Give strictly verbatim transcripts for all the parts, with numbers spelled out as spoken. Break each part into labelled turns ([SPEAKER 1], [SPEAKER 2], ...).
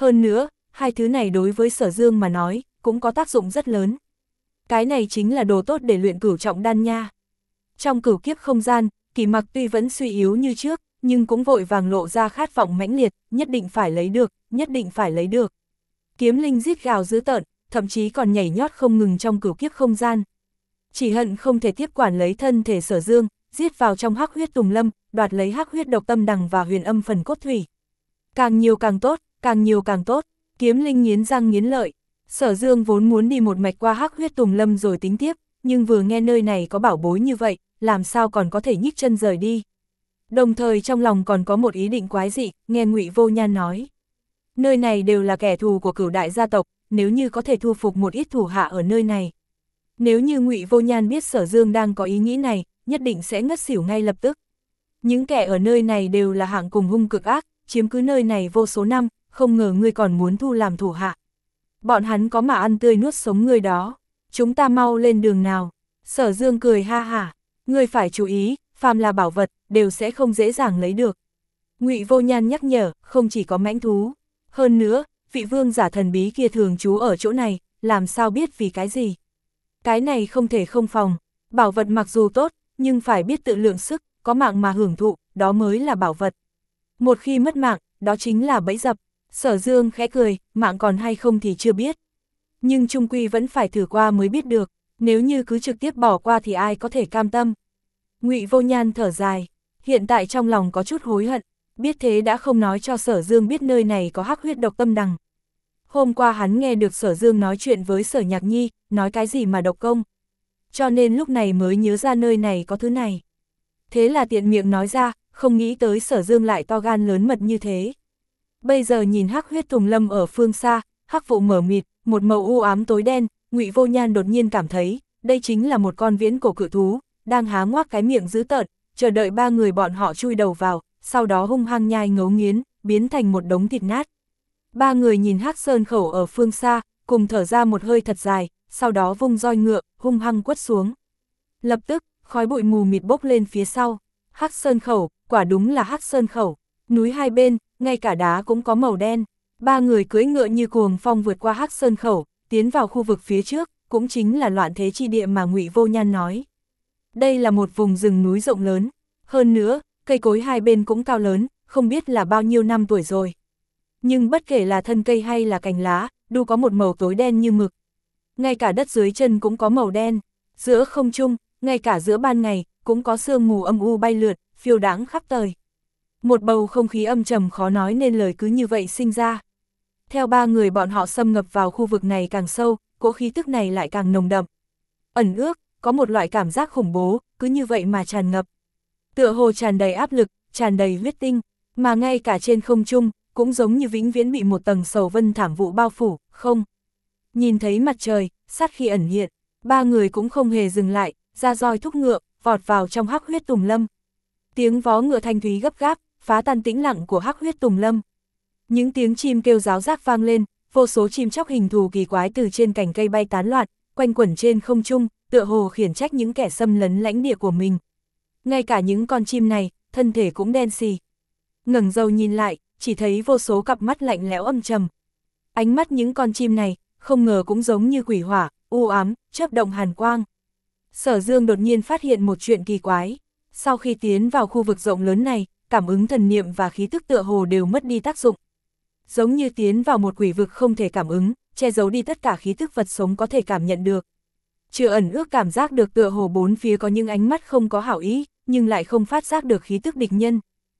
[SPEAKER 1] Hơn nữa, hai thứ này đối với Sở Dương mà nói, cũng có tác dụng rất lớn. Cái này chính là đồ tốt để luyện cửu trọng đan nha. Trong cửu kiếp không gian, Kỷ Mặc tuy vẫn suy yếu như trước, nhưng cũng vội vàng lộ ra khát vọng mãnh liệt, nhất định phải lấy được, nhất định phải lấy được. Kiếm linh rít gào dữ tợn, thậm chí còn nhảy nhót không ngừng trong cửu kiếp không gian. Chỉ hận không thể tiếp quản lấy thân thể Sở Dương, giết vào trong hắc huyết tùng lâm, đoạt lấy hắc huyết độc tâm đằng và huyền âm phần cốt thủy. Càng nhiều càng tốt, càng nhiều càng tốt, kiếm linh nghiến răng nghiến lợi. Sở Dương vốn muốn đi một mạch qua hắc huyết tùng lâm rồi tính tiếp, nhưng vừa nghe nơi này có bảo bối như vậy, làm sao còn có thể nhích chân rời đi. Đồng thời trong lòng còn có một ý định quái dị, nghe Ngụy Vô Nhan nói. Nơi này đều là kẻ thù của cửu đại gia tộc, nếu như có thể thu phục một ít thủ hạ ở nơi này. Nếu như Ngụy Vô Nhan biết Sở Dương đang có ý nghĩ này, nhất định sẽ ngất xỉu ngay lập tức. Những kẻ ở nơi này đều là hạng cùng hung cực ác, chiếm cứ nơi này vô số năm, không ngờ ngươi còn muốn thu làm thủ hạ. Bọn hắn có mà ăn tươi nuốt sống ngươi đó, chúng ta mau lên đường nào. Sở Dương cười ha hả, ngươi phải chú ý, phàm là bảo vật, đều sẽ không dễ dàng lấy được. Ngụy Vô Nhan nhắc nhở, không chỉ có mãnh thú. Hơn nữa, vị vương giả thần bí kia thường trú ở chỗ này, làm sao biết vì cái gì. Cái này không thể không phòng, bảo vật mặc dù tốt, nhưng phải biết tự lượng sức, có mạng mà hưởng thụ, đó mới là bảo vật. Một khi mất mạng, đó chính là bẫy dập. Sở Dương khẽ cười, mạng còn hay không thì chưa biết. Nhưng chung quy vẫn phải thử qua mới biết được, nếu như cứ trực tiếp bỏ qua thì ai có thể cam tâm. Ngụy Vô Nhan thở dài, hiện tại trong lòng có chút hối hận, biết thế đã không nói cho Sở Dương biết nơi này có hắc huyết độc tâm đằng. Hôm qua hắn nghe được Sở Dương nói chuyện với Sở Nhạc Nhi, nói cái gì mà độc công. Cho nên lúc này mới nhớ ra nơi này có thứ này. Thế là tiện miệng nói ra, không nghĩ tới Sở Dương lại to gan lớn mật như thế. Bây giờ nhìn hắc huyết tùng lâm ở phương xa, hắc vụ mở mịt, một màu u ám tối đen, Ngụy Vô Nhan đột nhiên cảm thấy, đây chính là một con viễn cổ cự thú, đang há ngoác cái miệng dữ tợn, chờ đợi ba người bọn họ chui đầu vào, sau đó hung hăng nhai ngấu nghiến, biến thành một đống thịt nát. Ba người nhìn hắc sơn khẩu ở phương xa, cùng thở ra một hơi thật dài, sau đó vung roi ngựa, hung hăng quất xuống. Lập tức, khói bụi mù mịt bốc lên phía sau. Hắc sơn khẩu, quả đúng là hắc sơn khẩu. Núi hai bên, ngay cả đá cũng có màu đen. Ba người cưỡi ngựa như cuồng phong vượt qua hắc sơn khẩu, tiến vào khu vực phía trước, cũng chính là loạn thế chi địa mà Ngụy Vô Nhan nói. Đây là một vùng rừng núi rộng lớn. Hơn nữa, cây cối hai bên cũng cao lớn, không biết là bao nhiêu năm tuổi rồi. Nhưng bất kể là thân cây hay là cành lá, đều có một màu tối đen như mực. Ngay cả đất dưới chân cũng có màu đen. Giữa không trung, ngay cả giữa ban ngày, cũng có sương mù âm u bay lượn, phiêu đãng khắp trời. Một bầu không khí âm trầm khó nói nên lời cứ như vậy sinh ra. Theo ba người bọn họ xâm nhập vào khu vực này càng sâu, cỗ khí tức này lại càng nồng đậm. Ẩn ước, có một loại cảm giác khủng bố, cứ như vậy mà tràn ngập. Tựa hồ tràn đầy áp lực, tràn đầy huyết tinh, mà ngay cả trên không trung, cũng giống như vĩnh viễn bị một tầng sầu vân thảm vụ bao phủ, không. Nhìn thấy mặt trời, sát khi ẩn hiện, ba người cũng không hề dừng lại, ra roi thúc ngựa, vọt vào trong hắc huyết tùng lâm. Tiếng vó ngựa thanh thúy gấp gáp, phá tan tĩnh lặng của hắc huyết tùng lâm. Những tiếng chim kêu ráo rác vang lên, vô số chim chóc hình thù kỳ quái từ trên cành cây bay tán loạn, quanh quẩn trên không trung, tựa hồ khiển trách những kẻ xâm lấn lãnh địa của mình. Ngay cả những con chim này, thân thể cũng đen xì. Ngẩng đầu nhìn lại, chỉ thấy vô số cặp mắt lạnh lẽo âm trầm. Ánh mắt những con chim này, không ngờ cũng giống như quỷ hỏa, u ám, chớp động hàn quang. Sở Dương đột nhiên phát hiện một chuyện kỳ quái. Sau khi tiến vào khu vực rộng lớn này, cảm ứng thần niệm và khí tức tựa hồ đều mất đi tác dụng. Giống như tiến vào một quỷ vực không thể cảm ứng, che giấu đi tất cả khí tức vật sống có thể cảm nhận được. Chưa ẩn ước cảm giác được tựa hồ bốn phía có những ánh mắt không có hảo ý, nhưng lại không phát giác được khí tức địch nhân.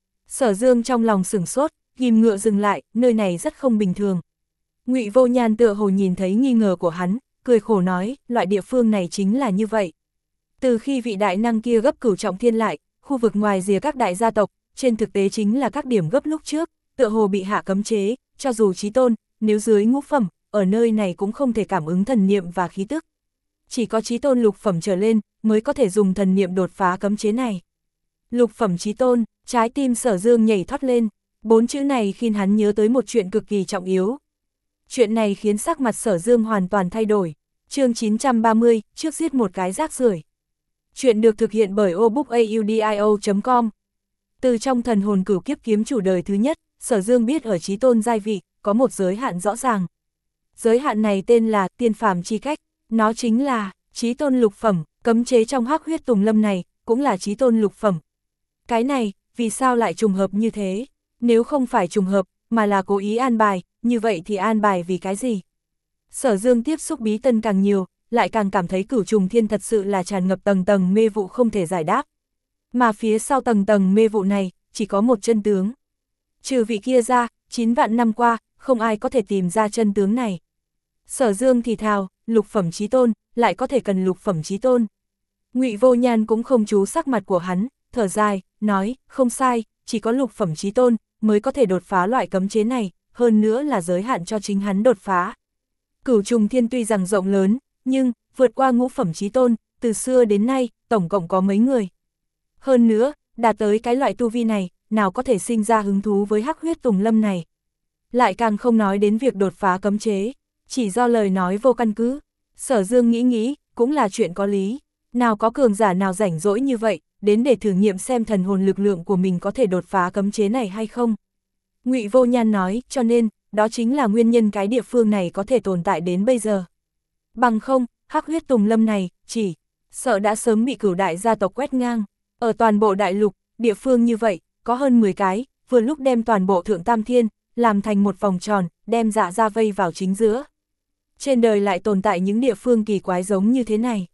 [SPEAKER 1] Sở Dương trong lòng sửng sốt, ghim ngựa dừng lại, nơi này rất không bình thường. Ngụy Vô Nhan tựa hồ nhìn thấy nghi ngờ của hắn, cười khổ nói, loại địa phương này chính là như vậy. Từ khi vị đại năng kia gấp cửu trọng thiên lại, khu vực ngoài rìa các đại gia tộc, trên thực tế chính là các điểm gấp lúc trước, tựa hồ bị hạ cấm chế, cho dù chí tôn, nếu dưới ngũ phẩm, ở nơi này cũng không thể cảm ứng thần niệm và khí tức. Chỉ có chí tôn lục phẩm trở lên, mới có thể dùng thần niệm đột phá cấm chế này. Lục phẩm chí tôn, trái tim Sở Dương nhảy thoát lên, bốn chữ này khiến hắn nhớ tới một chuyện cực kỳ trọng yếu. Chuyện này khiến sắc mặt Sở Dương hoàn toàn thay đổi. Chương chín trăm ba mươi, trước giết một cái rác rưởi. Chuyện được thực hiện bởi obookaudio chấm com. Từ trong thần hồn cửu kiếp kiếm chủ đời thứ nhất, Sở Dương biết ở chí tôn giai vị, có một giới hạn rõ ràng. Giới hạn này tên là tiên phàm chi cách, nó chính là chí tôn lục phẩm, cấm chế trong hắc huyết tùng lâm này, cũng là chí tôn lục phẩm. Cái này, vì sao lại trùng hợp như thế? Nếu không phải trùng hợp, mà là cố ý an bài, như vậy thì an bài vì cái gì? Sở Dương tiếp xúc bí tân càng nhiều, lại càng cảm thấy cửu trùng thiên thật sự là tràn ngập tầng tầng mê vụ không thể giải đáp. Mà phía sau tầng tầng mê vụ này, chỉ có một chân tướng. Trừ vị kia ra, chín vạn năm qua, không ai có thể tìm ra chân tướng này. Sở Dương thì thào, lục phẩm chí tôn, lại có thể cần lục phẩm chí tôn. Ngụy Vô Nhan cũng không chú sắc mặt của hắn, thở dài, nói, không sai, chỉ có lục phẩm chí tôn mới có thể đột phá loại cấm chế này, hơn nữa là giới hạn cho chính hắn đột phá. Cửu trùng thiên tuy rằng rộng lớn, nhưng vượt qua ngũ phẩm chí tôn, từ xưa đến nay, tổng cộng có mấy người. Hơn nữa, đạt tới cái loại tu vi này, nào có thể sinh ra hứng thú với hắc huyết tùng lâm này. Lại càng không nói đến việc đột phá cấm chế, chỉ do lời nói vô căn cứ. Sở Dương nghĩ nghĩ, cũng là chuyện có lý. Nào có cường giả nào rảnh rỗi như vậy, đến để thử nghiệm xem thần hồn lực lượng của mình có thể đột phá cấm chế này hay không. Ngụy Vô Nhan nói, cho nên, đó chính là nguyên nhân cái địa phương này có thể tồn tại đến bây giờ. Bằng không, hắc huyết tùng lâm này, chỉ, sợ đã sớm bị cửu đại gia tộc quét ngang. Ở toàn bộ đại lục, địa phương như vậy, có hơn mười cái, vừa lúc đem toàn bộ thượng tam thiên, làm thành một vòng tròn, đem Dạ Gia vây vào chính giữa. Trên đời lại tồn tại những địa phương kỳ quái giống như thế này.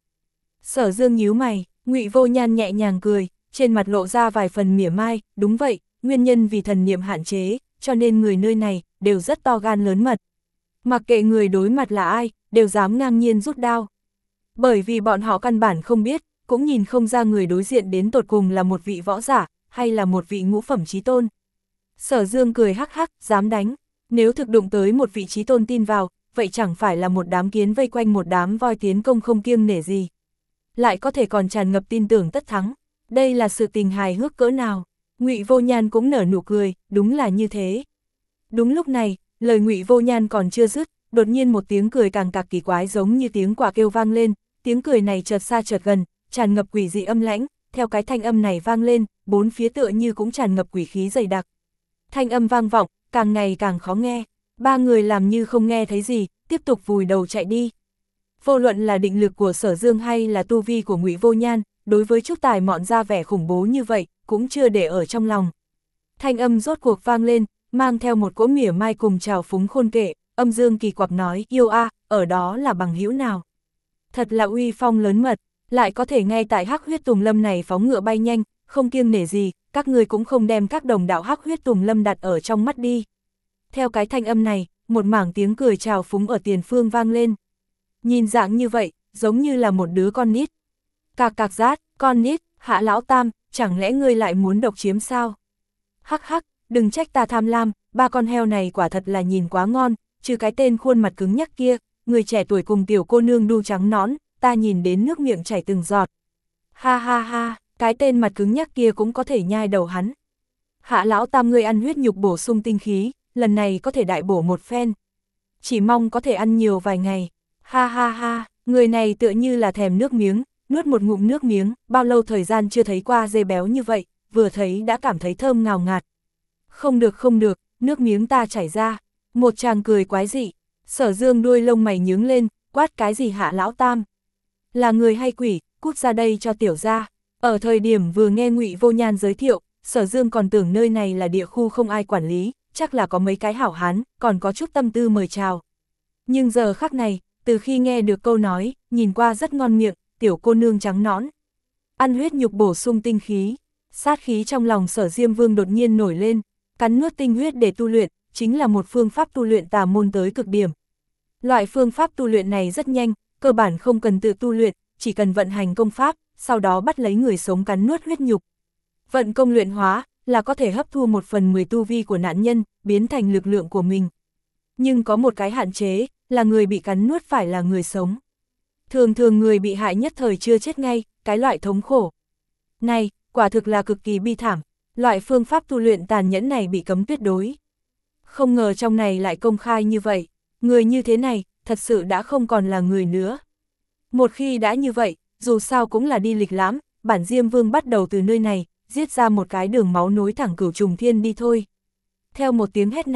[SPEAKER 1] Sở Dương nhíu mày, Ngụy Vô Nhan nhẹ nhàng cười, trên mặt lộ ra vài phần mỉa mai, đúng vậy, nguyên nhân vì thần niệm hạn chế, cho nên người nơi này, đều rất to gan lớn mật. Mặc kệ người đối mặt là ai, đều dám ngang nhiên rút đao. Bởi vì bọn họ căn bản không biết, cũng nhìn không ra người đối diện đến tột cùng là một vị võ giả, hay là một vị ngũ phẩm chí tôn. Sở Dương cười hắc hắc, dám đánh, nếu thực đụng tới một vị chí tôn tin vào, vậy chẳng phải là một đám kiến vây quanh một đám voi tiến công không kiêng nể gì. Lại có thể còn tràn ngập tin tưởng tất thắng, đây là sự tình hài hước cỡ nào. Ngụy Vô Nhan cũng nở nụ cười, đúng là như thế. Đúng lúc này, lời Ngụy Vô Nhan còn chưa dứt, đột nhiên một tiếng cười càng cạc kỳ quái giống như tiếng quả kêu vang lên, tiếng cười này chợt xa chợt gần, tràn ngập quỷ dị âm lãnh, theo cái thanh âm này vang lên, bốn phía tựa như cũng tràn ngập quỷ khí dày đặc. Thanh âm vang vọng, càng ngày càng khó nghe, ba người làm như không nghe thấy gì, tiếp tục vùi đầu chạy đi. Vô luận là định lực của Sở Dương hay là tu vi của Ngụy Vô Nhan, đối với chút tài mọn ra vẻ khủng bố như vậy, cũng chưa để ở trong lòng. Thanh âm rốt cuộc vang lên, mang theo một cỗ mỉa mai cùng trào phúng khôn kệ, âm dương kỳ quặc nói, yêu a, ở đó là bằng hữu nào. Thật là uy phong lớn mật, lại có thể ngay tại hắc huyết tùng lâm này phóng ngựa bay nhanh, không kiêng nể gì, các người cũng không đem các đồng đạo hắc huyết tùng lâm đặt ở trong mắt đi. Theo cái thanh âm này, một mảng tiếng cười trào phúng ở tiền phương vang lên. Nhìn dạng như vậy, giống như là một đứa con nít. Cạc cạc rát, con nít, Hạ lão tam, chẳng lẽ ngươi lại muốn độc chiếm sao? Hắc hắc, đừng trách ta tham lam, ba con heo này quả thật là nhìn quá ngon, trừ cái tên khuôn mặt cứng nhắc kia, người trẻ tuổi cùng tiểu cô nương đu trắng nõn, ta nhìn đến nước miệng chảy từng giọt. Ha ha ha, cái tên mặt cứng nhắc kia cũng có thể nhai đầu hắn. Hạ lão tam ngươi ăn huyết nhục bổ sung tinh khí, lần này có thể đại bổ một phen. Chỉ mong có thể ăn nhiều vài ngày. Ha ha ha, người này tựa như là thèm nước miếng, nuốt một ngụm nước miếng, bao lâu thời gian chưa thấy qua dê béo như vậy, vừa thấy đã cảm thấy thơm ngào ngạt. Không được không được, nước miếng ta chảy ra. Một chàng cười quái dị, Sở Dương đuôi lông mày nhướng lên, quát cái gì Hạ lão tam? Là người hay quỷ, cút ra đây cho tiểu ra. Ở thời điểm vừa nghe Ngụy Vô Nhan giới thiệu, Sở Dương còn tưởng nơi này là địa khu không ai quản lý, chắc là có mấy cái hảo hán, còn có chút tâm tư mời chào. Nhưng giờ khắc này, từ khi nghe được câu nói, nhìn qua rất ngon miệng, tiểu cô nương trắng nõn. Ăn huyết nhục bổ sung tinh khí, sát khí trong lòng Sở Diêm Vương đột nhiên nổi lên, cắn nuốt tinh huyết để tu luyện, chính là một phương pháp tu luyện tà môn tới cực điểm. Loại phương pháp tu luyện này rất nhanh, cơ bản không cần tự tu luyện, chỉ cần vận hành công pháp, sau đó bắt lấy người sống cắn nuốt huyết nhục. Vận công luyện hóa, là có thể hấp thu một phần mười tu vi của nạn nhân, biến thành lực lượng của mình. Nhưng có một cái hạn chế, là người bị cắn nuốt phải là người sống. Thường thường người bị hại nhất thời chưa chết ngay, cái loại thống khổ này, quả thực là cực kỳ bi thảm, loại phương pháp tu luyện tàn nhẫn này bị cấm tuyệt đối. Không ngờ trong này lại công khai như vậy, người như thế này, thật sự đã không còn là người nữa. Một khi đã như vậy, dù sao cũng là đi lịch lãm, bản Diêm Vương bắt đầu từ nơi này, giết ra một cái đường máu nối thẳng Cửu Trùng Thiên đi thôi. Theo một tiếng hét này,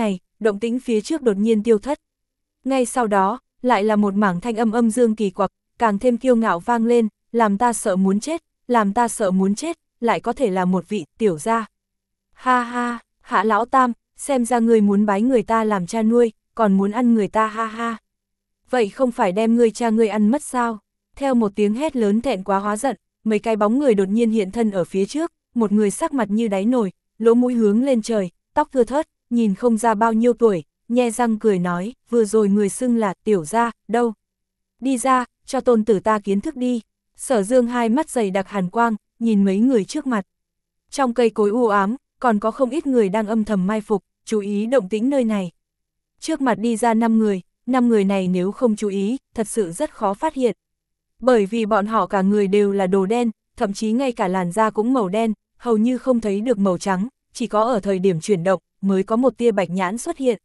[SPEAKER 1] động tĩnh phía trước đột nhiên tiêu thất. Ngay sau đó, lại là một mảng thanh âm âm dương kỳ quặc, càng thêm kiêu ngạo vang lên, làm ta sợ muốn chết, làm ta sợ muốn chết, lại có thể là một vị tiểu gia. Ha ha, Hạ lão tam, xem ra ngươi muốn bái người ta làm cha nuôi, còn muốn ăn người ta ha ha. Vậy không phải đem ngươi cha ngươi ăn mất sao? Theo một tiếng hét lớn thẹn quá hóa giận, mấy cái bóng người đột nhiên hiện thân ở phía trước, một người sắc mặt như đáy nồi, lỗ mũi hướng lên trời, tóc thưa thớt, nhìn không ra bao nhiêu tuổi, nhe răng cười nói, vừa rồi người xưng là tiểu gia, đâu? Đi ra, cho tôn tử ta kiến thức đi. Sở Dương hai mắt dày đặc hàn quang, nhìn mấy người trước mặt. Trong cây cối u ám, còn có không ít người đang âm thầm mai phục, chú ý động tĩnh nơi này. Trước mặt đi ra năm người, năm người này nếu không chú ý, thật sự rất khó phát hiện. Bởi vì bọn họ cả người đều là đồ đen, thậm chí ngay cả làn da cũng màu đen, hầu như không thấy được màu trắng, chỉ có ở thời điểm chuyển động, mới có một tia bạch nhãn xuất hiện.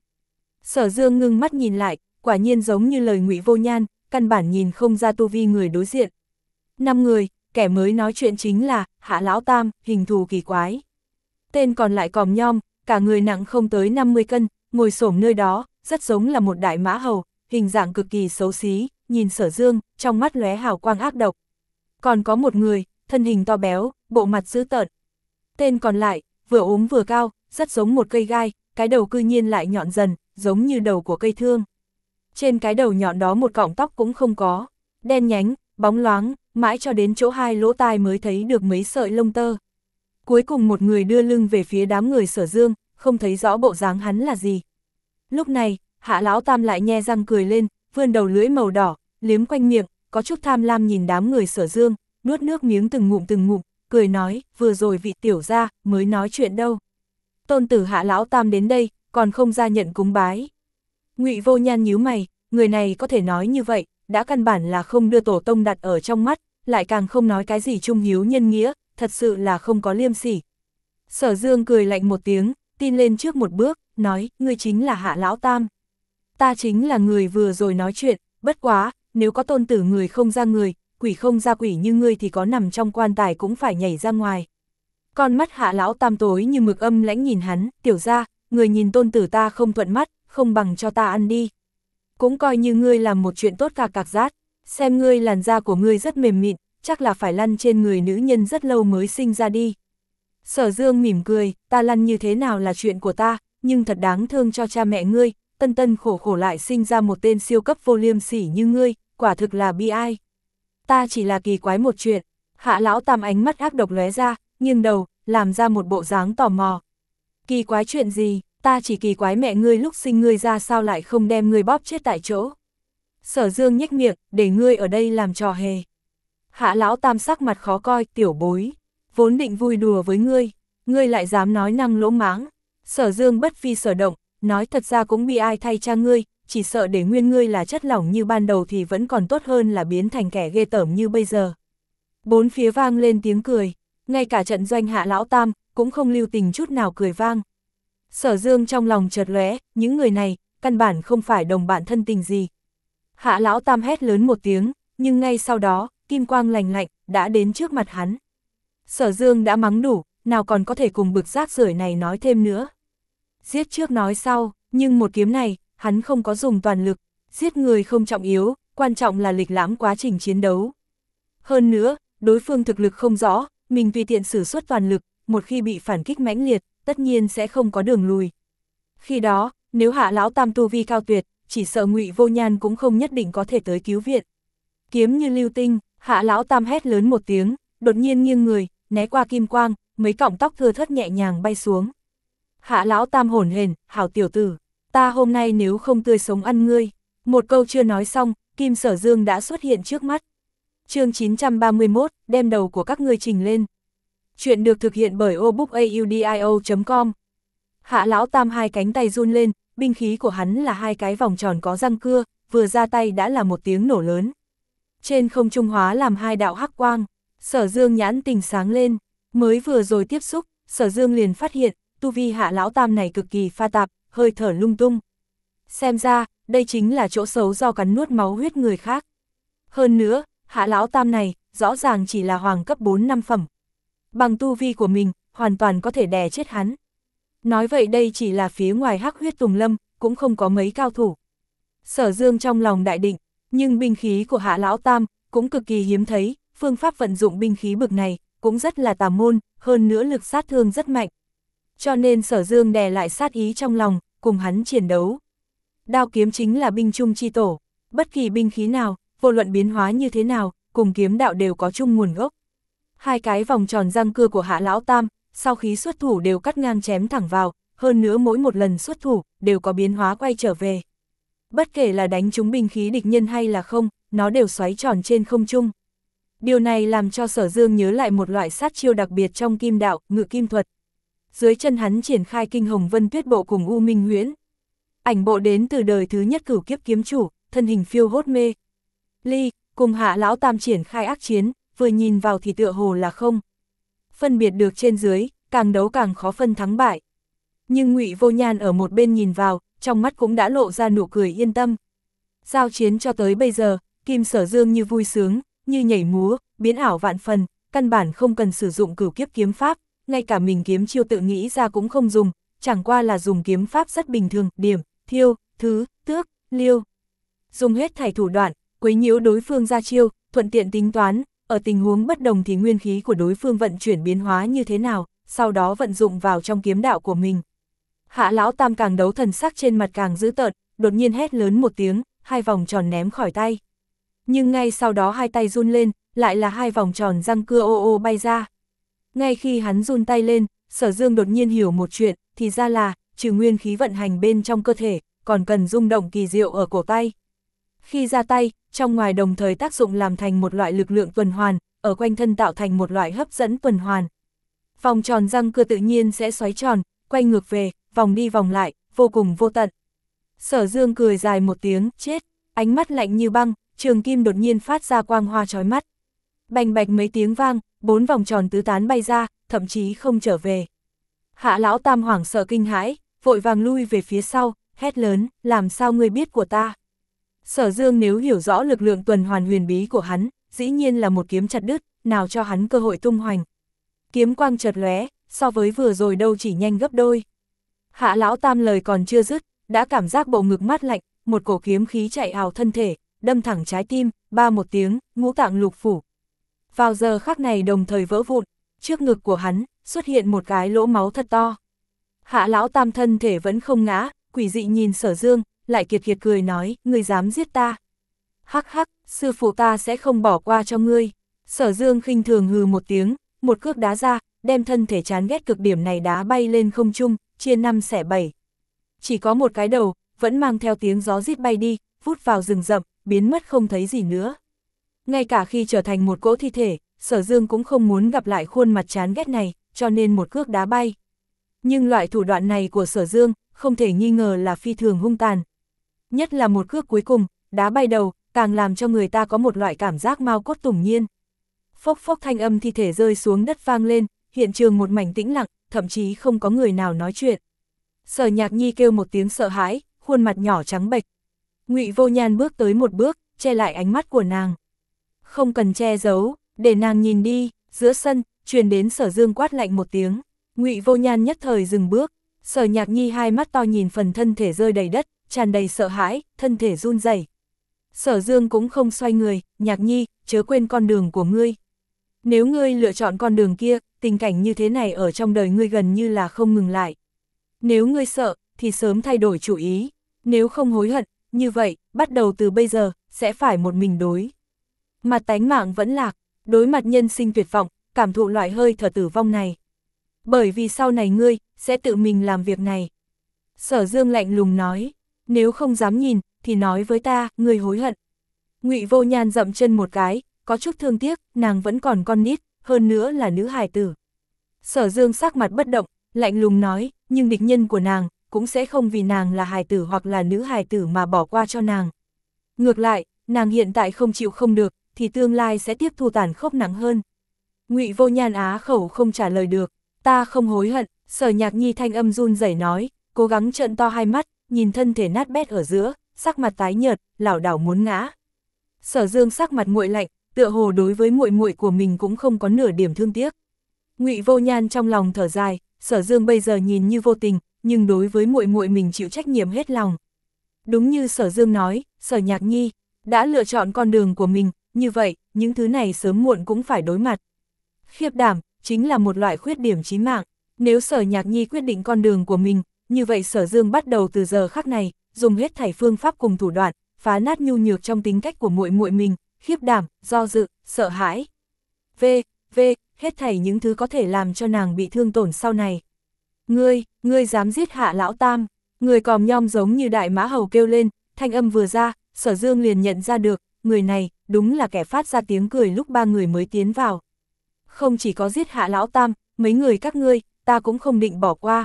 [SPEAKER 1] Sở Dương ngưng mắt nhìn lại, quả nhiên giống như lời Ngụy Vô Nhan, căn bản nhìn không ra tu vi người đối diện. Năm người, kẻ mới nói chuyện chính là Hạ lão tam, hình thù kỳ quái. Tên còn lại còm nhom, cả người nặng không tới năm mươi cân, ngồi xổm nơi đó, rất giống là một đại mã hầu, hình dạng cực kỳ xấu xí, nhìn Sở Dương, trong mắt lóe hào quang ác độc. Còn có một người, thân hình to béo, bộ mặt dữ tợn. Tên còn lại, vừa ốm vừa cao, rất giống một cây gai, cái đầu cư nhiên lại nhọn dần, giống như đầu của cây thương. Trên cái đầu nhọn đó một cọng tóc cũng không có, đen nhánh, bóng loáng, mãi cho đến chỗ hai lỗ tai mới thấy được mấy sợi lông tơ. Cuối cùng một người đưa lưng về phía đám người Sở Dương, không thấy rõ bộ dáng hắn là gì. Lúc này, Hạ lão tam lại nhe răng cười lên, vươn đầu lưỡi màu đỏ, liếm quanh miệng, có chút tham lam nhìn đám người Sở Dương, nuốt nước miếng từng ngụm từng ngụm, cười nói, vừa rồi vị tiểu gia mới nói chuyện đâu. Tôn tử Hạ lão tam đến đây, còn không ra nhận cúng bái. Ngụy Vô Nhan nhíu mày, người này có thể nói như vậy, đã căn bản là không đưa tổ tông đặt ở trong mắt, lại càng không nói cái gì trung hiếu nhân nghĩa, thật sự là không có liêm sỉ. Sở Dương cười lạnh một tiếng, tin lên trước một bước, nói, ngươi chính là Hạ lão tam. Ta chính là người vừa rồi nói chuyện, bất quá, nếu có tôn tử người không ra người, quỷ không ra quỷ như ngươi thì có nằm trong quan tài cũng phải nhảy ra ngoài. Con mắt Hạ lão tam tối như mực âm lãnh nhìn hắn, tiểu gia, người nhìn tôn tử ta không thuận mắt, không bằng cho ta ăn đi. Cũng coi như ngươi làm một chuyện tốt cạc cạc rát, xem ngươi làn da của ngươi rất mềm mịn, chắc là phải lăn trên người nữ nhân rất lâu mới sinh ra đi. Sở Dương mỉm cười, ta lăn như thế nào là chuyện của ta, nhưng thật đáng thương cho cha mẹ ngươi, tân tân khổ khổ lại sinh ra một tên siêu cấp vô liêm sỉ như ngươi, quả thực là bi ai. Ta chỉ là kỳ quái một chuyện. Hạ lão tam ánh mắt ác độc lóe ra, nghiêng đầu, làm ra một bộ dáng tò mò. Kỳ quái chuyện gì, ta chỉ kỳ quái mẹ ngươi lúc sinh ngươi ra sao lại không đem ngươi bóp chết tại chỗ. Sở Dương nhếch miệng, để ngươi ở đây làm trò hề. Hạ lão tam sắc mặt khó coi, tiểu bối, vốn định vui đùa với ngươi, ngươi lại dám nói năng lỗ mãng. Sở Dương bất phi sở động, nói thật ra cũng bị ai thay cha ngươi, chỉ sợ để nguyên ngươi là chất lỏng như ban đầu thì vẫn còn tốt hơn là biến thành kẻ ghê tởm như bây giờ. Bốn phía vang lên tiếng cười, ngay cả trận doanh Hạ lão tam cũng không lưu tình chút nào cười vang. Sở Dương trong lòng chợt lóe, những người này căn bản không phải đồng bạn thân tình gì. Hạ lão tam hét lớn một tiếng, nhưng ngay sau đó, kim quang lành lạnh đã đến trước mặt hắn. Sở Dương đã mắng đủ, nào còn có thể cùng bực rác rưởi này nói thêm nữa. Giết trước nói sau, nhưng một kiếm này, hắn không có dùng toàn lực, giết người không trọng yếu, quan trọng là lịch lãm quá trình chiến đấu. Hơn nữa, đối phương thực lực không rõ, mình tùy tiện sử xuất toàn lực, một khi bị phản kích mãnh liệt, tất nhiên sẽ không có đường lùi. Khi đó, nếu Hạ lão tam tu vi cao tuyệt, chỉ sợ Ngụy Vô Nhan cũng không nhất định có thể tới cứu viện. Kiếm như lưu tinh, Hạ lão tam hét lớn một tiếng, đột nhiên nghiêng người, né qua kim quang, mấy cọng tóc thưa thớt nhẹ nhàng bay xuống. Hạ lão tam hổn hển, hảo tiểu tử, ta hôm nay nếu không tươi sống ăn ngươi. Một câu chưa nói xong, Kim Sở Dương đã xuất hiện trước mắt. Chương chín trăm ba mươi mốt, đem đầu của các ngươi trình lên. Chuyện được thực hiện bởi obookaudio chấm com. Hạ lão tam hai cánh tay run lên, binh khí của hắn là hai cái vòng tròn có răng cưa, vừa ra tay đã là một tiếng nổ lớn. Trên không trung hóa làm hai đạo hắc quang, Sở Dương nhãn tình sáng lên, mới vừa rồi tiếp xúc, Sở Dương liền phát hiện, tu vi Hạ lão tam này cực kỳ pha tạp, hơi thở lung tung. Xem ra, đây chính là chỗ xấu do cắn nuốt máu huyết người khác. Hơn nữa, Hạ lão tam này, rõ ràng chỉ là hoàng cấp bốn năm phẩm. Bằng tu vi của mình, hoàn toàn có thể đè chết hắn. Nói vậy đây chỉ là phía ngoài hắc huyết tùng lâm, cũng không có mấy cao thủ. Sở Dương trong lòng đại định, nhưng binh khí của Hạ Lão Tam cũng cực kỳ hiếm thấy, phương pháp vận dụng binh khí bực này cũng rất là tà môn, hơn nữa lực sát thương rất mạnh. Cho nên Sở Dương đè lại sát ý trong lòng, cùng hắn chiến đấu. Đao kiếm chính là binh chung chi tổ, bất kỳ binh khí nào, vô luận biến hóa như thế nào, cùng kiếm đạo đều có chung nguồn gốc. Hai cái vòng tròn răng cưa của Hạ Lão Tam, sau khi xuất thủ đều cắt ngang chém thẳng vào, hơn nữa mỗi một lần xuất thủ, đều có biến hóa quay trở về. Bất kể là đánh trúng binh khí địch nhân hay là không, nó đều xoáy tròn trên không trung. Điều này làm cho Sở Dương nhớ lại một loại sát chiêu đặc biệt trong kim đạo, ngự kim thuật. Dưới chân hắn triển khai kinh hồng vân tuyết bộ cùng U Minh Huyễn. Ảnh bộ đến từ đời thứ nhất cửu kiếp kiếm chủ, thân hình phiêu hốt mê ly, cùng Hạ Lão Tam triển khai ác chiến, vừa nhìn vào thì tựa hồ là không phân biệt được trên dưới, càng đấu càng khó phân thắng bại. Nhưng Ngụy Vô Nhan ở một bên nhìn vào, trong mắt cũng đã lộ ra nụ cười yên tâm. Giao chiến cho tới bây giờ, Kim Sở Dương như vui sướng, như nhảy múa, biến ảo vạn phần, căn bản không cần sử dụng cửu kiếp kiếm pháp, ngay cả mình kiếm chiêu tự nghĩ ra cũng không dùng, chẳng qua là dùng kiếm pháp rất bình thường, điểm, thiêu, thứ, tước, liêu. Dùng hết thảy thủ đoạn, quấy nhiễu đối phương ra chiêu, thuận tiện tính toán, ở tình huống bất đồng thì nguyên khí của đối phương vận chuyển biến hóa như thế nào, sau đó vận dụng vào trong kiếm đạo của mình. Hạ Lão Tam càng đấu thần sắc trên mặt càng dữ tợn, đột nhiên hét lớn một tiếng, hai vòng tròn ném khỏi tay. Nhưng ngay sau đó hai tay run lên, lại là hai vòng tròn răng cưa ô ô bay ra. Ngay khi hắn run tay lên, Sở Dương đột nhiên hiểu một chuyện, thì ra là, trừ nguyên khí vận hành bên trong cơ thể, còn cần rung động kỳ diệu ở cổ tay. Khi ra tay, trong ngoài đồng thời tác dụng làm thành một loại lực lượng tuần hoàn, ở quanh thân tạo thành một loại hấp dẫn tuần hoàn. Vòng tròn răng cưa tự nhiên sẽ xoáy tròn, quay ngược về, vòng đi vòng lại, vô cùng vô tận. Sở Dương cười dài một tiếng, chết, ánh mắt lạnh như băng, trường kim đột nhiên phát ra quang hoa chói mắt. Bành bạch mấy tiếng vang, bốn vòng tròn tứ tán bay ra, thậm chí không trở về. Hạ Lão Tam hoảng sợ kinh hãi, vội vàng lui về phía sau, hét lớn, làm sao ngươi biết của ta? Sở Dương nếu hiểu rõ lực lượng tuần hoàn huyền bí của hắn, dĩ nhiên là một kiếm chặt đứt, nào cho hắn cơ hội tung hoành. Kiếm quang chợt lóe, so với vừa rồi đâu chỉ nhanh gấp đôi. Hạ Lão Tam lời còn chưa dứt, đã cảm giác bộ ngực mát lạnh, một cổ kiếm khí chạy ào thân thể, đâm thẳng trái tim, ba một tiếng, ngũ tạng lục phủ. Vào giờ khắc này đồng thời vỡ vụn, trước ngực của hắn xuất hiện một cái lỗ máu thật to. Hạ Lão Tam thân thể vẫn không ngã, quỷ dị nhìn Sở Dương, lại kiệt kiệt cười nói, ngươi dám giết ta. Hắc hắc, sư phụ ta sẽ không bỏ qua cho ngươi. Sở Dương khinh thường hừ một tiếng, một cước đá ra, đem thân thể chán ghét cực điểm này đá bay lên không trung, chia năm xẻ bảy. Chỉ có một cái đầu, vẫn mang theo tiếng gió rít bay đi, vút vào rừng rậm, biến mất không thấy gì nữa. Ngay cả khi trở thành một cỗ thi thể, Sở Dương cũng không muốn gặp lại khuôn mặt chán ghét này, cho nên một cước đá bay. Nhưng loại thủ đoạn này của Sở Dương, không thể nghi ngờ là phi thường hung tàn. Nhất là một cước cuối cùng, đá bay đầu, càng làm cho người ta có một loại cảm giác mau cốt tủng nhiên. Phốc phốc thanh âm thi thể rơi xuống đất vang lên, hiện trường một mảnh tĩnh lặng, thậm chí không có người nào nói chuyện. Sở Nhạc Nhi kêu một tiếng sợ hãi, khuôn mặt nhỏ trắng bệch. Ngụy Vô Nhan bước tới một bước, che lại ánh mắt của nàng. Không cần che giấu, để nàng nhìn đi. Giữa sân, truyền đến Sở Dương quát lạnh một tiếng. Ngụy Vô Nhan nhất thời dừng bước. Sở Nhạc Nhi hai mắt to nhìn phần thân thể rơi đầy đất, tràn đầy sợ hãi, thân thể run rẩy. Sở Dương cũng không xoay người, Nhạc Nhi, chớ quên con đường của ngươi. Nếu ngươi lựa chọn con đường kia, tình cảnh như thế này ở trong đời ngươi gần như là không ngừng lại. Nếu ngươi sợ, thì sớm thay đổi chủ ý. Nếu không hối hận, như vậy, bắt đầu từ bây giờ, sẽ phải một mình đối. Mà tánh mạng vẫn lạc, đối mặt nhân sinh tuyệt vọng, cảm thụ loại hơi thở tử vong này. Bởi vì sau này ngươi, sẽ tự mình làm việc này. Sở Dương lạnh lùng nói, nếu không dám nhìn, thì nói với ta, ngươi hối hận. Ngụy Vô Nhan dậm chân một cái, có chút thương tiếc, nàng vẫn còn con nít, hơn nữa là nữ hài tử. Sở Dương sắc mặt bất động, lạnh lùng nói, nhưng địch nhân của nàng, cũng sẽ không vì nàng là hài tử hoặc là nữ hài tử mà bỏ qua cho nàng. Ngược lại, nàng hiện tại không chịu không được, thì tương lai sẽ tiếp thu tàn khốc nặng hơn. Ngụy Vô Nhan á khẩu không trả lời được, ta không hối hận. Sở Nhạc Nhi thanh âm run rẩy nói, cố gắng trợn to hai mắt, nhìn thân thể nát bét ở giữa, sắc mặt tái nhợt, lảo đảo muốn ngã. Sở Dương sắc mặt nguội lạnh, tựa hồ đối với muội muội của mình cũng không có nửa điểm thương tiếc. Ngụy Vô Nhan trong lòng thở dài, Sở Dương bây giờ nhìn như vô tình, nhưng đối với muội muội mình chịu trách nhiệm hết lòng. Đúng như Sở Dương nói, Sở Nhạc Nhi đã lựa chọn con đường của mình, như vậy, những thứ này sớm muộn cũng phải đối mặt. Khiếp đảm, chính là một loại khuyết điểm chí mạng. Nếu Sở Nhạc Nhi quyết định con đường của mình, như vậy Sở Dương bắt đầu từ giờ khắc này, dùng hết thảy phương pháp cùng thủ đoạn, phá nát nhu nhược trong tính cách của muội muội mình, khiếp đảm, do dự, sợ hãi. V, V, hết thảy những thứ có thể làm cho nàng bị thương tổn sau này. Ngươi, ngươi dám giết Hạ lão tam, người còm nhom giống như đại mã hầu kêu lên, thanh âm vừa ra, Sở Dương liền nhận ra được, người này, đúng là kẻ phát ra tiếng cười lúc ba người mới tiến vào. Không chỉ có giết Hạ lão tam, mấy người các ngươi, ta cũng không định bỏ qua.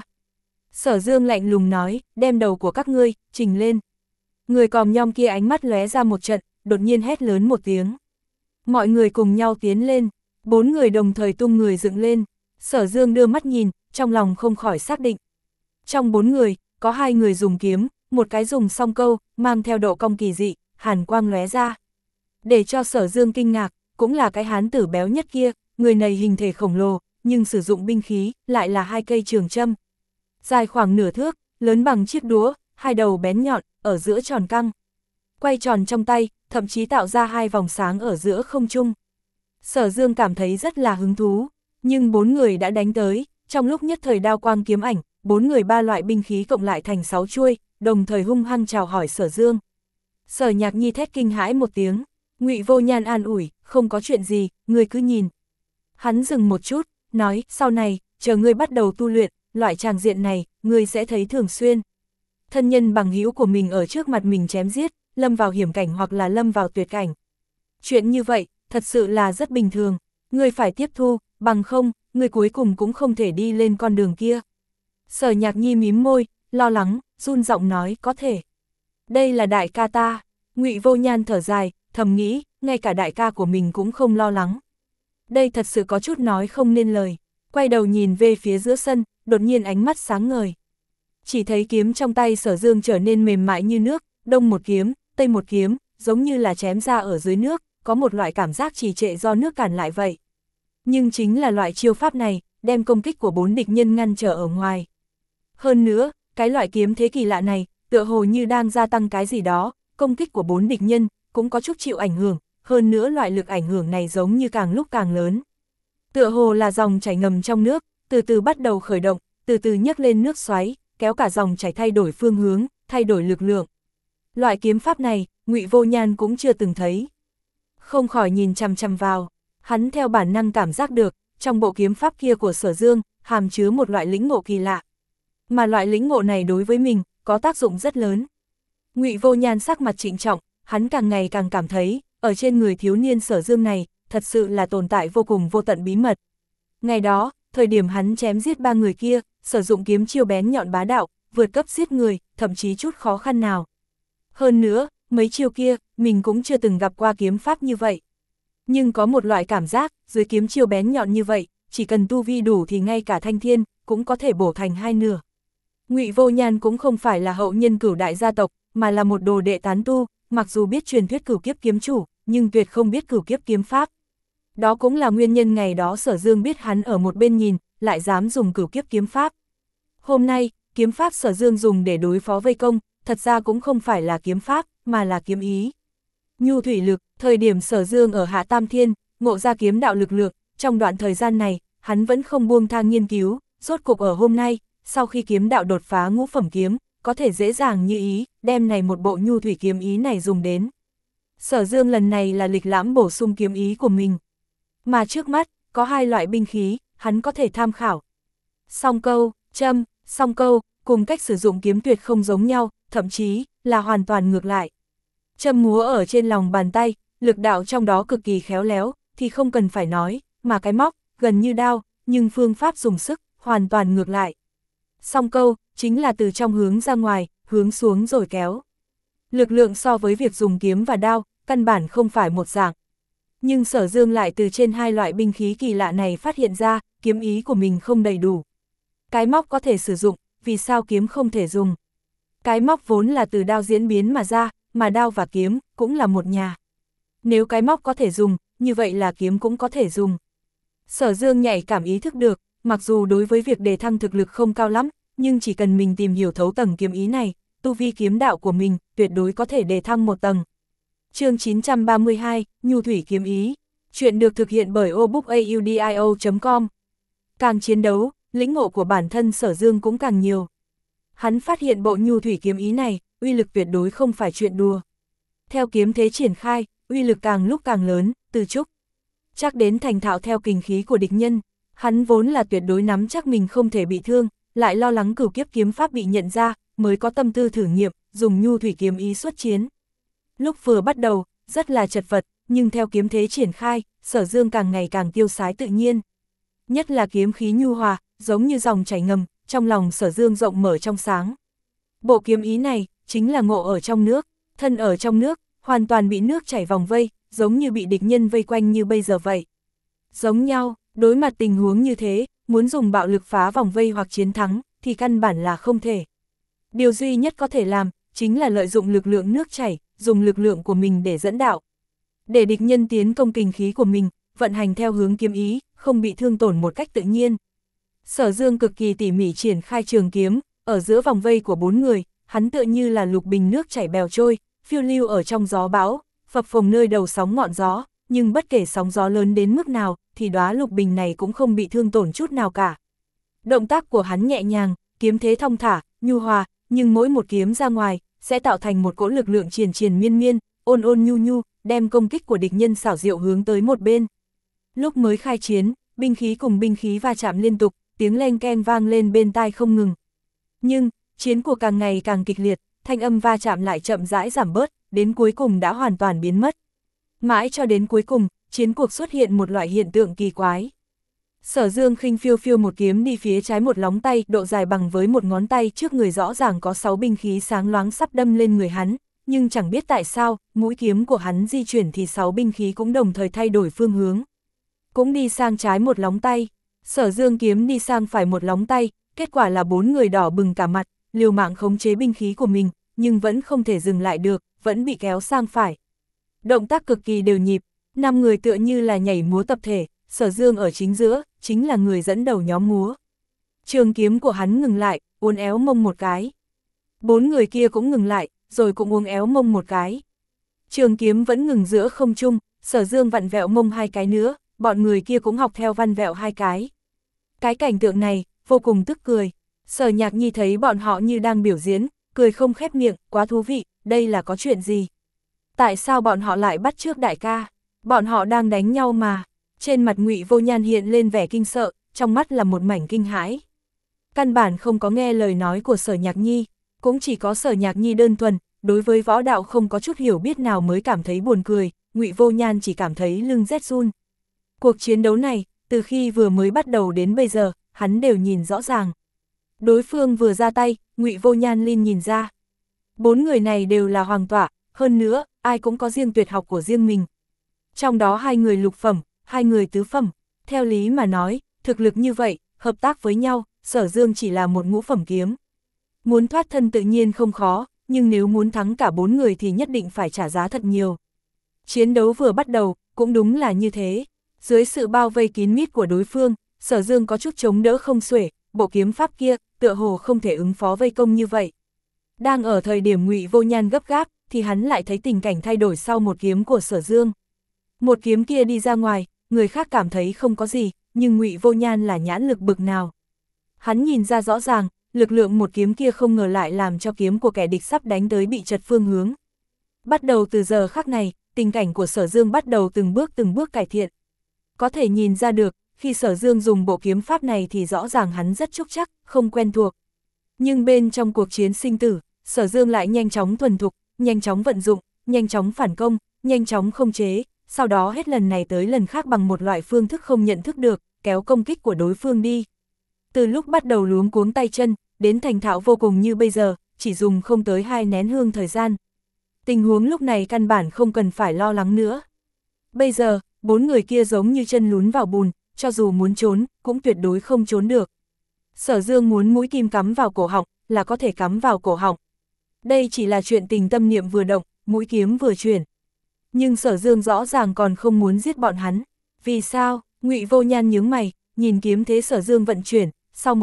[SPEAKER 1] Sở Dương lạnh lùng nói, đem đầu của các ngươi, trình lên. Người còm nhom kia ánh mắt lóe ra một trận, đột nhiên hét lớn một tiếng. Mọi người cùng nhau tiến lên, bốn người đồng thời tung người dựng lên. Sở Dương đưa mắt nhìn, trong lòng không khỏi xác định. Trong bốn người, có hai người dùng kiếm, một cái dùng song câu, mang theo độ cong kỳ dị, hàn quang lóe ra. Để cho Sở Dương kinh ngạc, cũng là cái hán tử béo nhất kia, người này hình thể khổng lồ, nhưng sử dụng binh khí, lại là hai cây trường châm. Dài khoảng nửa thước, lớn bằng chiếc đũa, hai đầu bén nhọn, ở giữa tròn căng. Quay tròn trong tay, thậm chí tạo ra hai vòng sáng ở giữa không trung. Sở Dương cảm thấy rất là hứng thú, nhưng bốn người đã đánh tới, trong lúc nhất thời đao quang kiếm ảnh, bốn người ba loại binh khí cộng lại thành sáu chuôi, đồng thời hung hăng chào hỏi Sở Dương. Sở Nhạc Nhi thét kinh hãi một tiếng, Ngụy Vô Nhan an ủi, không có chuyện gì, ngươi cứ nhìn. Hắn dừng một chút, nói, sau này, chờ ngươi bắt đầu tu luyện, loại tràng diện này, ngươi sẽ thấy thường xuyên. Thân nhân bằng hữu của mình ở trước mặt mình chém giết, lâm vào hiểm cảnh hoặc là lâm vào tuyệt cảnh. Chuyện như vậy, thật sự là rất bình thường, ngươi phải tiếp thu, bằng không, ngươi cuối cùng cũng không thể đi lên con đường kia. Sở Nhạc Nhi mím môi, lo lắng, run giọng nói, có thể. Đây là đại ca ta. Ngụy Vô Nhan thở dài, thầm nghĩ, ngay cả đại ca của mình cũng không lo lắng. Đây thật sự có chút nói không nên lời. Quay đầu nhìn về phía giữa sân, đột nhiên ánh mắt sáng ngời. Chỉ thấy kiếm trong tay Sở Dương trở nên mềm mại như nước, đông một kiếm, tây một kiếm, giống như là chém ra ở dưới nước, có một loại cảm giác trì trệ do nước cản lại vậy. Nhưng chính là loại chiêu pháp này, đem công kích của bốn địch nhân ngăn trở ở ngoài. Hơn nữa, cái loại kiếm thế kỳ lạ này, tựa hồ như đang gia tăng cái gì đó, công kích của bốn địch nhân, cũng có chút chịu ảnh hưởng, hơn nữa loại lực ảnh hưởng này giống như càng lúc càng lớn. Tựa hồ là dòng chảy ngầm trong nước, từ từ bắt đầu khởi động, từ từ nhấc lên nước xoáy, kéo cả dòng chảy thay đổi phương hướng, thay đổi lực lượng. Loại kiếm pháp này, Ngụy Vô Nhan cũng chưa từng thấy. Không khỏi nhìn chằm chằm vào, hắn theo bản năng cảm giác được, trong bộ kiếm pháp kia của Sở Dương, hàm chứa một loại lĩnh ngộ kỳ lạ. Mà loại lĩnh ngộ này đối với mình, có tác dụng rất lớn. Ngụy Vô Nhan sắc mặt trịnh trọng, hắn càng ngày càng cảm thấy, ở trên người thiếu niên Sở Dương này, thật sự là tồn tại vô cùng vô tận bí mật. Ngày đó, thời điểm hắn chém giết ba người kia, sử dụng kiếm chiêu bén nhọn bá đạo, vượt cấp giết người, thậm chí chút khó khăn nào. Hơn nữa, mấy chiêu kia, mình cũng chưa từng gặp qua kiếm pháp như vậy. Nhưng có một loại cảm giác, dưới kiếm chiêu bén nhọn như vậy, chỉ cần tu vi đủ thì ngay cả thanh thiên, cũng có thể bổ thành hai nửa. Ngụy Vô Nhan cũng không phải là hậu nhân cửu đại gia tộc, mà là một đồ đệ tán tu, mặc dù biết truyền thuyết cửu kiếp kiếm chủ, nhưng tuyệt không biết cửu kiếp kiếm pháp. Đó cũng là nguyên nhân ngày đó Sở Dương biết hắn ở một bên nhìn, lại dám dùng cửu kiếp kiếm pháp. Hôm nay, kiếm pháp Sở Dương dùng để đối phó vây công, thật ra cũng không phải là kiếm pháp, mà là kiếm ý. Nhu thủy lực, thời điểm Sở Dương ở Hạ Tam Thiên, ngộ ra kiếm đạo lực lượng, trong đoạn thời gian này, hắn vẫn không buông tha nghiên cứu, rốt cục ở hôm nay, sau khi kiếm đạo đột phá ngũ phẩm kiếm, có thể dễ dàng như ý, đem này một bộ nhu thủy kiếm ý này dùng đến. Sở Dương lần này là lịch lãm bổ sung kiếm ý của mình. Mà trước mắt, có hai loại binh khí, hắn có thể tham khảo. Song câu, châm, song câu, cùng cách sử dụng kiếm tuyệt không giống nhau, thậm chí là hoàn toàn ngược lại. Châm múa ở trên lòng bàn tay, lực đạo trong đó cực kỳ khéo léo, thì không cần phải nói, mà cái móc, gần như đao, nhưng phương pháp dùng sức, hoàn toàn ngược lại. Song câu, chính là từ trong hướng ra ngoài, hướng xuống rồi kéo. Lực lượng so với việc dùng kiếm và đao, căn bản không phải một dạng. Nhưng Sở Dương lại từ trên hai loại binh khí kỳ lạ này phát hiện ra, kiếm ý của mình không đầy đủ. Cái móc có thể sử dụng, vì sao kiếm không thể dùng? Cái móc vốn là từ đao diễn biến mà ra, mà đao và kiếm cũng là một nhà. Nếu cái móc có thể dùng, như vậy là kiếm cũng có thể dùng. Sở Dương nhạy cảm ý thức được, mặc dù đối với việc đề thăng thực lực không cao lắm, nhưng chỉ cần mình tìm hiểu thấu tầng kiếm ý này, tu vi kiếm đạo của mình tuyệt đối có thể đề thăng một tầng. Chương chín trăm ba mươi hai, Nhu Thủy Kiếm Ý. Chuyện được thực hiện bởi obookaudio chấm com. Càng chiến đấu, lĩnh ngộ của bản thân Sở Dương cũng càng nhiều. Hắn phát hiện bộ Nhu Thủy Kiếm Ý này, uy lực tuyệt đối không phải chuyện đùa. Theo kiếm thế triển khai, uy lực càng lúc càng lớn, từ chúc chắc đến thành thạo theo kình khí của địch nhân. Hắn vốn là tuyệt đối nắm chắc mình không thể bị thương, lại lo lắng cửu kiếp kiếm pháp bị nhận ra, mới có tâm tư thử nghiệm, dùng Nhu Thủy Kiếm Ý xuất chiến. Lúc vừa bắt đầu, rất là chật vật, nhưng theo kiếm thế triển khai, Sở Dương càng ngày càng tiêu sái tự nhiên. Nhất là kiếm khí nhu hòa, giống như dòng chảy ngầm, trong lòng Sở Dương rộng mở trong sáng. Bộ kiếm ý này, chính là ngộ ở trong nước, thân ở trong nước, hoàn toàn bị nước chảy vòng vây, giống như bị địch nhân vây quanh như bây giờ vậy. Giống nhau, đối mặt tình huống như thế, muốn dùng bạo lực phá vòng vây hoặc chiến thắng, thì căn bản là không thể. Điều duy nhất có thể làm, chính là lợi dụng lực lượng nước chảy, dùng lực lượng của mình để dẫn đạo. Để địch nhân tiến công kình khí của mình, vận hành theo hướng kiếm ý, không bị thương tổn một cách tự nhiên. Sở Dương cực kỳ tỉ mỉ triển khai trường kiếm, ở giữa vòng vây của bốn người, hắn tựa như là lục bình nước chảy bèo trôi, phiêu lưu ở trong gió bão, phập phồng nơi đầu sóng ngọn gió, nhưng bất kể sóng gió lớn đến mức nào, thì đóa lục bình này cũng không bị thương tổn chút nào cả. Động tác của hắn nhẹ nhàng, kiếm thế thong thả, nhu hòa, nhưng mỗi một kiếm ra ngoài, sẽ tạo thành một cỗ lực lượng triền triền miên miên, ôn ôn nhu nhu, đem công kích của địch nhân xảo diệu hướng tới một bên. Lúc mới khai chiến, binh khí cùng binh khí va chạm liên tục, tiếng leng keng vang lên bên tai không ngừng. Nhưng, chiến cuộc càng ngày càng kịch liệt, thanh âm va chạm lại chậm rãi giảm bớt, đến cuối cùng đã hoàn toàn biến mất. Mãi cho đến cuối cùng, chiến cuộc xuất hiện một loại hiện tượng kỳ quái. Sở Dương khinh phiêu phiêu một kiếm đi phía trái một lóng tay, độ dài bằng với một ngón tay, trước người rõ ràng có sáu binh khí sáng loáng sắp đâm lên người hắn, nhưng chẳng biết tại sao, mũi kiếm của hắn di chuyển thì sáu binh khí cũng đồng thời thay đổi phương hướng. Cũng đi sang trái một lóng tay, Sở Dương kiếm đi sang phải một lóng tay, kết quả là bốn người đỏ bừng cả mặt, liều mạng khống chế binh khí của mình, nhưng vẫn không thể dừng lại được, vẫn bị kéo sang phải. Động tác cực kỳ đều nhịp, năm người tựa như là nhảy múa tập thể, Sở Dương ở chính giữa, chính là người dẫn đầu nhóm múa. Trường kiếm của hắn ngừng lại, uốn éo mông một cái. Bốn người kia cũng ngừng lại, rồi cũng uốn éo mông một cái. Trường kiếm vẫn ngừng giữa không trung, Sở Dương vặn vẹo mông hai cái nữa, bọn người kia cũng học theo vặn vẹo hai cái. Cái cảnh tượng này, vô cùng tức cười. Sở Nhạc Nhi thấy bọn họ như đang biểu diễn, cười không khép miệng, quá thú vị, đây là có chuyện gì? Tại sao bọn họ lại bắt chước đại ca? Bọn họ đang đánh nhau mà. Trên mặt Ngụy Vô Nhan hiện lên vẻ kinh sợ, trong mắt là một mảnh kinh hãi. Căn bản không có nghe lời nói của Sở Nhạc Nhi, cũng chỉ có Sở Nhạc Nhi đơn thuần, đối với võ đạo không có chút hiểu biết nào mới cảm thấy buồn cười, Ngụy Vô Nhan chỉ cảm thấy lưng rét run. Cuộc chiến đấu này, từ khi vừa mới bắt đầu đến bây giờ, hắn đều nhìn rõ ràng. Đối phương vừa ra tay, Ngụy Vô Nhan liên nhìn ra. Bốn người này đều là hoàng tọa, hơn nữa, ai cũng có riêng tuyệt học của riêng mình. Trong đó hai người lục phẩm, hai người tứ phẩm, theo lý mà nói, thực lực như vậy, hợp tác với nhau, Sở Dương chỉ là một ngũ phẩm kiếm. Muốn thoát thân tự nhiên không khó, nhưng nếu muốn thắng cả bốn người thì nhất định phải trả giá thật nhiều. Chiến đấu vừa bắt đầu, cũng đúng là như thế. Dưới sự bao vây kín mít của đối phương, Sở Dương có chút chống đỡ không xuể, bộ kiếm pháp kia, tựa hồ không thể ứng phó vây công như vậy. Đang ở thời điểm Ngụy Vô Nhan gấp gáp, thì hắn lại thấy tình cảnh thay đổi sau một kiếm của Sở Dương. Một kiếm kia đi ra ngoài, người khác cảm thấy không có gì, nhưng Ngụy Vô Nhan là nhãn lực bực nào. Hắn nhìn ra rõ ràng, lực lượng một kiếm kia không ngờ lại làm cho kiếm của kẻ địch sắp đánh tới bị chật phương hướng. Bắt đầu từ giờ khắc này, tình cảnh của Sở Dương bắt đầu từng bước từng bước cải thiện. Có thể nhìn ra được, khi Sở Dương dùng bộ kiếm pháp này thì rõ ràng hắn rất trúc chắc, không quen thuộc. Nhưng bên trong cuộc chiến sinh tử, Sở Dương lại nhanh chóng thuần thục, nhanh chóng vận dụng, nhanh chóng phản công, nhanh chóng không chế, sau đó hết lần này tới lần khác bằng một loại phương thức không nhận thức được, kéo công kích của đối phương đi. Từ lúc bắt đầu luống cuống tay chân, đến thành thạo vô cùng như bây giờ, chỉ dùng không tới hai nén hương thời gian. Tình huống lúc này căn bản không cần phải lo lắng nữa. Bây giờ, bốn người kia giống như chân lún vào bùn, cho dù muốn trốn, cũng tuyệt đối không trốn được. Sở Dương muốn mũi kim cắm vào cổ họng, là có thể cắm vào cổ họng. Đây chỉ là chuyện tình tâm niệm vừa động, mũi kiếm vừa chuyển. Nhưng Sở Dương rõ ràng còn không muốn giết bọn hắn. Vì sao? Ngụy Vô Nhan nhướng mày, nhìn kiếm thế Sở Dương vận chuyển, sau một khắc,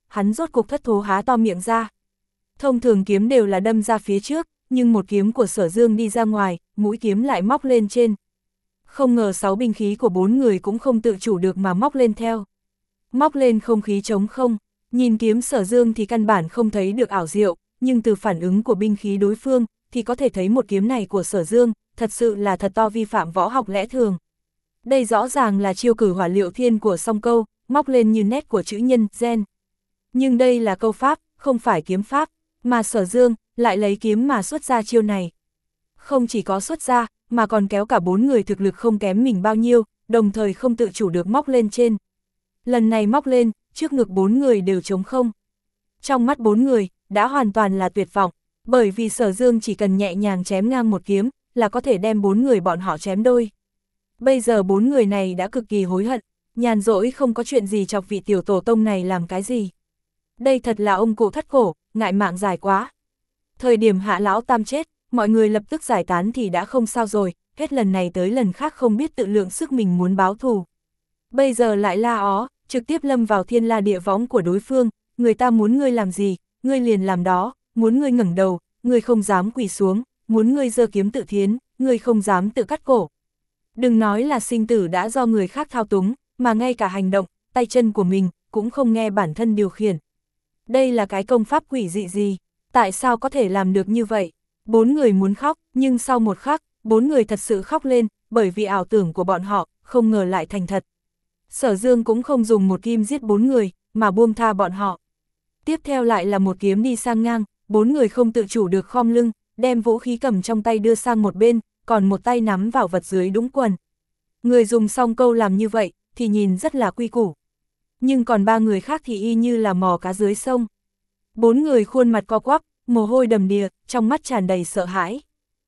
[SPEAKER 1] hắn rốt cục thất thố há to miệng ra. Thông thường kiếm đều là đâm ra phía trước, nhưng một kiếm của Sở Dương đi ra ngoài, mũi kiếm lại móc lên trên. Không ngờ sáu binh khí của bốn người cũng không tự chủ được mà móc lên theo. Móc lên không khí trống không, nhìn kiếm Sở Dương thì căn bản không thấy được ảo diệu, nhưng từ phản ứng của binh khí đối phương, thì có thể thấy một kiếm này của Sở Dương, thật sự là thật to vi phạm võ học lẽ thường. Đây rõ ràng là chiêu cử hỏa liệu thiên của song câu, móc lên như nét của chữ nhân, gen. Nhưng đây là câu pháp, không phải kiếm pháp, mà Sở Dương lại lấy kiếm mà xuất ra chiêu này. Không chỉ có xuất ra, mà còn kéo cả bốn người thực lực không kém mình bao nhiêu, đồng thời không tự chủ được móc lên trên. Lần này móc lên, trước ngực bốn người đều trống không. Trong mắt bốn người, đã hoàn toàn là tuyệt vọng, bởi vì Sở Dương chỉ cần nhẹ nhàng chém ngang một kiếm, là có thể đem bốn người bọn họ chém đôi. Bây giờ bốn người này đã cực kỳ hối hận, nhàn rỗi không có chuyện gì chọc vị tiểu tổ tông này làm cái gì. Đây thật là ông cụ thắt cổ, ngại mạng dài quá. Thời điểm Hạ Lão Tam chết, mọi người lập tức giải tán thì đã không sao rồi, hết lần này tới lần khác không biết tự lượng sức mình muốn báo thù. Bây giờ lại la ó, trực tiếp lâm vào thiên la địa võng của đối phương, người ta muốn ngươi làm gì, ngươi liền làm đó, muốn ngươi ngẩng đầu, ngươi không dám quỳ xuống, muốn ngươi giơ kiếm tự thiến, ngươi không dám tự cắt cổ. Đừng nói là sinh tử đã do người khác thao túng, mà ngay cả hành động, tay chân của mình, cũng không nghe bản thân điều khiển. Đây là cái công pháp quỷ dị gì? Tại sao có thể làm được như vậy? Bốn người muốn khóc, nhưng sau một khắc, bốn người thật sự khóc lên, bởi vì ảo tưởng của bọn họ, không ngờ lại thành thật. Sở Dương cũng không dùng một kim giết bốn người, mà buông tha bọn họ. Tiếp theo lại là một kiếm đi sang ngang, bốn người không tự chủ được khom lưng, đem vũ khí cầm trong tay đưa sang một bên, còn một tay nắm vào vật dưới đũng quần. Người dùng song câu làm như vậy, thì nhìn rất là quy củ. Nhưng còn ba người khác thì y như là mò cá dưới sông. Bốn người khuôn mặt co quắp, mồ hôi đầm đìa, trong mắt tràn đầy sợ hãi.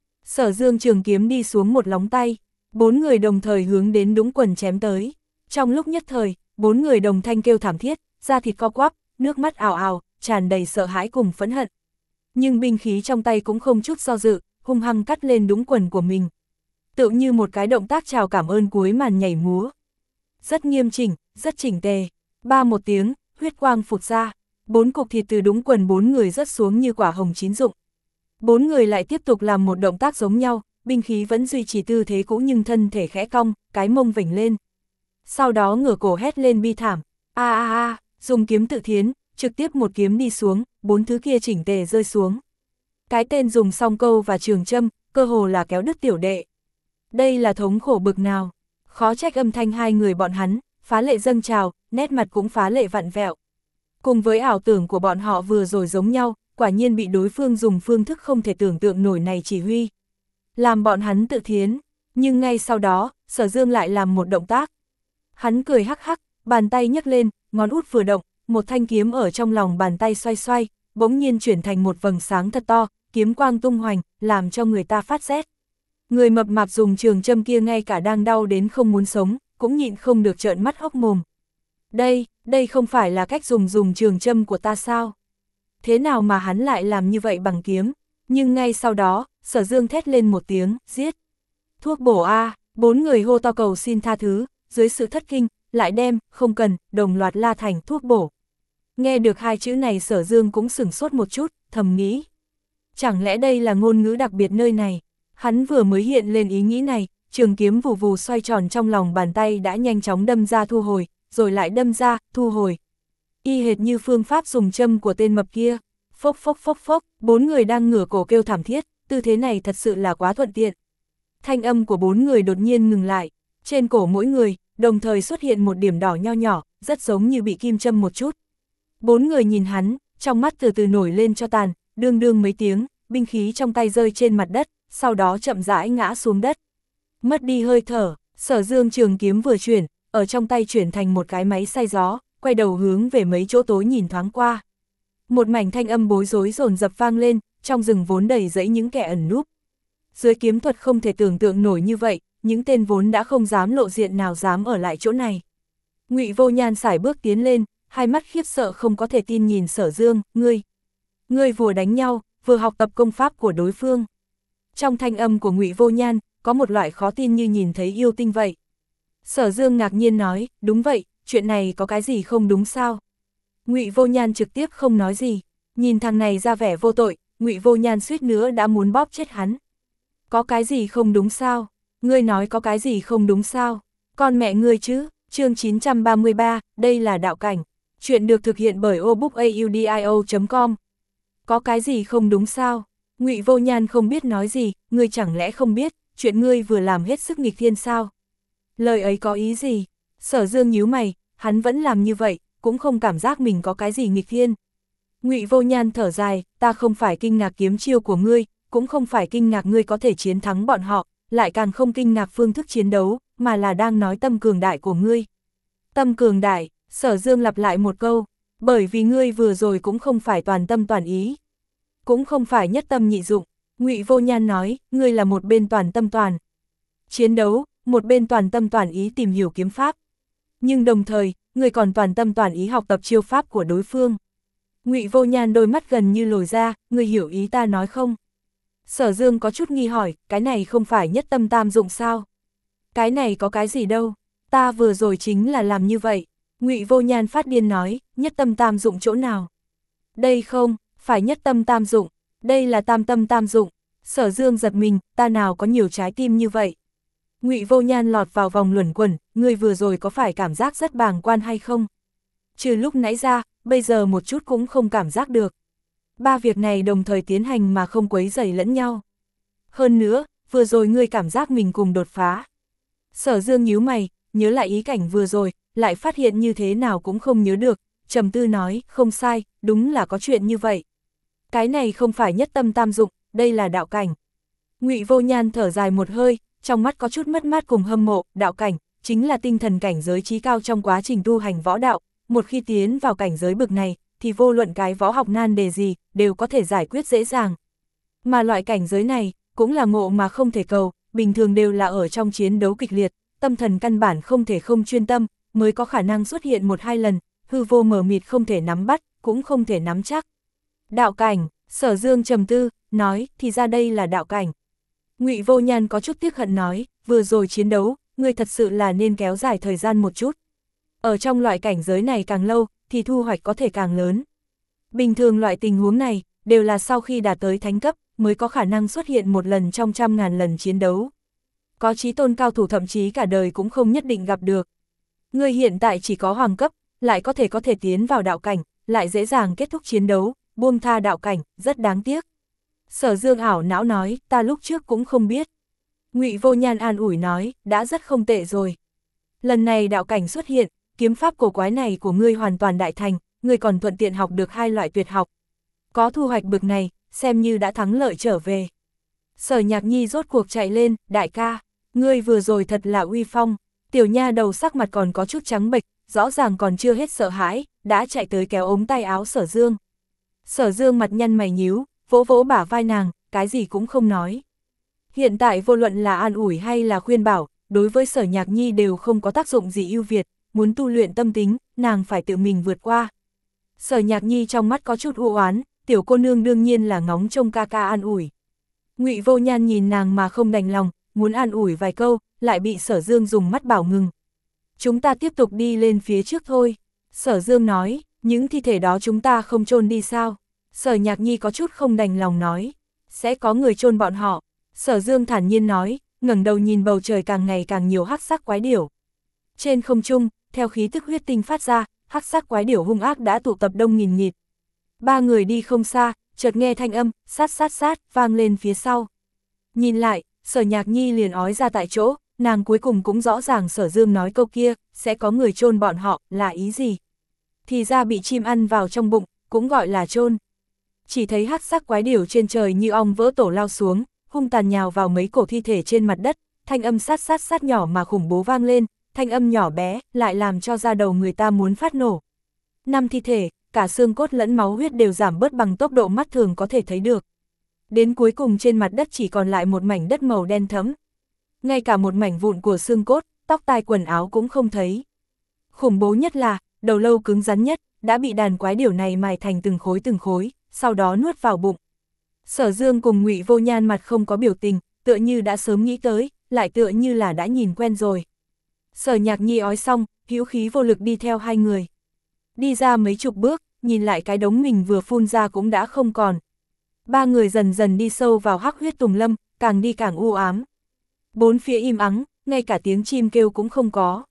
[SPEAKER 1] Sở Dương trường kiếm đi xuống một lóng tay, bốn người đồng thời hướng đến đũng quần chém tới. Trong lúc nhất thời, bốn người đồng thanh kêu thảm thiết, da thịt co quắp, nước mắt ào ào, tràn đầy sợ hãi cùng phẫn hận. Nhưng binh khí trong tay cũng không chút do dự, hung hăng cắt lên đũng quần của mình. Tựa như một cái động tác chào cảm ơn cuối màn nhảy múa. Rất nghiêm chỉnh, rất chỉnh tề. Ba một tiếng, huyết quang phụt ra, bốn cục thịt từ đũng quần bốn người rớt xuống như quả hồng chín rụng. Bốn người lại tiếp tục làm một động tác giống nhau, binh khí vẫn duy trì tư thế cũ nhưng thân thể khẽ cong, cái mông vểnh lên. Sau đó ngửa cổ hét lên bi thảm, a a a, dùng kiếm tự thiến, trực tiếp một kiếm đi xuống, bốn thứ kia chỉnh tề rơi xuống. Cái tên dùng song câu và trường châm, cơ hồ là kéo đứt tiểu đệ. Đây là thống khổ bực nào, khó trách âm thanh hai người bọn hắn, phá lệ dâng trào, nét mặt cũng phá lệ vặn vẹo. Cùng với ảo tưởng của bọn họ vừa rồi giống nhau, quả nhiên bị đối phương dùng phương thức không thể tưởng tượng nổi này chỉ huy. Làm bọn hắn tự thiến, nhưng ngay sau đó, Sở Dương lại làm một động tác. Hắn cười hắc hắc, bàn tay nhấc lên, ngón út vừa động, một thanh kiếm ở trong lòng bàn tay xoay xoay, bỗng nhiên chuyển thành một vầng sáng thật to, kiếm quang tung hoành, làm cho người ta phát rét. Người mập mạp dùng trường châm kia ngay cả đang đau đến không muốn sống, cũng nhịn không được trợn mắt hốc mồm. Đây, đây không phải là cách dùng dùng trường châm của ta sao? Thế nào mà hắn lại làm như vậy bằng kiếm? Nhưng ngay sau đó, Sở Dương thét lên một tiếng, giết. Thuốc bổ a, bốn người hô to cầu xin tha thứ, dưới sự thất kinh, lại đem, không cần, đồng loạt la thành thuốc bổ. Nghe được hai chữ này Sở Dương cũng sửng sốt một chút, thầm nghĩ. Chẳng lẽ đây là ngôn ngữ đặc biệt nơi này? Hắn vừa mới hiện lên ý nghĩ này, trường kiếm vù vù xoay tròn trong lòng bàn tay đã nhanh chóng đâm ra thu hồi, rồi lại đâm ra, thu hồi. Y hệt như phương pháp dùng châm của tên mập kia. Phốc phốc phốc phốc, bốn người đang ngửa cổ kêu thảm thiết, tư thế này thật sự là quá thuận tiện. Thanh âm của bốn người đột nhiên ngừng lại, trên cổ mỗi người, đồng thời xuất hiện một điểm đỏ nho nhỏ, rất giống như bị kim châm một chút. Bốn người nhìn hắn, trong mắt từ từ nổi lên cho tàn, đương đương mấy tiếng, binh khí trong tay rơi trên mặt đất, sau đó chậm rãi ngã xuống đất. Mất đi hơi thở, Sở Dương trường kiếm vừa chuyển, ở trong tay chuyển thành một cái máy xay gió, quay đầu hướng về mấy chỗ tối nhìn thoáng qua. Một mảnh thanh âm bối rối dồn dập vang lên, trong rừng vốn đầy rẫy những kẻ ẩn núp. Dưới kiếm thuật không thể tưởng tượng nổi như vậy, những tên vốn đã không dám lộ diện nào dám ở lại chỗ này. Ngụy Vô Nhan sải bước tiến lên, hai mắt khiếp sợ không có thể tin nhìn Sở Dương, ngươi. Ngươi vừa đánh nhau, vừa học tập công pháp của đối phương. Trong thanh âm của Ngụy Vô Nhan, có một loại khó tin như nhìn thấy yêu tinh vậy. Sở Dương ngạc nhiên nói, đúng vậy, chuyện này có cái gì không đúng sao? Ngụy Vô Nhan trực tiếp không nói gì, nhìn thằng này ra vẻ vô tội, Ngụy Vô Nhan suýt nữa đã muốn bóp chết hắn. Có cái gì không đúng sao? Ngươi nói có cái gì không đúng sao? Con mẹ ngươi chứ, chương chín trăm ba mươi ba, đây là đạo cảnh. Chuyện được thực hiện bởi obookaudio chấm com. Có cái gì không đúng sao? Ngụy Vô Nhan không biết nói gì, ngươi chẳng lẽ không biết, chuyện ngươi vừa làm hết sức nghịch thiên sao? Lời ấy có ý gì? Sở Dương nhíu mày, hắn vẫn làm như vậy, cũng không cảm giác mình có cái gì nghịch thiên. Ngụy Vô Nhan thở dài, ta không phải kinh ngạc kiếm chiêu của ngươi, cũng không phải kinh ngạc ngươi có thể chiến thắng bọn họ, lại càng không kinh ngạc phương thức chiến đấu, mà là đang nói tâm cường đại của ngươi. Tâm cường đại, Sở Dương lặp lại một câu, bởi vì ngươi vừa rồi cũng không phải toàn tâm toàn ý, cũng không phải nhất tâm nhị dụng. Ngụy Vô Nhan nói, ngươi là một bên toàn tâm toàn chiến đấu, một bên toàn tâm toàn ý tìm hiểu kiếm pháp. Nhưng đồng thời, ngươi còn toàn tâm toàn ý học tập chiêu pháp của đối phương. Ngụy Vô Nhan đôi mắt gần như lồi ra, ngươi hiểu ý ta nói không? Sở Dương có chút nghi hỏi, cái này không phải nhất tâm tam dụng sao? Cái này có cái gì đâu, ta vừa rồi chính là làm như vậy. Ngụy Vô Nhan phát điên nói, nhất tâm tam dụng chỗ nào? Đây không, phải nhất tâm tam dụng, đây là tam tâm tam dụng. Sở Dương giật mình, ta nào có nhiều trái tim như vậy? Ngụy Vô Nhan lọt vào vòng luẩn quẩn, ngươi vừa rồi có phải cảm giác rất bàng quan hay không? Trừ lúc nãy ra, bây giờ một chút cũng không cảm giác được. Ba việc này đồng thời tiến hành mà không quấy rầy lẫn nhau. Hơn nữa, vừa rồi ngươi cảm giác mình cùng đột phá. Sở Dương nhíu mày, nhớ lại ý cảnh vừa rồi, lại phát hiện như thế nào cũng không nhớ được, trầm tư nói, không sai, đúng là có chuyện như vậy. Cái này không phải nhất tâm tam dụng, đây là đạo cảnh. Ngụy Vô Nhan thở dài một hơi, trong mắt có chút mất mát cùng hâm mộ, đạo cảnh, chính là tinh thần cảnh giới trí cao trong quá trình tu hành võ đạo, một khi tiến vào cảnh giới bực này, thì vô luận cái võ học nan đề gì, đều có thể giải quyết dễ dàng. Mà loại cảnh giới này, cũng là ngộ mà không thể cầu, bình thường đều là ở trong chiến đấu kịch liệt, tâm thần căn bản không thể không chuyên tâm, mới có khả năng xuất hiện một hai lần, hư vô mờ mịt không thể nắm bắt, cũng không thể nắm chắc. Đạo cảnh, Sở Dương trầm tư, nói, thì ra đây là đạo cảnh. Ngụy Vô Nhan có chút tiếc hận nói, vừa rồi chiến đấu, ngươi thật sự là nên kéo dài thời gian một chút. Ở trong loại cảnh giới này càng lâu, thì thu hoạch có thể càng lớn. Bình thường loại tình huống này, đều là sau khi đạt tới thánh cấp, mới có khả năng xuất hiện một lần trong trăm ngàn lần chiến đấu. Có chí tôn cao thủ thậm chí cả đời cũng không nhất định gặp được. Ngươi hiện tại chỉ có hoàng cấp, lại có thể có thể tiến vào đạo cảnh, lại dễ dàng kết thúc chiến đấu, buông tha đạo cảnh, rất đáng tiếc. Sở Dương ảo não nói, ta lúc trước cũng không biết. Ngụy Vô Nhan an ủi nói, đã rất không tệ rồi. Lần này đạo cảnh xuất hiện, kiếm pháp cổ quái này của ngươi hoàn toàn đại thành, ngươi còn thuận tiện học được hai loại tuyệt học. Có thu hoạch bực này, xem như đã thắng lợi trở về. Sở Nhạc Nhi rốt cuộc chạy lên, đại ca, ngươi vừa rồi thật là uy phong. Tiểu nha đầu sắc mặt còn có chút trắng bệch, rõ ràng còn chưa hết sợ hãi, đã chạy tới kéo ống tay áo Sở Dương. Sở Dương mặt nhăn mày nhíu, vỗ vỗ bả vai nàng, cái gì cũng không nói. Hiện tại vô luận là an ủi hay là khuyên bảo, đối với Sở Nhạc Nhi đều không có tác dụng gì ưu việt, muốn tu luyện tâm tính, nàng phải tự mình vượt qua. Sở Nhạc Nhi trong mắt có chút u oán, tiểu cô nương đương nhiên là ngóng trông ca ca an ủi. Ngụy Vô Nhan nhìn nàng mà không đành lòng, muốn an ủi vài câu, lại bị Sở Dương dùng mắt bảo ngừng. Chúng ta tiếp tục đi lên phía trước thôi. Sở Dương nói, những thi thể đó chúng ta không chôn đi sao? Sở Nhạc Nhi có chút không đành lòng nói, sẽ có người chôn bọn họ. Sở Dương thản nhiên nói, ngẩng đầu nhìn bầu trời càng ngày càng nhiều hắc sắc quái điểu. Trên không trung, theo khí tức huyết tinh phát ra, hắc sắc quái điểu hung ác đã tụ tập đông nghìn nghịt. Ba người đi không xa, chợt nghe thanh âm, sát sát sát, vang lên phía sau. Nhìn lại, Sở Nhạc Nhi liền ói ra tại chỗ, nàng cuối cùng cũng rõ ràng Sở Dương nói câu kia, sẽ có người chôn bọn họ, là ý gì? Thì ra bị chim ăn vào trong bụng, cũng gọi là chôn. Chỉ thấy hắc sắc quái điểu trên trời như ong vỡ tổ lao xuống, hung tàn nhào vào mấy cổ thi thể trên mặt đất, thanh âm sát sát sát nhỏ mà khủng bố vang lên, thanh âm nhỏ bé, lại làm cho da đầu người ta muốn phát nổ. Năm thi thể, cả xương cốt lẫn máu huyết đều giảm bớt bằng tốc độ mắt thường có thể thấy được. Đến cuối cùng trên mặt đất chỉ còn lại một mảnh đất màu đen thẫm. Ngay cả một mảnh vụn của xương cốt, tóc tai quần áo cũng không thấy. Khủng bố nhất là, đầu lâu cứng rắn nhất, đã bị đàn quái điểu này mài thành từng khối từng khối, sau đó nuốt vào bụng. Sở Dương cùng Ngụy Vô Nhan mặt không có biểu tình, tựa như đã sớm nghĩ tới, lại tựa như là đã nhìn quen rồi. Sở Nhạc Nhi ói xong, hữu khí vô lực đi theo hai người. đi ra mấy chục bước, nhìn lại cái đống mình vừa phun ra cũng đã không còn. Ba người dần dần đi sâu vào hắc huyết tùng lâm, càng đi càng u ám. Bốn phía im ắng, ngay cả tiếng chim kêu cũng không có.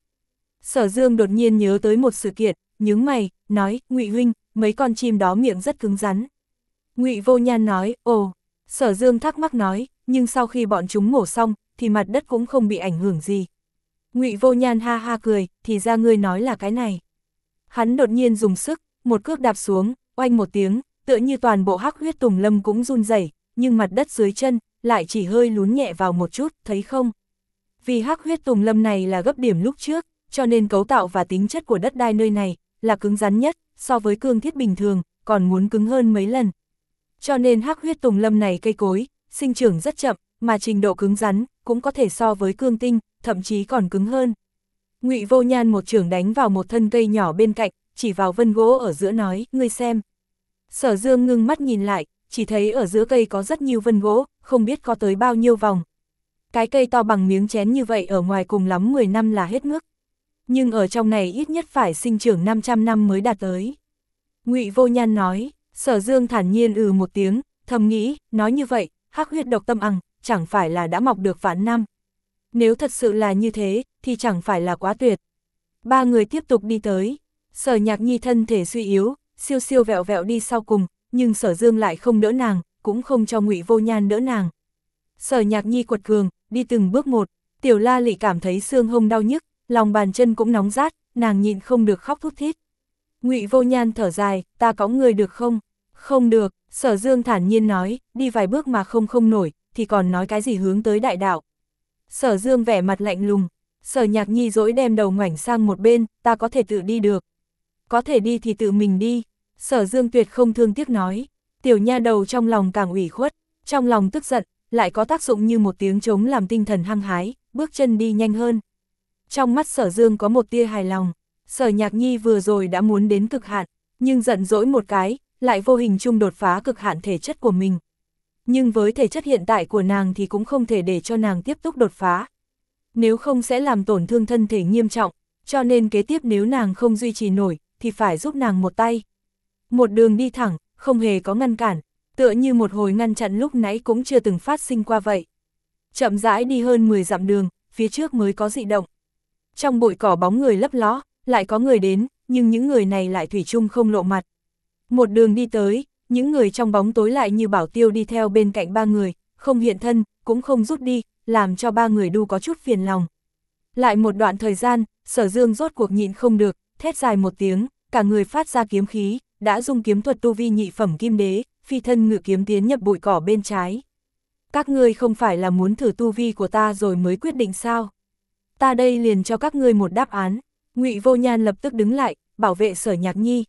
[SPEAKER 1] Sở Dương đột nhiên nhớ tới một sự kiện, nhướng mày, nói, Ngụy huynh, mấy con chim đó miệng rất cứng rắn. Ngụy Vô Nhan nói, ồ. Sở Dương thắc mắc nói, nhưng sau khi bọn chúng mổ xong, thì mặt đất cũng không bị ảnh hưởng gì. Ngụy Vô Nhan ha ha cười, thì ra ngươi nói là cái này. Hắn đột nhiên dùng sức, một cước đạp xuống, oanh một tiếng, tựa như toàn bộ hắc huyết tùng lâm cũng run rẩy, nhưng mặt đất dưới chân lại chỉ hơi lún nhẹ vào một chút, thấy không? Vì hắc huyết tùng lâm này là gấp điểm lúc trước, cho nên cấu tạo và tính chất của đất đai nơi này là cứng rắn nhất, so với cương thiết bình thường, còn muốn cứng hơn mấy lần. Cho nên hắc huyết tùng lâm này cây cối, sinh trưởng rất chậm, mà trình độ cứng rắn cũng có thể so với cương tinh, thậm chí còn cứng hơn. Ngụy Vô Nhan một chưởng đánh vào một thân cây nhỏ bên cạnh, chỉ vào vân gỗ ở giữa nói, ngươi xem. Sở Dương ngưng mắt nhìn lại, chỉ thấy ở giữa cây có rất nhiều vân gỗ, không biết có tới bao nhiêu vòng. Cái cây to bằng miếng chén như vậy ở ngoài cùng lắm mười năm là hết mức. Nhưng ở trong này ít nhất phải sinh trưởng năm trăm năm mới đạt tới. Ngụy Vô Nhan nói, Sở Dương thản nhiên ừ một tiếng, thầm nghĩ, nói như vậy, hắc huyết độc tâm ằng, chẳng phải là đã mọc được vạn năm. Nếu thật sự là như thế, thì chẳng phải là quá tuyệt. Ba người tiếp tục đi tới, Sở Nhạc Nhi thân thể suy yếu, siêu siêu vẹo vẹo đi sau cùng, nhưng Sở Dương lại không đỡ nàng, cũng không cho Ngụy Vô Nhan đỡ nàng. Sở Nhạc Nhi quật cường, đi từng bước một, Tiểu La Lị cảm thấy xương hông đau nhức, lòng bàn chân cũng nóng rát, nàng nhịn không được khóc thút thít. Ngụy Vô Nhan thở dài, ta cõng người được không? Không được, Sở Dương thản nhiên nói, đi vài bước mà không không nổi, thì còn nói cái gì hướng tới đại đạo. Sở Dương vẻ mặt lạnh lùng, Sở Nhạc Nhi dỗi đem đầu ngoảnh sang một bên, ta có thể tự đi được. Có thể đi thì tự mình đi. Sở Dương tuyệt không thương tiếc nói, tiểu nha đầu trong lòng càng ủy khuất, trong lòng tức giận, lại có tác dụng như một tiếng trống làm tinh thần hăng hái, bước chân đi nhanh hơn. Trong mắt Sở Dương có một tia hài lòng, Sở Nhạc Nhi vừa rồi đã muốn đến cực hạn, nhưng giận dỗi một cái, lại vô hình chung đột phá cực hạn thể chất của mình. Nhưng với thể chất hiện tại của nàng thì cũng không thể để cho nàng tiếp tục đột phá. Nếu không sẽ làm tổn thương thân thể nghiêm trọng, cho nên kế tiếp nếu nàng không duy trì nổi, thì phải giúp nàng một tay. Một đường đi thẳng, không hề có ngăn cản, tựa như một hồi ngăn chặn lúc nãy cũng chưa từng phát sinh qua vậy. Chậm rãi đi hơn mười dặm đường, phía trước mới có dị động. Trong bụi cỏ bóng người lấp ló, lại có người đến, nhưng những người này lại thủy chung không lộ mặt. Một đường đi tới, những người trong bóng tối lại như bảo tiêu đi theo bên cạnh ba người, không hiện thân, cũng không rút đi, làm cho ba người đu có chút phiền lòng. Lại một đoạn thời gian, Sở Dương rốt cuộc nhịn không được, thét dài một tiếng, cả người phát ra kiếm khí, đã dùng kiếm thuật tu vi nhị phẩm kim đế, phi thân ngự kiếm tiến nhập bụi cỏ bên trái. Các ngươi không phải là muốn thử tu vi của ta rồi mới quyết định sao? Ta đây liền cho các ngươi một đáp án. Ngụy Vô Nhan lập tức đứng lại, bảo vệ Sở Nhạc Nhi.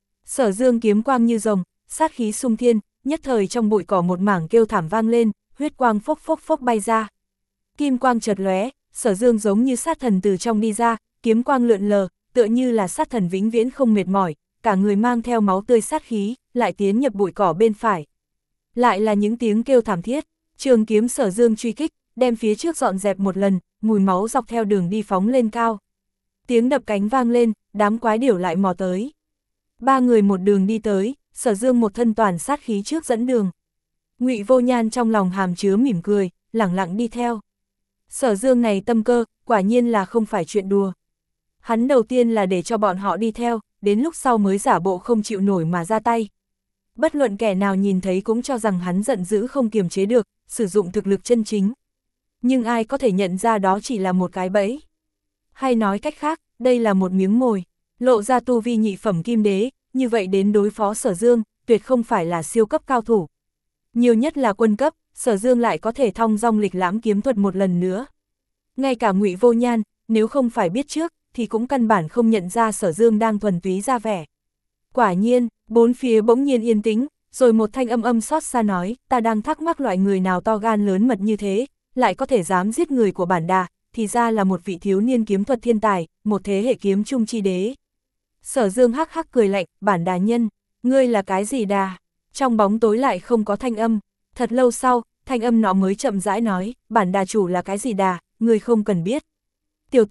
[SPEAKER 1] Sở Dương kiếm quang như rồng, sát khí sung thiên, nhất thời trong bụi cỏ một mảng kêu thảm vang lên, huyết quang phốc phốc phốc bay ra. Kim quang chợt lóe, Sở Dương giống như sát thần từ trong đi ra, kiếm quang lượn lờ, tựa như là sát thần vĩnh viễn không mệt mỏi, cả người mang theo máu tươi sát khí, lại tiến nhập bụi cỏ bên phải. Lại là những tiếng kêu thảm thiết, trường kiếm Sở Dương truy kích, đem phía trước dọn dẹp một lần, mùi máu dọc theo đường đi phóng lên cao. Tiếng đập cánh vang lên, đám quái điểu lại mò tới. Ba người một đường đi tới, Sở Dương một thân toàn sát khí trước dẫn đường. Ngụy Vô Nhan trong lòng hàm chứa mỉm cười, lẳng lặng đi theo. Sở Dương này tâm cơ, quả nhiên là không phải chuyện đùa. Hắn đầu tiên là để cho bọn họ đi theo, đến lúc sau mới giả bộ không chịu nổi mà ra tay. Bất luận kẻ nào nhìn thấy cũng cho rằng hắn giận dữ không kiềm chế được, sử dụng thực lực chân chính. Nhưng ai có thể nhận ra đó chỉ là một cái bẫy. Hay nói cách khác, đây là một miếng mồi, lộ ra tu vi nhị phẩm kim đế, như vậy đến đối phó Sở Dương, tuyệt không phải là siêu cấp cao thủ. Nhiều nhất là quân cấp, Sở Dương lại có thể thong dong lịch lãm kiếm thuật một lần nữa. Ngay cả Ngụy Vô Nhan, nếu không phải biết trước, thì cũng căn bản không nhận ra Sở Dương đang thuần túy ra vẻ. Quả nhiên, bốn phía bỗng nhiên yên tĩnh, rồi một thanh âm âm xót xa nói, ta đang thắc mắc loại người nào to gan lớn mật như thế, lại có thể dám giết người của bản đà, thì ra là một vị thiếu niên kiếm thuật thiên tài, một thế hệ kiếm trung chi đế. Sở Dương hắc hắc cười lạnh, bản đà nhân, ngươi là cái gì đà? Trong bóng tối lại không có thanh âm, thật lâu sau, thanh âm nó mới chậm rãi nói, bản đà chủ là cái gì đà, ngươi không cần biết. Tiểu tử,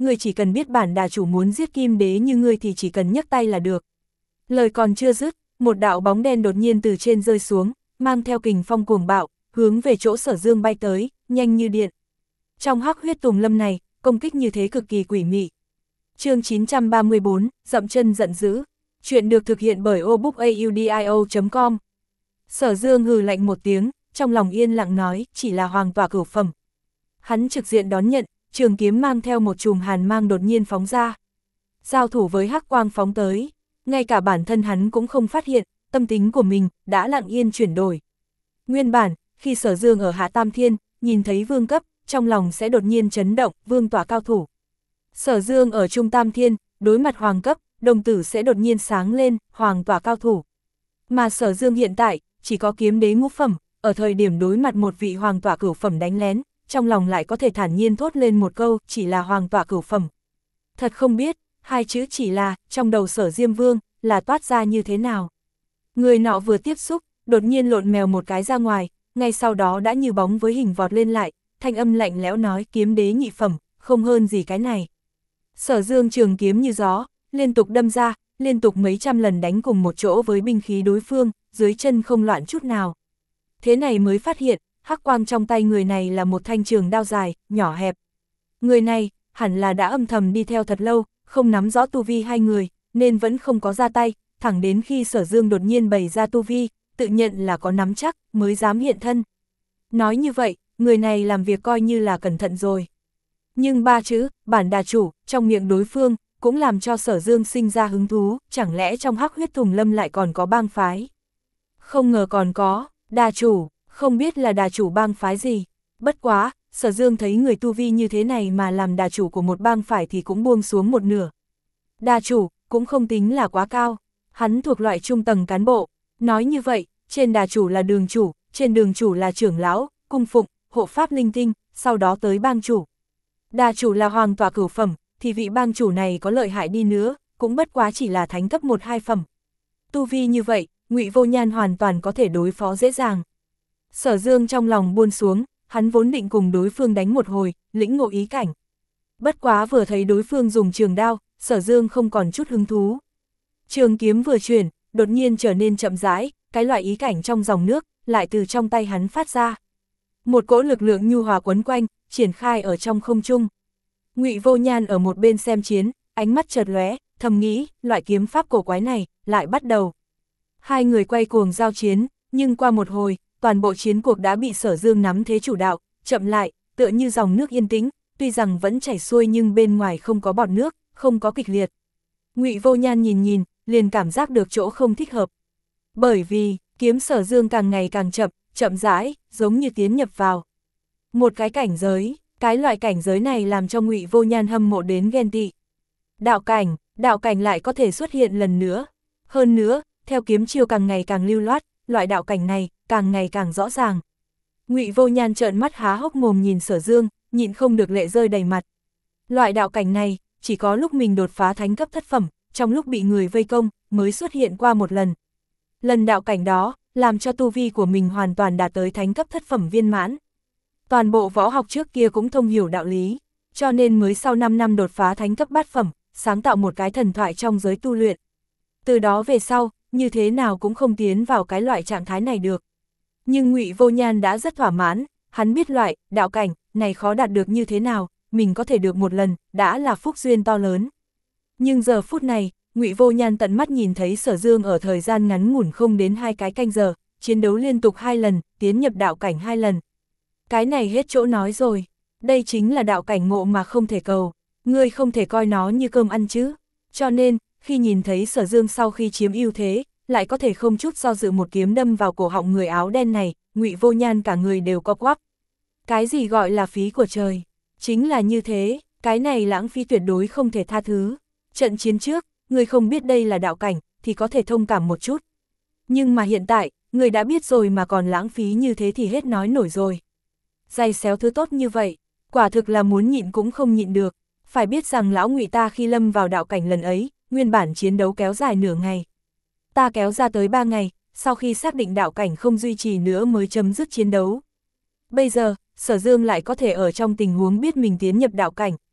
[SPEAKER 1] ngươi chỉ cần biết bản đà chủ muốn giết kim đế như ngươi thì chỉ cần nhấc tay là được. Lời còn chưa dứt, một đạo bóng đen đột nhiên từ trên rơi xuống, mang theo kình phong cuồng bạo, hướng về chỗ Sở Dương bay tới, nhanh như điện. Trong hắc huyết tùng lâm này, công kích như thế cực kỳ quỷ mị. Chương chín trăm ba mươi bốn, dậm chân giận dữ. Chuyện được thực hiện bởi obookaudio chấm com. Sở Dương hừ lạnh một tiếng, trong lòng yên lặng nói, chỉ là hoàng tỏa cửu phẩm. Hắn trực diện đón nhận, trường kiếm mang theo một chùm hàn mang đột nhiên phóng ra. Giao thủ với hắc quang phóng tới, ngay cả bản thân hắn cũng không phát hiện, tâm tính của mình đã lặng yên chuyển đổi. Nguyên bản, khi Sở Dương ở Hạ Tam Thiên, nhìn thấy vương cấp, trong lòng sẽ đột nhiên chấn động, vương tỏa cao thủ. Sở Dương ở Trung Tam Thiên, đối mặt hoàng cấp, đồng tử sẽ đột nhiên sáng lên, hoàng tỏa cao thủ. Mà Sở Dương hiện tại, chỉ có kiếm đế ngũ phẩm, ở thời điểm đối mặt một vị hoàng tỏa cửu phẩm đánh lén, trong lòng lại có thể thản nhiên thốt lên một câu, chỉ là hoàng tỏa cửu phẩm. Thật không biết, hai chữ chỉ là, trong đầu Sở Diêm Vương, là toát ra như thế nào. Người nọ vừa tiếp xúc, đột nhiên lộn mèo một cái ra ngoài, ngay sau đó đã như bóng với hình vọt lên lại, thanh âm lạnh lẽo nói kiếm đế nhị phẩm, không hơn gì cái này. Sở Dương trường kiếm như gió, liên tục đâm ra, liên tục mấy trăm lần đánh cùng một chỗ với binh khí đối phương, dưới chân không loạn chút nào. Thế này mới phát hiện, hắc quang trong tay người này là một thanh trường đao dài, nhỏ hẹp. Người này, hẳn là đã âm thầm đi theo thật lâu, không nắm rõ tu vi hai người, nên vẫn không có ra tay, thẳng đến khi Sở Dương đột nhiên bày ra tu vi, tự nhận là có nắm chắc, mới dám hiện thân. Nói như vậy, người này làm việc coi như là cẩn thận rồi. Nhưng ba chữ, bản đà chủ, trong miệng đối phương, cũng làm cho Sở Dương sinh ra hứng thú, chẳng lẽ trong hắc huyết tùng lâm lại còn có bang phái? Không ngờ còn có, đà chủ, không biết là đà chủ bang phái gì. Bất quá, Sở Dương thấy người tu vi như thế này mà làm đà chủ của một bang phái thì cũng buông xuống một nửa. Đà chủ, cũng không tính là quá cao, hắn thuộc loại trung tầng cán bộ. Nói như vậy, trên đà chủ là đường chủ, trên đường chủ là trưởng lão, cung phụng, hộ pháp linh tinh, sau đó tới bang chủ. Đà chủ là hoàng tỏa cửu phẩm, thì vị bang chủ này có lợi hại đi nữa, cũng bất quá chỉ là thánh cấp một hai phẩm. Tu vi như vậy, Ngụy Vô Nhan hoàn toàn có thể đối phó dễ dàng. Sở Dương trong lòng buông xuống, hắn vốn định cùng đối phương đánh một hồi, lĩnh ngộ ý cảnh. Bất quá vừa thấy đối phương dùng trường đao, Sở Dương không còn chút hứng thú. Trường kiếm vừa chuyển, đột nhiên trở nên chậm rãi, cái loại ý cảnh trong dòng nước, lại từ trong tay hắn phát ra. Một cỗ lực lượng nhu hòa quấn quanh, triển khai ở trong không trung. Ngụy Vô Nhan ở một bên xem chiến, ánh mắt chợt lóe, thầm nghĩ, loại kiếm pháp cổ quái này, lại bắt đầu. Hai người quay cuồng giao chiến, nhưng qua một hồi, toàn bộ chiến cuộc đã bị Sở Dương nắm thế chủ đạo, chậm lại, tựa như dòng nước yên tĩnh, tuy rằng vẫn chảy xuôi nhưng bên ngoài không có bọt nước, không có kịch liệt. Ngụy Vô Nhan nhìn nhìn, liền cảm giác được chỗ không thích hợp. Bởi vì, kiếm Sở Dương càng ngày càng chậm, chậm rãi, giống như tiến nhập vào một cái cảnh giới, cái loại cảnh giới này làm cho Ngụy Vô Nhan hâm mộ đến ghen tị. Đạo cảnh, đạo cảnh lại có thể xuất hiện lần nữa. Hơn nữa, theo kiếm chiêu càng ngày càng lưu loát, loại đạo cảnh này càng ngày càng rõ ràng. Ngụy Vô Nhan trợn mắt há hốc mồm nhìn Sở Dương, nhịn không được lệ rơi đầy mặt. Loại đạo cảnh này, chỉ có lúc mình đột phá thánh cấp thất phẩm, trong lúc bị người vây công, mới xuất hiện qua một lần. Lần đạo cảnh đó, làm cho tu vi của mình hoàn toàn đạt tới thánh cấp thất phẩm viên mãn. Toàn bộ võ học trước kia cũng thông hiểu đạo lý, cho nên mới sau năm năm đột phá thánh cấp bát phẩm, sáng tạo một cái thần thoại trong giới tu luyện. Từ đó về sau, như thế nào cũng không tiến vào cái loại trạng thái này được. Nhưng Ngụy Vô Nhan đã rất thỏa mãn, hắn biết loại, đạo cảnh, này khó đạt được như thế nào, mình có thể được một lần, đã là phúc duyên to lớn. Nhưng giờ phút này, Ngụy Vô Nhan tận mắt nhìn thấy Sở Dương ở thời gian ngắn ngủn không đến hai cái canh giờ, chiến đấu liên tục hai lần, tiến nhập đạo cảnh hai lần. Cái này hết chỗ nói rồi, đây chính là đạo cảnh ngộ mà không thể cầu, ngươi không thể coi nó như cơm ăn chứ. Cho nên, khi nhìn thấy Sở Dương sau khi chiếm ưu thế, lại có thể không chút do dự một kiếm đâm vào cổ họng người áo đen này, Ngụy Vô Nhan cả người đều co quắp. Cái gì gọi là phí của trời? Chính là như thế, cái này lãng phí tuyệt đối không thể tha thứ. Trận chiến trước, người không biết đây là đạo cảnh, thì có thể thông cảm một chút. Nhưng mà hiện tại, người đã biết rồi mà còn lãng phí như thế thì hết nói nổi rồi. Dày xéo thứ tốt như vậy, quả thực là muốn nhịn cũng không nhịn được. Phải biết rằng lão Ngụy ta khi lâm vào đạo cảnh lần ấy, nguyên bản chiến đấu kéo dài nửa ngày. Ta kéo ra tới ba ngày, sau khi xác định đạo cảnh không duy trì nữa mới chấm dứt chiến đấu. Bây giờ, Sở Dương lại có thể ở trong tình huống biết mình tiến nhập đạo cảnh,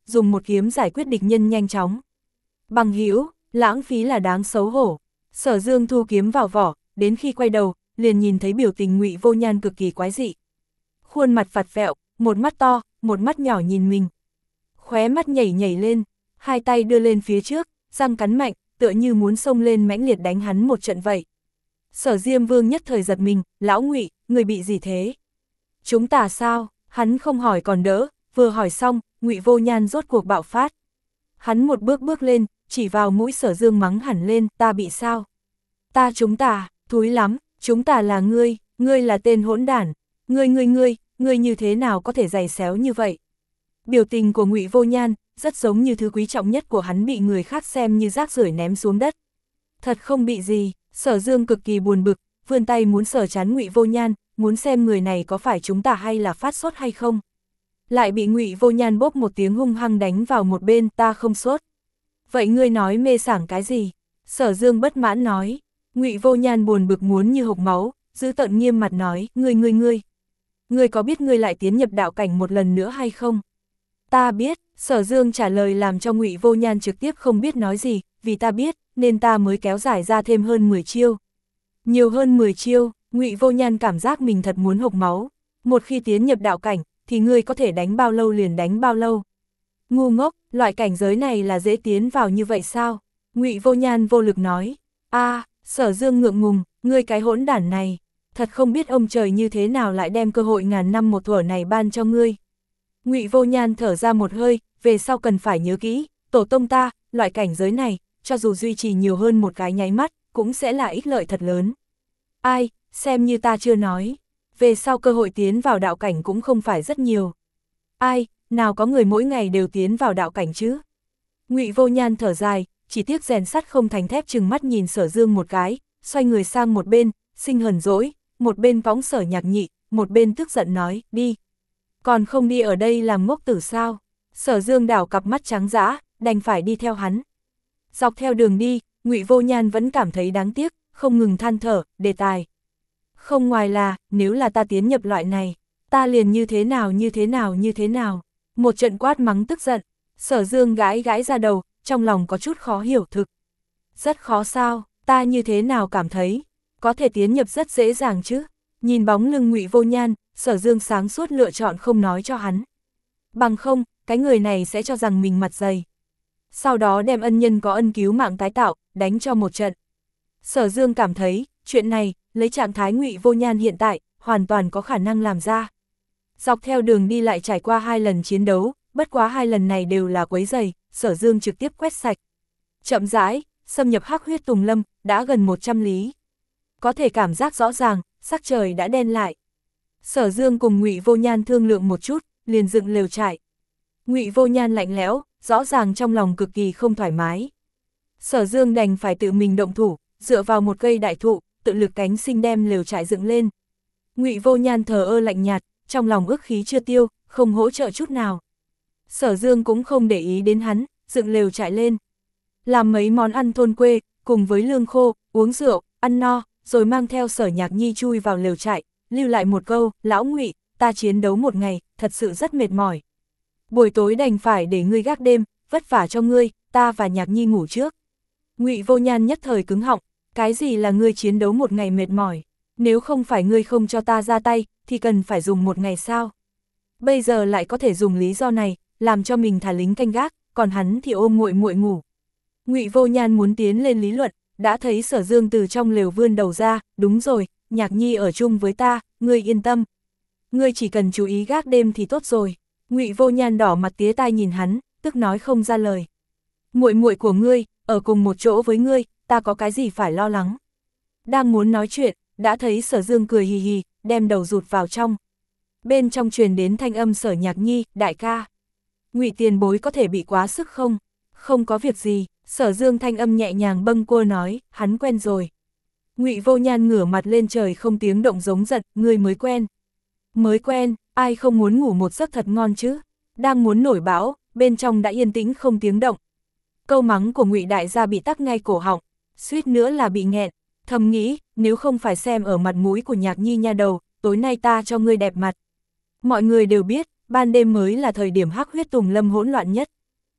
[SPEAKER 1] dùng một kiếm giải quyết địch nhân nhanh chóng. Bằng hữu, lãng phí là đáng xấu hổ. Sở Dương thu kiếm vào vỏ, đến khi quay đầu, liền nhìn thấy biểu tình Ngụy Vô Nhan cực kỳ quái dị. Khuôn mặt phạt vẹo, một mắt to, một mắt nhỏ nhìn mình. Khóe mắt nhảy nhảy lên, hai tay đưa lên phía trước, răng cắn mạnh, tựa như muốn xông lên mãnh liệt đánh hắn một trận vậy. Sở Diêm Vương nhất thời giật mình, lão Ngụy, người bị gì thế? Chúng ta sao? Hắn không hỏi còn đỡ, vừa hỏi xong, Ngụy Vô Nhan rốt cuộc bạo phát. Hắn một bước bước lên, chỉ vào mũi Sở Dương mắng hẳn lên, ta bị sao? Ta chúng ta, thúi lắm, chúng ta là ngươi, ngươi là tên hỗn đản, ngươi ngươi ngươi, ngươi như thế nào có thể giày xéo như vậy? Biểu tình của Ngụy Vô Nhan, rất giống như thứ quý trọng nhất của hắn bị người khác xem như rác rưởi ném xuống đất. Thật không bị gì, Sở Dương cực kỳ buồn bực, vươn tay muốn sờ trán Ngụy Vô Nhan, muốn xem người này có phải chúng ta hay là phát sốt hay không. Lại bị Ngụy Vô Nhan bốp một tiếng hung hăng đánh vào một bên, ta không sốt. Vậy ngươi nói mê sảng cái gì? Sở Dương bất mãn nói. Ngụy Vô Nhan buồn bực muốn như hộc máu, giữ tợn nghiêm mặt nói, ngươi ngươi ngươi. Ngươi có biết ngươi lại tiến nhập đạo cảnh một lần nữa hay không? Ta biết, Sở Dương trả lời làm cho Ngụy Vô Nhan trực tiếp không biết nói gì, vì ta biết, nên ta mới kéo dài ra thêm hơn mười chiêu. Nhiều hơn mười chiêu, Ngụy Vô Nhan cảm giác mình thật muốn hộc máu. Một khi tiến nhập đạo cảnh, thì ngươi có thể đánh bao lâu liền đánh bao lâu. Ngu ngốc, loại cảnh giới này là dễ tiến vào như vậy sao? Ngụy Vô Nhan vô lực nói. A, à, Sở Dương ngượng ngùng, ngươi cái hỗn đản này, thật không biết ông trời như thế nào lại đem cơ hội ngàn năm một thuở này ban cho ngươi. Ngụy Vô Nhan thở ra một hơi, về sau cần phải nhớ kỹ, tổ tông ta, loại cảnh giới này, cho dù duy trì nhiều hơn một cái nháy mắt, cũng sẽ là ích lợi thật lớn. Ai, xem như ta chưa nói, về sau cơ hội tiến vào đạo cảnh cũng không phải rất nhiều. Ai, nào có người mỗi ngày đều tiến vào đạo cảnh chứ? Ngụy Vô Nhan thở dài, chỉ tiếc rèn sắt không thành thép, chừng mắt nhìn Sở Dương một cái, xoay người sang một bên, sinh hờn dỗi, một bên cõng Sở Nhạc Nhị, một bên tức giận nói, đi. Còn không đi ở đây làm ngốc tử sao? Sở Dương đảo cặp mắt trắng dã, đành phải đi theo hắn. Dọc theo đường đi, Ngụy Vô Nhan vẫn cảm thấy đáng tiếc, không ngừng than thở, đề tài. Không ngoài là, nếu là ta tiến nhập loại này, ta liền như thế nào như thế nào như thế nào. Một trận quát mắng tức giận, Sở Dương gãi gãi ra đầu, trong lòng có chút khó hiểu thực. Rất khó sao, ta như thế nào cảm thấy, có thể tiến nhập rất dễ dàng chứ. Nhìn bóng lưng Ngụy Vô Nhan, Sở Dương sáng suốt lựa chọn không nói cho hắn. Bằng không, cái người này sẽ cho rằng mình mặt dày. Sau đó đem ân nhân có ân cứu mạng tái tạo, đánh cho một trận. Sở Dương cảm thấy, chuyện này, lấy trạng thái Ngụy Vô Nhan hiện tại, hoàn toàn có khả năng làm ra. Dọc theo đường đi lại trải qua hai lần chiến đấu, bất quá hai lần này đều là quấy rầy, Sở Dương trực tiếp quét sạch. Chậm rãi, xâm nhập Hắc Huyết Tùng Lâm, đã gần một trăm lý. Có thể cảm giác rõ ràng, sắc trời đã đen lại. Sở Dương cùng Ngụy Vô Nhan thương lượng một chút, liền dựng lều trại. Ngụy Vô Nhan lạnh lẽo, rõ ràng trong lòng cực kỳ không thoải mái. Sở Dương đành phải tự mình động thủ, dựa vào một cây đại thụ, tự lực cánh sinh đem lều trại dựng lên. Ngụy Vô Nhan thờ ơ lạnh nhạt, trong lòng ức khí chưa tiêu, không hỗ trợ chút nào. Sở Dương cũng không để ý đến hắn, dựng lều trại lên. Làm mấy món ăn thôn quê, cùng với lương khô, uống rượu, ăn no, rồi mang theo Sở Nhạc Nhi chui vào lều trại, lưu lại một câu, lão Ngụy, ta chiến đấu một ngày, thật sự rất mệt mỏi. Buổi tối đành phải để ngươi gác đêm, vất vả cho ngươi, ta và Nhạc Nhi ngủ trước. Ngụy Vô Nhan nhất thời cứng họng, cái gì là ngươi chiến đấu một ngày mệt mỏi? Nếu không phải ngươi không cho ta ra tay, thì cần phải dùng một ngày sao? Bây giờ lại có thể dùng lý do này, làm cho mình thả lính canh gác, còn hắn thì ôm muội muội ngủ. Ngụy Vô Nhan muốn tiến lên lý luận, đã thấy Sở Dương từ trong lều vươn đầu ra, đúng rồi, Nhạc Nhi ở chung với ta, ngươi yên tâm. Ngươi chỉ cần chú ý gác đêm thì tốt rồi. Ngụy Vô Nhan đỏ mặt tía tai nhìn hắn, tức nói không ra lời. Muội muội của ngươi, ở cùng một chỗ với ngươi, ta có cái gì phải lo lắng. Đang muốn nói chuyện, đã thấy Sở Dương cười hì hì, đem đầu rụt vào trong. Bên trong truyền đến thanh âm Sở Nhạc Nhi, đại ca. Ngụy tiền bối có thể bị quá sức không? Không có việc gì, Sở Dương thanh âm nhẹ nhàng bâng quơ nói, hắn quen rồi. Ngụy Vô Nhan ngửa mặt lên trời không tiếng động giống giận, ngươi mới quen. Mới quen, ai không muốn ngủ một giấc thật ngon chứ? Đang muốn nổi bão, bên trong đã yên tĩnh không tiếng động. Câu mắng của Ngụy đại gia bị tắc ngay cổ họng, suýt nữa là bị nghẹn. Thầm nghĩ, nếu không phải xem ở mặt mũi của Nhạc Nhi nha đầu, tối nay ta cho ngươi đẹp mặt. Mọi người đều biết, ban đêm mới là thời điểm Hắc Huyết Tùng Lâm hỗn loạn nhất.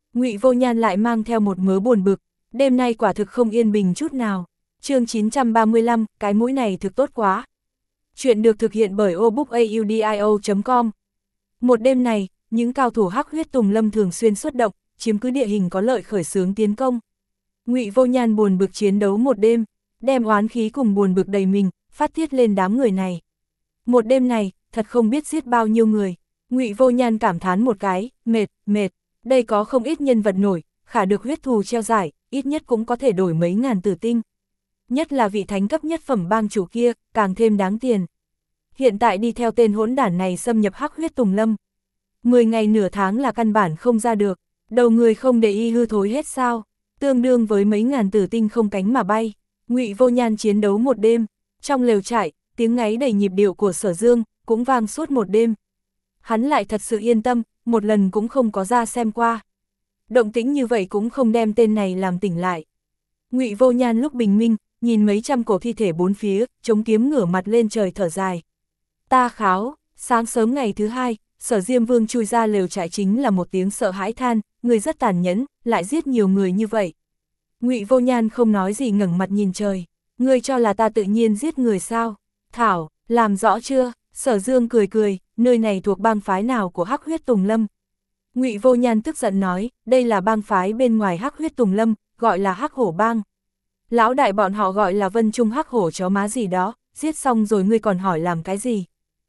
[SPEAKER 1] Ngụy Vô Nhan lại mang theo một mớ buồn bực, đêm nay quả thực không yên bình chút nào. Chương chín trăm ba mươi lăm, cái mũi này thực tốt quá. Chuyện được thực hiện bởi obookaudio chấm com. Một đêm này, những cao thủ Hắc Huyết Tùng Lâm thường xuyên xuất động, chiếm cứ địa hình có lợi khởi xướng tiến công. Ngụy Vô Nhan buồn bực chiến đấu một đêm, đem oán khí cùng buồn bực đầy mình, phát tiết lên đám người này. Một đêm này, thật không biết giết bao nhiêu người. Ngụy Vô Nhan cảm thán một cái, mệt, mệt, đây có không ít nhân vật nổi, khả được huyết thù treo giải, ít nhất cũng có thể đổi mấy ngàn tử tinh. Nhất là vị thánh cấp nhất phẩm bang chủ kia, càng thêm đáng tiền. Hiện tại đi theo tên hỗn đản này xâm nhập Hắc Huyết Tùng Lâm. Mười ngày nửa tháng là căn bản không ra được, đầu người không để y hư thối hết sao, tương đương với mấy ngàn tử tinh không cánh mà bay. Ngụy Vô Nhan chiến đấu một đêm, trong lều trại, tiếng ngáy đầy nhịp điệu của Sở Dương, cũng vang suốt một đêm. Hắn lại thật sự yên tâm, một lần cũng không có ra xem qua. Động tĩnh như vậy cũng không đem tên này làm tỉnh lại. Ngụy Vô Nhan lúc bình minh, nhìn mấy trăm cổ thi thể bốn phía, chống kiếm ngửa mặt lên trời thở dài. Ta kháo, sáng sớm ngày thứ hai, Sở Diêm Vương chui ra lều trại chính là một tiếng sợ hãi than, người rất tàn nhẫn, lại giết nhiều người như vậy. Ngụy Vô Nhan không nói gì ngẩng mặt nhìn trời, ngươi cho là ta tự nhiên giết người sao? Thảo, làm rõ chưa? Sở Dương cười cười, nơi này thuộc bang phái nào của Hắc Huyết Tùng Lâm? Ngụy Vô Nhan tức giận nói, đây là bang phái bên ngoài Hắc Huyết Tùng Lâm, gọi là Hắc Hổ Bang. Lão đại bọn họ gọi là Vân Trung Hắc Hổ chó má gì đó, giết xong rồi ngươi còn hỏi làm cái gì?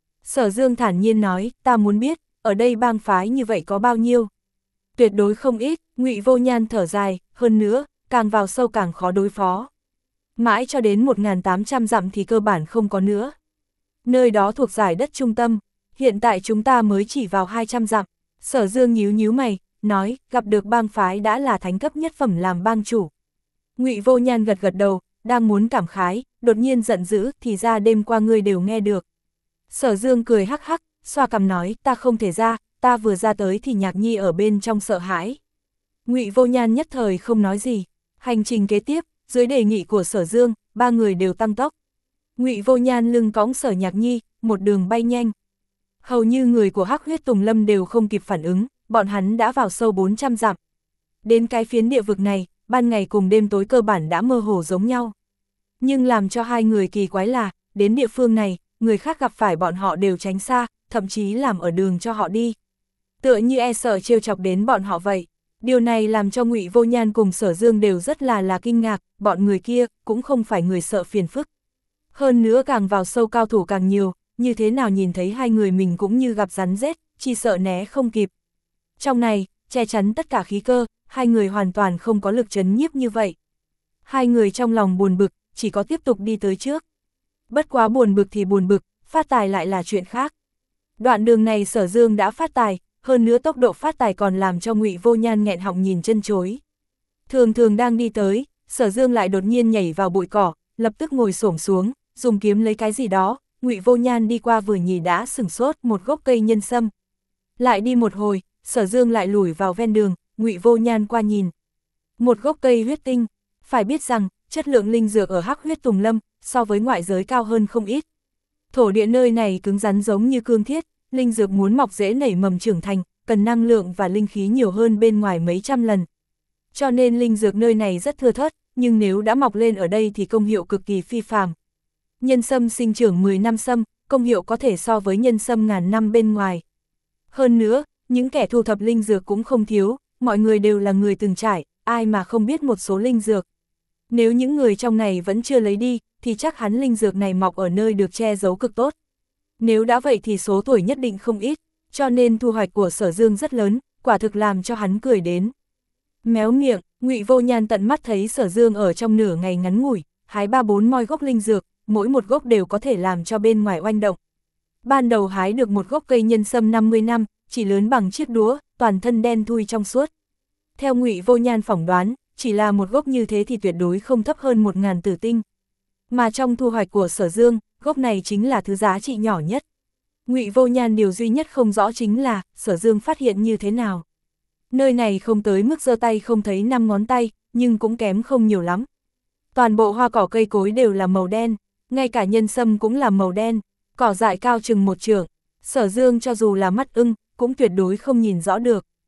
[SPEAKER 1] Sở Dương thản nhiên nói, ta muốn biết, ở đây bang phái như vậy có bao nhiêu? Tuyệt đối không ít. Ngụy Vô Nhan thở dài, hơn nữa, càng vào sâu càng khó đối phó. Mãi cho đến một nghìn tám trăm dặm thì cơ bản không có nữa. Nơi đó thuộc giải đất trung tâm, hiện tại chúng ta mới chỉ vào hai trăm dặm. Sở Dương nhíu nhíu mày, nói, gặp được bang phái đã là thánh cấp nhất phẩm làm bang chủ. Ngụy Vô Nhan gật gật đầu, đang muốn cảm khái, đột nhiên giận dữ, thì ra đêm qua ngươi đều nghe được. Sở Dương cười hắc hắc, xoa cằm nói, ta không thể ra, ta vừa ra tới thì Nhạc Nhi ở bên trong sợ hãi. Ngụy Vô Nhan nhất thời không nói gì. Hành trình kế tiếp, dưới đề nghị của Sở Dương, ba người đều tăng tốc. Ngụy Vô Nhan lưng cõng Sở Nhạc Nhi, một đường bay nhanh. Hầu như người của Hắc Huyết Tùng Lâm đều không kịp phản ứng, bọn hắn đã vào sâu bốn trăm dặm. Đến cái phiến địa vực này, ban ngày cùng đêm tối cơ bản đã mơ hồ giống nhau. Nhưng làm cho hai người kỳ quái là, đến địa phương này, người khác gặp phải bọn họ đều tránh xa, thậm chí làm ở đường cho họ đi. Tựa như e sợ trêu chọc đến bọn họ vậy. Điều này làm cho Ngụy Vô Nhan cùng Sở Dương đều rất là là kinh ngạc, bọn người kia cũng không phải người sợ phiền phức. Hơn nữa càng vào sâu cao thủ càng nhiều, như thế nào nhìn thấy hai người mình cũng như gặp rắn rết, chỉ sợ né không kịp. Trong này, che chắn tất cả khí cơ, hai người hoàn toàn không có lực trấn nhiếp như vậy. Hai người trong lòng buồn bực, chỉ có tiếp tục đi tới trước. Bất quá buồn bực thì buồn bực, phát tài lại là chuyện khác. Đoạn đường này Sở Dương đã phát tài, hơn nữa tốc độ phát tài còn làm cho Ngụy Vô Nhan nghẹn họng nhìn chân chối. Thường thường đang đi tới, Sở Dương lại đột nhiên nhảy vào bụi cỏ, lập tức ngồi xổm xuống, dùng kiếm lấy cái gì đó. Ngụy Vô Nhan đi qua vừa nhìn đã sửng sốt một gốc cây nhân sâm. Lại đi một hồi, Sở Dương lại lủi vào ven đường, Ngụy Vô Nhan qua nhìn. Một gốc cây huyết tinh, phải biết rằng, chất lượng linh dược ở Hắc Huyết Tùng Lâm, so với ngoại giới cao hơn không ít. Thổ địa nơi này cứng rắn giống như cương thiết, linh dược muốn mọc dễ nảy mầm trưởng thành, cần năng lượng và linh khí nhiều hơn bên ngoài mấy trăm lần. Cho nên linh dược nơi này rất thưa thớt, nhưng nếu đã mọc lên ở đây thì công hiệu cực kỳ phi phàm. Nhân sâm sinh trưởng mười năm sâm, công hiệu có thể so với nhân sâm ngàn năm bên ngoài. Hơn nữa, những kẻ thu thập linh dược cũng không thiếu, mọi người đều là người từng trải, ai mà không biết một số linh dược. Nếu những người trong này vẫn chưa lấy đi, thì chắc hắn linh dược này mọc ở nơi được che giấu cực tốt. Nếu đã vậy thì số tuổi nhất định không ít, cho nên thu hoạch của Sở Dương rất lớn, quả thực làm cho hắn cười đến. Méo miệng, Ngụy Vô Nhan tận mắt thấy Sở Dương ở trong nửa ngày ngắn ngủi, hái ba bốn moi gốc linh dược, mỗi một gốc đều có thể làm cho bên ngoài oanh động. Ban đầu hái được một gốc cây nhân sâm năm mươi năm, chỉ lớn bằng chiếc đũa, toàn thân đen thui trong suốt. Theo Ngụy Vô Nhan phỏng đoán, chỉ là một gốc như thế thì tuyệt đối không thấp hơn một ngàn tử tinh. Mà trong thu hoạch của Sở Dương, gốc này chính là thứ giá trị nhỏ nhất. Ngụy Vô Nhan điều duy nhất không rõ chính là, Sở Dương phát hiện như thế nào. Nơi này không tới mức giơ tay không thấy năm ngón tay, nhưng cũng kém không nhiều lắm. Toàn bộ hoa cỏ cây cối đều là màu đen, ngay cả nhân sâm cũng là màu đen, cỏ dại cao chừng một trượng. Sở Dương cho dù là mắt ưng, cũng tuyệt đối không nhìn rõ được.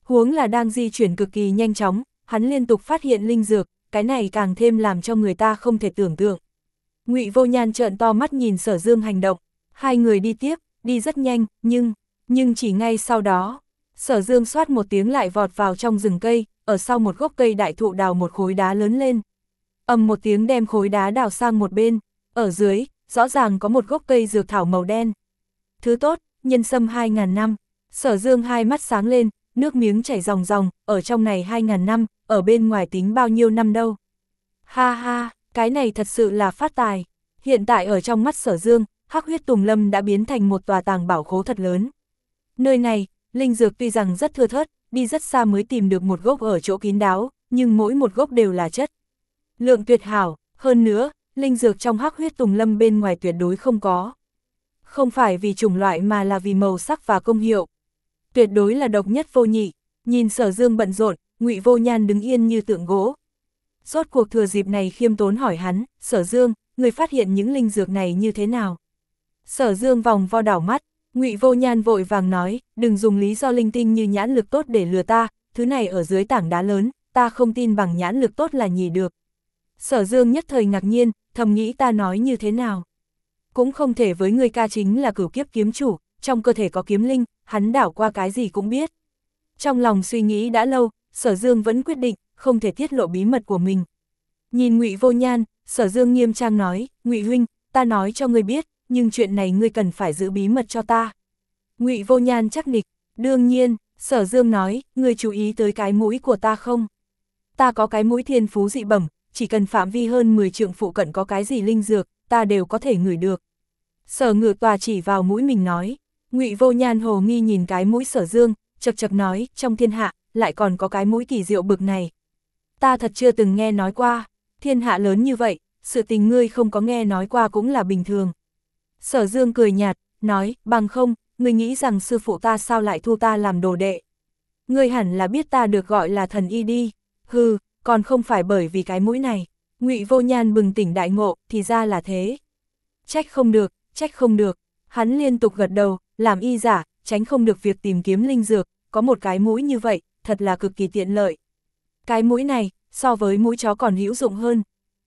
[SPEAKER 1] Huống là đang di chuyển cực kỳ nhanh chóng, hắn liên tục phát hiện linh dược, cái này càng thêm làm cho người ta không thể tưởng tượng. Ngụy Vô Nhan trợn to mắt nhìn Sở Dương hành động, hai người đi tiếp, đi rất nhanh, nhưng, nhưng chỉ ngay sau đó, Sở Dương xoát một tiếng lại vọt vào trong rừng cây, ở sau một gốc cây đại thụ đào một khối đá lớn lên. Ầm một tiếng đem khối đá đào sang một bên, ở dưới, rõ ràng có một gốc cây dược thảo màu đen. Thứ tốt, nhân sâm hai ngàn năm, Sở Dương hai mắt sáng lên, nước miếng chảy ròng ròng, ở trong này hai ngàn năm, ở bên ngoài tính bao nhiêu năm đâu. Ha ha, cái này thật sự là phát tài. Hiện tại ở trong mắt Sở Dương, Hắc Huyết Tùng Lâm đã biến thành một tòa tàng bảo khố thật lớn. Nơi này, linh dược tuy rằng rất thưa thớt, đi rất xa mới tìm được một gốc ở chỗ kín đáo, nhưng mỗi một gốc đều là chất lượng tuyệt hảo, hơn nữa, linh dược trong Hắc Huyết Tùng Lâm bên ngoài tuyệt đối không có. Không phải vì chủng loại mà là vì màu sắc và công hiệu. Tuyệt đối là độc nhất vô nhị. Nhìn Sở Dương bận rộn, Ngụy Vô Nhan đứng yên như tượng gỗ. Rốt cuộc thừa dịp này khiêm tốn hỏi hắn, Sở Dương, người phát hiện những linh dược này như thế nào? Sở Dương vòng vo đảo mắt, Ngụy Vô Nhan vội vàng nói, đừng dùng lý do linh tinh như nhãn lực tốt để lừa ta, thứ này ở dưới tảng đá lớn, ta không tin bằng nhãn lực tốt là nhì được. Sở Dương nhất thời ngạc nhiên, thầm nghĩ ta nói như thế nào? Cũng không thể với người ca chính là cửu kiếp kiếm chủ, trong cơ thể có kiếm linh, hắn đảo qua cái gì cũng biết. Trong lòng suy nghĩ đã lâu, Sở Dương vẫn quyết định, không thể tiết lộ bí mật của mình. Nhìn Ngụy Vô Nhan, Sở Dương nghiêm trang nói, Ngụy huynh, ta nói cho ngươi biết, nhưng chuyện này ngươi cần phải giữ bí mật cho ta. Ngụy Vô Nhan chắc nịch, đương nhiên, Sở Dương nói, ngươi chú ý tới cái mũi của ta không? Ta có cái mũi thiên phú dị bẩm, chỉ cần phạm vi hơn mười trượng phụ cận có cái gì linh dược, ta đều có thể ngửi được. Sở Ngự Tòa chỉ vào mũi mình nói. Ngụy Vô Nhan hồ nghi nhìn cái mũi Sở Dương, chật chật nói, trong thiên hạ, lại còn có cái mũi kỳ diệu bực này. Ta thật chưa từng nghe nói qua, thiên hạ lớn như vậy, sự tình ngươi không có nghe nói qua cũng là bình thường. Sở Dương cười nhạt, nói, bằng không, ngươi nghĩ rằng sư phụ ta sao lại thu ta làm đồ đệ. Ngươi hẳn là biết ta được gọi là thần y đi, hừ, còn không phải bởi vì cái mũi này. Ngụy Vô Nhan bừng tỉnh đại ngộ, thì ra là thế. Trách không được, trách không được, hắn liên tục gật đầu, làm y giả, tránh không được việc tìm kiếm linh dược, có một cái mũi như vậy, thật là cực kỳ tiện lợi. Cái mũi này, so với mũi chó còn hữu dụng hơn.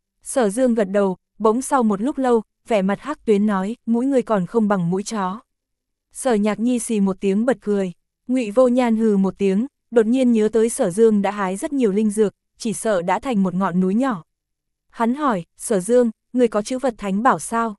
[SPEAKER 1] Sở Dương gật đầu, bỗng sau một lúc lâu, vẻ mặt hắc tuyến nói, mũi người còn không bằng mũi chó. Sở Nhạc Nhi xì một tiếng bật cười, Ngụy Vô Nhan hừ một tiếng, đột nhiên nhớ tới Sở Dương đã hái rất nhiều linh dược, chỉ sợ đã thành một ngọn núi nhỏ. Hắn hỏi, Sở Dương, người có chữ vật thánh bảo sao?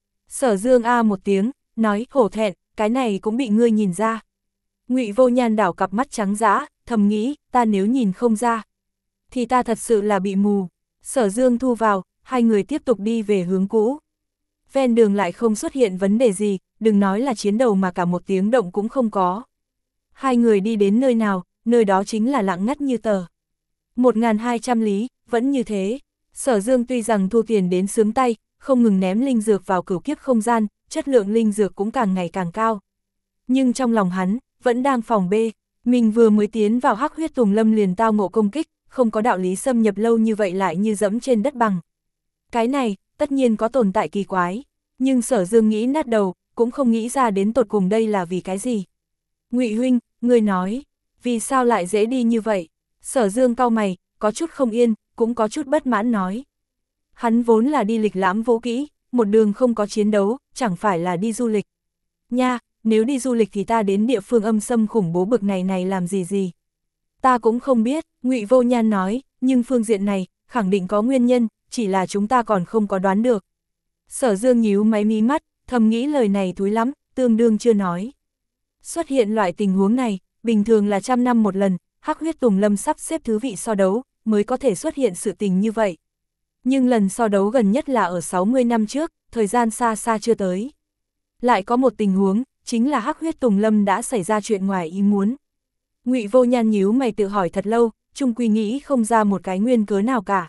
[SPEAKER 1] Sở Dương a một tiếng, nói, hổ thẹn, cái này cũng bị ngươi nhìn ra. Ngụy Vô Nhan đảo cặp mắt trắng dã, thầm nghĩ, ta nếu nhìn không ra, thì ta thật sự là bị mù. Sở Dương thu vào, hai người tiếp tục đi về hướng cũ. Ven đường lại không xuất hiện vấn đề gì, đừng nói là chiến đấu mà cả một tiếng động cũng không có. Hai người đi đến nơi nào, nơi đó chính là lặng ngắt như tờ. một nghìn hai trăm lý, vẫn như thế. Sở Dương tuy rằng thu tiền đến sướng tay, không ngừng ném linh dược vào cửu kiếp không gian, chất lượng linh dược cũng càng ngày càng cao. Nhưng trong lòng hắn, vẫn đang phòng bê, mình vừa mới tiến vào Hắc Huyết Tùng Lâm liền tao ngộ công kích, không có đạo lý xâm nhập lâu như vậy lại như dẫm trên đất bằng. Cái này, tất nhiên có tồn tại kỳ quái, nhưng Sở Dương nghĩ nát đầu, cũng không nghĩ ra đến tột cùng đây là vì cái gì. Ngụy huynh, ngươi nói, vì sao lại dễ đi như vậy? Sở Dương cau mày, có chút không yên, cũng có chút bất mãn nói. Hắn vốn là đi lịch lãm vũ kỹ, một đường không có chiến đấu, chẳng phải là đi du lịch. Nha, nếu đi du lịch thì ta đến địa phương âm xâm khủng bố bực này này làm gì gì? Ta cũng không biết, Ngụy Vô Nhan nói, nhưng phương diện này, khẳng định có nguyên nhân, chỉ là chúng ta còn không có đoán được. Sở Dương nhíu máy mí mắt, thầm nghĩ lời này thúi lắm, tương đương chưa nói. Xuất hiện loại tình huống này, bình thường là trăm năm một lần, Hắc Huyết Tùng Lâm sắp xếp thứ vị so đấu, mới có thể xuất hiện sự tình như vậy. Nhưng lần so đấu gần nhất là ở sáu mươi năm trước, thời gian xa xa chưa tới. Lại có một tình huống, chính là Hắc Huyết Tùng Lâm đã xảy ra chuyện ngoài ý muốn. Ngụy Vô Nhan nhíu mày tự hỏi thật lâu, chung quy nghĩ không ra một cái nguyên cớ nào cả.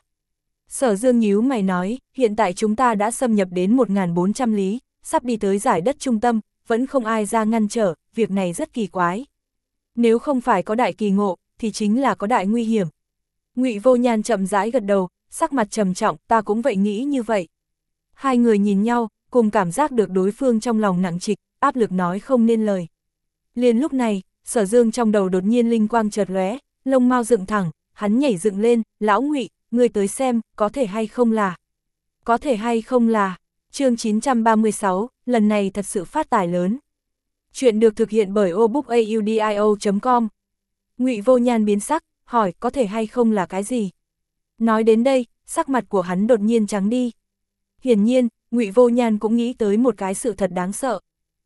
[SPEAKER 1] Sở Dương nhíu mày nói, hiện tại chúng ta đã xâm nhập đến một nghìn bốn trăm lý, sắp đi tới giải đất trung tâm, vẫn không ai ra ngăn trở, việc này rất kỳ quái. Nếu không phải có đại kỳ ngộ, thì chính là có đại nguy hiểm. Ngụy Vô Nhan chậm rãi gật đầu, sắc mặt trầm trọng, ta cũng vậy nghĩ như vậy. Hai người nhìn nhau, cùng cảm giác được đối phương trong lòng nặng trịch, áp lực nói không nên lời. Liền lúc này, Sở Dương trong đầu đột nhiên linh quang chợt lóe, lông mao dựng thẳng, hắn nhảy dựng lên, lão Ngụy, ngươi tới xem, có thể hay không là. Có thể hay không là, chương chín trăm ba mươi sáu, lần này thật sự phát tài lớn. Chuyện được thực hiện bởi obookaudio chấm com. Ngụy Vô Nhan biến sắc, hỏi có thể hay không là cái gì. Nói đến đây, sắc mặt của hắn đột nhiên trắng đi. Hiển nhiên, Ngụy Vô Nhan cũng nghĩ tới một cái sự thật đáng sợ.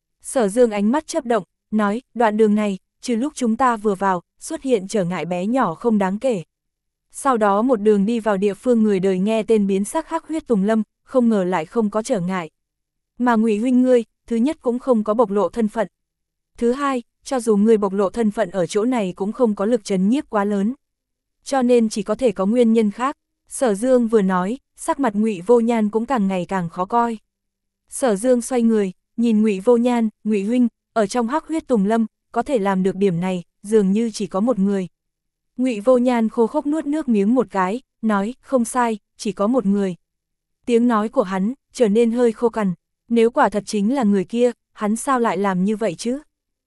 [SPEAKER 1] Sở Dương ánh mắt chớp động, nói, đoạn đường này, trừ lúc chúng ta vừa vào, xuất hiện trở ngại bé nhỏ không đáng kể. Sau đó một đường đi vào địa phương người đời nghe tên biến sắc hắc huyết tùng lâm, không ngờ lại không có trở ngại. Mà Ngụy huynh ngươi, thứ nhất cũng không có bộc lộ thân phận. Thứ hai, cho dù ngươi bộc lộ thân phận ở chỗ này cũng không có lực trấn nhiếp quá lớn. Cho nên chỉ có thể có nguyên nhân khác. Sở Dương vừa nói, sắc mặt Ngụy Vô Nhan cũng càng ngày càng khó coi. Sở Dương xoay người, nhìn Ngụy Vô Nhan, Ngụy huynh, ở trong hắc huyết tùng lâm, có thể làm được điểm này, dường như chỉ có một người. Ngụy Vô Nhan khô khốc nuốt nước miếng một cái, nói, không sai, chỉ có một người. Tiếng nói của hắn trở nên hơi khô cằn, nếu quả thật chính là người kia, hắn sao lại làm như vậy chứ?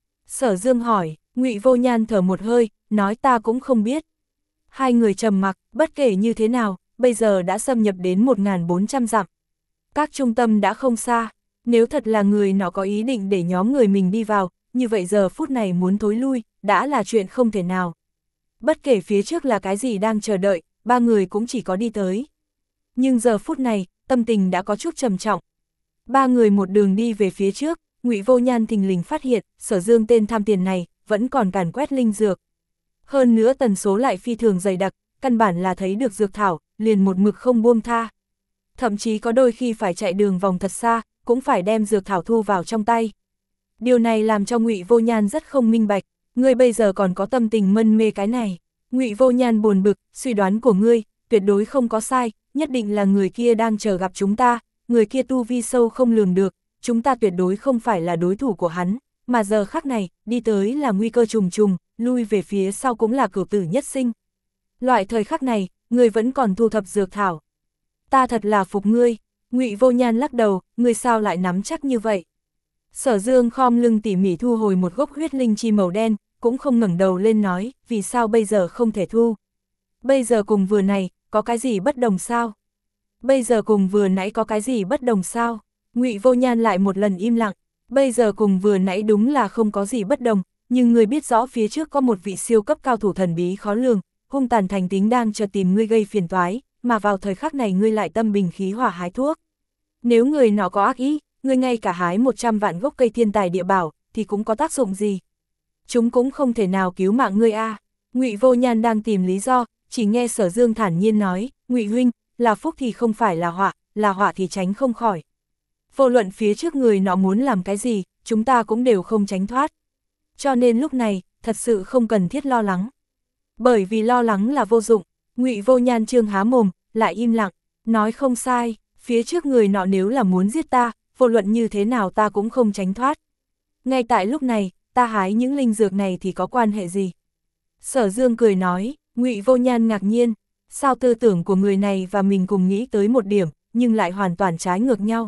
[SPEAKER 1] Sở Dương hỏi, Ngụy Vô Nhan thở một hơi, nói ta cũng không biết. Hai người trầm mặc, bất kể như thế nào, bây giờ đã xâm nhập đến một nghìn bốn trăm dặm. Các trung tâm đã không xa, nếu thật là người nó có ý định để nhóm người mình đi vào, như vậy giờ phút này muốn thối lui, đã là chuyện không thể nào. Bất kể phía trước là cái gì đang chờ đợi, ba người cũng chỉ có đi tới. Nhưng giờ phút này, tâm tình đã có chút trầm trọng. Ba người một đường đi về phía trước, Ngụy Vô Nhan thình lình phát hiện, Sở Dương tên tham tiền này, vẫn còn càn quét linh dược. Hơn nữa tần số lại phi thường dày đặc, căn bản là thấy được dược thảo, liền một mực không buông tha. Thậm chí có đôi khi phải chạy đường vòng thật xa, cũng phải đem dược thảo thu vào trong tay. Điều này làm cho Ngụy Vô Nhan rất không minh bạch, ngươi bây giờ còn có tâm tình mân mê cái này. Ngụy Vô Nhan buồn bực, suy đoán của ngươi, tuyệt đối không có sai, nhất định là người kia đang chờ gặp chúng ta, người kia tu vi sâu không lường được, chúng ta tuyệt đối không phải là đối thủ của hắn, mà giờ khắc này, đi tới là nguy cơ trùng trùng, lui về phía sau cũng là cửu tử nhất sinh. Loại thời khắc này, ngươi vẫn còn thu thập dược thảo. Ta thật là phục ngươi. Ngụy Vô Nhan lắc đầu, ngươi sao lại nắm chắc như vậy? Sở Dương khom lưng tỉ mỉ thu hồi một gốc huyết linh chi màu đen, cũng không ngẩng đầu lên nói, vì sao bây giờ không thể thu? Bây giờ cùng vừa này, có cái gì bất đồng sao? Bây giờ cùng vừa nãy có cái gì bất đồng sao? Ngụy Vô Nhan lại một lần im lặng, bây giờ cùng vừa nãy đúng là không có gì bất đồng, nhưng ngươi biết rõ phía trước có một vị siêu cấp cao thủ thần bí khó lường, hung tàn thành tính đang chờ tìm ngươi gây phiền toái, mà vào thời khắc này ngươi lại tâm bình khí hòa hái thuốc. Nếu người nó có ác ý, ngươi ngay cả hái một trăm vạn gốc cây thiên tài địa bảo, thì cũng có tác dụng gì? Chúng cũng không thể nào cứu mạng ngươi a. À. Ngụy Vô Nhan đang tìm lý do, chỉ nghe Sở Dương thản nhiên nói, Ngụy huynh, là phúc thì không phải là họa, là họa thì tránh không khỏi. Vô luận phía trước người nó muốn làm cái gì, chúng ta cũng đều không tránh thoát. Cho nên lúc này, thật sự không cần thiết lo lắng. Bởi vì lo lắng là vô dụng. Ngụy Vô Nhan trương há mồm, lại im lặng, nói không sai, phía trước người nọ nếu là muốn giết ta, vô luận như thế nào ta cũng không tránh thoát. Ngay tại lúc này, ta hái những linh dược này thì có quan hệ gì? Sở Dương cười nói, Ngụy Vô Nhan ngạc nhiên, sao tư tưởng của người này và mình cùng nghĩ tới một điểm, nhưng lại hoàn toàn trái ngược nhau.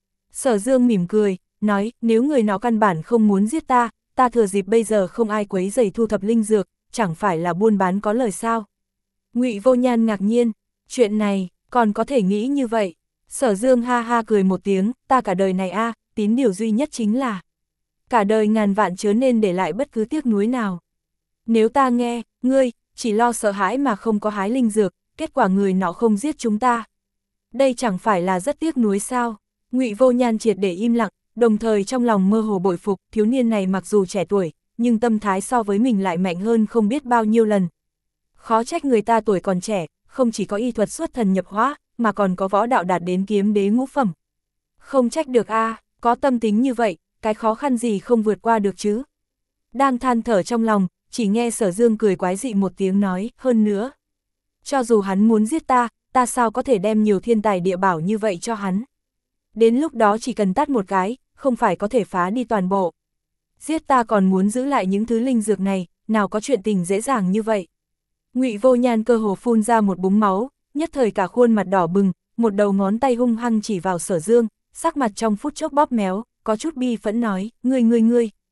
[SPEAKER 1] Sở Dương mỉm cười, nói, nếu người nó căn bản không muốn giết ta, ta thừa dịp bây giờ không ai quấy rầy thu thập linh dược, chẳng phải là buôn bán có lời sao? Ngụy Vô Nhan ngạc nhiên, chuyện này, còn có thể nghĩ như vậy. Sở Dương ha ha cười một tiếng, ta cả đời này a, à, tín điều duy nhất chính là cả đời ngàn vạn chớ nên để lại bất cứ tiếc nuối nào. Nếu ta nghe, ngươi, chỉ lo sợ hãi mà không có hái linh dược, kết quả người nọ không giết chúng ta. Đây chẳng phải là rất tiếc nuối sao? Ngụy Vô Nhan triệt để im lặng, đồng thời trong lòng mơ hồ bội phục, thiếu niên này mặc dù trẻ tuổi, nhưng tâm thái so với mình lại mạnh hơn không biết bao nhiêu lần. Khó trách người ta tuổi còn trẻ, không chỉ có y thuật xuất thần nhập hóa, mà còn có võ đạo đạt đến kiếm đế ngũ phẩm. Không trách được a, à, có tâm tính như vậy, cái khó khăn gì không vượt qua được chứ. Đang than thở trong lòng, chỉ nghe Sở Dương cười quái dị một tiếng nói, hơn nữa. Cho dù hắn muốn giết ta, ta sao có thể đem nhiều thiên tài địa bảo như vậy cho hắn. Đến lúc đó chỉ cần tát một cái, không phải có thể phá đi toàn bộ. Giết ta còn muốn giữ lại những thứ linh dược này, nào có chuyện tình dễ dàng như vậy. Ngụy Vô Nhan cơ hồ phun ra một búng máu, nhất thời cả khuôn mặt đỏ bừng, một đầu ngón tay hung hăng chỉ vào Sở Dương, sắc mặt trong phút chốc bóp méo, có chút bi phẫn nói, ngươi ngươi ngươi.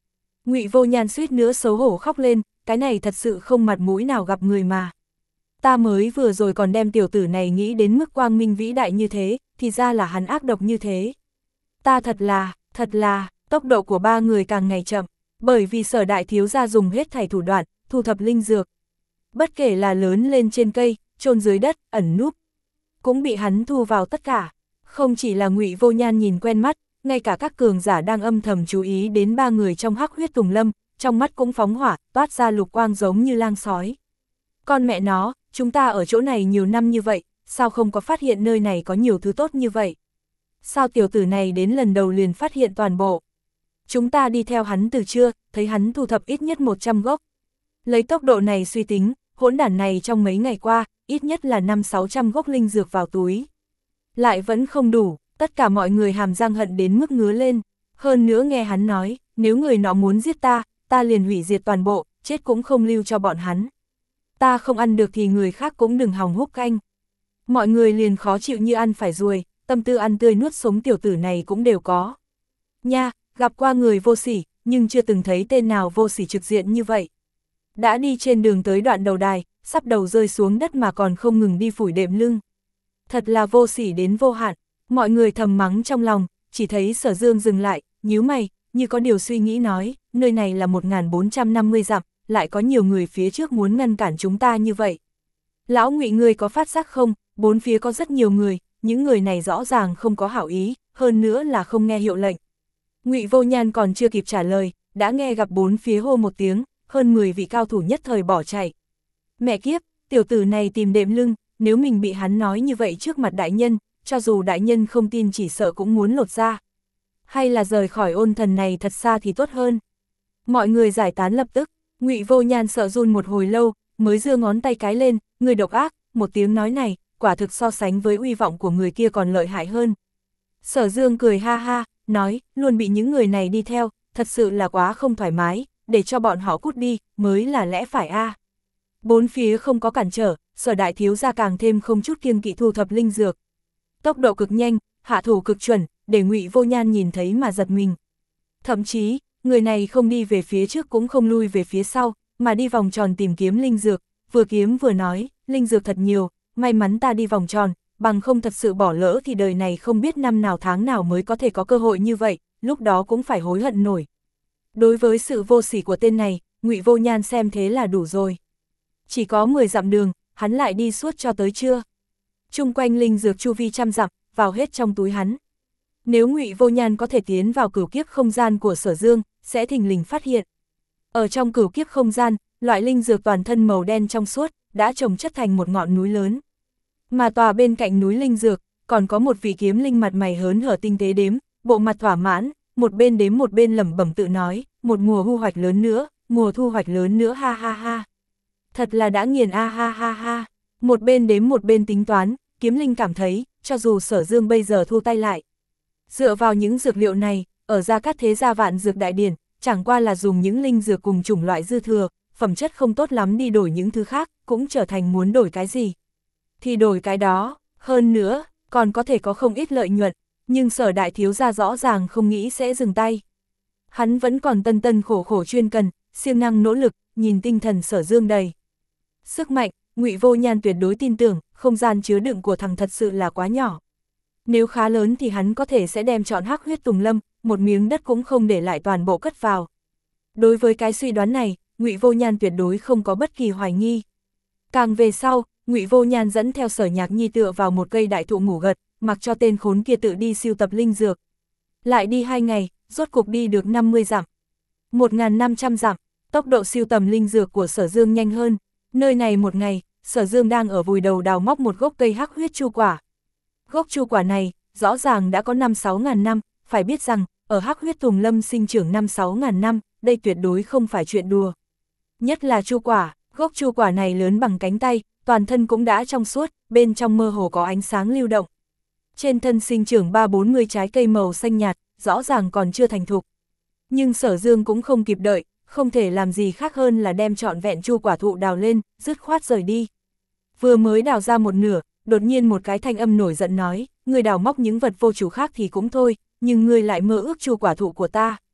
[SPEAKER 1] Ngụy Vô Nhan suýt nữa xấu hổ khóc lên, cái này thật sự không mặt mũi nào gặp người mà. Ta mới vừa rồi còn đem tiểu tử này nghĩ đến mức quang minh vĩ đại như thế, thì ra là hắn ác độc như thế. Ta thật là, thật là, tốc độ của ba người càng ngày chậm, bởi vì Sở đại thiếu gia dùng hết thảy thủ đoạn, thu thập linh dược. Bất kể là lớn lên trên cây, chôn dưới đất, ẩn núp, cũng bị hắn thu vào tất cả. Không chỉ là Ngụy Vô Nhan nhìn quen mắt, ngay cả các cường giả đang âm thầm chú ý đến ba người trong Hắc Huyết Tùng Lâm, trong mắt cũng phóng hỏa, toát ra lục quang giống như lang sói. Con mẹ nó, chúng ta ở chỗ này nhiều năm như vậy, sao không có phát hiện nơi này có nhiều thứ tốt như vậy? Sao tiểu tử này đến lần đầu liền phát hiện toàn bộ? Chúng ta đi theo hắn từ trưa, thấy hắn thu thập ít nhất một trăm gốc. Lấy tốc độ này suy tính, hỗn đản này trong mấy ngày qua, ít nhất là năm sáu trăm gốc linh dược vào túi. Lại vẫn không đủ, tất cả mọi người hàm răng hận đến mức ngứa lên. Hơn nữa nghe hắn nói, nếu người nọ muốn giết ta, ta liền hủy diệt toàn bộ, chết cũng không lưu cho bọn hắn. Ta không ăn được thì người khác cũng đừng hòng húp canh. Mọi người liền khó chịu như ăn phải ruồi, tâm tư ăn tươi nuốt sống tiểu tử này cũng đều có. Nha, gặp qua người vô sỉ, nhưng chưa từng thấy tên nào vô sỉ trực diện như vậy. Đã đi trên đường tới đoạn đầu đài, sắp đầu rơi xuống đất mà còn không ngừng đi phủi đệm lưng. Thật là vô sỉ đến vô hạn, mọi người thầm mắng trong lòng, chỉ thấy Sở Dương dừng lại, nhíu mày, như có điều suy nghĩ nói, nơi này là một nghìn bốn trăm năm mươi dặm, lại có nhiều người phía trước muốn ngăn cản chúng ta như vậy. Lão Ngụy ngươi có phát giác không, bốn phía có rất nhiều người, những người này rõ ràng không có hảo ý, hơn nữa là không nghe hiệu lệnh. Ngụy Vô Nhan còn chưa kịp trả lời, đã nghe gặp bốn phía hô một tiếng, hơn mười vị cao thủ nhất thời bỏ chạy. Mẹ kiếp, tiểu tử này tìm đệm lưng, nếu mình bị hắn nói như vậy trước mặt đại nhân, cho dù đại nhân không tin chỉ sợ cũng muốn lột ra. Hay là rời khỏi ôn thần này thật xa thì tốt hơn. Mọi người giải tán lập tức, Ngụy Vô Nhan sợ run một hồi lâu, mới giơ ngón tay cái lên, người độc ác, một tiếng nói này, quả thực so sánh với uy vọng của người kia còn lợi hại hơn. Sở Dương cười ha ha, nói, luôn bị những người này đi theo, thật sự là quá không thoải mái, để cho bọn họ cút đi, mới là lẽ phải a. À. Bốn phía không có cản trở, Sở đại thiếu gia càng thêm không chút kiêng kỵ thu thập linh dược. Tốc độ cực nhanh, hạ thủ cực chuẩn, để Ngụy Vô Nhan nhìn thấy mà giật mình. Thậm chí, người này không đi về phía trước cũng không lui về phía sau, mà đi vòng tròn tìm kiếm linh dược, vừa kiếm vừa nói, linh dược thật nhiều, may mắn ta đi vòng tròn, bằng không thật sự bỏ lỡ thì đời này không biết năm nào tháng nào mới có thể có cơ hội như vậy, lúc đó cũng phải hối hận nổi. Đối với sự vô sỉ của tên này, Ngụy Vô Nhan xem thế là đủ rồi. Chỉ có mười dặm đường, hắn lại đi suốt cho tới trưa. Chung quanh linh dược chu vi trăm dặm, vào hết trong túi hắn. Nếu Ngụy Vô Nhan có thể tiến vào cửu kiếp không gian của Sở Dương, sẽ thình lình phát hiện. Ở trong cửu kiếp không gian, loại linh dược toàn thân màu đen trong suốt, đã trồng chất thành một ngọn núi lớn. Mà tòa bên cạnh núi linh dược, còn có một vị kiếm linh mặt mày hớn hở tinh tế đếm, bộ mặt thỏa mãn, một bên đếm một bên lẩm bẩm tự nói, một mùa thu hoạch lớn nữa, mùa thu hoạch lớn nữa ha ha ha. Thật là đã nghiền a ha ha ha. Một bên đếm một bên tính toán, kiếm linh cảm thấy, cho dù Sở Dương bây giờ thu tay lại. Dựa vào những dược liệu này, ở Gia Cát Thế Gia Vạn Dược Đại Điển, chẳng qua là dùng những linh dược cùng chủng loại dư thừa, phẩm chất không tốt lắm đi đổi những thứ khác, cũng trở thành muốn đổi cái gì. Thì đổi cái đó, hơn nữa, còn có thể có không ít lợi nhuận, nhưng Sở đại thiếu gia rõ ràng không nghĩ sẽ dừng tay. Hắn vẫn còn tân tân khổ khổ chuyên cần, siêng năng nỗ lực, nhìn tinh thần Sở Dương đầy sức mạnh, Ngụy Vô Nhan tuyệt đối tin tưởng, không gian chứa đựng của thằng thật sự là quá nhỏ. Nếu khá lớn thì hắn có thể sẽ đem chọn Hắc Huyết Tùng Lâm, một miếng đất cũng không để lại toàn bộ cất vào. Đối với cái suy đoán này, Ngụy Vô Nhan tuyệt đối không có bất kỳ hoài nghi. Càng về sau, Ngụy Vô Nhan dẫn theo Sở Nhạc Nhi tựa vào một cây đại thụ ngủ gật, mặc cho tên khốn kia tự đi siêu tập linh dược. Lại đi hai ngày, rốt cục đi được năm mươi dặm. một nghìn năm trăm dặm, tốc độ siêu tầm linh dược của Sở Dương nhanh hơn. Nơi này một ngày, Sở Dương đang ở vùi đầu đào móc một gốc cây hắc huyết chu quả. Gốc chu quả này, rõ ràng đã có năm sáu ngàn năm, phải biết rằng, ở Hắc Huyết Tùng Lâm sinh trưởng năm sáu ngàn năm, đây tuyệt đối không phải chuyện đùa. Nhất là chu quả, gốc chu quả này lớn bằng cánh tay, toàn thân cũng đã trong suốt, bên trong mơ hồ có ánh sáng lưu động. Trên thân sinh trưởng ba bốn mươi trái cây màu xanh nhạt, rõ ràng còn chưa thành thục. Nhưng Sở Dương cũng không kịp đợi, không thể làm gì khác hơn là đem trọn vẹn chu quả thụ đào lên, dứt khoát rời đi. Vừa mới đào ra một nửa, đột nhiên một cái thanh âm nổi giận nói, ngươi đào móc những vật vô chủ khác thì cũng thôi, nhưng ngươi lại mơ ước chu quả thụ của ta.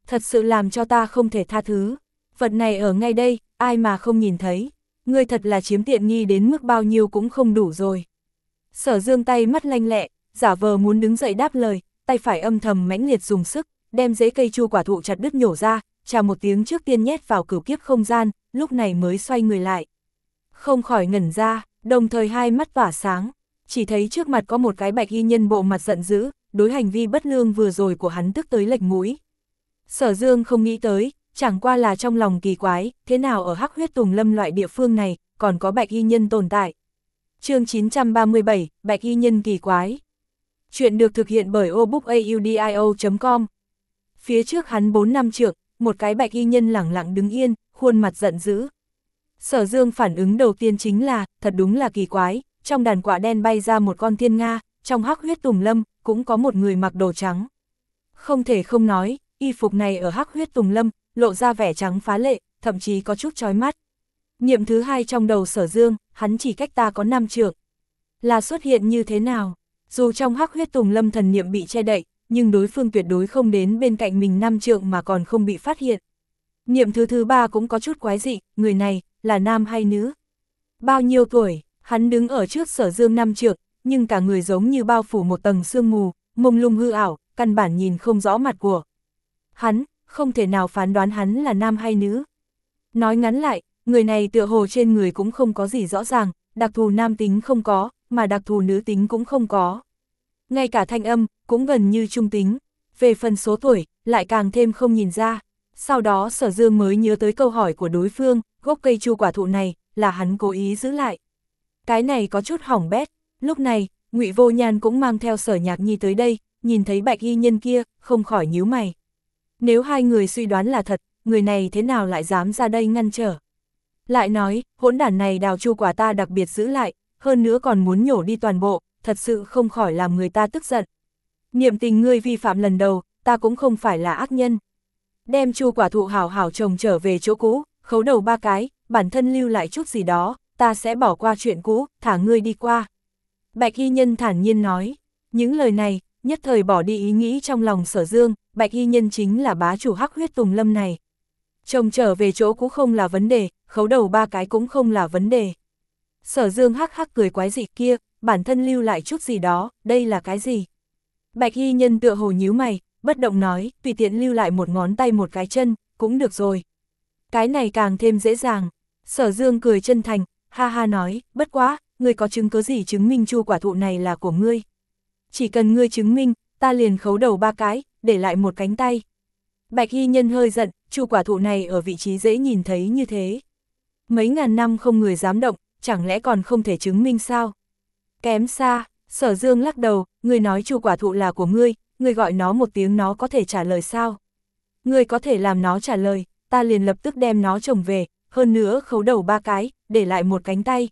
[SPEAKER 1] Thật sự làm cho ta không thể tha thứ. Vật này ở ngay đây, ai mà không nhìn thấy. Ngươi thật là chiếm tiện nghi đến mức bao nhiêu cũng không đủ rồi. Sở Dương tay mắt lanh lẹ, giả vờ muốn đứng dậy đáp lời, tay phải âm thầm mãnh liệt dùng sức, đem rễ cây chu quả thụ chặt đứt nhổ ra, chào một tiếng trước tiên nhét vào cửu kiếp không gian, lúc này mới xoay người lại. Không khỏi ngẩn ra, đồng thời hai mắt tỏa sáng, chỉ thấy trước mặt có một cái bạch y nhân bộ mặt giận dữ, đối hành vi bất lương vừa rồi của hắn tức tới lệch mũi. Sở Dương không nghĩ tới, chẳng qua là trong lòng kỳ quái, thế nào ở Hắc Huyết Tùng Lâm loại địa phương này, còn có bạch y nhân tồn tại. Chương chín trăm ba mươi bảy, Bạch y nhân kỳ quái. Chuyện được thực hiện bởi obookaudio chấm com. Phía trước hắn bốn năm trượng, một cái bạch y nhân lẳng lặng đứng yên, khuôn mặt giận dữ. Sở Dương phản ứng đầu tiên chính là, thật đúng là kỳ quái, trong đàn quạ đen bay ra một con thiên nga, trong Hắc Huyết Tùng Lâm, cũng có một người mặc đồ trắng. Không thể không nói, y phục này ở Hắc Huyết Tùng Lâm, lộ ra vẻ trắng phá lệ, thậm chí có chút chói mắt. Niệm thứ hai trong đầu Sở Dương, hắn chỉ cách ta có năm trượng. Là xuất hiện như thế nào? Dù trong Hắc Huyết Tùng Lâm thần niệm bị che đậy, nhưng đối phương tuyệt đối không đến bên cạnh mình năm trượng mà còn không bị phát hiện. Niệm thứ thứ ba cũng có chút quái dị, người này, là nam hay nữ? Bao nhiêu tuổi? Hắn đứng ở trước Sở Dương năm trượng, nhưng cả người giống như bao phủ một tầng sương mù, mông lung hư ảo, căn bản nhìn không rõ mặt của hắn, không thể nào phán đoán hắn là nam hay nữ. Nói ngắn lại, người này tựa hồ trên người cũng không có gì rõ ràng, đặc thù nam tính không có, mà đặc thù nữ tính cũng không có. Ngay cả thanh âm, cũng gần như trung tính. Về phần số tuổi, lại càng thêm không nhìn ra. Sau đó Sở Dương mới nhớ tới câu hỏi của đối phương, gốc cây chu quả thụ này, là hắn cố ý giữ lại. Cái này có chút hỏng bét. Lúc này, Ngụy Vô Nhan cũng mang theo Sở Nhạc Nhi tới đây, nhìn thấy bạch y nhân kia, không khỏi nhíu mày. Nếu hai người suy đoán là thật, người này thế nào lại dám ra đây ngăn trở? Lại nói, hỗn đản này đào chu quả ta đặc biệt giữ lại, hơn nữa còn muốn nhổ đi toàn bộ, thật sự không khỏi làm người ta tức giận. Niệm tình ngươi vi phạm lần đầu, ta cũng không phải là ác nhân. Đem chu quả thụ hảo hảo trồng trở về chỗ cũ, khấu đầu ba cái, bản thân lưu lại chút gì đó, ta sẽ bỏ qua chuyện cũ, thả ngươi đi qua. Bạch y nhân thản nhiên nói, những lời này, nhất thời bỏ đi ý nghĩ trong lòng Sở Dương, bạch y nhân chính là bá chủ Hắc Huyết Tùng Lâm này. Trông trở về chỗ cũ không là vấn đề, khấu đầu ba cái cũng không là vấn đề. Sở Dương hắc hắc cười quái dị kia, bản thân lưu lại chút gì đó, đây là cái gì? Bạch y nhân tựa hồ nhíu mày, bất động nói, tùy tiện lưu lại một ngón tay một cái chân, cũng được rồi. Cái này càng thêm dễ dàng. Sở Dương cười chân thành, ha ha nói, bất quá, ngươi có chứng cứ gì chứng minh chu quả thụ này là của ngươi? Chỉ cần ngươi chứng minh, ta liền khấu đầu ba cái, để lại một cánh tay. Bạch y nhân hơi giận, chu quả thụ này ở vị trí dễ nhìn thấy như thế. Mấy ngàn năm không người dám động, chẳng lẽ còn không thể chứng minh sao? Kém xa, Sở Dương lắc đầu, ngươi nói chu quả thụ là của ngươi, ngươi gọi nó một tiếng nó có thể trả lời sao? Ngươi có thể làm nó trả lời, ta liền lập tức đem nó trồng về, hơn nữa khấu đầu ba cái, để lại một cánh tay.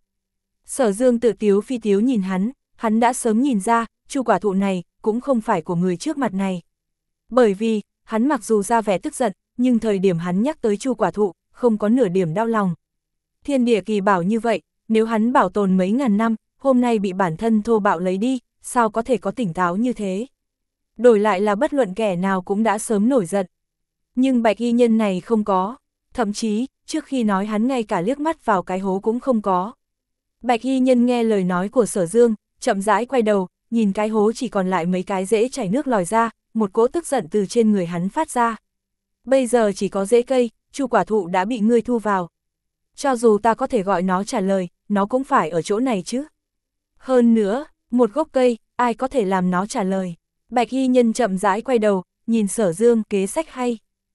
[SPEAKER 1] Sở Dương tự tiếu phi tiếu nhìn hắn, hắn đã sớm nhìn ra, chu quả thụ này, cũng không phải của người trước mặt này. Bởi vì, hắn mặc dù ra vẻ tức giận, nhưng thời điểm hắn nhắc tới chu quả thụ, không có nửa điểm đau lòng. Thiên địa kỳ bảo như vậy, nếu hắn bảo tồn mấy ngàn năm, hôm nay bị bản thân thô bạo lấy đi, sao có thể có tỉnh táo như thế? Đổi lại là bất luận kẻ nào cũng đã sớm nổi giận. Nhưng bạch y nhân này không có, thậm chí, trước khi nói hắn ngay cả liếc mắt vào cái hố cũng không có. Bạch y nhân nghe lời nói của Sở Dương, chậm rãi quay đầu, nhìn cái hố chỉ còn lại mấy cái rễ chảy nước lòi ra, một cỗ tức giận từ trên người hắn phát ra. Bây giờ chỉ có rễ cây, chu quả thụ đã bị ngươi thu vào. Cho dù ta có thể gọi nó trả lời, nó cũng phải ở chỗ này chứ. Hơn nữa, một gốc cây, ai có thể làm nó trả lời. Bạch y nhân chậm rãi quay đầu, nhìn Sở Dương, kế sách hay.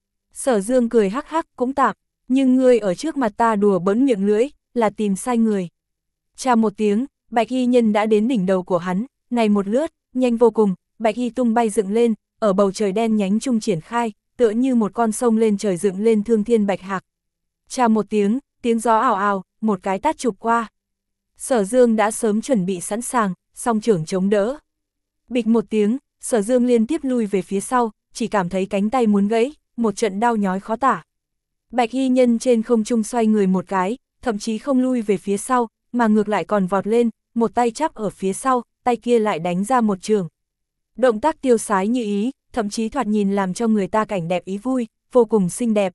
[SPEAKER 1] Sở Dương cười hắc hắc, cũng tạm, nhưng ngươi ở trước mặt ta đùa bỡn miệng lưỡi, là tìm sai người. Chà một tiếng, bạch y nhân đã đến đỉnh đầu của hắn, này một lướt, nhanh vô cùng, bạch y tung bay dựng lên, ở bầu trời đen nhánh trung triển khai, tựa như một con sông lên trời dựng lên thương thiên bạch hạc. Chà một tiếng, tiếng gió ào ào, một cái tát chụp qua. Sở Dương đã sớm chuẩn bị sẵn sàng, song trưởng chống đỡ. Bịch một tiếng, Sở Dương liên tiếp lui về phía sau, chỉ cảm thấy cánh tay muốn gãy, một trận đau nhói khó tả. Bạch y nhân trên không trung xoay người một cái, thậm chí không lui về phía sau, mà ngược lại còn vọt lên, một tay chắp ở phía sau, tay kia lại đánh ra một trường. Động tác tiêu sái như ý, thậm chí thoạt nhìn làm cho người ta cảnh đẹp ý vui, vô cùng xinh đẹp.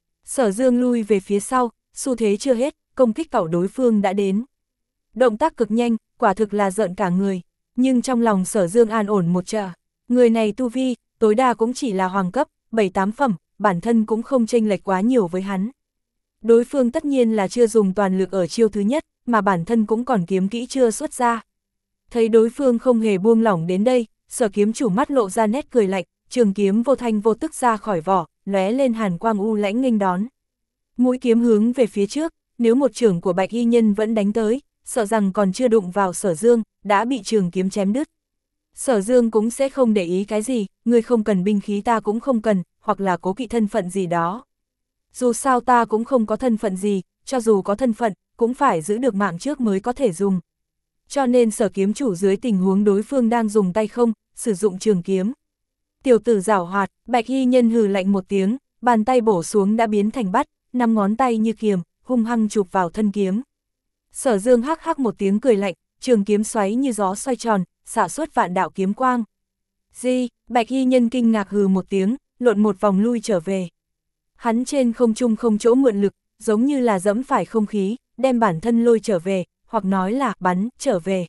[SPEAKER 1] Sở Dương lui về phía sau, xu thế chưa hết, công kích cẩu đối phương đã đến. Động tác cực nhanh, quả thực là rợn cả người, nhưng trong lòng Sở Dương an ổn một trận. Người này tu vi, tối đa cũng chỉ là hoàng cấp, bảy tám phẩm, bản thân cũng không chênh lệch quá nhiều với hắn. Đối phương tất nhiên là chưa dùng toàn lực ở chiêu thứ nhất, mà bản thân cũng còn kiếm kỹ chưa xuất ra. Thấy đối phương không hề buông lỏng đến đây, Sở kiếm chủ mắt lộ ra nét cười lạnh, trường kiếm vô thanh vô tức ra khỏi vỏ, lóe lên hàn quang u lãnh nghênh đón. Mũi kiếm hướng về phía trước, nếu một trường của Bạch Y Nhân vẫn đánh tới, sợ rằng còn chưa đụng vào Sở Dương, đã bị trường kiếm chém đứt. Sở Dương cũng sẽ không để ý cái gì, ngươi không cần binh khí ta cũng không cần, hoặc là cố kỵ thân phận gì đó. Dù sao ta cũng không có thân phận gì, cho dù có thân phận, cũng phải giữ được mạng trước mới có thể dùng. Cho nên Sở kiếm chủ dưới tình huống đối phương đang dùng tay không, sử dụng trường kiếm. Tiểu tử giảo hoạt, Bạch Y Nhân hừ lạnh một tiếng, bàn tay bổ xuống đã biến thành bắt, năm ngón tay như kiềm, hung hăng chụp vào thân kiếm. Sở Dương hắc hắc một tiếng cười lạnh, trường kiếm xoáy như gió xoay tròn, xả xuất vạn đạo kiếm quang. Di, Bạch Y Nhân kinh ngạc hừ một tiếng, lộn một vòng lui trở về. Hắn trên không trung không chỗ mượn lực, giống như là dẫm phải không khí, đem bản thân lôi trở về, hoặc nói là bắn trở về.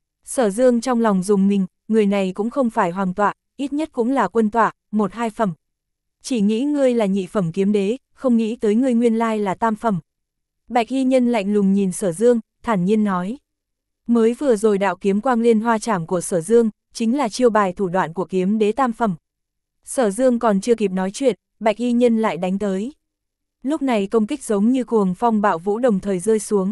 [SPEAKER 1] Sở Dương trong lòng dùng mình, người này cũng không phải hoàng tọa, ít nhất cũng là quân tọa, một hai phẩm. Chỉ nghĩ ngươi là nhị phẩm kiếm đế, không nghĩ tới ngươi nguyên lai là tam phẩm. Bạch Y Nhân lạnh lùng nhìn Sở Dương, thản nhiên nói. Mới vừa rồi đạo kiếm quang liên hoa chảm của Sở Dương, chính là chiêu bài thủ đoạn của kiếm đế tam phẩm. Sở Dương còn chưa kịp nói chuyện, Bạch Y Nhân lại đánh tới. Lúc này công kích giống như cuồng phong bạo vũ đồng thời rơi xuống.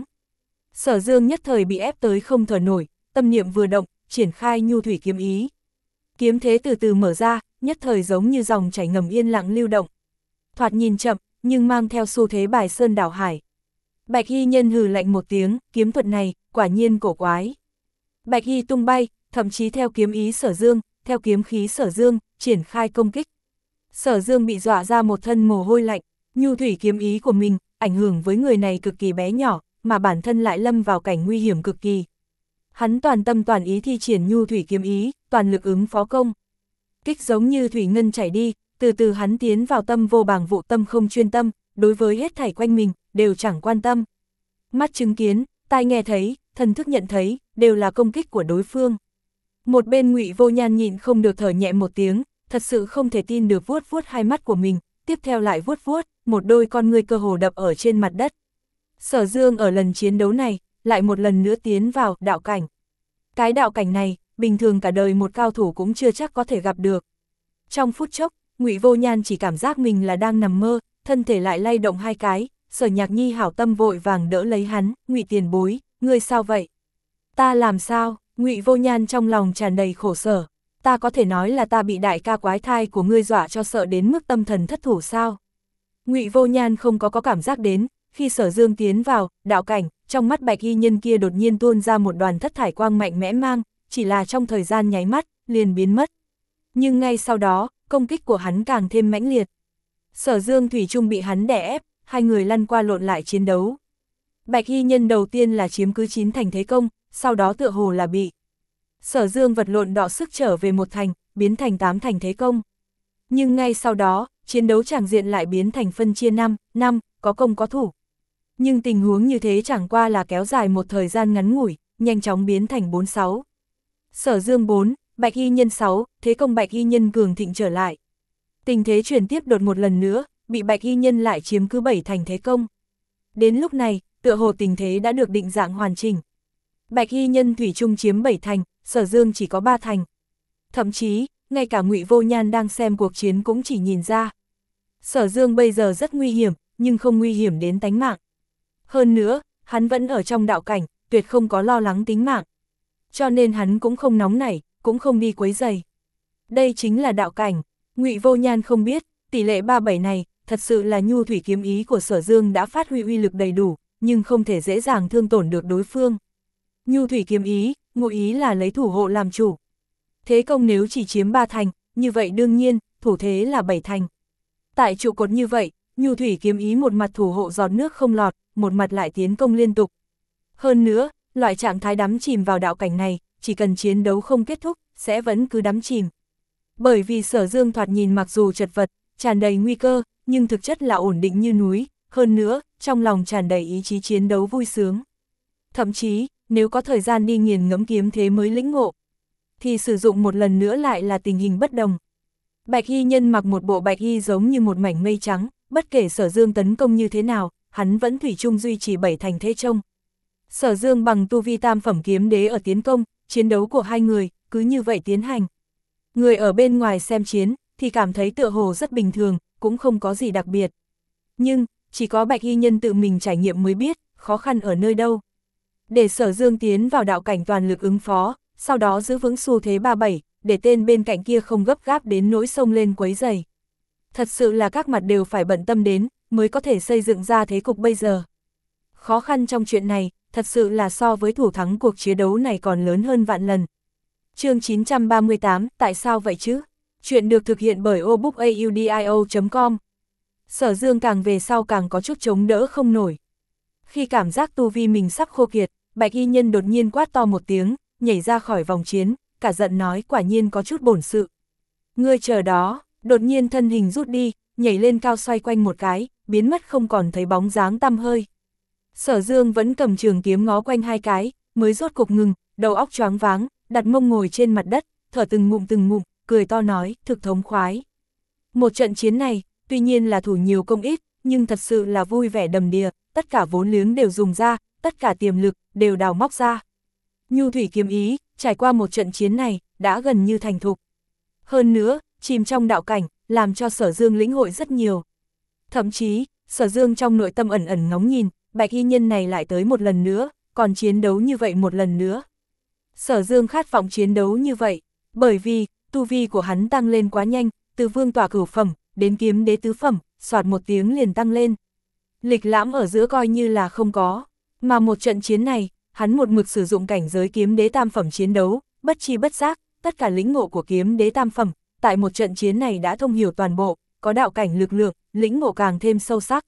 [SPEAKER 1] Sở Dương nhất thời bị ép tới không thở nổi, tâm niệm vừa động, triển khai nhu thủy kiếm ý. Kiếm thế từ từ mở ra, nhất thời giống như dòng chảy ngầm yên lặng lưu động. Thoạt nhìn chậm, nhưng mang theo xu thế bài sơn đảo hải. Bạch Y Nhân hừ lạnh một tiếng, kiếm thuật này, quả nhiên cổ quái. Bạch Y tung bay, thậm chí theo kiếm ý Sở Dương, theo kiếm khí Sở Dương, triển khai công kích. Sở Dương bị dọa ra một thân mồ hôi lạnh, nhu thủy kiếm ý của mình, ảnh hưởng với người này cực kỳ bé nhỏ, mà bản thân lại lâm vào cảnh nguy hiểm cực kỳ. Hắn toàn tâm toàn ý thi triển nhu thủy kiếm ý, toàn lực ứng phó công. Kích giống như thủy ngân chảy đi, từ từ hắn tiến vào tâm vô bàng vụ, tâm không chuyên tâm, đối với hết thảy quanh mình, đều chẳng quan tâm. Mắt chứng kiến, tai nghe thấy, thần thức nhận thấy, đều là công kích của đối phương. Một bên Ngụy Vô Nhan nhịn không được thở nhẹ một tiếng, thật sự không thể tin được vuốt vuốt hai mắt của mình, tiếp theo lại vuốt vuốt, một đôi con ngươi cơ hồ đập ở trên mặt đất. Sở Dương ở lần chiến đấu này, lại một lần nữa tiến vào đạo cảnh. Cái đạo cảnh này, bình thường cả đời một cao thủ cũng chưa chắc có thể gặp được. Trong phút chốc, Ngụy Vô Nhan chỉ cảm giác mình là đang nằm mơ, thân thể lại lay động hai cái, Sở Nhạc Nhi hảo tâm vội vàng đỡ lấy hắn, Ngụy tiền bối, ngươi sao vậy? Ta làm sao? Ngụy Vô Nhan trong lòng tràn đầy khổ sở. Ta có thể nói là ta bị đại ca quái thai của ngươi dọa cho sợ đến mức tâm thần thất thủ sao? Ngụy Vô Nhan không có có cảm giác đến, khi Sở Dương tiến vào đạo cảnh, trong mắt Bạch Y Nhân kia đột nhiên tuôn ra một đoàn thất thải quang mạnh mẽ mang, chỉ là trong thời gian nháy mắt, liền biến mất. Nhưng ngay sau đó, công kích của hắn càng thêm mãnh liệt. Sở Dương thủy chung bị hắn đè ép, hai người lăn qua lộn lại chiến đấu. Bạch Y Nhân đầu tiên là chiếm cứ chín thành thế công, sau đó tựa hồ là bị Sở Dương vật lộn đọ sức trở về một thành, biến thành tám thành thế công. Nhưng ngay sau đó, chiến đấu tràng diện lại biến thành phân chia năm, năm, có công có thủ. Nhưng tình huống như thế chẳng qua là kéo dài một thời gian ngắn ngủi, nhanh chóng biến thành bốn sáu. Sở Dương bốn, Bạch Y Nhân sáu, thế công Bạch Y Nhân cường thịnh trở lại. Tình thế chuyển tiếp đột một lần nữa, bị Bạch Y Nhân lại chiếm cứ bảy thành thế công. Đến lúc này, tựa hồ tình thế đã được định dạng hoàn chỉnh. Bạch Y Nhân thủy chung chiếm bảy thành, Sở Dương chỉ có ba thành. Thậm chí, ngay cả Ngụy Vô Nhan đang xem cuộc chiến cũng chỉ nhìn ra. Sở Dương bây giờ rất nguy hiểm, nhưng không nguy hiểm đến tánh mạng. Hơn nữa, hắn vẫn ở trong đạo cảnh, tuyệt không có lo lắng tính mạng. Cho nên hắn cũng không nóng nảy, cũng không đi quấy rầy. Đây chính là đạo cảnh. Ngụy Vô Nhan không biết, tỷ lệ ba bảy này, thật sự là nhu thủy kiếm ý của Sở Dương đã phát huy uy lực đầy đủ, nhưng không thể dễ dàng thương tổn được đối phương. Nhu thủy kiếm ý, ngụ ý là lấy thủ hộ làm chủ. Thế công nếu chỉ chiếm ba thành, như vậy đương nhiên, thủ thế là bảy thành. Tại trụ cột như vậy, nhu thủy kiếm ý một mặt thủ hộ giọt nước không lọt, một mặt lại tiến công liên tục. Hơn nữa, loại trạng thái đắm chìm vào đạo cảnh này, chỉ cần chiến đấu không kết thúc, sẽ vẫn cứ đắm chìm. Bởi vì Sở Dương thoạt nhìn mặc dù chật vật, tràn đầy nguy cơ, nhưng thực chất là ổn định như núi, hơn nữa, trong lòng tràn đầy ý chí chiến đấu vui sướng. Thậm chí, nếu có thời gian đi nghiền ngẫm kiếm thế mới lĩnh ngộ, thì sử dụng một lần nữa lại là tình hình bất đồng. Bạch y nhân mặc một bộ bạch y giống như một mảnh mây trắng, bất kể Sở Dương tấn công như thế nào, hắn vẫn thủy chung duy trì bảy thành thế trông. Sở Dương bằng tu vi tam phẩm kiếm đế ở tiến công, chiến đấu của hai người, cứ như vậy tiến hành. Người ở bên ngoài xem chiến, thì cảm thấy tựa hồ rất bình thường, cũng không có gì đặc biệt. Nhưng, chỉ có bạch y nhân tự mình trải nghiệm mới biết, khó khăn ở nơi đâu. Để Sở Dương tiến vào đạo cảnh toàn lực ứng phó, sau đó giữ vững xu thế ba bảy, để tên bên cạnh kia không gấp gáp đến nỗi xông lên quấy rầy. Thật sự là các mặt đều phải bận tâm đến, mới có thể xây dựng ra thế cục bây giờ. Khó khăn trong chuyện này, thật sự là so với thủ thắng cuộc chiến đấu này còn lớn hơn vạn lần. Chương chín trăm ba mươi tám, tại sao vậy chứ? Chuyện được thực hiện bởi obookaudio chấm com. Sở Dương càng về sau càng có chút chống đỡ không nổi. Khi cảm giác tu vi mình sắp khô kiệt, bạch y nhân đột nhiên quát to một tiếng, nhảy ra khỏi vòng chiến, cả giận nói quả nhiên có chút bổn sự. Ngươi chờ đó, đột nhiên thân hình rút đi, nhảy lên cao xoay quanh một cái, biến mất không còn thấy bóng dáng tăm hơi. Sở Dương vẫn cầm trường kiếm ngó quanh hai cái, mới rốt cục ngừng, đầu óc choáng váng, đặt mông ngồi trên mặt đất, thở từng ngụm từng ngụm, cười to nói, thực thống khoái. Một trận chiến này, tuy nhiên là thủ nhiều công ít, nhưng thật sự là vui vẻ đầm đìa, tất cả vốn liếng đều dùng ra, tất cả tiềm lực, đều đào móc ra. Nhu thủy kiếm ý, trải qua một trận chiến này, đã gần như thành thục. Hơn nữa, chìm trong đạo cảnh, làm cho Sở Dương lĩnh hội rất nhiều. Thậm chí, Sở Dương trong nội tâm ẩn ẩn ngóng nhìn, bạch y nhân này lại tới một lần nữa, còn chiến đấu như vậy một lần nữa. Sở Dương khát vọng chiến đấu như vậy, bởi vì, tu vi của hắn tăng lên quá nhanh, từ vương tỏa cửu phẩm, đến kiếm đế tứ phẩm, soạt một tiếng liền tăng lên. Lịch lãm ở giữa coi như là không có, mà một trận chiến này, hắn một mực sử dụng cảnh giới kiếm đế tam phẩm chiến đấu, bất chi bất giác, tất cả lĩnh ngộ của kiếm đế tam phẩm, tại một trận chiến này đã thông hiểu toàn bộ, có đạo cảnh lực lượng, lĩnh ngộ càng thêm sâu sắc.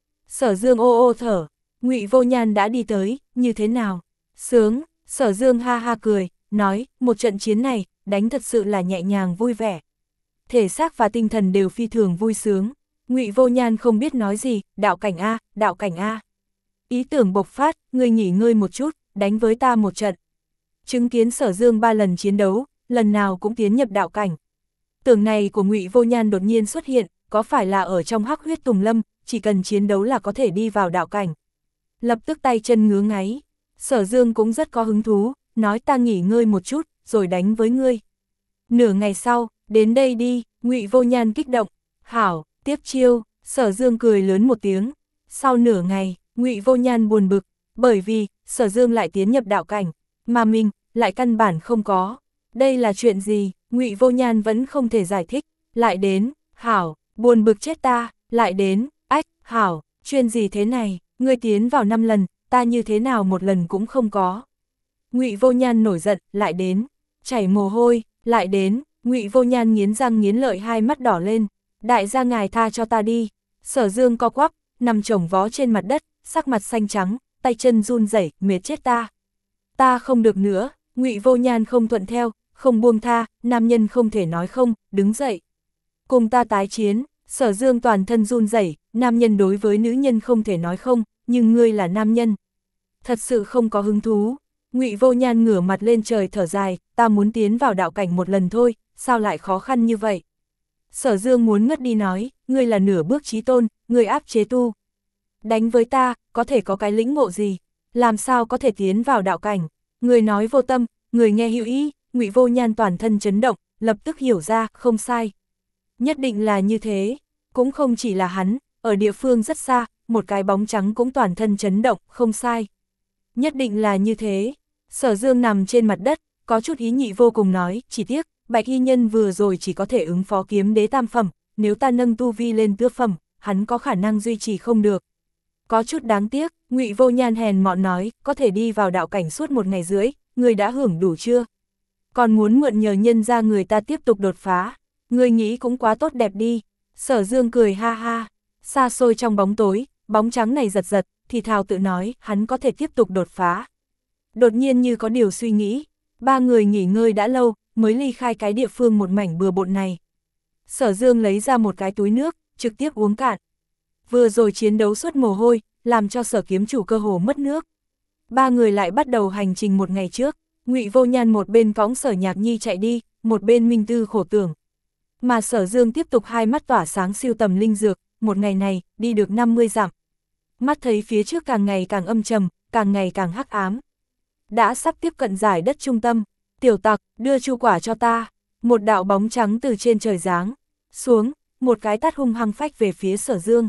[SPEAKER 1] Sở Dương ô ô thở, Ngụy Vô Nhan đã đi tới, như thế nào? Sướng, Sở Dương ha ha cười, nói, một trận chiến này, đánh thật sự là nhẹ nhàng vui vẻ. Thể xác và tinh thần đều phi thường vui sướng. Ngụy Vô Nhan không biết nói gì, đạo cảnh A, đạo cảnh A. Ý tưởng bộc phát, ngươi nghỉ ngơi một chút, đánh với ta một trận. Chứng kiến Sở Dương ba lần chiến đấu, lần nào cũng tiến nhập đạo cảnh. Tưởng này của Ngụy Vô Nhan đột nhiên xuất hiện, có phải là ở trong hắc huyết tùng lâm, chỉ cần chiến đấu là có thể đi vào đạo cảnh. Lập tức tay chân ngứa ngáy, Sở Dương cũng rất có hứng thú, nói ta nghỉ ngơi một chút, rồi đánh với ngươi. Nửa ngày sau, đến đây đi, Ngụy Vô Nhan kích động, hảo, tiếp chiêu, Sở Dương cười lớn một tiếng. Sau nửa ngày, Ngụy Vô Nhan buồn bực, bởi vì, Sở Dương lại tiến nhập đạo cảnh, mà mình, lại căn bản không có. Đây là chuyện gì, Ngụy Vô Nhan vẫn không thể giải thích, lại đến, hảo, buồn bực chết ta, lại đến, ách, hảo, chuyện gì thế này, ngươi tiến vào năm lần, ta như thế nào một lần cũng không có. Ngụy Vô Nhan nổi giận, lại đến, chảy mồ hôi, lại đến, Ngụy Vô Nhan nghiến răng nghiến lợi hai mắt đỏ lên, đại gia ngài tha cho ta đi. Sở Dương co quắp, nằm chồng vó trên mặt đất, sắc mặt xanh trắng, tay chân run rẩy, mệt chết ta. Ta không được nữa, Ngụy Vô Nhan không thuận theo, không buông tha, nam nhân không thể nói không, đứng dậy. Cùng ta tái chiến, Sở Dương toàn thân run rẩy, nam nhân đối với nữ nhân không thể nói không, nhưng ngươi là nam nhân. Thật sự không có hứng thú. Ngụy Vô Nhan ngửa mặt lên trời thở dài, ta muốn tiến vào đạo cảnh một lần thôi, sao lại khó khăn như vậy? Sở Dương muốn ngất đi nói, ngươi là nửa bước chí tôn, ngươi áp chế tu. Đánh với ta, có thể có cái lĩnh ngộ gì? Làm sao có thể tiến vào đạo cảnh? Người nói vô tâm, người nghe hữu ý, Ngụy Vô Nhan toàn thân chấn động, lập tức hiểu ra, không sai. Nhất định là như thế, cũng không chỉ là hắn, ở địa phương rất xa, một cái bóng trắng cũng toàn thân chấn động, không sai. Nhất định là như thế. Sở Dương nằm trên mặt đất, có chút ý nhị vô cùng nói, chỉ tiếc, Bạch y nhân vừa rồi chỉ có thể ứng phó kiếm đế tam phẩm, nếu ta nâng tu vi lên tứ phẩm, hắn có khả năng duy trì không được. Có chút đáng tiếc, Ngụy Vô Nhan hèn mọn nói, có thể đi vào đạo cảnh suốt một ngày rưỡi, người đã hưởng đủ chưa? Còn muốn mượn nhờ nhân ra người ta tiếp tục đột phá, người nghĩ cũng quá tốt đẹp đi. Sở Dương cười ha ha, xa xôi trong bóng tối, bóng trắng này giật giật, thì thào tự nói, hắn có thể tiếp tục đột phá. Đột nhiên như có điều suy nghĩ, ba người nghỉ ngơi đã lâu, mới ly khai cái địa phương một mảnh bừa bộn này. Sở Dương lấy ra một cái túi nước, trực tiếp uống cạn. Vừa rồi chiến đấu suốt mồ hôi, làm cho Sở kiếm chủ cơ hồ mất nước. Ba người lại bắt đầu hành trình một ngày trước, Ngụy Vô Nhan một bên cõng Sở Nhạc Nhi chạy đi, một bên minh tư khổ tưởng. Mà Sở Dương tiếp tục hai mắt tỏa sáng siêu tầm linh dược, một ngày này, đi được năm mươi dặm. Mắt thấy phía trước càng ngày càng âm trầm, càng ngày càng hắc ám. Đã sắp tiếp cận giải đất trung tâm, tiểu tặc, đưa chu quả cho ta. Một đạo bóng trắng từ trên trời giáng xuống, một cái tát hung hăng phách về phía Sở Dương.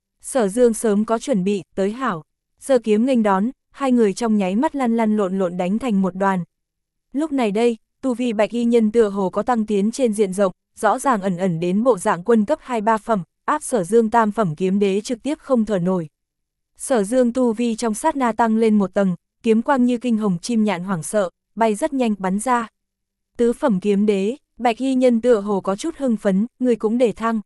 [SPEAKER 1] Sở Dương sớm có chuẩn bị, tới hảo. Giơ kiếm nghênh đón, hai người trong nháy mắt lăn lăn lộn lộn đánh thành một đoàn. Lúc này đây, tu vi bạch y nhân tựa hồ có tăng tiến trên diện rộng, rõ ràng ẩn ẩn đến bộ dạng quân cấp hai ba phẩm, áp Sở Dương tam phẩm kiếm đế trực tiếp không thở nổi. Sở Dương tu vi trong sát na tăng lên một tầng, kiếm quang như kinh hồng chim nhạn hoảng sợ, bay rất nhanh bắn ra. Tứ phẩm kiếm đế, bạch y nhân tựa hồ có chút hưng phấn, người cũng để thăng.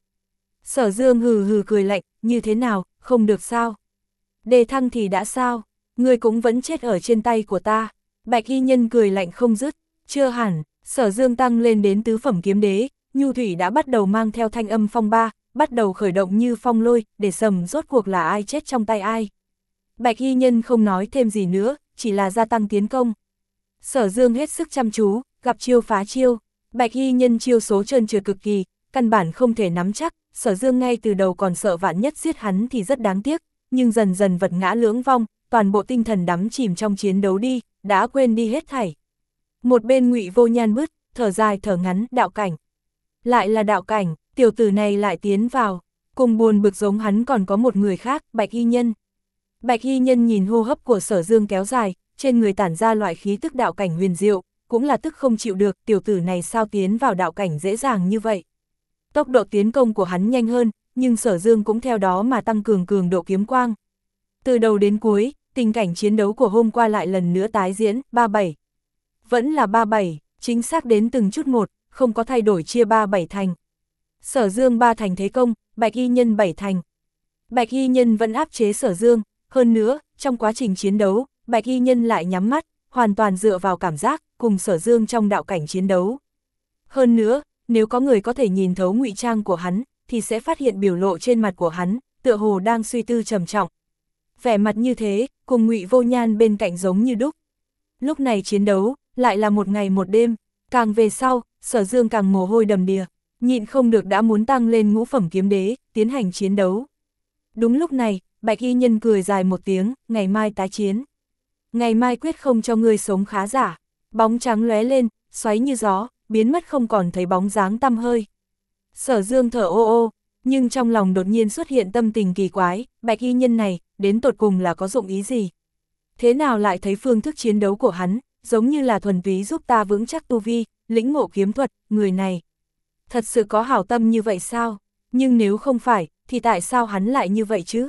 [SPEAKER 1] Sở Dương hừ hừ cười lạnh, như thế nào, không được sao? Đề thăng thì đã sao? Người cũng vẫn chết ở trên tay của ta. Bạch y nhân cười lạnh không dứt, chưa hẳn. Sở Dương tăng lên đến tứ phẩm kiếm đế, nhu thủy đã bắt đầu mang theo thanh âm phong ba, bắt đầu khởi động như phong lôi, để sầm rốt cuộc là ai chết trong tay ai. Bạch y nhân không nói thêm gì nữa, chỉ là gia tăng tiến công. Sở Dương hết sức chăm chú, gặp chiêu phá chiêu. Bạch y nhân chiêu số trơn trượt cực kỳ, căn bản không thể nắm chắc. Sở Dương ngay từ đầu còn sợ vạn nhất giết hắn thì rất đáng tiếc, nhưng dần dần vật ngã lưỡng vong, toàn bộ tinh thần đắm chìm trong chiến đấu đi, đã quên đi hết thảy. Một bên Ngụy Vô Nhan bứt, thở dài thở ngắn, đạo cảnh. Lại là đạo cảnh, tiểu tử này lại tiến vào, cùng buồn bực giống hắn còn có một người khác, Bạch y nhân. Bạch y nhân nhìn hô hấp của Sở Dương kéo dài, trên người tản ra loại khí tức đạo cảnh huyền diệu, cũng là tức không chịu được, tiểu tử này sao tiến vào đạo cảnh dễ dàng như vậy. Tốc độ tiến công của hắn nhanh hơn, nhưng Sở Dương cũng theo đó mà tăng cường cường độ kiếm quang. Từ đầu đến cuối, tình cảnh chiến đấu của hôm qua lại lần nữa tái diễn, ba bảy. Vẫn là ba bảy, chính xác đến từng chút một, không có thay đổi chia ba bảy thành. Sở Dương ba thành thế công, Bạch y nhân bảy thành. Bạch y nhân vẫn áp chế Sở Dương, hơn nữa, trong quá trình chiến đấu, Bạch y nhân lại nhắm mắt, hoàn toàn dựa vào cảm giác, cùng Sở Dương trong đạo cảnh chiến đấu. Hơn nữa, nếu có người có thể nhìn thấu ngụy trang của hắn, thì sẽ phát hiện biểu lộ trên mặt của hắn, tựa hồ đang suy tư trầm trọng. Vẻ mặt như thế, cùng Ngụy Vô Nhan bên cạnh giống như đúc. Lúc này chiến đấu, lại là một ngày một đêm, càng về sau, Sở Dương càng mồ hôi đầm đìa, nhịn không được đã muốn tăng lên ngũ phẩm kiếm đế, tiến hành chiến đấu. Đúng lúc này, Bạch y nhân cười dài một tiếng, ngày mai tái chiến. Ngày mai quyết không cho ngươi sống khá giả. Bóng trắng lóe lên, xoáy như gió, biến mất không còn thấy bóng dáng tăm hơi. Sở Dương thở ô ô, nhưng trong lòng đột nhiên xuất hiện tâm tình kỳ quái, Bạch y nhân này, đến tột cùng là có dụng ý gì? Thế nào lại thấy phương thức chiến đấu của hắn, giống như là thuần túy giúp ta vững chắc tu vi, lĩnh ngộ kiếm thuật, người này. Thật sự có hảo tâm như vậy sao? Nhưng nếu không phải, thì tại sao hắn lại như vậy chứ?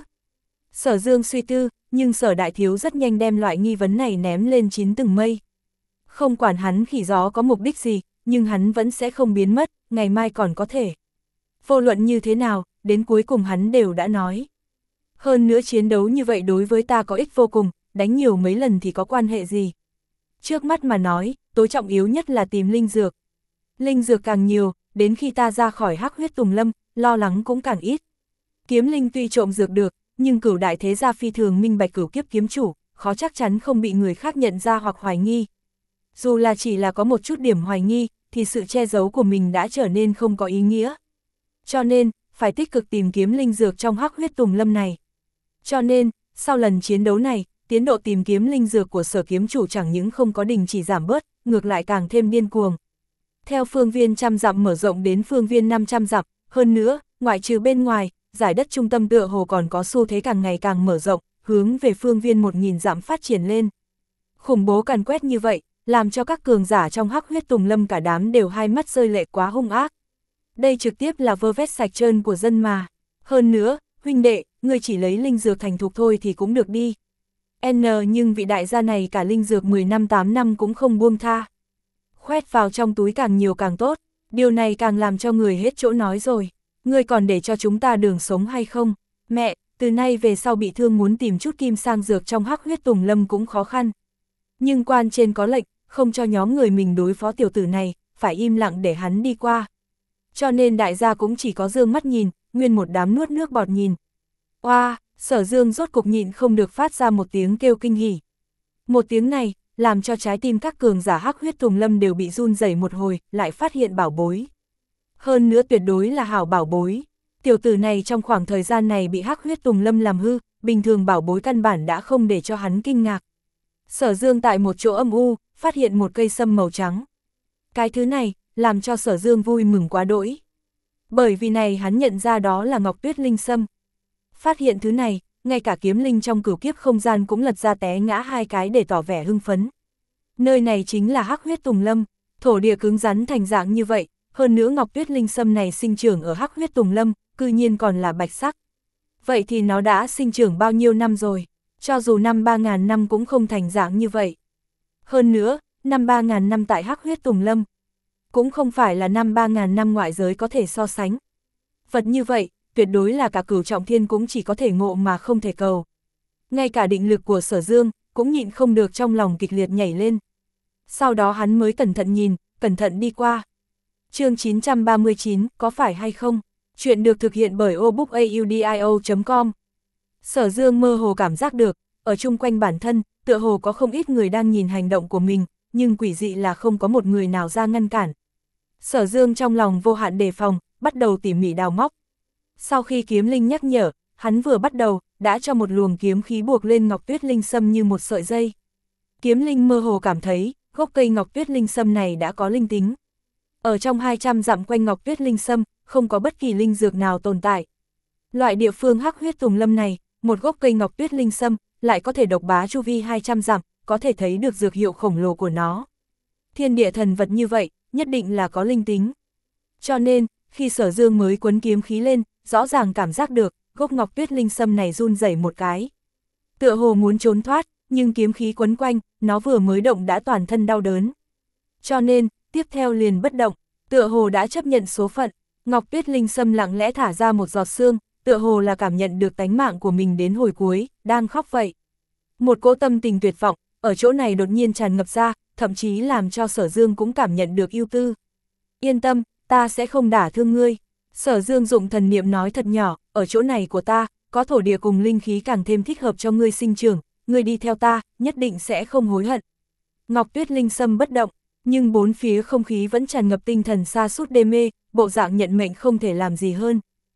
[SPEAKER 1] Sở Dương suy tư, nhưng Sở Đại Thiếu rất nhanh đem loại nghi vấn này ném lên chín tầng mây. Không quản hắn khỉ gió có mục đích gì, nhưng hắn vẫn sẽ không biến mất, ngày mai còn có thể. Vô luận như thế nào, đến cuối cùng hắn đều đã nói. Hơn nữa chiến đấu như vậy đối với ta có ích vô cùng, đánh nhiều mấy lần thì có quan hệ gì. Trước mắt mà nói, tối trọng yếu nhất là tìm linh dược. Linh dược càng nhiều, đến khi ta ra khỏi Hắc Huyết Tùng Lâm, lo lắng cũng càng ít. Kiếm linh tuy trộm dược được, nhưng Cửu đại thế gia phi thường minh bạch cửu kiếp kiếm chủ, khó chắc chắn không bị người khác nhận ra hoặc hoài nghi. Dù là chỉ là có một chút điểm hoài nghi, thì sự che giấu của mình đã trở nên không có ý nghĩa. Cho nên, phải tích cực tìm kiếm linh dược trong Hắc Huyết Tùng Lâm này. Cho nên, sau lần chiến đấu này, tiến độ tìm kiếm linh dược của Sở kiếm chủ chẳng những không có đình chỉ giảm bớt, ngược lại càng thêm điên cuồng. Theo phương viên trăm dặm mở rộng đến phương viên năm trăm dặm, hơn nữa, ngoại trừ bên ngoài, giải đất trung tâm tựa hồ còn có xu thế càng ngày càng mở rộng, hướng về phương viên một nghìn dặm phát triển lên. Khủng bố càn quét như vậy, làm cho các cường giả trong Hắc Huyết Tùng Lâm cả đám đều hai mắt rơi lệ quá hung ác. Đây trực tiếp là vơ vét sạch trơn của dân mà. Hơn nữa, huynh đệ, ngươi chỉ lấy linh dược thành thục thôi thì cũng được đi. N nhưng vị đại gia này cả linh dược mười năm tám năm cũng không buông tha. Khoét vào trong túi càng nhiều càng tốt, điều này càng làm cho người hết chỗ nói rồi. Ngươi còn để cho chúng ta đường sống hay không? Mẹ, từ nay về sau bị thương muốn tìm chút kim sang dược trong Hắc Huyết Tùng Lâm cũng khó khăn. Nhưng quan trên có lệnh, không cho nhóm người mình đối phó tiểu tử này, phải im lặng để hắn đi qua. Cho nên đại gia cũng chỉ có dương mắt nhìn, nguyên một đám nuốt nước bọt nhìn. Oa, Sở Dương rốt cục nhịn không được phát ra một tiếng kêu kinh hỉ. Một tiếng này, làm cho trái tim các cường giả hắc huyết Tùng Lâm đều bị run rẩy một hồi, lại phát hiện bảo bối. Hơn nữa tuyệt đối là hảo bảo bối. Tiểu tử này trong khoảng thời gian này bị hắc huyết Tùng Lâm làm hư, bình thường bảo bối căn bản đã không để cho hắn kinh ngạc. Sở Dương tại một chỗ âm u, phát hiện một cây sâm màu trắng. Cái thứ này, làm cho Sở Dương vui mừng quá đỗi. Bởi vì này hắn nhận ra đó là Ngọc Tuyết Linh Sâm. Phát hiện thứ này, ngay cả kiếm linh trong cửu kiếp không gian cũng lật ra té ngã hai cái để tỏ vẻ hưng phấn. Nơi này chính là hắc huyết Tùng Lâm, thổ địa cứng rắn thành dạng như vậy, hơn nữa Ngọc Tuyết Linh Sâm này sinh trưởng ở hắc huyết Tùng Lâm, cư nhiên còn là bạch sắc. Vậy thì nó đã sinh trưởng bao nhiêu năm rồi, cho dù năm ba ngàn năm cũng không thành dạng như vậy. Hơn nữa, năm ba ngàn năm tại hắc huyết Tùng Lâm, cũng không phải là năm ba ngàn năm ngoại giới có thể so sánh. Vật như vậy, tuyệt đối là cả cửu trọng thiên cũng chỉ có thể ngộ mà không thể cầu. Ngay cả định lực của Sở Dương, cũng nhịn không được trong lòng kịch liệt nhảy lên. Sau đó hắn mới cẩn thận nhìn, cẩn thận đi qua. Chương chín trăm ba mươi chín, có phải hay không? Chuyện được thực hiện bởi obookaudio chấm com. Sở Dương mơ hồ cảm giác được, ở chung quanh bản thân, tựa hồ có không ít người đang nhìn hành động của mình, nhưng quỷ dị là không có một người nào ra ngăn cản. Sở Dương trong lòng vô hạn đề phòng, bắt đầu tỉ mỉ đào móc. Sau khi kiếm linh nhắc nhở, hắn vừa bắt đầu, đã cho một luồng kiếm khí buộc lên Ngọc Tuyết Linh Sâm như một sợi dây. Kiếm linh mơ hồ cảm thấy, gốc cây Ngọc Tuyết Linh Sâm này đã có linh tính. Ở trong hai trăm dặm quanh Ngọc Tuyết Linh Sâm, không có bất kỳ linh dược nào tồn tại. Loại địa phương hắc huyết Tùng Lâm này, một gốc cây Ngọc Tuyết Linh Sâm, lại có thể độc bá chu vi hai trăm dặm, có thể thấy được dược hiệu khổng lồ của nó. Thiên địa thần vật như vậy, nhất định là có linh tính. Cho nên, khi Sở Dương mới quấn kiếm khí lên, rõ ràng cảm giác được, gốc Ngọc Tuyết Linh Sâm này run rẩy một cái. Tựa hồ muốn trốn thoát, nhưng kiếm khí quấn quanh, nó vừa mới động đã toàn thân đau đớn. Cho nên, tiếp theo liền bất động, tựa hồ đã chấp nhận số phận. Ngọc Tuyết Linh Sâm lặng lẽ thả ra một giọt sương, tựa hồ là cảm nhận được tánh mạng của mình đến hồi cuối, đang khóc vậy. Một cỗ tâm tình tuyệt vọng, ở chỗ này đột nhiên tràn ngập ra, thậm chí làm cho Sở Dương cũng cảm nhận được ưu tư. Yên tâm, ta sẽ không đả thương ngươi. Sở Dương dụng thần niệm nói thật nhỏ, ở chỗ này của ta, có thổ địa cùng linh khí càng thêm thích hợp cho ngươi sinh trưởng, ngươi đi theo ta, nhất định sẽ không hối hận. Ngọc Tuyết Linh Sâm bất động, nhưng bốn phía không khí vẫn tràn ngập tinh thần sa sút đê mê, bộ dạng nhận mệnh không thể làm gì hơn.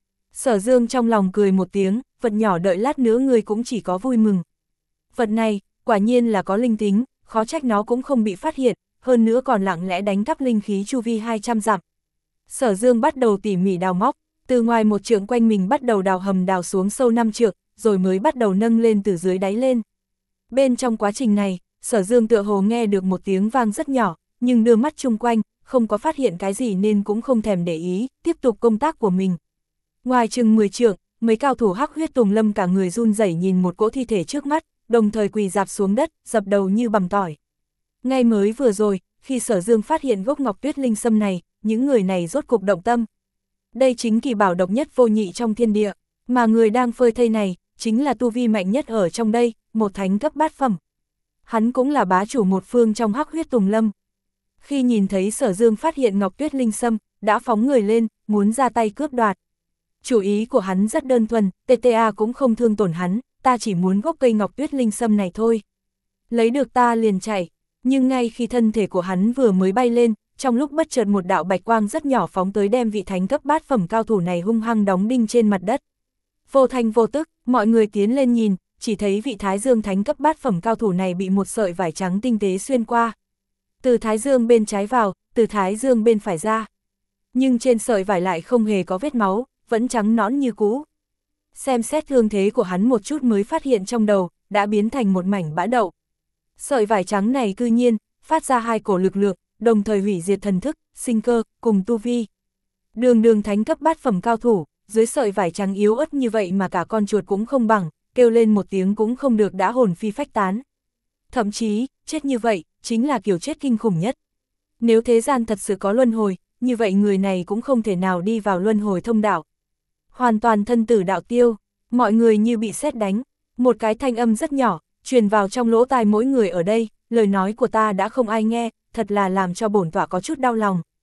[SPEAKER 1] Sở Dương trong lòng cười một tiếng, vật nhỏ đợi lát nữa ngươi cũng chỉ có vui mừng. Vật này, quả nhiên là có linh tính, khó trách nó cũng không bị phát hiện, hơn nữa còn lặng lẽ đánh cắp linh khí chu vi hai trăm dặm. Sở Dương bắt đầu tỉ mỉ đào móc, từ ngoài một trượng quanh mình bắt đầu đào hầm đào xuống sâu năm trượng, rồi mới bắt đầu nâng lên từ dưới đáy lên. Bên trong quá trình này, Sở Dương tựa hồ nghe được một tiếng vang rất nhỏ, nhưng đưa mắt chung quanh, không có phát hiện cái gì nên cũng không thèm để ý, tiếp tục công tác của mình. Ngoài chừng mười trượng, mấy cao thủ hắc huyết Tùng Lâm cả người run rẩy nhìn một cỗ thi thể trước mắt, đồng thời quỳ rạp xuống đất, dập đầu như bằm tỏi. Ngay mới vừa rồi, khi Sở Dương phát hiện gốc Ngọc Tuyết Linh Sâm này, những người này rốt cục động tâm. Đây chính kỳ bảo độc nhất vô nhị trong thiên địa, mà người đang phơi thây này, chính là tu vi mạnh nhất ở trong đây, một thánh cấp bát phẩm. Hắn cũng là bá chủ một phương trong hắc huyết Tùng Lâm. Khi nhìn thấy Sở Dương phát hiện Ngọc Tuyết Linh Sâm, đã phóng người lên, muốn ra tay cướp đoạt. Chủ ý của hắn rất đơn thuần, tê tê a cũng không thương tổn hắn, ta chỉ muốn gốc cây Ngọc Tuyết Linh Sâm này thôi. Lấy được ta liền chạy, nhưng ngay khi thân thể của hắn vừa mới bay lên, trong lúc bất chợt một đạo bạch quang rất nhỏ phóng tới đem vị thánh cấp bát phẩm cao thủ này hung hăng đóng đinh trên mặt đất. Vô thanh vô tức, mọi người tiến lên nhìn, chỉ thấy vị Thái Dương thánh cấp bát phẩm cao thủ này bị một sợi vải trắng tinh tế xuyên qua. Từ Thái Dương bên trái vào, từ Thái Dương bên phải ra. Nhưng trên sợi vải lại không hề có vết máu, vẫn trắng nõn như cũ. Xem xét thương thế của hắn một chút mới phát hiện trong đầu, đã biến thành một mảnh bã đậu. Sợi vải trắng này cư nhiên, phát ra hai cổ lực lượng, đồng thời hủy diệt thần thức, sinh cơ, cùng tu vi. Đường đường thánh cấp bát phẩm cao thủ, dưới sợi vải trắng yếu ớt như vậy mà cả con chuột cũng không bằng, kêu lên một tiếng cũng không được đã hồn phi phách tán. Thậm chí, chết như vậy, chính là kiểu chết kinh khủng nhất. Nếu thế gian thật sự có luân hồi, như vậy người này cũng không thể nào đi vào luân hồi thông đạo. Hoàn toàn thân tử đạo tiêu, mọi người như bị sét đánh, một cái thanh âm rất nhỏ, truyền vào trong lỗ tai mỗi người ở đây, lời nói của ta đã không ai nghe, thật là làm cho bổn tọa có chút đau lòng.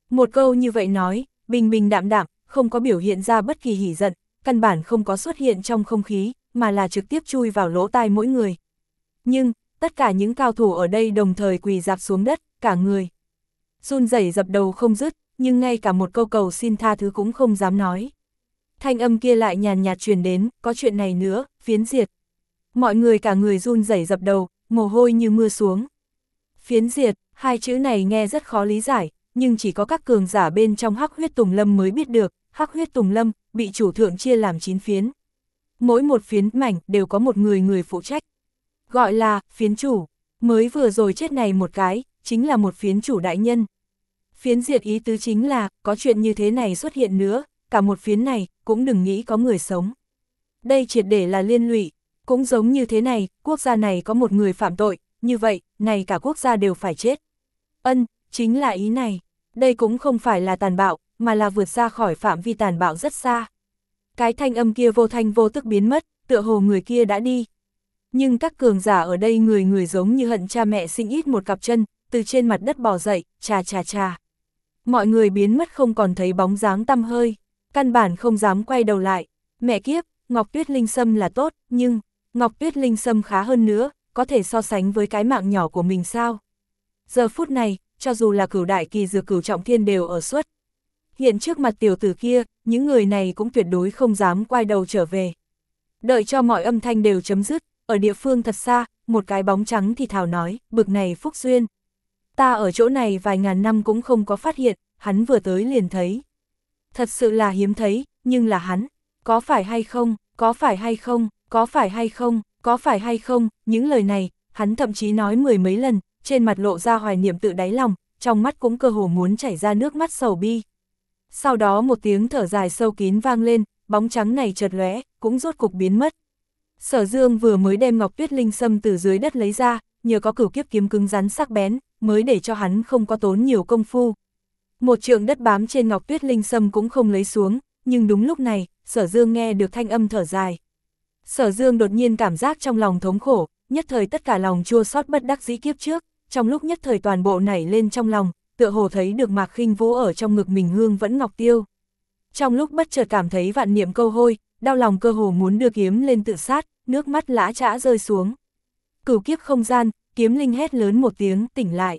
[SPEAKER 1] Một câu như vậy nói, bình bình đạm đạm, không có biểu hiện ra bất kỳ hỉ giận, căn bản không có xuất hiện trong không khí, mà là trực tiếp chui vào lỗ tai mỗi người. Nhưng, tất cả những cao thủ ở đây đồng thời quỳ rạp xuống đất, cả người run rẩy dập đầu không dứt, nhưng ngay cả một câu cầu xin tha thứ cũng không dám nói. Thanh âm kia lại nhàn nhạt truyền đến, có chuyện này nữa, Phiến Diệt. Mọi người cả người run rẩy dập đầu, mồ hôi như mưa xuống. Phiến Diệt, hai chữ này nghe rất khó lý giải, nhưng chỉ có các cường giả bên trong Hắc Huyết Tùng Lâm mới biết được, Hắc Huyết Tùng Lâm bị chủ thượng chia làm chín phiến. Mỗi một phiến mảnh đều có một người người phụ trách. Gọi là phiến chủ, mới vừa rồi chết này một cái, chính là một phiến chủ đại nhân. Phiến Diệt ý tứ chính là, có chuyện như thế này xuất hiện nữa, cả một phiến này, cũng đừng nghĩ có người sống. Đây triệt để là liên lụy, cũng giống như thế này, quốc gia này có một người phạm tội, như vậy, này cả quốc gia đều phải chết. Ân, chính là ý này, đây cũng không phải là tàn bạo, mà là vượt ra khỏi phạm vi tàn bạo rất xa. Cái thanh âm kia vô thanh vô tức biến mất, tựa hồ người kia đã đi. Nhưng các cường giả ở đây người người giống như hận cha mẹ sinh ít một cặp chân, từ trên mặt đất bò dậy, chà chà chà. Mọi người biến mất không còn thấy bóng dáng tăm hơi, căn bản không dám quay đầu lại. Mẹ kiếp, Ngọc Tuyết Linh Sâm là tốt, nhưng Ngọc Tuyết Linh Sâm khá hơn nữa, có thể so sánh với cái mạng nhỏ của mình sao? Giờ phút này, cho dù là cửu đại kỳ dược cửu trọng thiên đều ở suất. Hiện trước mặt tiểu tử kia, những người này cũng tuyệt đối không dám quay đầu trở về. Đợi cho mọi âm thanh đều chấm dứt, ở địa phương thật xa, một cái bóng trắng thì thào nói, bực này phúc duyên. Ta ở chỗ này vài ngàn năm cũng không có phát hiện, hắn vừa tới liền thấy. Thật sự là hiếm thấy, nhưng là hắn, có phải hay không, có phải hay không, có phải hay không, có phải hay không, những lời này, hắn thậm chí nói mười mấy lần, trên mặt lộ ra hoài niệm tự đáy lòng, trong mắt cũng cơ hồ muốn chảy ra nước mắt sầu bi. Sau đó một tiếng thở dài sâu kín vang lên, bóng trắng này chợt lóe, cũng rốt cục biến mất. Sở Dương vừa mới đem Ngọc Tuyết Linh Sâm từ dưới đất lấy ra, nhờ có cửu kiếp kiếm cứng rắn sắc bén, mới để cho hắn không có tốn nhiều công phu. Một trượng đất bám trên Ngọc Tuyết Linh Sâm cũng không lấy xuống, nhưng đúng lúc này, Sở Dương nghe được thanh âm thở dài. Sở Dương đột nhiên cảm giác trong lòng thống khổ, nhất thời tất cả lòng chua xót bất đắc dĩ kiếp trước, trong lúc nhất thời toàn bộ nảy lên trong lòng, tựa hồ thấy được Mạc Khinh Vũ ở trong ngực mình hương vẫn ngọc tiêu. Trong lúc bất chợt cảm thấy vạn niệm câu hôi, đau lòng cơ hồ muốn đưa kiếm lên tự sát, nước mắt lã chã rơi xuống. Cửu kiếp không gian, kiếm linh hét lớn một tiếng, tỉnh lại.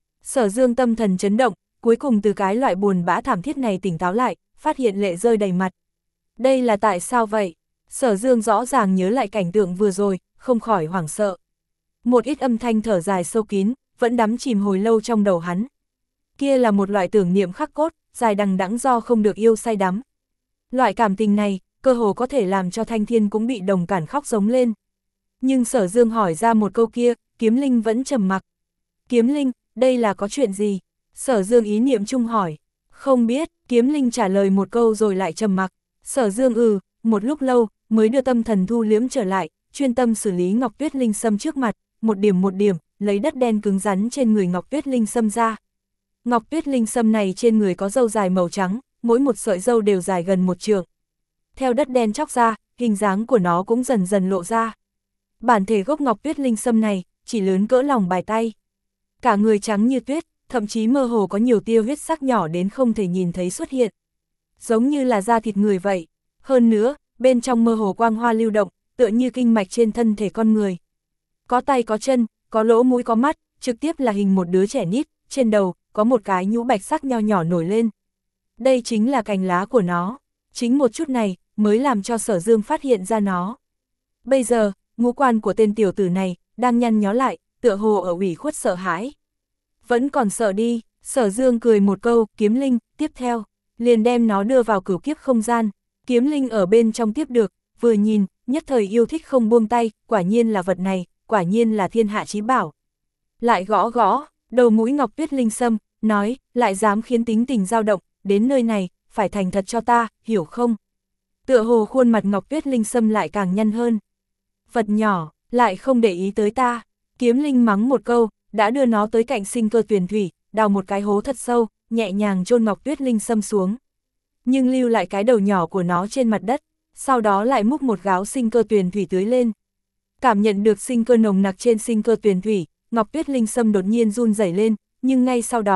[SPEAKER 1] Sở Dương tâm thần chấn động, cuối cùng từ cái loại buồn bã thảm thiết này tỉnh táo lại, phát hiện lệ rơi đầy mặt. Đây là tại sao vậy? Sở Dương rõ ràng nhớ lại cảnh tượng vừa rồi, không khỏi hoảng sợ. Một ít âm thanh thở dài sâu kín, vẫn đắm chìm hồi lâu trong đầu hắn. Kia là một loại tưởng niệm khắc cốt, dài đằng đẵng do không được yêu say đắm. Loại cảm tình này, cơ hồ có thể làm cho Thanh Thiên cũng bị đồng cản khóc giống lên. Nhưng Sở Dương hỏi ra một câu kia, Kiếm Linh vẫn trầm mặc. Kiếm Linh, đây là có chuyện gì? Sở Dương ý niệm chung hỏi. Không biết, Kiếm Linh trả lời một câu rồi lại trầm mặc. Sở Dương ừ, một lúc lâu, mới đưa tâm thần thu liếm trở lại, chuyên tâm xử lý Ngọc Tuyết Linh Sâm trước mặt, một điểm một điểm, lấy đất đen cứng rắn trên người Ngọc Tuyết Linh Sâm ra. Ngọc Tuyết Linh Sâm này trên người có râu dài màu trắng, mỗi một sợi râu đều dài gần một trượng. Theo đất đen chóc ra, hình dáng của nó cũng dần dần lộ ra. Bản thể gốc Ngọc Tuyết Linh Sâm này, chỉ lớn cỡ lòng bàn tay. Cả người trắng như tuyết, thậm chí mơ hồ có nhiều tia huyết sắc nhỏ đến không thể nhìn thấy xuất hiện. Giống như là da thịt người vậy. Hơn nữa, bên trong mơ hồ quang hoa lưu động, tựa như kinh mạch trên thân thể con người. Có tay có chân, có lỗ mũi có mắt, trực tiếp là hình một đứa trẻ nít, trên đầu, có một cái nhũ bạch sắc nho nhỏ nổi lên. Đây chính là cành lá của nó. Chính một chút này, mới làm cho Sở Dương phát hiện ra nó. Bây giờ, ngũ quan của tên tiểu tử này, đang nhăn nhó lại, tựa hồ ở ủy khuất sợ hãi. Vẫn còn sợ đi, Sở Dương cười một câu, Kiếm Linh, tiếp theo, liền đem nó đưa vào cửu kiếp không gian. Kiếm Linh ở bên trong tiếp được, vừa nhìn, nhất thời yêu thích không buông tay, quả nhiên là vật này, quả nhiên là thiên hạ chí bảo. Lại gõ gõ, đầu mũi Ngọc Tuyết Linh Sâm, nói, lại dám khiến tính tình dao động, đến nơi này, phải thành thật cho ta, hiểu không? Tựa hồ khuôn mặt Ngọc Tuyết Linh Sâm lại càng nhăn hơn. Vật nhỏ, lại không để ý tới ta. Kiếm Linh mắng một câu, đã đưa nó tới cạnh sinh cơ tuyền thủy, đào một cái hố thật sâu, nhẹ nhàng chôn Ngọc Tuyết Linh Sâm xuống. Nhưng lưu lại cái đầu nhỏ của nó trên mặt đất, sau đó lại múc một gáo sinh cơ tuyền thủy tưới lên. Cảm nhận được sinh cơ nồng nặc trên sinh cơ tuyền thủy, Ngọc Tuyết Linh Sâm đột nhiên run rẩy lên, nhưng ngay sau đó,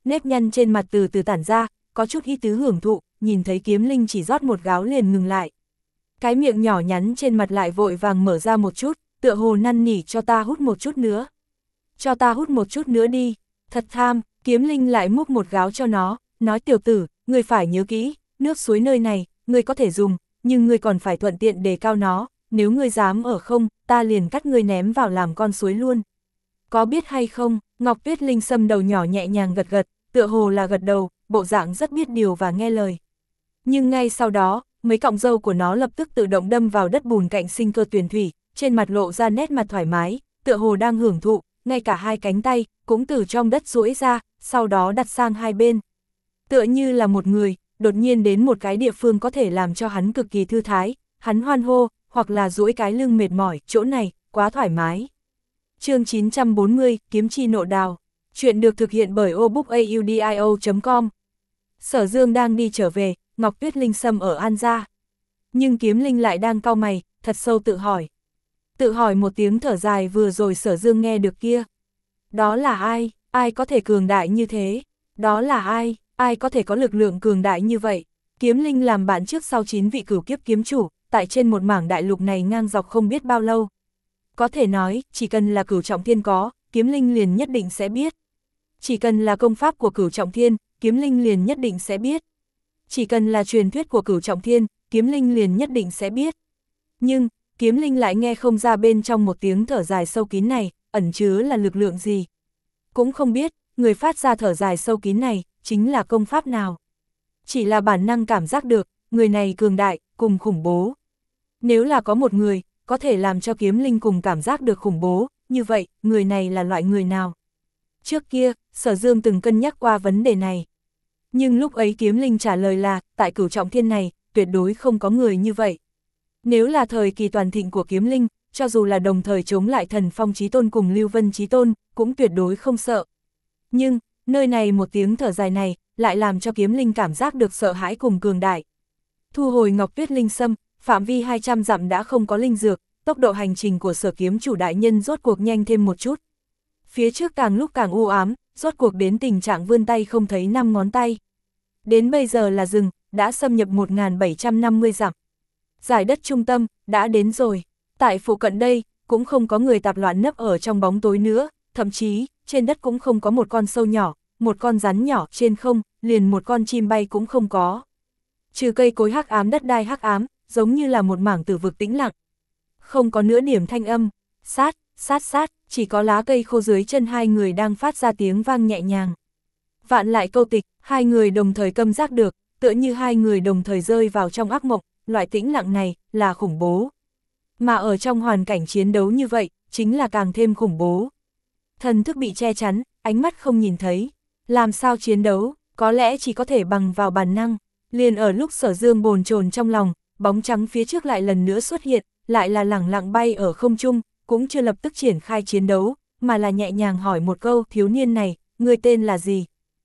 [SPEAKER 1] nếp nhăn trên mặt từ từ tản ra, có chút ý tứ hưởng thụ, nhìn thấy Kiếm Linh chỉ rót một gáo liền ngừng lại. Cái miệng nhỏ nhắn trên mặt lại vội vàng mở ra một chút, tựa hồ năn nỉ cho ta hút một chút nữa. Cho ta hút một chút nữa đi, thật tham. Kiếm Linh lại múc một gáo cho nó, nói tiểu tử, ngươi phải nhớ kỹ, nước suối nơi này, ngươi có thể dùng, nhưng ngươi còn phải thuận tiện đề cao nó, nếu ngươi dám ở không, ta liền cắt ngươi ném vào làm con suối luôn. Có biết hay không? Ngọc Tuyết Linh Sâm đầu nhỏ nhẹ nhàng gật gật, tựa hồ là gật đầu, bộ dạng rất biết điều và nghe lời. Nhưng ngay sau đó, mấy cọng râu của nó lập tức tự động đâm vào đất bùn cạnh sinh cơ tuyền thủy, trên mặt lộ ra nét mặt thoải mái, tựa hồ đang hưởng thụ, ngay cả hai cánh tay cũng từ trong đất duỗi ra, sau đó đặt sang hai bên. Tựa như là một người, đột nhiên đến một cái địa phương có thể làm cho hắn cực kỳ thư thái, hắn hoan hô, hoặc là duỗi cái lưng mệt mỏi, chỗ này, quá thoải mái. Chương chín trăm bốn mươi, Kiếm Chi Nộ Đào. Chuyện được thực hiện bởi obookaudio chấm com. Sở Dương đang đi trở về, Ngọc Tuyết Linh Sâm ở An Gia. Nhưng Kiếm Linh lại đang cau mày, thật sâu tự hỏi. Tự hỏi một tiếng thở dài vừa rồi Sở Dương nghe được kia. Đó là ai? Ai có thể cường đại như thế? Đó là ai? Ai có thể có lực lượng cường đại như vậy? Kiếm Linh làm bạn trước sau chín vị cửu kiếp kiếm chủ, tại trên một mảng đại lục này ngang dọc không biết bao lâu. Có thể nói, chỉ cần là cửu trọng thiên có, Kiếm Linh liền nhất định sẽ biết. Chỉ cần là công pháp của cửu trọng thiên, Kiếm Linh liền nhất định sẽ biết. Chỉ cần là truyền thuyết của cửu trọng thiên, Kiếm Linh liền nhất định sẽ biết. Nhưng, Kiếm Linh lại nghe không ra bên trong một tiếng thở dài sâu kín này, ẩn chứa là lực lượng gì. Cũng không biết, người phát ra thở dài sâu kín này, chính là công pháp nào. Chỉ là bản năng cảm giác được, người này cường đại, cùng khủng bố. Nếu là có một người, có thể làm cho Kiếm Linh cùng cảm giác được khủng bố, như vậy, người này là loại người nào? Trước kia, Sở Dương từng cân nhắc qua vấn đề này. Nhưng lúc ấy Kiếm Linh trả lời là, tại cửu trọng thiên này, tuyệt đối không có người như vậy. Nếu là thời kỳ toàn thịnh của Kiếm Linh, cho dù là đồng thời chống lại Thần Phong Chí Tôn cùng Lưu Vân Chí Tôn, cũng tuyệt đối không sợ. Nhưng, nơi này một tiếng thở dài này, lại làm cho Kiếm Linh cảm giác được sợ hãi cùng cường đại. Thu hồi Ngọc Tuyết Linh Sâm, phạm vi hai trăm dặm đã không có linh dược, tốc độ hành trình của Sở kiếm chủ đại nhân rốt cuộc nhanh thêm một chút. Phía trước càng lúc càng u ám, rốt cuộc đến tình trạng vươn tay không thấy năm ngón tay. Đến bây giờ là rừng, đã xâm nhập một nghìn bảy trăm năm mươi dặm. Giải đất trung tâm, đã đến rồi. Tại phụ cận đây, cũng không có người tạp loạn nấp ở trong bóng tối nữa, thậm chí, trên đất cũng không có một con sâu nhỏ, một con rắn nhỏ trên không, liền một con chim bay cũng không có. Trừ cây cối hắc ám đất đai hắc ám, giống như là một mảng tử vực tĩnh lặng. Không có nửa điểm thanh âm, sát, sát sát, chỉ có lá cây khô dưới chân hai người đang phát ra tiếng vang nhẹ nhàng. Vạn lại câu tịch, hai người đồng thời câm giác được, tựa như hai người đồng thời rơi vào trong ác mộng, loại tĩnh lặng này, là khủng bố. Mà ở trong hoàn cảnh chiến đấu như vậy, chính là càng thêm khủng bố. Thần thức bị che chắn, ánh mắt không nhìn thấy. Làm sao chiến đấu, có lẽ chỉ có thể bằng vào bản năng. Liền ở lúc Sở Dương bồn chồn trong lòng, bóng trắng phía trước lại lần nữa xuất hiện, lại là lẳng lặng bay ở không trung, cũng chưa lập tức triển khai chiến đấu, mà là nhẹ nhàng hỏi một câu, thiếu niên này, ngươi tên là gì?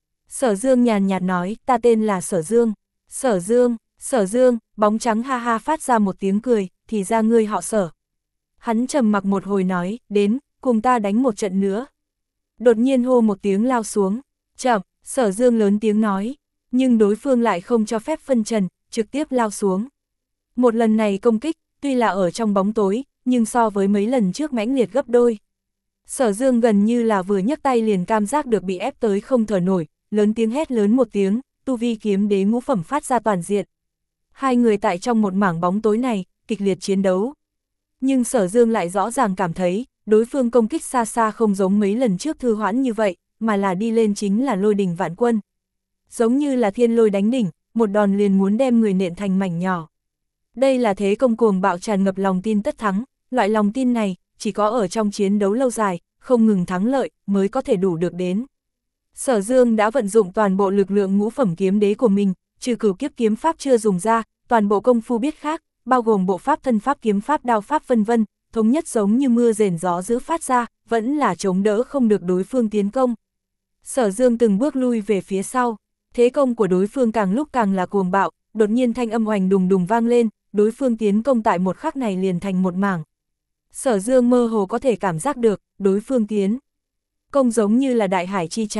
[SPEAKER 1] Sở Dương nhàn nhạt nói, ta tên là Sở Dương. Sở Dương, Sở Dương, bóng trắng ha ha phát ra một tiếng cười, thì ra ngươi họ Sở. Hắn trầm mặc một hồi nói, đến, cùng ta đánh một trận nữa. Đột nhiên hô một tiếng lao xuống, chậm, Sở Dương lớn tiếng nói, nhưng đối phương lại không cho phép phân trần, trực tiếp lao xuống. Một lần này công kích, tuy là ở trong bóng tối, nhưng so với mấy lần trước mãnh liệt gấp đôi. Sở Dương gần như là vừa nhấc tay liền cảm giác được bị ép tới không thở nổi, lớn tiếng hét lớn một tiếng, tu vi kiếm đế ngũ phẩm phát ra toàn diện. Hai người tại trong một mảng bóng tối này, kịch liệt chiến đấu. Nhưng Sở Dương lại rõ ràng cảm thấy, đối phương công kích xa xa không giống mấy lần trước thư hoãn như vậy, mà là đi lên chính là lôi đỉnh vạn quân. Giống như là thiên lôi đánh đỉnh, một đòn liền muốn đem người nện thành mảnh nhỏ. Đây là thế công cuồng bạo tràn ngập lòng tin tất thắng, loại lòng tin này, chỉ có ở trong chiến đấu lâu dài, không ngừng thắng lợi, mới có thể đủ được đến. Sở Dương đã vận dụng toàn bộ lực lượng ngũ phẩm kiếm đế của mình, trừ cửu kiếp kiếm pháp chưa dùng ra, toàn bộ công phu biết khác, bao gồm bộ pháp thân pháp kiếm pháp đao pháp vân vân, thống nhất giống như mưa rền gió dữ phát ra, vẫn là chống đỡ không được đối phương tiến công. Sở Dương từng bước lui về phía sau, thế công của đối phương càng lúc càng là cuồng bạo, đột nhiên thanh âm oành đùng đùng vang lên, đối phương tiến công tại một khắc này liền thành một mảng. Sở Dương mơ hồ có thể cảm giác được, đối phương tiến công giống như là đại hải chi cháo,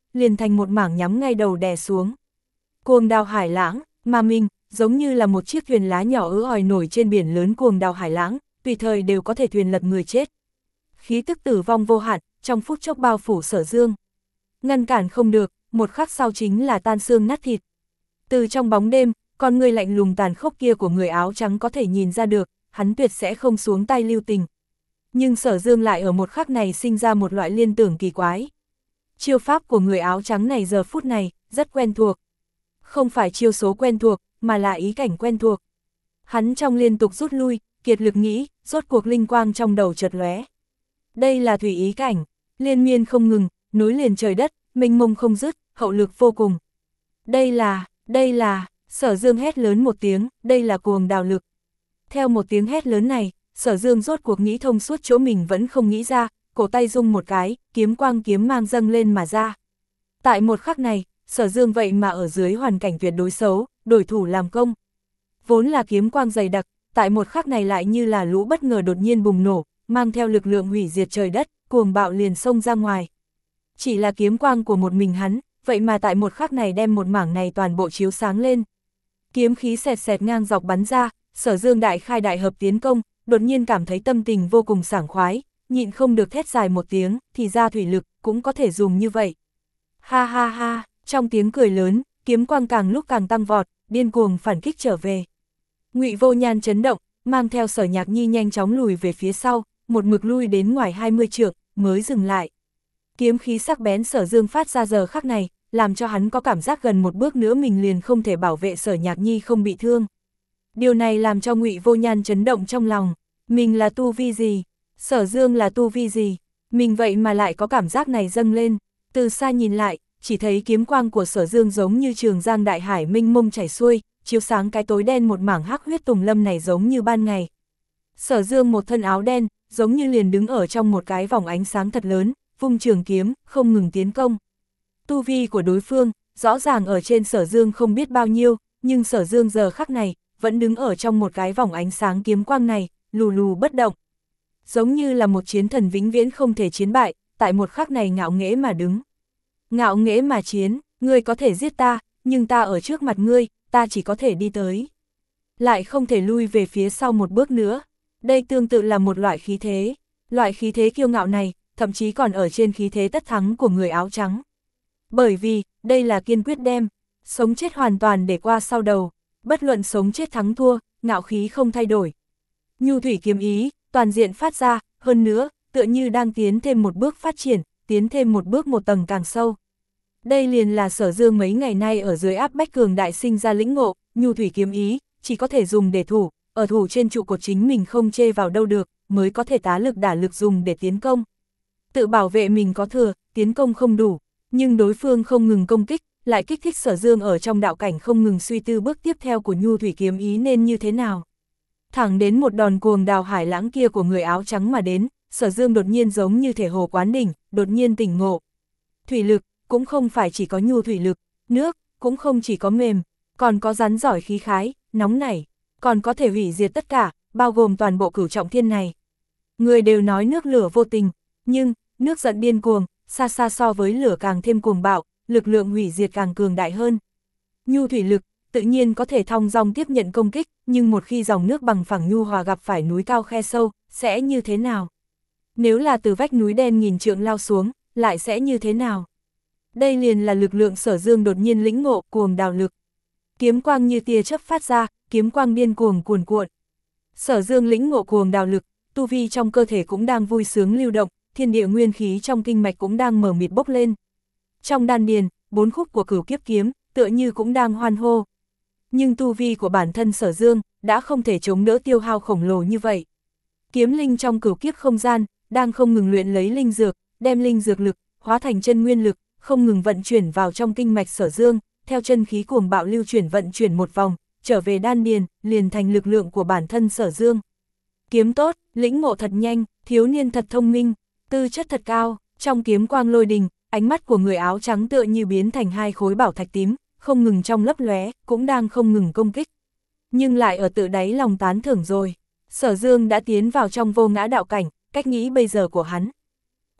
[SPEAKER 1] liền thành một mảng nhắm ngay đầu đè xuống. Cuồng đao hải lãng, mà mình, giống như là một chiếc thuyền lá nhỏ ứ ỏi nổi trên biển lớn cuồng đao hải lãng, tùy thời đều có thể thuyền lật người chết. Khí tức tử vong vô hạn, trong phút chốc bao phủ Sở Dương. Ngăn cản không được, một khắc sau chính là tan xương nát thịt. Từ trong bóng đêm, con người lạnh lùng tàn khốc kia của người áo trắng có thể nhìn ra được, hắn tuyệt sẽ không xuống tay lưu tình. Nhưng Sở Dương lại ở một khắc này sinh ra một loại liên tưởng kỳ quái. Chiêu pháp của người áo trắng này giờ phút này, rất quen thuộc. Không phải chiêu số quen thuộc, mà là ý cảnh quen thuộc. Hắn trong liên tục rút lui, kiệt lực nghĩ, rốt cuộc linh quang trong đầu chợt lóe. Đây là thủy ý cảnh, liên miên không ngừng, nối liền trời đất, mênh mông không dứt, hậu lực vô cùng. Đây là, đây là, Sở Dương hét lớn một tiếng, đây là cuồng đào lực. Theo một tiếng hét lớn này, Sở Dương rốt cuộc nghĩ thông suốt chỗ mình vẫn không nghĩ ra, cổ tay rung một cái, kiếm quang kiếm mang dâng lên mà ra. Tại một khắc này, Sở Dương vậy mà ở dưới hoàn cảnh tuyệt đối xấu, đổi thủ làm công. Vốn là kiếm quang dày đặc, tại một khắc này lại như là lũ bất ngờ đột nhiên bùng nổ, mang theo lực lượng hủy diệt trời đất, cuồng bạo liền xông ra ngoài. Chỉ là kiếm quang của một mình hắn, vậy mà tại một khắc này đem một mảng này toàn bộ chiếu sáng lên. Kiếm khí xẹt xẹt ngang dọc bắn ra, Sở Dương đại khai đại hợp tiến công, đột nhiên cảm thấy tâm tình vô cùng sảng khoái, nhịn không được thét dài một tiếng, thì ra thủy lực cũng có thể dùng như vậy. Ha ha ha, trong tiếng cười lớn, kiếm quang càng lúc càng tăng vọt, điên cuồng phản kích trở về. Ngụy Vô Nhan chấn động, mang theo Sở Nhạc Nhi nhanh chóng lùi về phía sau, một mực lui đến ngoài hai mươi trượng, mới dừng lại. Kiếm khí sắc bén Sở Dương phát ra giờ khắc này, làm cho hắn có cảm giác gần một bước nữa mình liền không thể bảo vệ Sở Nhạc Nhi không bị thương. Điều này làm cho Ngụy Vô Nhan chấn động trong lòng, mình là tu vi gì? Sở Dương là tu vi gì? Mình vậy mà lại có cảm giác này dâng lên, từ xa nhìn lại, chỉ thấy kiếm quang của Sở Dương giống như trường giang đại hải mênh mông chảy xuôi, chiếu sáng cái tối đen một mảng hắc huyết tùng lâm này giống như ban ngày. Sở Dương một thân áo đen, giống như liền đứng ở trong một cái vòng ánh sáng thật lớn, vung trường kiếm, không ngừng tiến công. Tu vi của đối phương, rõ ràng ở trên Sở Dương không biết bao nhiêu, nhưng Sở Dương giờ khắc này, vẫn đứng ở trong một cái vòng ánh sáng kiếm quang này, lù lù bất động. Giống như là một chiến thần vĩnh viễn không thể chiến bại, tại một khắc này ngạo nghễ mà đứng. Ngạo nghễ mà chiến, ngươi có thể giết ta, nhưng ta ở trước mặt ngươi, ta chỉ có thể đi tới. Lại không thể lui về phía sau một bước nữa. Đây tương tự là một loại khí thế. Loại khí thế kiêu ngạo này, thậm chí còn ở trên khí thế tất thắng của người áo trắng. Bởi vì, đây là kiên quyết đem, sống chết hoàn toàn để qua sau đầu. Bất luận sống chết thắng thua, ngạo khí không thay đổi. Nhu thủy kiếm ý, toàn diện phát ra, hơn nữa, tựa như đang tiến thêm một bước phát triển, tiến thêm một bước một tầng càng sâu. Đây liền là Sở Dương mấy ngày nay ở dưới áp bách cường đại sinh ra lĩnh ngộ, nhu thủy kiếm ý, chỉ có thể dùng để thủ, ở thủ trên trụ cột chính mình không chê vào đâu được, mới có thể tá lực đả lực dùng để tiến công. Tự bảo vệ mình có thừa, tiến công không đủ, nhưng đối phương không ngừng công kích, lại kích thích Sở Dương ở trong đạo cảnh không ngừng suy tư bước tiếp theo của nhu thủy kiếm ý nên như thế nào. Thẳng đến một đòn cuồng đào hải lãng kia của người áo trắng mà đến, Sở Dương đột nhiên giống như thể hồ quán đỉnh, đột nhiên tỉnh ngộ. Thủy lực, cũng không phải chỉ có nhu thủy lực, nước, cũng không chỉ có mềm, còn có rắn giỏi khí khái, nóng nảy, còn có thể hủy diệt tất cả, bao gồm toàn bộ cửu trọng thiên này. Người đều nói nước lửa vô tình, nhưng, nước giận điên cuồng, xa xa so với lửa càng thêm cuồng bạo, lực lượng hủy diệt càng cường đại hơn. Nhu thủy lực, tự nhiên có thể thong dong tiếp nhận công kích, nhưng một khi dòng nước bằng phẳng nhu hòa gặp phải núi cao khe sâu, sẽ như thế nào? Nếu là từ vách núi đen nghìn trượng lao xuống, lại sẽ như thế nào? Đây liền là lực lượng Sở Dương đột nhiên lĩnh ngộ, cuồng đào lực. Kiếm quang như tia chớp phát ra, kiếm quang điên cuồng cuồn cuộn. Sở Dương lĩnh ngộ cuồng đào lực, tu vi trong cơ thể cũng đang vui sướng lưu động, thiên địa nguyên khí trong kinh mạch cũng đang mờ mịt bốc lên. Trong đan điền, bốn khúc của cửu kiếp kiếm, tựa như cũng đang hoan hô. Nhưng tu vi của bản thân Sở Dương, đã không thể chống đỡ tiêu hao khổng lồ như vậy. Kiếm linh trong cửu kiếp không gian, đang không ngừng luyện lấy linh dược, đem linh dược lực, hóa thành chân nguyên lực, không ngừng vận chuyển vào trong kinh mạch Sở Dương, theo chân khí cuồng bạo lưu chuyển vận chuyển một vòng, trở về đan điền, liền thành lực lượng của bản thân Sở Dương. Kiếm tốt, lĩnh ngộ thật nhanh, thiếu niên thật thông minh, tư chất thật cao, trong kiếm quang lôi đình, ánh mắt của người áo trắng tựa như biến thành hai khối bảo thạch tím, không ngừng trong lấp lóe, cũng đang không ngừng công kích. Nhưng lại ở tự đáy lòng tán thưởng rồi, Sở Dương đã tiến vào trong vô ngã đạo cảnh, cách nghĩ bây giờ của hắn.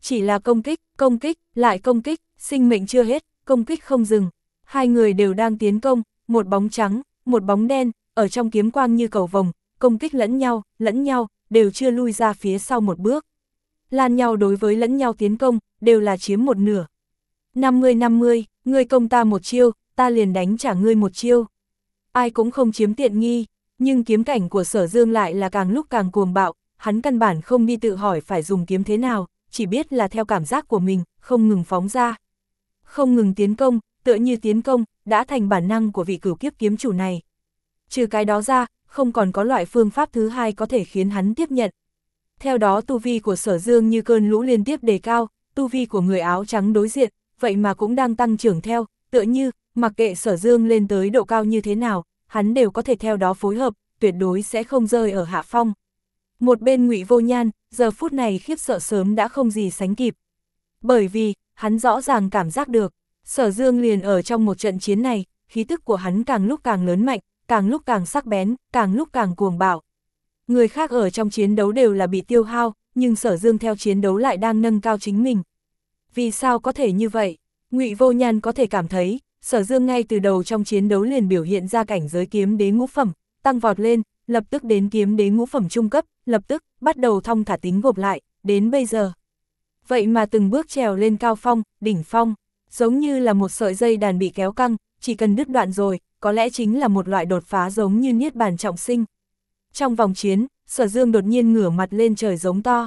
[SPEAKER 1] Chỉ là công kích, công kích, lại công kích, sinh mệnh chưa hết, công kích không dừng. Hai người đều đang tiến công, một bóng trắng, một bóng đen, ở trong kiếm quang như cầu vồng, công kích lẫn nhau, lẫn nhau, đều chưa lui ra phía sau một bước. Lan nhau đối với lẫn nhau tiến công, đều là chiếm một nửa. năm mươi năm mươi, ngươi công ta một chiêu, ta liền đánh trả ngươi một chiêu. Ai cũng không chiếm tiện nghi, nhưng kiếm cảnh của Sở Dương lại là càng lúc càng cuồng bạo, hắn căn bản không đi tự hỏi phải dùng kiếm thế nào, chỉ biết là theo cảm giác của mình, không ngừng phóng ra. Không ngừng tiến công, tựa như tiến công, đã thành bản năng của vị cửu kiếp kiếm chủ này. Trừ cái đó ra, không còn có loại phương pháp thứ hai có thể khiến hắn tiếp nhận. Theo đó tu vi của Sở Dương như cơn lũ liên tiếp đề cao, tu vi của người áo trắng đối diện, vậy mà cũng đang tăng trưởng theo, tựa như, mặc kệ Sở Dương lên tới độ cao như thế nào, hắn đều có thể theo đó phối hợp, tuyệt đối sẽ không rơi ở hạ phong. Một bên Ngụy Vô Nhan, giờ phút này khiếp sợ sớm đã không gì sánh kịp. Bởi vì, hắn rõ ràng cảm giác được, Sở Dương liền ở trong một trận chiến này, khí tức của hắn càng lúc càng lớn mạnh, càng lúc càng sắc bén, càng lúc càng cuồng bạo. Người khác ở trong chiến đấu đều là bị tiêu hao, nhưng Sở Dương theo chiến đấu lại đang nâng cao chính mình. Vì sao có thể như vậy? Ngụy Vô Nhan có thể cảm thấy, Sở Dương ngay từ đầu trong chiến đấu liền biểu hiện ra cảnh giới kiếm đế ngũ phẩm, tăng vọt lên, lập tức đến kiếm đế ngũ phẩm trung cấp, lập tức bắt đầu thong thả tính gộp lại, đến bây giờ. Vậy mà từng bước trèo lên cao phong, đỉnh phong, giống như là một sợi dây đàn bị kéo căng, chỉ cần đứt đoạn rồi, có lẽ chính là một loại đột phá giống như niết bàn trọng sinh. Trong vòng chiến, Sở Dương đột nhiên ngửa mặt lên trời giống to.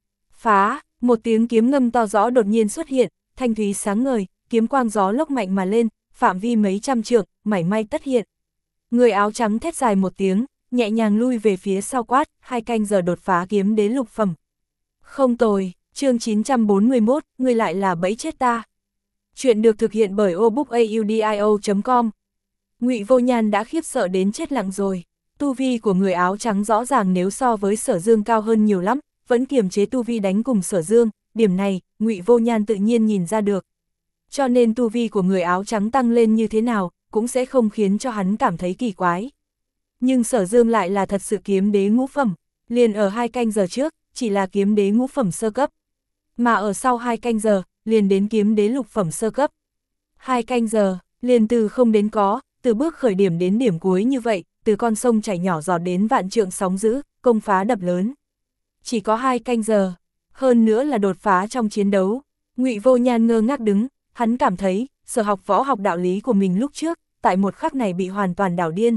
[SPEAKER 1] Phá, một tiếng kiếm ngâm to rõ đột nhiên xuất hiện, thanh thúy sáng ngời, kiếm quang gió lốc mạnh mà lên, phạm vi mấy trăm trượng, mảy may tất hiện. Người áo trắng thét dài một tiếng, nhẹ nhàng lui về phía sau quát, hai canh giờ đột phá kiếm đế lục phẩm. Không tồi, chương chín trăm bốn mươi mốt, ngươi lại là bẫy chết ta. Chuyện được thực hiện bởi obookaudio chấm com. Ngụy Vô Nhan đã khiếp sợ đến chết lặng rồi. Tu vi của người áo trắng rõ ràng nếu so với Sở Dương cao hơn nhiều lắm, vẫn kiềm chế tu vi đánh cùng Sở Dương, điểm này, Ngụy Vô Nhan tự nhiên nhìn ra được. Cho nên tu vi của người áo trắng tăng lên như thế nào, cũng sẽ không khiến cho hắn cảm thấy kỳ quái. Nhưng Sở Dương lại là thật sự kiếm đế ngũ phẩm, liền ở hai canh giờ trước, chỉ là kiếm đế ngũ phẩm sơ cấp. Mà ở sau hai canh giờ, liền đến kiếm đế lục phẩm sơ cấp. Hai canh giờ, liền từ không đến có, từ bước khởi điểm đến điểm cuối như vậy, từ con sông chảy nhỏ giọt đến vạn trượng sóng dữ, công phá đập lớn. Chỉ có hai canh giờ, hơn nữa là đột phá trong chiến đấu. Ngụy Vô Nhan ngơ ngác đứng, hắn cảm thấy, sở học võ học đạo lý của mình lúc trước, tại một khắc này bị hoàn toàn đảo điên.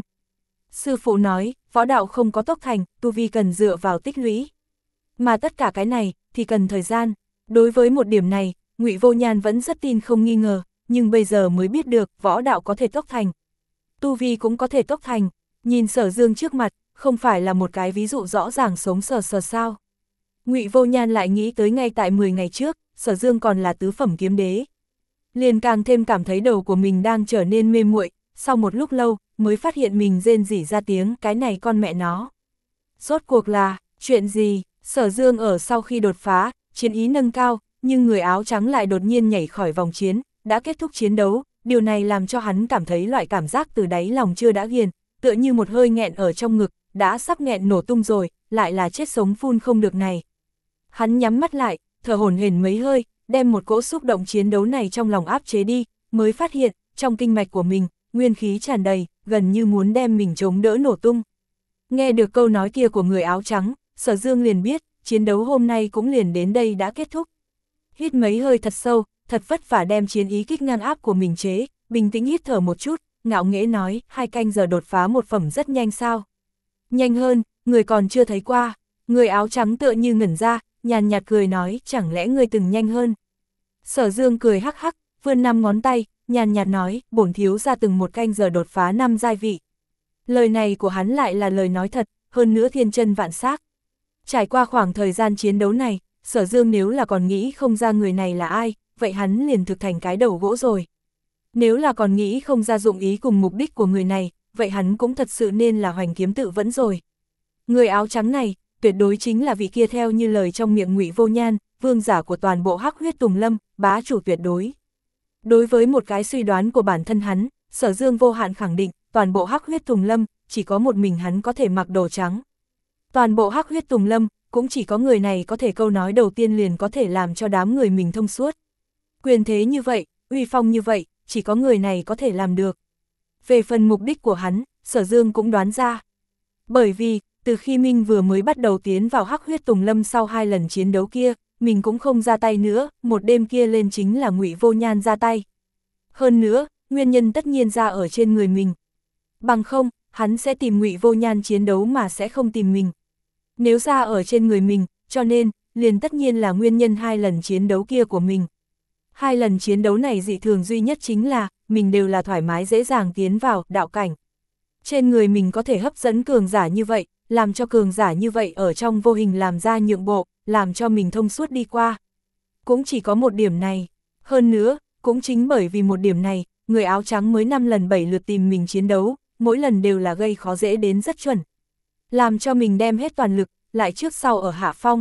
[SPEAKER 1] Sư phụ nói, võ đạo không có tốc thành, tu vi cần dựa vào tích lũy. Mà tất cả cái này, thì cần thời gian. Đối với một điểm này, Ngụy Vô Nhan vẫn rất tin không nghi ngờ, nhưng bây giờ mới biết được, võ đạo có thể tốc thành. Tu vi cũng có thể tốc thành, nhìn Sở Dương trước mặt, không phải là một cái ví dụ rõ ràng sống sờ sờ sao. Ngụy Vô Nhan lại nghĩ tới ngay tại mười ngày trước, Sở Dương còn là tứ phẩm kiếm đế. Liền càng thêm cảm thấy đầu của mình đang trở nên mê muội, sau một lúc lâu, mới phát hiện mình rên rỉ ra tiếng cái này con mẹ nó. Rốt cuộc là, chuyện gì? Sở Dương ở sau khi đột phá, chiến ý nâng cao, nhưng người áo trắng lại đột nhiên nhảy khỏi vòng chiến, đã kết thúc chiến đấu, điều này làm cho hắn cảm thấy loại cảm giác từ đáy lòng chưa đã ghiền, tựa như một hơi nghẹn ở trong ngực, đã sắp nghẹn nổ tung rồi, lại là chết sống phun không được này. Hắn nhắm mắt lại, thở hổn hển mấy hơi, đem một cỗ xúc động chiến đấu này trong lòng áp chế đi, mới phát hiện, trong kinh mạch của mình, nguyên khí tràn đầy, gần như muốn đem mình chống đỡ nổ tung. Nghe được câu nói kia của người áo trắng, Sở Dương liền biết, chiến đấu hôm nay cũng liền đến đây đã kết thúc. Hít mấy hơi thật sâu, thật vất vả đem chiến ý kích ngang áp của mình chế, bình tĩnh hít thở một chút, ngạo nghễ nói, hai canh giờ đột phá một phẩm rất nhanh sao. Nhanh hơn, người còn chưa thấy qua. Người áo trắng tựa như ngẩn ra, nhàn nhạt cười nói, chẳng lẽ ngươi từng nhanh hơn. Sở Dương cười hắc hắc, vươn năm ngón tay, nhàn nhạt nói, bổn thiếu ra từng một canh giờ đột phá năm giai vị. Lời này của hắn lại là lời nói thật, hơn nữa thiên chân vạn xác. Trải qua khoảng thời gian chiến đấu này, Sở Dương nếu là còn nghĩ không ra người này là ai, vậy hắn liền thực thành cái đầu gỗ rồi. Nếu là còn nghĩ không ra dụng ý cùng mục đích của người này, vậy hắn cũng thật sự nên là Hoành Kiếm Tự Vẫn rồi. Người áo trắng này, tuyệt đối chính là vị kia theo như lời trong miệng Ngụy Vô Nhan, vương giả của toàn bộ Hắc Huyết Tùng Lâm, bá chủ tuyệt đối. Đối với một cái suy đoán của bản thân hắn, Sở Dương vô hạn khẳng định, toàn bộ Hắc Huyết Tùng Lâm, chỉ có một mình hắn có thể mặc đồ trắng. Toàn bộ Hắc Huyết Tùng Lâm, cũng chỉ có người này có thể câu nói đầu tiên liền có thể làm cho đám người mình thông suốt. Quyền thế như vậy, uy phong như vậy, chỉ có người này có thể làm được. Về phần mục đích của hắn, Sở Dương cũng đoán ra. Bởi vì, từ khi Minh vừa mới bắt đầu tiến vào Hắc Huyết Tùng Lâm sau hai lần chiến đấu kia, mình cũng không ra tay nữa, một đêm kia lên chính là Ngụy Vô Nhan ra tay. Hơn nữa, nguyên nhân tất nhiên ra ở trên người mình. Bằng không, hắn sẽ tìm Ngụy Vô Nhan chiến đấu mà sẽ không tìm mình. Nếu ra ở trên người mình, cho nên, liền tất nhiên là nguyên nhân hai lần chiến đấu kia của mình. Hai lần chiến đấu này dị thường duy nhất chính là, mình đều là thoải mái dễ dàng tiến vào đạo cảnh. Trên người mình có thể hấp dẫn cường giả như vậy, làm cho cường giả như vậy ở trong vô hình làm ra nhượng bộ, làm cho mình thông suốt đi qua. Cũng chỉ có một điểm này. Hơn nữa, cũng chính bởi vì một điểm này, người áo trắng mới năm lần bảy lượt tìm mình chiến đấu, mỗi lần đều là gây khó dễ đến rất chuẩn. Làm cho mình đem hết toàn lực, lại trước sau ở hạ phong.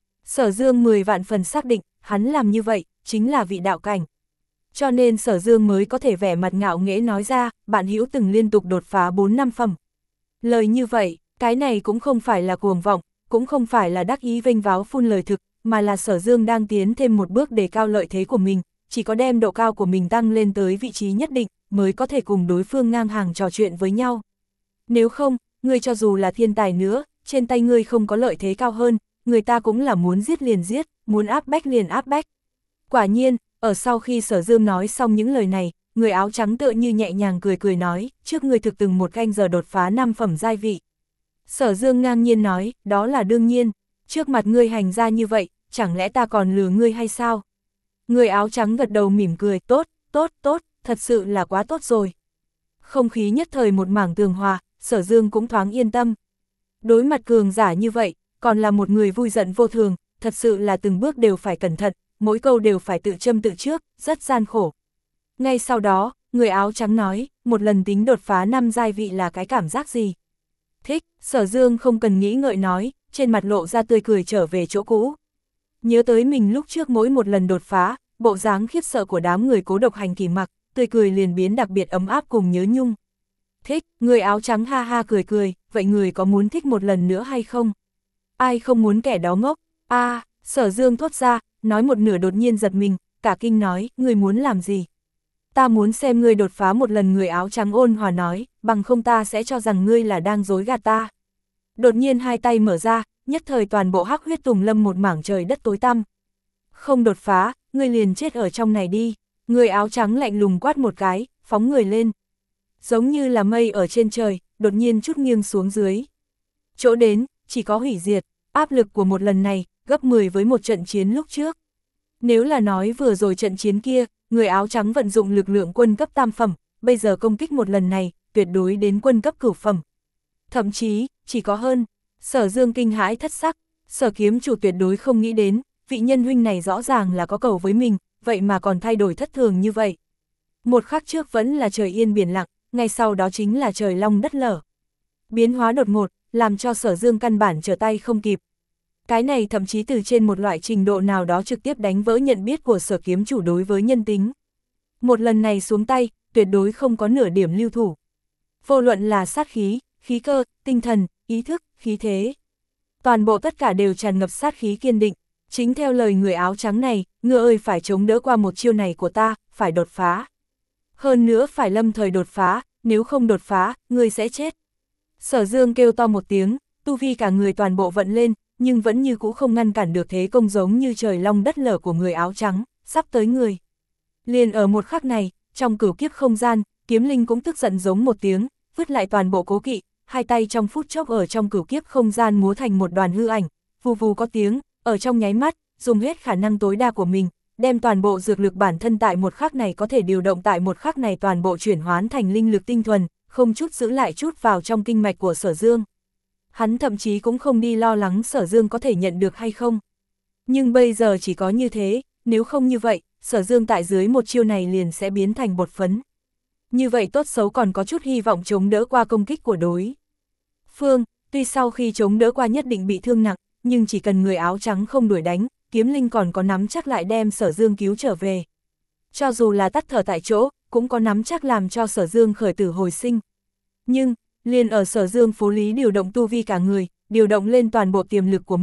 [SPEAKER 1] Sở Dương mười vạn phần xác định, hắn làm như vậy, chính là vị đạo cảnh. Cho nên Sở Dương mới có thể vẻ mặt ngạo nghễ nói ra, bạn hữu từng liên tục đột phá bốn năm phẩm. Lời như vậy, cái này cũng không phải là cuồng vọng, cũng không phải là đắc ý vênh váo phun lời thực, mà là Sở Dương đang tiến thêm một bước đề cao lợi thế của mình, chỉ có đem độ cao của mình tăng lên tới vị trí nhất định, mới có thể cùng đối phương ngang hàng trò chuyện với nhau. Nếu không, ngươi cho dù là thiên tài nữa, trên tay ngươi không có lợi thế cao hơn, người ta cũng là muốn giết liền giết, muốn áp bách liền áp bách. Quả nhiên, ở sau khi Sở Dương nói xong những lời này, người áo trắng tựa như nhẹ nhàng cười cười nói, trước ngươi thực từng một canh giờ đột phá năm phẩm giai vị. Sở Dương ngang nhiên nói, đó là đương nhiên, trước mặt ngươi hành ra như vậy, chẳng lẽ ta còn lừa ngươi hay sao? Người áo trắng gật đầu mỉm cười, tốt, tốt, tốt, thật sự là quá tốt rồi. Không khí nhất thời một mảng tường hòa, Sở Dương cũng thoáng yên tâm. Đối mặt cường giả như vậy, còn là một người vui giận vô thường, thật sự là từng bước đều phải cẩn thận, mỗi câu đều phải tự châm tự trước, rất gian khổ. Ngay sau đó, người áo trắng nói, một lần tính đột phá năm giai vị là cái cảm giác gì? Thích, Sở Dương không cần nghĩ ngợi nói, trên mặt lộ ra tươi cười trở về chỗ cũ. Nhớ tới mình lúc trước mỗi một lần đột phá, bộ dáng khiếp sợ của đám người Cố Độc Hành Kỳ Mặc, tươi cười liền biến đặc biệt ấm áp cùng nhớ nhung. Thích, người áo trắng ha ha cười cười, vậy người có muốn thích một lần nữa hay không? Ai không muốn kẻ đó ngốc? A, à, Sở Dương thốt ra, nói một nửa đột nhiên giật mình, cả kinh nói, người muốn làm gì? Ta muốn xem ngươi đột phá một lần, người áo trắng ôn hòa nói, bằng không ta sẽ cho rằng ngươi là đang dối gạt ta. Đột nhiên hai tay mở ra, nhất thời toàn bộ Hắc Huyết Tùng Lâm một mảng trời đất tối tăm. Không đột phá, ngươi liền chết ở trong này đi. Người áo trắng lạnh lùng quát một cái, phóng người lên. Giống như là mây ở trên trời, đột nhiên chút nghiêng xuống dưới. Chỗ đến, chỉ có hủy diệt, áp lực của một lần này, gấp mười với một trận chiến lúc trước. Nếu là nói vừa rồi trận chiến kia, người áo trắng vận dụng lực lượng quân cấp tam phẩm, bây giờ công kích một lần này, tuyệt đối đến quân cấp cửu phẩm. Thậm chí, chỉ có hơn. Sở Dương kinh hãi thất sắc, Sở kiếm chủ tuyệt đối không nghĩ đến, vị nhân huynh này rõ ràng là có cầu với mình, vậy mà còn thay đổi thất thường như vậy. Một khắc trước vẫn là trời yên biển lặng, ngay sau đó chính là trời long đất lở. Biến hóa đột ngột, làm cho Sở Dương căn bản trở tay không kịp. Cái này thậm chí từ trên một loại trình độ nào đó trực tiếp đánh vỡ nhận biết của Sở kiếm chủ đối với nhân tính. Một lần này xuống tay, tuyệt đối không có nửa điểm lưu thủ. Vô luận là sát khí, khí cơ, tinh thần, ý thức, khí thế. Toàn bộ tất cả đều tràn ngập sát khí kiên định. Chính theo lời người áo trắng này, ngươi ơi phải chống đỡ qua một chiêu này của ta, phải đột phá. Hơn nữa phải lâm thời đột phá, nếu không đột phá, ngươi sẽ chết. Sở Dương kêu to một tiếng, tu vi cả người toàn bộ vận lên, nhưng vẫn như cũ không ngăn cản được thế công giống như trời long đất lở của người áo trắng, sắp tới người. Liền ở một khắc này, trong cửu kiếp không gian, Kiếm Linh cũng tức giận giống một tiếng, vứt lại toàn bộ cố kỵ, hai tay trong phút chốc ở trong cửu kiếp không gian múa thành một đoàn hư ảnh, vù vù có tiếng, ở trong nháy mắt, dùng hết khả năng tối đa của mình, đem toàn bộ dược lực bản thân tại một khắc này có thể điều động tại một khắc này toàn bộ chuyển hoán thành linh lực tinh thuần, không chút giữ lại chút vào trong kinh mạch của Sở Dương. Hắn thậm chí cũng không đi lo lắng Sở Dương có thể nhận được hay không. Nhưng bây giờ chỉ có như thế, nếu không như vậy, Sở Dương tại dưới một chiêu này liền sẽ biến thành bột phấn. Như vậy tốt xấu còn có chút hy vọng chống đỡ qua công kích của đối phương, tuy sau khi chống đỡ qua nhất định bị thương nặng, nhưng chỉ cần người áo trắng không đuổi đánh, Kiếm Linh còn có nắm chắc lại đem Sở Dương cứu trở về. Cho dù là tắt thở tại chỗ, cũng có nắm chắc làm cho Sở Dương khởi tử hồi sinh. Nhưng, liền ở Sở Dương phố lý điều động tu vi cả người, điều động lên toàn bộ tiềm lực của mình,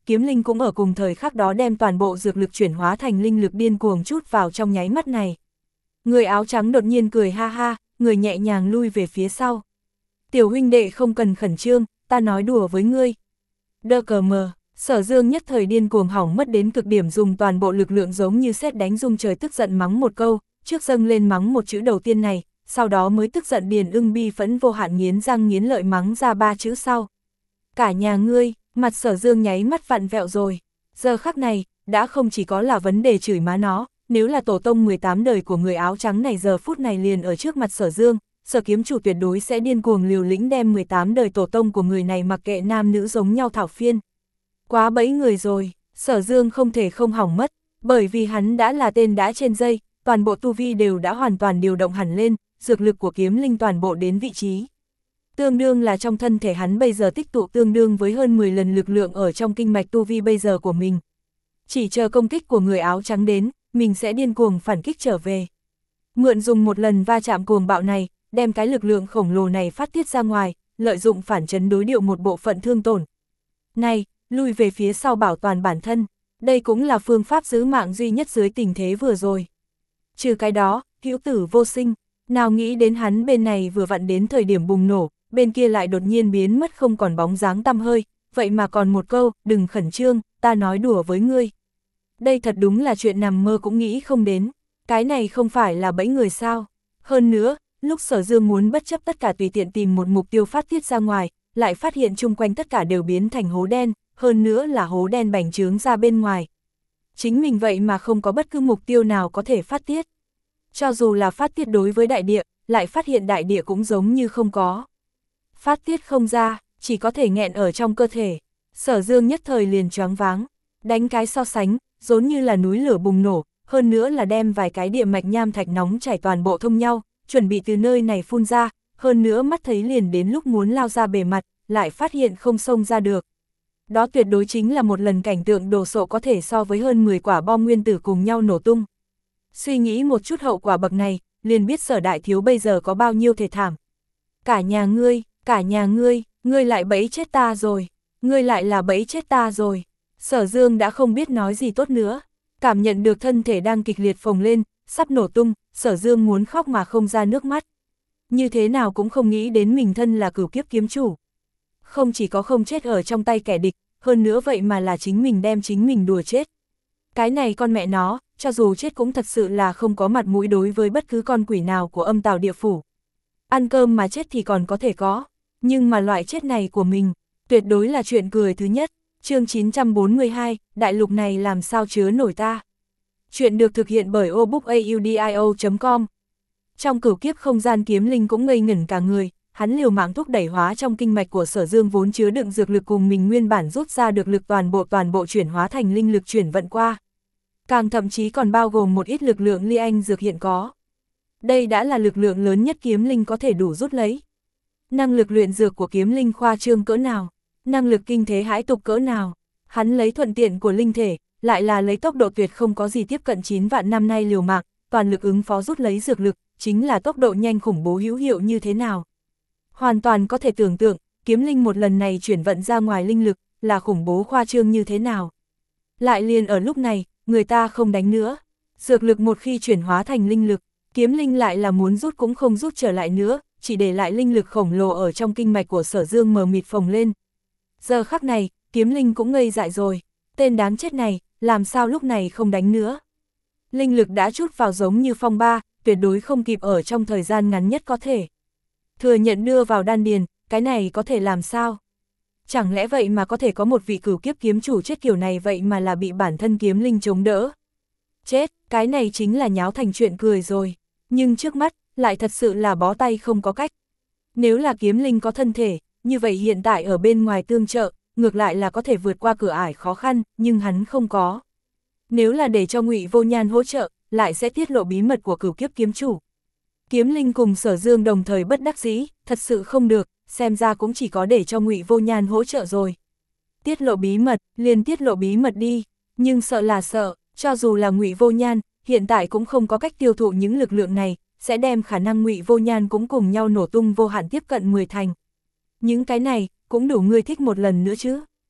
[SPEAKER 1] kiếm linh cũng ở cùng thời khắc đó đem toàn bộ dược lực chuyển hóa thành linh lực điên cuồng chút vào trong nháy mắt này. Người áo trắng đột nhiên cười ha ha, người nhẹ nhàng lui về phía sau. Tiểu huynh đệ không cần khẩn trương, ta nói đùa với ngươi. Đơ cờ mờ, Sở Dương nhất thời điên cuồng hỏng mất đến cực điểm, dùng toàn bộ lực lượng giống như sét đánh rung trời, tức giận mắng một câu, trước dâng lên mắng một chữ đầu tiên này, sau đó mới tức giận điền ưng bi phẫn vô hạn nghiến răng nghiến lợi mắng ra ba chữ sau. Cả nhà ngươi, mặt Sở Dương nháy mắt vặn vẹo rồi. Giờ khắc này, đã không chỉ có là vấn đề chửi má nó, nếu là tổ tông mười tám đời của người áo trắng này giờ phút này liền ở trước mặt Sở Dương, Sở kiếm chủ tuyệt đối sẽ điên cuồng liều lĩnh đem mười tám đời tổ tông của người này mặc kệ nam nữ giống nhau thảo phiên. Quá bẫy người rồi, Sở Dương không thể không hỏng mất, bởi vì hắn đã là tên đã trên dây, toàn bộ tu vi đều đã hoàn toàn điều động hẳn lên, dược lực của kiếm linh toàn bộ đến vị trí. Tương đương là trong thân thể hắn bây giờ tích tụ tương đương với hơn mười lần lực lượng ở trong kinh mạch tu vi bây giờ của mình. Chỉ chờ công kích của người áo trắng đến, mình sẽ điên cuồng phản kích trở về. Mượn dùng một lần va chạm cuồng bạo này, đem cái lực lượng khổng lồ này phát tiết ra ngoài, lợi dụng phản chấn đối điệu một bộ phận thương tổn. Này, lui về phía sau bảo toàn bản thân, đây cũng là phương pháp giữ mạng duy nhất dưới tình thế vừa rồi. Trừ cái đó, hữu tử vô sinh, nào nghĩ đến hắn bên này vừa vặn đến thời điểm bùng nổ, bên kia lại đột nhiên biến mất không còn bóng dáng tăm hơi, vậy mà còn một câu, đừng khẩn trương, ta nói đùa với ngươi. Đây thật đúng là chuyện nằm mơ cũng nghĩ không đến, cái này không phải là bẫy người sao. Hơn nữa, lúc Sở Dương muốn bất chấp tất cả tùy tiện tìm một mục tiêu phát tiết ra ngoài, lại phát hiện chung quanh tất cả đều biến thành hố đen, hơn nữa là hố đen bành trướng ra bên ngoài. Chính mình vậy mà không có bất cứ mục tiêu nào có thể phát tiết. Cho dù là phát tiết đối với đại địa, lại phát hiện đại địa cũng giống như không có. Phát tiết không ra, chỉ có thể nghẹn ở trong cơ thể. Sở Dương nhất thời liền choáng váng, đánh cái so sánh, giống như là núi lửa bùng nổ, hơn nữa là đem vài cái địa mạch nham thạch nóng chảy toàn bộ thông nhau, chuẩn bị từ nơi này phun ra, hơn nữa mắt thấy liền đến lúc muốn lao ra bề mặt, lại phát hiện không xông ra được. Đó tuyệt đối chính là một lần cảnh tượng đồ sộ có thể so với hơn mười quả bom nguyên tử cùng nhau nổ tung. Suy nghĩ một chút hậu quả bậc này, liền biết Sở đại thiếu bây giờ có bao nhiêu thể thảm. Cả nhà ngươi, cả nhà ngươi, ngươi lại bẫy chết ta rồi, ngươi lại là bẫy chết ta rồi. Sở Dương đã không biết nói gì tốt nữa, cảm nhận được thân thể đang kịch liệt phồng lên, sắp nổ tung, Sở Dương muốn khóc mà không ra nước mắt. Như thế nào cũng không nghĩ đến mình thân là cửu kiếp kiếm chủ. Không chỉ có không chết ở trong tay kẻ địch, hơn nữa vậy mà là chính mình đem chính mình đùa chết. Cái này con mẹ nó, cho dù chết cũng thật sự là không có mặt mũi đối với bất cứ con quỷ nào của âm tào địa phủ. Ăn cơm mà chết thì còn có thể có, nhưng mà loại chết này của mình, tuyệt đối là chuyện cười thứ nhất. Chương chín trăm bốn mươi hai, đại lục này làm sao chứa nổi ta. Chuyện được thực hiện bởi obookaudio chấm com. Trong cửu kiếp không gian, kiếm linh cũng ngây ngẩn cả người, hắn liều mạng thúc đẩy hóa trong kinh mạch của Sở Dương vốn chứa đựng dược lực cùng mình nguyên bản rút ra được lực toàn bộ toàn bộ chuyển hóa thành linh lực chuyển vận qua. Càng thậm chí còn bao gồm một ít lực lượng ly anh dược hiện có. Đây đã là lực lượng lớn nhất kiếm linh có thể đủ rút lấy. Năng lực luyện dược của kiếm linh khoa trương cỡ nào, năng lực kinh thế hãi tục cỡ nào, hắn lấy thuận tiện của linh thể, lại là lấy tốc độ tuyệt không có gì tiếp cận chín vạn năm nay liều mạng, toàn lực ứng phó rút lấy dược lực, chính là tốc độ nhanh khủng bố hữu hiệu như thế nào. Hoàn toàn có thể tưởng tượng, kiếm linh một lần này chuyển vận ra ngoài linh lực, là khủng bố khoa trương như thế nào. Lại liền ở lúc này, người ta không đánh nữa. Dược lực một khi chuyển hóa thành linh lực, kiếm linh lại là muốn rút cũng không rút trở lại nữa, chỉ để lại linh lực khổng lồ ở trong kinh mạch của Sở Dương mờ mịt phồng lên. Giờ khắc này, kiếm linh cũng ngây dại rồi, tên đáng chết này, làm sao lúc này không đánh nữa. Linh lực đã trút vào giống như phong ba, tuyệt đối không kịp ở trong thời gian ngắn nhất có thể. Thừa nhận đưa vào đan điền, cái này có thể làm sao? Chẳng lẽ vậy mà có thể có một vị cửu kiếp kiếm chủ chết kiểu này vậy mà là bị bản thân kiếm linh chống đỡ? Chết, cái này chính là nháo thành chuyện cười rồi, nhưng trước mắt, lại thật sự là bó tay không có cách. Nếu là kiếm linh có thân thể, như vậy hiện tại ở bên ngoài tương trợ, ngược lại là có thể vượt qua cửa ải khó khăn, nhưng hắn không có. Nếu là để cho Ngụy Vô Nhan hỗ trợ, lại sẽ tiết lộ bí mật của cửu kiếp kiếm chủ. Kiếm linh cùng Sở Dương đồng thời bất đắc dĩ, thật sự không được, xem ra cũng chỉ có để cho Ngụy Vô Nhan hỗ trợ rồi. Tiết lộ bí mật, liền tiết lộ bí mật đi, nhưng sợ là sợ, cho dù là Ngụy Vô Nhan, hiện tại cũng không có cách tiêu thụ những lực lượng này, sẽ đem khả năng Ngụy Vô Nhan cũng cùng nhau nổ tung vô hạn tiếp cận mười thành. Những cái này, cũng đủ ngươi thích một lần nữa chứ.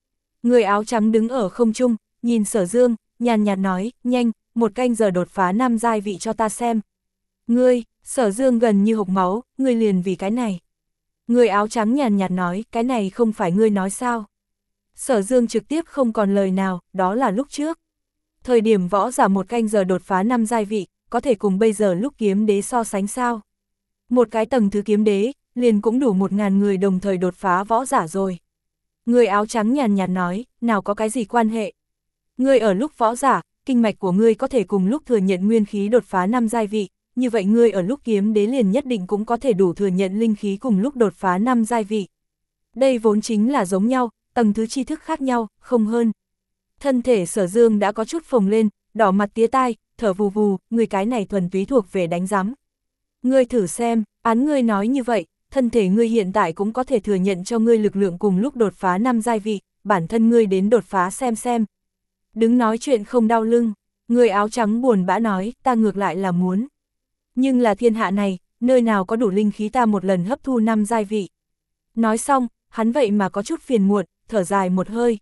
[SPEAKER 1] Người áo trắng đứng ở không trung, nhìn Sở Dương, nhàn nhạt nói, nhanh, một canh giờ đột phá năm giai vị cho ta xem. Ngươi, Sở Dương gần như hộc máu, ngươi liền vì cái này. Người áo trắng nhàn nhạt nói, cái này không phải ngươi nói sao. Sở Dương trực tiếp không còn lời nào, đó là lúc trước. Thời điểm võ giả một canh giờ đột phá năm giai vị, có thể cùng bây giờ lúc kiếm đế so sánh sao. Một cái tầng thứ kiếm đế, liền cũng đủ một ngàn người đồng thời đột phá võ giả rồi. Người áo trắng nhàn nhạt nói, nào có cái gì quan hệ. Ngươi ở lúc võ giả, kinh mạch của ngươi có thể cùng lúc thừa nhận nguyên khí đột phá năm giai vị, như vậy ngươi ở lúc kiếm đế liền nhất định cũng có thể đủ thừa nhận linh khí cùng lúc đột phá năm giai vị. Đây vốn chính là giống nhau, tầng thứ tri thức khác nhau, không hơn. Thân thể Sở Dương đã có chút phồng lên, đỏ mặt tía tai, thở vù vù, người cái này thuần túy thuộc về đánh giám. Ngươi thử xem, án ngươi nói như vậy, thân thể ngươi hiện tại cũng có thể thừa nhận cho ngươi lực lượng cùng lúc đột phá năm giai vị, bản thân ngươi đến đột phá xem xem. Đứng nói chuyện không đau lưng, người áo trắng buồn bã nói, ta ngược lại là muốn. Nhưng là thiên hạ này, nơi nào có đủ linh khí ta một lần hấp thu năm giai vị. Nói xong, hắn vậy mà có chút phiền muộn, thở dài một hơi.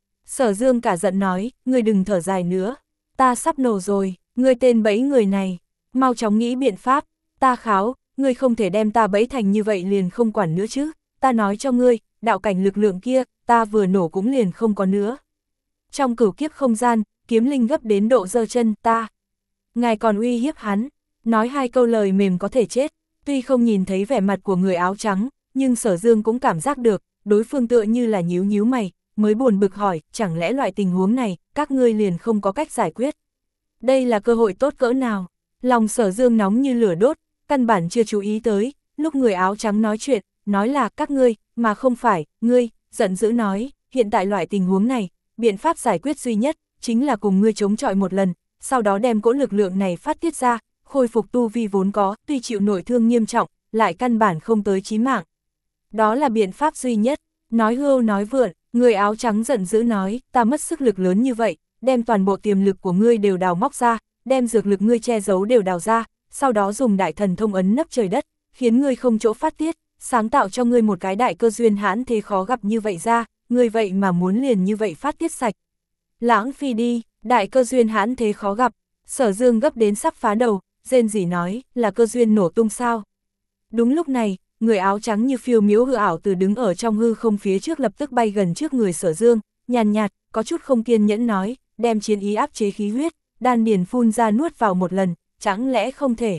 [SPEAKER 1] Sở Dương cả giận nói, ngươi đừng thở dài nữa, ta sắp nổ rồi, ngươi tên bẫy người này, mau chóng nghĩ biện pháp, ta kháo, ngươi không thể đem ta bẫy thành như vậy liền không quản nữa chứ, ta nói cho ngươi, đạo cảnh lực lượng kia, ta vừa nổ cũng liền không có nữa. Trong cửu kiếp không gian, kiếm linh gấp đến độ giơ chân, ta. Ngài còn uy hiếp hắn, nói hai câu lời mềm có thể chết, tuy không nhìn thấy vẻ mặt của người áo trắng, nhưng Sở Dương cũng cảm giác được, đối phương tựa như là nhíu nhíu mày, mới buồn bực hỏi, chẳng lẽ loại tình huống này, các ngươi liền không có cách giải quyết. Đây là cơ hội tốt cỡ nào, lòng Sở Dương nóng như lửa đốt, căn bản chưa chú ý tới, lúc người áo trắng nói chuyện, nói là các ngươi, mà không phải, ngươi, giận dữ nói, hiện tại loại tình huống này, biện pháp giải quyết duy nhất, chính là cùng ngươi chống chọi một lần, sau đó đem cỗ lực lượng này phát tiết ra, khôi phục tu vi vốn có, tuy chịu nội thương nghiêm trọng, lại căn bản không tới chí mạng. Đó là biện pháp duy nhất, nói hưu nói vượn, người áo trắng giận dữ nói, ta mất sức lực lớn như vậy, đem toàn bộ tiềm lực của ngươi đều đào móc ra, đem dược lực ngươi che giấu đều đào ra, sau đó dùng đại thần thông ấn nấp trời đất, khiến ngươi không chỗ phát tiết, sáng tạo cho ngươi một cái đại cơ duyên hãn thế khó gặp như vậy ra, ngươi vậy mà muốn liền như vậy phát tiết sạch. Lãng phi đi, đại cơ duyên hãn thế khó gặp, Sở Dương gấp đến sắp phá đầu, rên rỉ nói, là cơ duyên nổ tung sao. Đúng lúc này, người áo trắng như phiêu miếu hư ảo từ đứng ở trong hư không phía trước lập tức bay gần trước người Sở Dương, nhàn nhạt, có chút không kiên nhẫn nói, đem chiến ý áp chế khí huyết, đan điền phun ra nuốt vào một lần, chẳng lẽ không thể.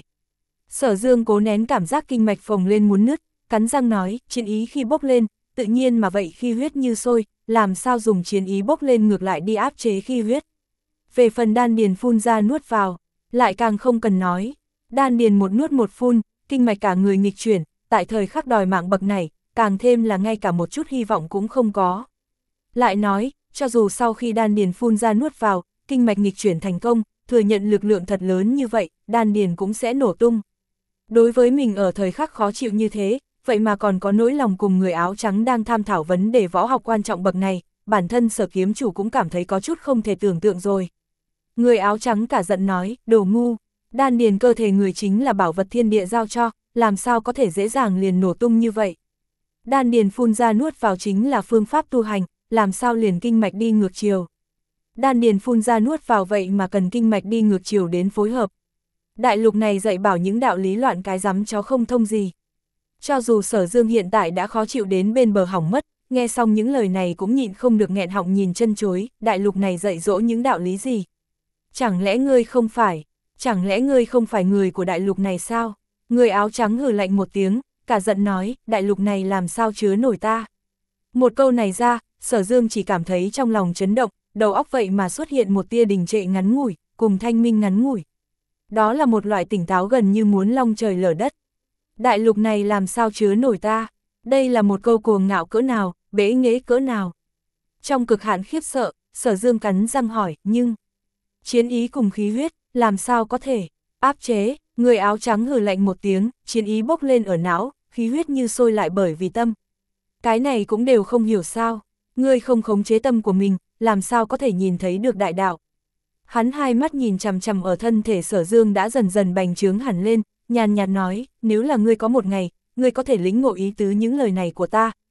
[SPEAKER 1] Sở Dương cố nén cảm giác kinh mạch phồng lên muốn nứt, cắn răng nói, chiến ý khi bốc lên, tự nhiên mà vậy khi huyết như sôi, làm sao dùng chiến ý bốc lên ngược lại đi áp chế khi huyết. Về phần đan điền phun ra nuốt vào, lại càng không cần nói, đan điền một nuốt một phun, kinh mạch cả người nghịch chuyển, tại thời khắc đòi mạng bậc này, càng thêm là ngay cả một chút hy vọng cũng không có. Lại nói, cho dù sau khi đan điền phun ra nuốt vào, kinh mạch nghịch chuyển thành công, thừa nhận lực lượng thật lớn như vậy, đan điền cũng sẽ nổ tung. Đối với mình ở thời khắc khó chịu như thế, vậy mà còn có nỗi lòng cùng người áo trắng đang tham thảo vấn đề võ học quan trọng bậc này, bản thân Sở kiếm chủ cũng cảm thấy có chút không thể tưởng tượng rồi. Người áo trắng cả giận nói, đồ ngu, đan điền cơ thể người chính là bảo vật thiên địa giao cho, làm sao có thể dễ dàng liền nổ tung như vậy. Đan điền phun ra nuốt vào chính là phương pháp tu hành, làm sao liền kinh mạch đi ngược chiều. Đan điền phun ra nuốt vào vậy mà cần kinh mạch đi ngược chiều đến phối hợp. Đại lục này dạy bảo những đạo lý loạn cái rắm chó không thông gì. Cho dù Sở Dương hiện tại đã khó chịu đến bên bờ hỏng mất, nghe xong những lời này cũng nhịn không được nghẹn họng nhìn chân chối, đại lục này dạy dỗ những đạo lý gì. Chẳng lẽ ngươi không phải, chẳng lẽ ngươi không phải người của đại lục này sao? Người áo trắng hừ lạnh một tiếng, cả giận nói, đại lục này làm sao chứa nổi ta. Một câu này ra, Sở Dương chỉ cảm thấy trong lòng chấn động, đầu óc vậy mà xuất hiện một tia đình trệ ngắn ngủi, cùng thanh minh ngắn ngủi. Đó là một loại tỉnh táo gần như muốn long trời lở đất. Đại lục này làm sao chứa nổi ta, đây là một câu cuồng ngạo cỡ nào, bế nghễ cỡ nào. Trong cực hạn khiếp sợ, Sở Dương cắn răng hỏi, nhưng chiến ý cùng khí huyết, làm sao có thể áp chế? Người áo trắng hừ lạnh một tiếng, chiến ý bốc lên ở não, khí huyết như sôi lại bởi vì tâm. Cái này cũng đều không hiểu sao, ngươi không khống chế tâm của mình, làm sao có thể nhìn thấy được đại đạo. Hắn hai mắt nhìn chằm chằm ở thân thể Sở Dương đã dần dần bành trướng hẳn lên, nhàn nhạt nói, nếu là ngươi có một ngày, ngươi có thể lĩnh ngộ ý tứ những lời này của ta,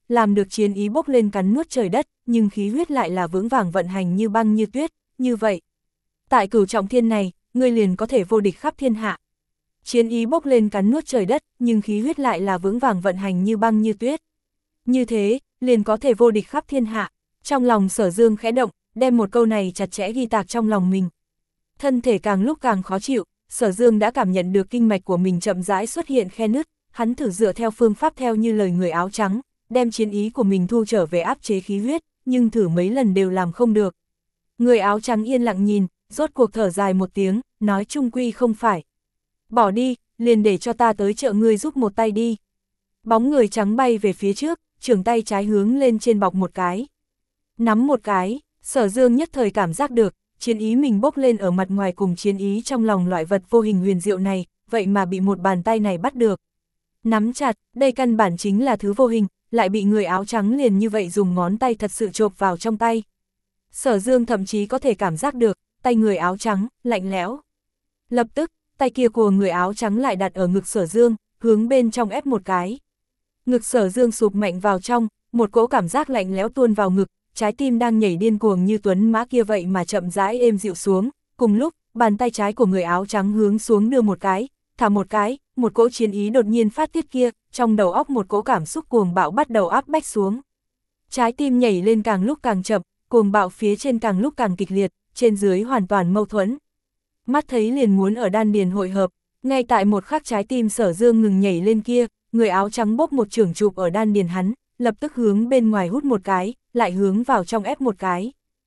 [SPEAKER 1] làm được chiến ý bốc lên cắn nuốt trời đất, nhưng khí huyết lại là vững vàng vận hành như băng như tuyết, như vậy. Tại cửu trọng thiên này, ngươi liền có thể vô địch khắp thiên hạ. Chiến ý bốc lên cắn nuốt trời đất, nhưng khí huyết lại là vững vàng vận hành như băng như tuyết. Như thế, liền có thể vô địch khắp thiên hạ. Trong lòng Sở Dương khẽ động, đem một câu này chặt chẽ ghi tạc trong lòng mình. Thân thể càng lúc càng khó chịu, Sở Dương đã cảm nhận được kinh mạch của mình chậm rãi xuất hiện khe nứt, hắn thử dựa theo phương pháp theo như lời người áo trắng, đem chiến ý của mình thu trở về áp chế khí huyết, nhưng thử mấy lần đều làm không được. Người áo trắng yên lặng nhìn, rốt cuộc thở dài một tiếng, nói chung quy không phải. Bỏ đi, liền để cho ta tới trợ ngươi giúp một tay đi. Bóng người trắng bay về phía trước, trường tay trái hướng lên trên bọc một cái. Nắm một cái, Sở Dương nhất thời cảm giác được, chiến ý mình bốc lên ở mặt ngoài cùng chiến ý trong lòng loại vật vô hình huyền diệu này, vậy mà bị một bàn tay này bắt được. Nắm chặt, đây căn bản chính là thứ vô hình, lại bị người áo trắng liền như vậy dùng ngón tay thật sự chộp vào trong tay. Sở Dương thậm chí có thể cảm giác được, tay người áo trắng, lạnh lẽo. Lập tức, tay kia của người áo trắng lại đặt ở ngực Sở Dương, hướng bên trong ép một cái. Ngực Sở Dương sụp mạnh vào trong, một cỗ cảm giác lạnh lẽo tuôn vào ngực, trái tim đang nhảy điên cuồng như tuấn mã kia vậy mà chậm rãi êm dịu xuống. Cùng lúc, bàn tay trái của người áo trắng hướng xuống đưa một cái, thả một cái, một cỗ chiến ý đột nhiên phát tiết kia, trong đầu óc một cỗ cảm xúc cuồng bạo bắt đầu áp bách xuống. Trái tim nhảy lên càng lúc càng chậm, cuồng bạo phía trên càng lúc càng kịch liệt, trên dưới hoàn toàn mâu thuẫn. Mắt thấy liền muốn ở đan điền hội hợp, ngay tại một khắc trái tim Sở Dương ngừng nhảy lên kia, người áo trắng bốc một chưởng chụp ở đan điền hắn, lập tức hướng bên ngoài hút một cái, lại hướng vào trong ép một cái.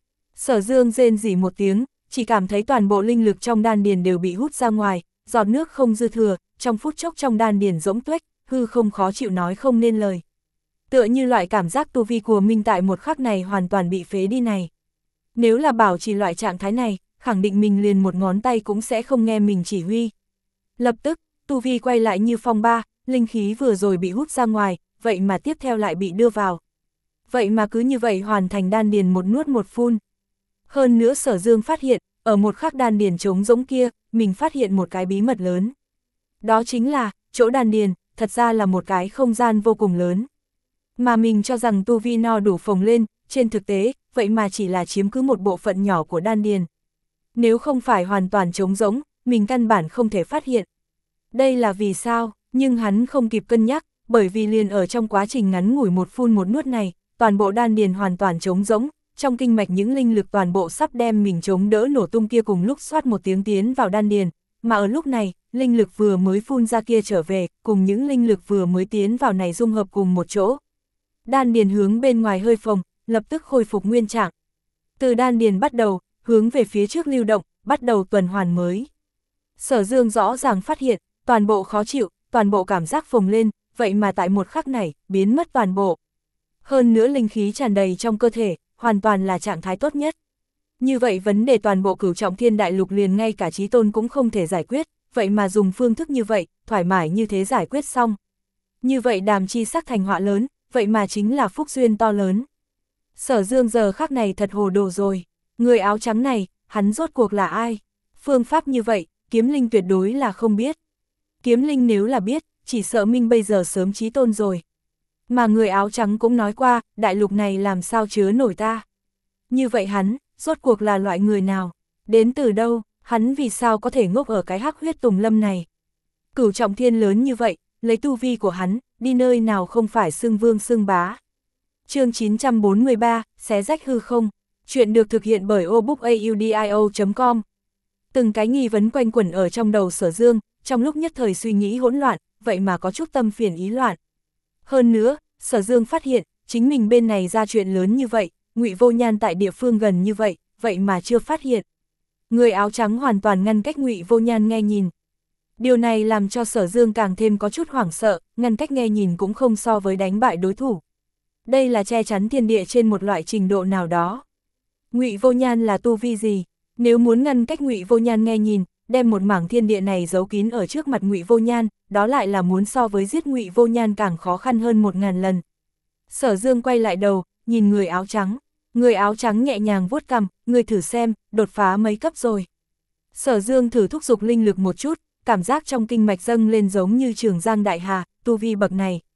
[SPEAKER 1] Sở Dương rên rỉ một tiếng, chỉ cảm thấy toàn bộ linh lực trong đan điền đều bị hút ra ngoài, giọt nước không dư thừa, trong phút chốc trong đan điền rỗng tuếch, hư không khó chịu nói không nên lời. Tựa như loại cảm giác tu vi của mình tại một khắc này hoàn toàn bị phế đi này. Nếu là bảo trì loại trạng thái này, khẳng định mình liền một ngón tay cũng sẽ không nghe mình chỉ huy. Lập tức, tu vi quay lại như phong ba, linh khí vừa rồi bị hút ra ngoài, vậy mà tiếp theo lại bị đưa vào. Vậy mà cứ như vậy hoàn thành đan điền một nuốt một phun. Hơn nữa Sở Dương phát hiện, ở một khắc đan điền trống rỗng kia, mình phát hiện một cái bí mật lớn. Đó chính là, chỗ đan điền, thật ra là một cái không gian vô cùng lớn. Mà mình cho rằng tu vi no đủ phồng lên, trên thực tế, vậy mà chỉ là chiếm cứ một bộ phận nhỏ của đan điền. Nếu không phải hoàn toàn trống rỗng, mình căn bản không thể phát hiện. Đây là vì sao, nhưng hắn không kịp cân nhắc, bởi vì liền ở trong quá trình ngắn ngủi một phun một nuốt này, toàn bộ đan điền hoàn toàn trống rỗng, trong kinh mạch những linh lực toàn bộ sắp đem mình chống đỡ nổ tung kia cùng lúc xoát một tiếng tiến vào đan điền, mà ở lúc này, linh lực vừa mới phun ra kia trở về, cùng những linh lực vừa mới tiến vào này dung hợp cùng một chỗ. Đan điền hướng bên ngoài hơi phồng, lập tức khôi phục nguyên trạng. Từ đan điền bắt đầu, hướng về phía trước lưu động, bắt đầu tuần hoàn mới. Sở Dương rõ ràng phát hiện, toàn bộ khó chịu, toàn bộ cảm giác phồng lên, vậy mà tại một khắc này, biến mất toàn bộ. Hơn nữa linh khí tràn đầy trong cơ thể, hoàn toàn là trạng thái tốt nhất. Như vậy vấn đề toàn bộ cửu trọng thiên đại lục liền ngay cả Chí Tôn cũng không thể giải quyết, vậy mà dùng phương thức như vậy, thoải mái như thế giải quyết xong. Như vậy đàm chi sắc thành họa lớn, vậy mà chính là phúc duyên to lớn. Sở Dương giờ khắc này thật hồ đồ rồi, người áo trắng này, hắn rốt cuộc là ai? Phương pháp như vậy, Kiếm Linh tuyệt đối là không biết. Kiếm Linh nếu là biết, chỉ sợ mình bây giờ sớm Chí Tôn rồi. Mà người áo trắng cũng nói qua, đại lục này làm sao chứa nổi ta. Như vậy hắn, rốt cuộc là loại người nào? Đến từ đâu? Hắn vì sao có thể ngốc ở cái hắc huyết tùng lâm này? Cửu trọng thiên lớn như vậy, lấy tu vi của hắn, đi nơi nào không phải xưng vương xưng bá. Chương chín trăm bốn mươi ba, xé rách hư không. Chuyện được thực hiện bởi obookaudio chấm com. Từng cái nghi vấn quanh quẩn ở trong đầu Sở Dương, trong lúc nhất thời suy nghĩ hỗn loạn, vậy mà có chút tâm phiền ý loạn. Hơn nữa, Sở Dương phát hiện, chính mình bên này ra chuyện lớn như vậy, Ngụy Vô Nhan tại địa phương gần như vậy, vậy mà chưa phát hiện. Người áo trắng hoàn toàn ngăn cách Ngụy Vô Nhan nghe nhìn. Điều này làm cho Sở Dương càng thêm có chút hoảng sợ, ngăn cách nghe nhìn cũng không so với đánh bại đối thủ. Đây là che chắn thiên địa trên một loại trình độ nào đó. Ngụy Vô Nhan là tu vi gì? Nếu muốn ngăn cách Ngụy Vô Nhan nghe nhìn, đem một mảng thiên địa này giấu kín ở trước mặt Ngụy Vô Nhan, đó lại là muốn so với giết Ngụy Vô Nhan càng khó khăn hơn một ngàn lần. Sở Dương quay lại đầu, nhìn người áo trắng. Người áo trắng nhẹ nhàng vuốt cằm, người thử xem, đột phá mấy cấp rồi. Sở Dương thử thúc giục linh lực một chút, cảm giác trong kinh mạch dâng lên giống như Trường Giang Đại Hà, tu vi bậc này.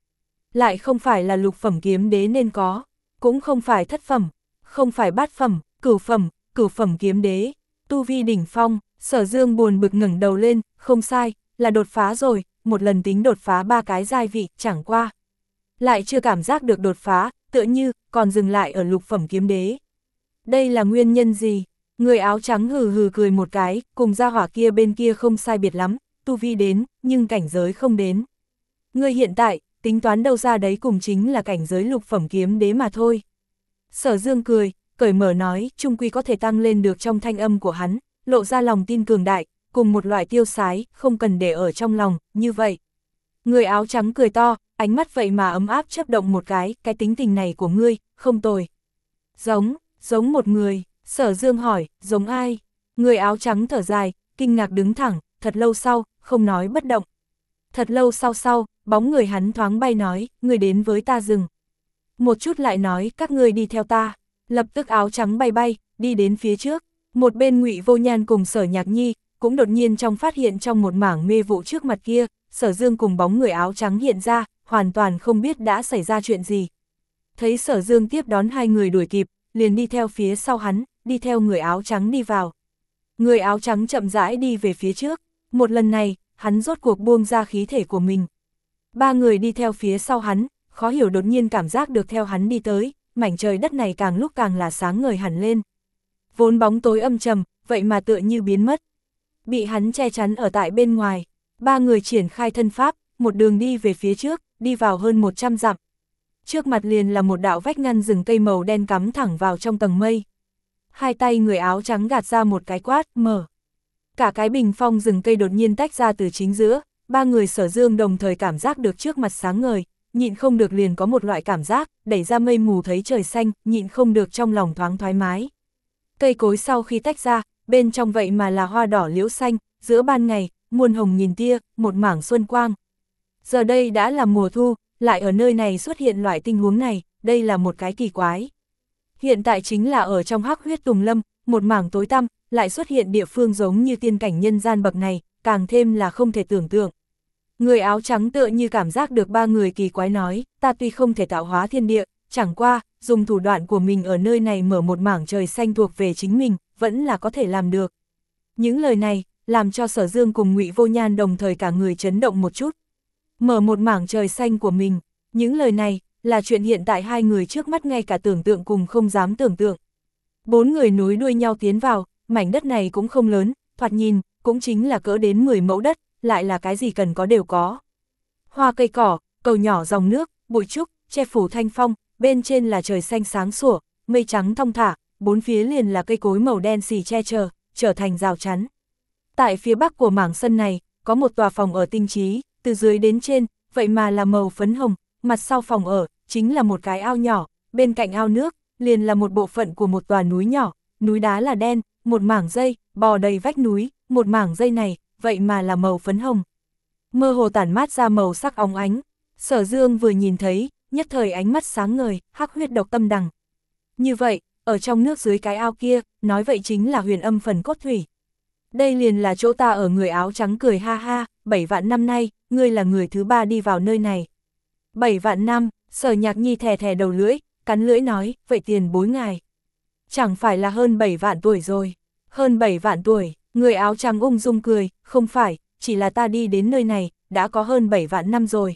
[SPEAKER 1] lại không phải là lục phẩm kiếm đế nên có, cũng không phải thất phẩm, không phải bát phẩm, cửu phẩm, cửu phẩm kiếm đế, tu vi đỉnh phong. Sở Dương buồn bực ngẩng đầu lên, không sai, là đột phá rồi, một lần tính đột phá ba cái giai vị, chẳng qua. Lại chưa cảm giác được đột phá, tựa như, còn dừng lại ở lục phẩm kiếm đế. Đây là nguyên nhân gì? Người áo trắng hừ hừ cười một cái, cùng gia hỏa kia bên kia không sai biệt lắm, tu vi đến, nhưng cảnh giới không đến. Người hiện tại, tính toán đâu ra đấy cùng chính là cảnh giới lục phẩm kiếm đế mà thôi. Sở Dương cười, cởi mở nói, chung quy có thể tăng lên được trong thanh âm của hắn, lộ ra lòng tin cường đại, cùng một loại tiêu sái, không cần để ở trong lòng, như vậy. Người áo trắng cười to, ánh mắt vậy mà ấm áp chớp động một cái, cái tính tình này của ngươi, không tồi. Giống, giống một người, Sở Dương hỏi, giống ai? Người áo trắng thở dài, kinh ngạc đứng thẳng, thật lâu sau, không nói bất động. Thật lâu sau sau, bóng người hắn thoáng bay nói, người đến với ta dừng. Một chút lại nói, các ngươi đi theo ta. Lập tức áo trắng bay bay, đi đến phía trước. Một bên Ngụy Vô Nhan cùng Sở Nhạc Nhi, cũng đột nhiên trong phát hiện trong một mảng mê vụ trước mặt kia, Sở Dương cùng bóng người áo trắng hiện ra, hoàn toàn không biết đã xảy ra chuyện gì. Thấy Sở Dương tiếp đón hai người đuổi kịp, liền đi theo phía sau hắn, đi theo người áo trắng đi vào. Người áo trắng chậm rãi đi về phía trước, một lần này, hắn rốt cuộc buông ra khí thể của mình. Ba người đi theo phía sau hắn, khó hiểu đột nhiên cảm giác được theo hắn đi tới, mảnh trời đất này càng lúc càng là sáng ngời hẳn lên. Vốn bóng tối âm trầm, vậy mà tựa như biến mất. Bị hắn che chắn ở tại bên ngoài, ba người triển khai thân pháp, một đường đi về phía trước, đi vào hơn một trăm dặm. Trước mặt liền là một đạo vách ngăn rừng cây màu đen cắm thẳng vào trong tầng mây. Hai tay người áo trắng gạt ra một cái quát, mở. Cả cái bình phong rừng cây đột nhiên tách ra từ chính giữa, ba người Sở Dương đồng thời cảm giác được trước mặt sáng ngời, nhịn không được liền có một loại cảm giác, đẩy ra mây mù thấy trời xanh, nhịn không được trong lòng thoáng thoải mái. Cây cối sau khi tách ra, bên trong vậy mà là hoa đỏ liễu xanh, giữa ban ngày, muôn hồng nghìn tia, một mảng xuân quang. Giờ đây đã là mùa thu, lại ở nơi này xuất hiện loại tình huống này, đây là một cái kỳ quái. Hiện tại chính là ở trong hắc huyết tùng lâm, một mảng tối tăm, lại xuất hiện địa phương giống như tiên cảnh nhân gian bậc này, càng thêm là không thể tưởng tượng. Người áo trắng tựa như cảm giác được ba người kỳ quái nói, ta tuy không thể tạo hóa thiên địa, chẳng qua, dùng thủ đoạn của mình ở nơi này mở một mảng trời xanh thuộc về chính mình, vẫn là có thể làm được. Những lời này, làm cho Sở Dương cùng Ngụy Vô Nhan đồng thời cả người chấn động một chút. Mở một mảng trời xanh của mình, những lời này, là chuyện hiện tại hai người trước mắt ngay cả tưởng tượng cùng không dám tưởng tượng. Bốn người nối đuôi nhau tiến vào, mảnh đất này cũng không lớn, thoạt nhìn, cũng chính là cỡ đến mười mẫu đất, lại là cái gì cần có đều có. Hoa cây cỏ, cầu nhỏ dòng nước, bụi trúc, che phủ thanh phong, bên trên là trời xanh sáng sủa, mây trắng thong thả, bốn phía liền là cây cối màu đen xì che chở, trở thành rào chắn. Tại phía bắc của mảng sân này, có một tòa phòng ở tinh trí, từ dưới đến trên, vậy mà là màu phấn hồng, mặt sau phòng ở, chính là một cái ao nhỏ, bên cạnh ao nước, liền là một bộ phận của một tòa núi nhỏ, núi đá là đen, một mảng dây, bò đầy vách núi, một mảng dây này, vậy mà là màu phấn hồng. Mơ hồ tản mát ra màu sắc óng ánh, Sở Dương vừa nhìn thấy, nhất thời ánh mắt sáng ngời, hắc huyết độc tâm đằng. Như vậy, ở trong nước dưới cái ao kia, nói vậy chính là huyền âm phần cốt thủy. Đây liền là chỗ ta ở. Người áo trắng cười ha ha, bảy vạn năm nay, ngươi là người thứ ba đi vào nơi này. Bảy vạn năm, Sở Nhạc Nhi thè thè đầu lưỡi, cắn lưỡi nói, vậy tiền bối ngài. Chẳng phải là hơn bảy vạn tuổi rồi. Hơn bảy vạn tuổi, người áo trắng ung dung cười, không phải, chỉ là ta đi đến nơi này, đã có hơn bảy vạn năm rồi.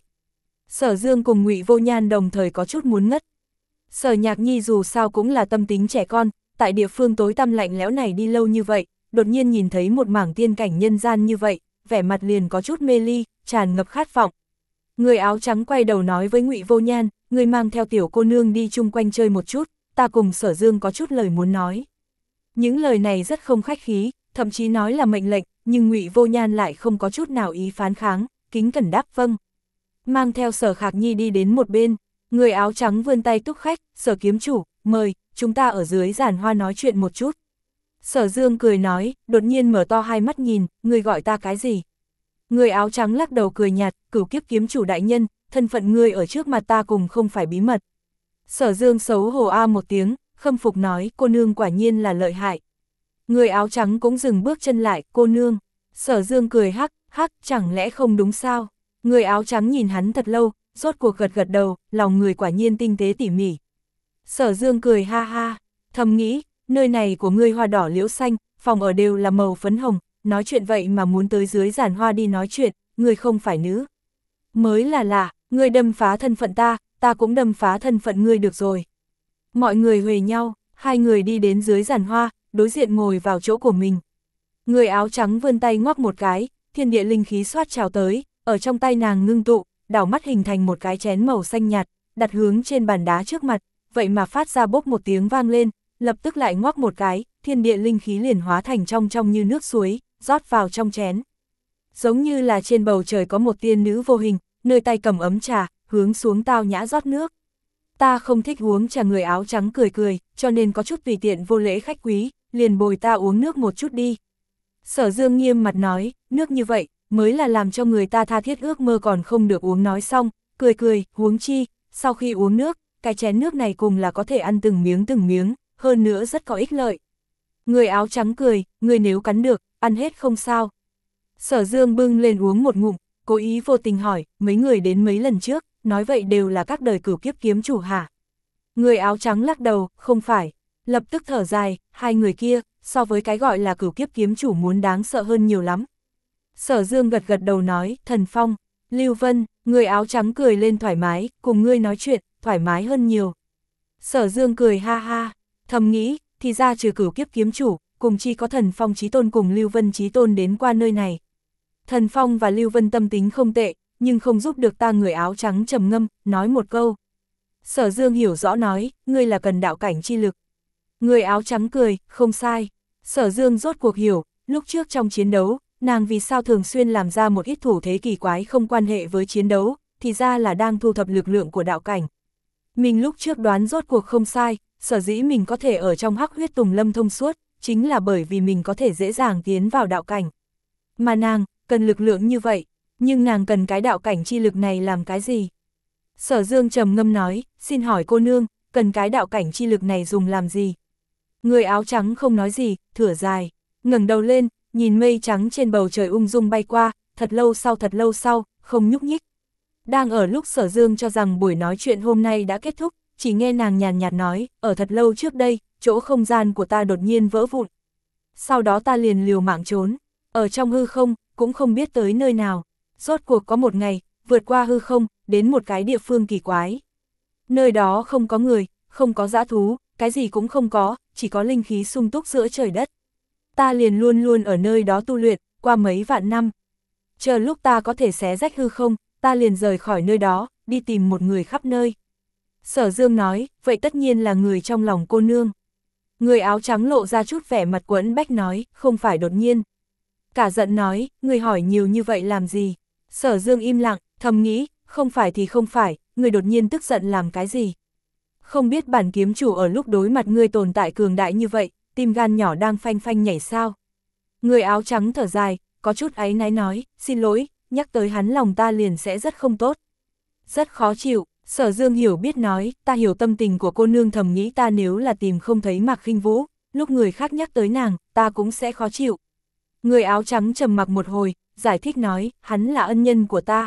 [SPEAKER 1] Sở Dương cùng Ngụy Vô Nhan đồng thời có chút muốn ngất. Sở Nhạc Nhi dù sao cũng là tâm tính trẻ con, tại địa phương tối tăm lạnh lẽo này đi lâu như vậy, đột nhiên nhìn thấy một mảng tiên cảnh nhân gian như vậy, vẻ mặt liền có chút mê ly, tràn ngập khát vọng. Người áo trắng quay đầu nói với Ngụy Vô Nhan, người mang theo tiểu cô nương đi chung quanh chơi một chút, ta cùng Sở Dương có chút lời muốn nói. Những lời này rất không khách khí, thậm chí nói là mệnh lệnh, nhưng Ngụy Vô Nhan lại không có chút nào ý phán kháng, kính cẩn đáp vâng. Mang theo Sở Khạc Nhi đi đến một bên, người áo trắng vươn tay túc khách, Sở kiếm chủ, mời, chúng ta ở dưới giàn hoa nói chuyện một chút. Sở Dương cười nói, đột nhiên mở to hai mắt nhìn, người gọi ta cái gì? Người áo trắng lắc đầu cười nhạt, cửu kiếp kiếm chủ đại nhân, thân phận ngươi ở trước mặt ta cùng không phải bí mật. Sở Dương xấu hổ a một tiếng, khâm phục nói, cô nương quả nhiên là lợi hại. Người áo trắng cũng dừng bước chân lại, cô nương. Sở Dương cười hắc, hắc, chẳng lẽ không đúng sao? Người áo trắng nhìn hắn thật lâu, rốt cuộc gật gật đầu, lòng người quả nhiên tinh tế tỉ mỉ. Sở Dương cười ha ha, thầm nghĩ, nơi này của ngươi hoa đỏ liễu xanh, phòng ở đều là màu phấn hồng, nói chuyện vậy mà muốn tới dưới giàn hoa đi nói chuyện, ngươi không phải nữ. Mới là lạ, ngươi đâm phá thân phận ta, ta cũng đâm phá thân phận ngươi được rồi. Mọi người huề nhau, hai người đi đến dưới giàn hoa, đối diện ngồi vào chỗ của mình. Người áo trắng vươn tay ngoắc một cái, thiên địa linh khí xoát trào tới, ở trong tay nàng ngưng tụ, đảo mắt hình thành một cái chén màu xanh nhạt, đặt hướng trên bàn đá trước mặt, vậy mà phát ra bốp một tiếng vang lên, lập tức lại ngoắc một cái, thiên địa linh khí liền hóa thành trong trong như nước suối, rót vào trong chén. Giống như là trên bầu trời có một tiên nữ vô hình, nơi tay cầm ấm trà, hướng xuống tao nhã rót nước. Ta không thích uống trà, người áo trắng cười cười, cho nên có chút tùy tiện vô lễ khách quý, liền bồi ta uống nước một chút đi. Sở Dương nghiêm mặt nói, nước như vậy, mới là làm cho người ta tha thiết ước mơ còn không được uống. Nói xong, cười cười, huống chi, sau khi uống nước, cái chén nước này cùng là có thể ăn từng miếng từng miếng, hơn nữa rất có ích lợi. Người áo trắng cười, người nếu cắn được, ăn hết không sao. Sở Dương bưng lên uống một ngụm, cố ý vô tình hỏi, mấy người đến mấy lần trước, nói vậy đều là các đời cửu kiếp kiếm chủ hả? Người áo trắng lắc đầu, không phải, lập tức thở dài, hai người kia, so với cái gọi là cửu kiếp kiếm chủ muốn đáng sợ hơn nhiều lắm. Sở Dương gật gật đầu nói, Thần Phong, Lưu Vân, người áo trắng cười lên thoải mái, cùng ngươi nói chuyện, thoải mái hơn nhiều. Sở Dương cười ha ha, thầm nghĩ, thì ra trừ cửu kiếp kiếm chủ, cùng chi có Thần Phong Chí Tôn cùng Lưu Vân Chí Tôn đến qua nơi này. Thần Phong và Lưu Vân tâm tính không tệ, nhưng không giúp được ta. Người áo trắng trầm ngâm, nói một câu. Sở Dương hiểu rõ nói, ngươi là cần đạo cảnh chi lực. Người áo trắng cười, không sai. Sở Dương rốt cuộc hiểu, lúc trước trong chiến đấu, nàng vì sao thường xuyên làm ra một ít thủ thế kỳ quái không quan hệ với chiến đấu, thì ra là đang thu thập lực lượng của đạo cảnh. Mình lúc trước đoán rốt cuộc không sai, sở dĩ mình có thể ở trong hắc huyết tùng lâm thông suốt, chính là bởi vì mình có thể dễ dàng tiến vào đạo cảnh. Mà nàng, cần lực lượng như vậy, nhưng nàng cần cái đạo cảnh chi lực này làm cái gì? Sở Dương trầm ngâm nói, xin hỏi cô nương, cần cái đạo cảnh chi lực này dùng làm gì? Người áo trắng không nói gì, thở dài, ngẩng đầu lên, nhìn mây trắng trên bầu trời ung dung bay qua, thật lâu sau thật lâu sau, không nhúc nhích. Đang ở lúc Sở Dương cho rằng buổi nói chuyện hôm nay đã kết thúc, chỉ nghe nàng nhàn nhạt nói, ở thật lâu trước đây, chỗ không gian của ta đột nhiên vỡ vụn. Sau đó ta liền liều mạng trốn, ở trong hư không, cũng không biết tới nơi nào. Rốt cuộc có một ngày, vượt qua hư không, đến một cái địa phương kỳ quái. Nơi đó không có người, không có dã thú, cái gì cũng không có, chỉ có linh khí sung túc giữa trời đất. Ta liền luôn luôn ở nơi đó tu luyện, qua mấy vạn năm. Chờ lúc ta có thể xé rách hư không, ta liền rời khỏi nơi đó, đi tìm một người khắp nơi. Sở Dương nói, vậy tất nhiên là người trong lòng cô nương. Người áo trắng lộ ra chút vẻ mặt quẫn bách nói, không phải đột nhiên. Cả giận nói, người hỏi nhiều như vậy làm gì? Sở Dương im lặng, thầm nghĩ, không phải thì không phải, người đột nhiên tức giận làm cái gì? Không biết bản kiếm chủ ở lúc đối mặt ngươi tồn tại cường đại như vậy, tim gan nhỏ đang phanh phanh nhảy sao? Người áo trắng thở dài, có chút áy náy nói, xin lỗi, nhắc tới hắn lòng ta liền sẽ rất không tốt. Rất khó chịu, Sở Dương hiểu biết nói, ta hiểu tâm tình của cô nương, thầm nghĩ ta nếu là tìm không thấy Mạc Khinh Vũ, lúc người khác nhắc tới nàng, ta cũng sẽ khó chịu. Người áo trắng trầm mặc một hồi, giải thích nói, hắn là ân nhân của ta.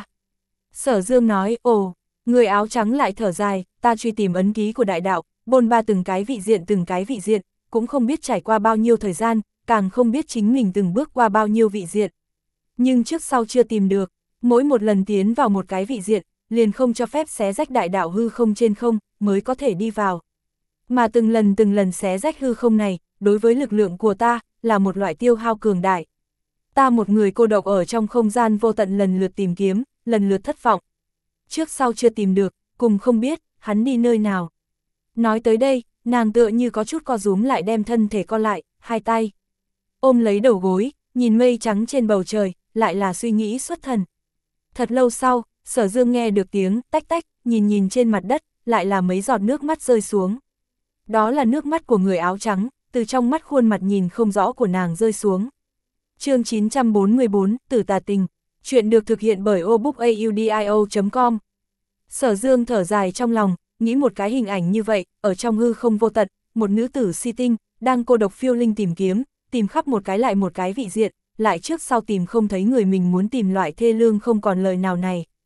[SPEAKER 1] Sở Dương nói, ồ, người áo trắng lại thở dài, ta truy tìm ấn ký của đại đạo, bôn ba từng cái vị diện từng cái vị diện, cũng không biết trải qua bao nhiêu thời gian, càng không biết chính mình từng bước qua bao nhiêu vị diện. Nhưng trước sau chưa tìm được, mỗi một lần tiến vào một cái vị diện, liền không cho phép xé rách đại đạo hư không trên không, mới có thể đi vào. Mà từng lần từng lần xé rách hư không này, đối với lực lượng của ta, là một loại tiêu hao cường đại. Ta một người cô độc ở trong không gian vô tận lần lượt tìm kiếm, lần lượt thất vọng. Trước sau chưa tìm được, cùng không biết, hắn đi nơi nào. Nói tới đây, nàng tựa như có chút co rúm lại, đem thân thể co lại, hai tay ôm lấy đầu gối, nhìn mây trắng trên bầu trời, lại là suy nghĩ xuất thần. Thật lâu sau, Sở Dương nghe được tiếng tách tách, nhìn nhìn trên mặt đất, lại là mấy giọt nước mắt rơi xuống. Đó là nước mắt của người áo trắng, từ trong mắt khuôn mặt nhìn không rõ của nàng rơi xuống. Chương chín trăm bốn mươi bốn, Tử Tà Tình. Chuyện được thực hiện bởi obookaudio chấm com. Sở Dương thở dài trong lòng, nghĩ một cái hình ảnh như vậy, ở trong hư không vô tận, một nữ tử si tinh, đang cô độc phiêu linh tìm kiếm, tìm khắp một cái lại một cái vị diện, lại trước sau tìm không thấy người mình muốn tìm, loại thê lương không còn lời nào này.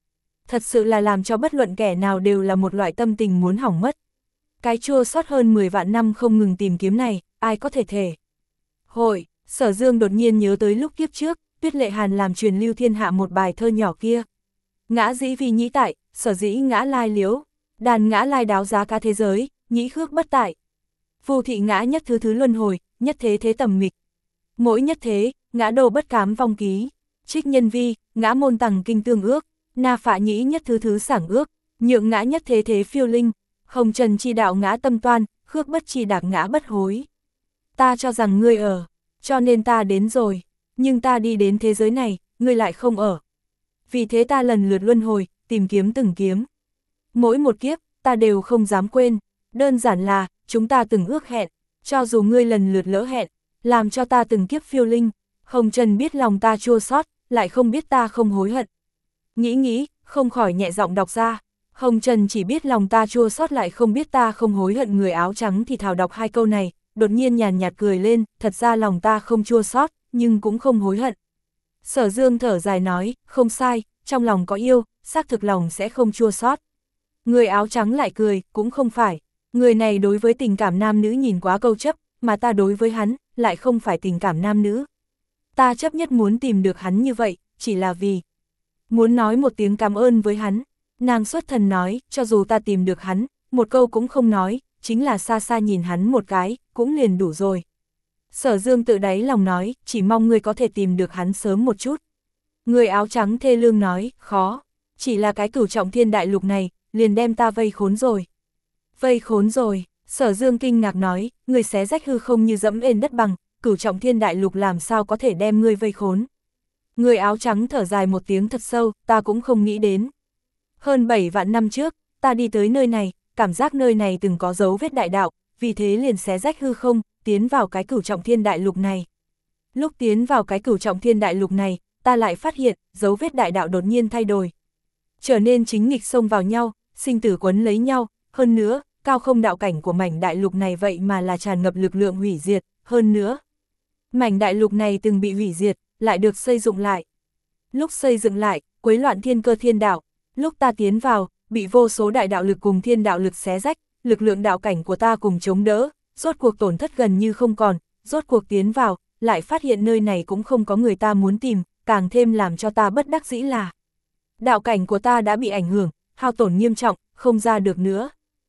[SPEAKER 1] thật sự là làm cho bất luận kẻ nào đều là một loại tâm tình muốn hỏng mất. Cái chua xót hơn mười vạn năm không ngừng tìm kiếm này, ai có thể thể. Hội, Sở Dương đột nhiên nhớ tới lúc kiếp trước, Tuyết Lệ Hàn làm truyền lưu thiên hạ một bài thơ nhỏ kia. Ngã dĩ vì nhĩ tại, sở dĩ ngã lai liếu, đàn ngã lai đáo giá ca thế giới, nhĩ khước bất tại. Vô thị ngã nhất thứ thứ luân hồi, nhất thế thế tầm mịch. Mỗi nhất thế, ngã đồ bất cám vong ký. Trích nhân vi, ngã môn tằng kinh tương ước, na phạ nhĩ nhất thứ thứ sảng ước, nhượng ngã nhất thế thế phiêu linh, hồng trần chi đạo ngã tâm toan, khước bất chi đạc ngã bất hối. Ta cho rằng ngươi ở, cho nên ta đến rồi, nhưng ta đi đến thế giới này, ngươi lại không ở. Vì thế ta lần lượt luân hồi, tìm kiếm từng kiếm. Mỗi một kiếp, ta đều không dám quên, đơn giản là, chúng ta từng ước hẹn, cho dù ngươi lần lượt lỡ hẹn, làm cho ta từng kiếp phiêu linh, hồng trần biết lòng ta chua xót, lại không biết ta không hối hận. Nghĩ nghĩ, không khỏi nhẹ giọng đọc ra, hồng trần chỉ biết lòng ta chua xót lại không biết ta không hối hận. Người áo trắng thì thào đọc hai câu này, đột nhiên nhàn nhạt cười lên, thật ra lòng ta không chua xót, nhưng cũng không hối hận. Sở Dương thở dài nói, không sai, trong lòng có yêu, xác thực lòng sẽ không chua xót. Người áo trắng lại cười, cũng không phải, người này đối với tình cảm nam nữ nhìn quá câu chấp, mà ta đối với hắn, lại không phải tình cảm nam nữ. Ta chấp nhất muốn tìm được hắn như vậy, chỉ là vì muốn nói một tiếng cảm ơn với hắn. Nàng xuất thần nói, cho dù ta tìm được hắn, một câu cũng không nói, chính là xa xa nhìn hắn một cái, cũng liền đủ rồi. Sở Dương tự đáy lòng nói, chỉ mong ngươi có thể tìm được hắn sớm một chút. Người áo trắng thê lương nói, khó, chỉ là cái cửu trọng thiên đại lục này, liền đem ta vây khốn rồi. Vây khốn rồi, Sở Dương kinh ngạc nói, ngươi xé rách hư không như dẫm ên đất bằng, cửu trọng thiên đại lục làm sao có thể đem ngươi vây khốn. Người áo trắng thở dài một tiếng thật sâu, ta cũng không nghĩ đến. Hơn bảy vạn năm trước, ta đi tới nơi này, cảm giác nơi này từng có dấu vết đại đạo, vì thế liền xé rách hư không, tiến vào cái cửu trọng thiên đại lục này. Lúc tiến vào cái cửu trọng thiên đại lục này, ta lại phát hiện, dấu vết đại đạo đột nhiên thay đổi. Trở nên chính nghịch xông vào nhau, sinh tử quấn lấy nhau, hơn nữa, cao không đạo cảnh của mảnh đại lục này vậy mà là tràn ngập lực lượng hủy diệt, hơn nữa. Mảnh đại lục này từng bị hủy diệt, lại được xây dựng lại. Lúc xây dựng lại, quấy loạn thiên cơ thiên đạo, lúc ta tiến vào, bị vô số đại đạo lực cùng thiên đạo lực xé rách, lực lượng đạo cảnh của ta cùng chống đỡ, rốt cuộc tổn thất gần như không còn, rốt cuộc tiến vào, lại phát hiện nơi này cũng không có người ta muốn tìm, càng thêm làm cho ta bất đắc dĩ là đạo cảnh của ta đã bị ảnh hưởng, hao tổn nghiêm trọng, không ra được nữa.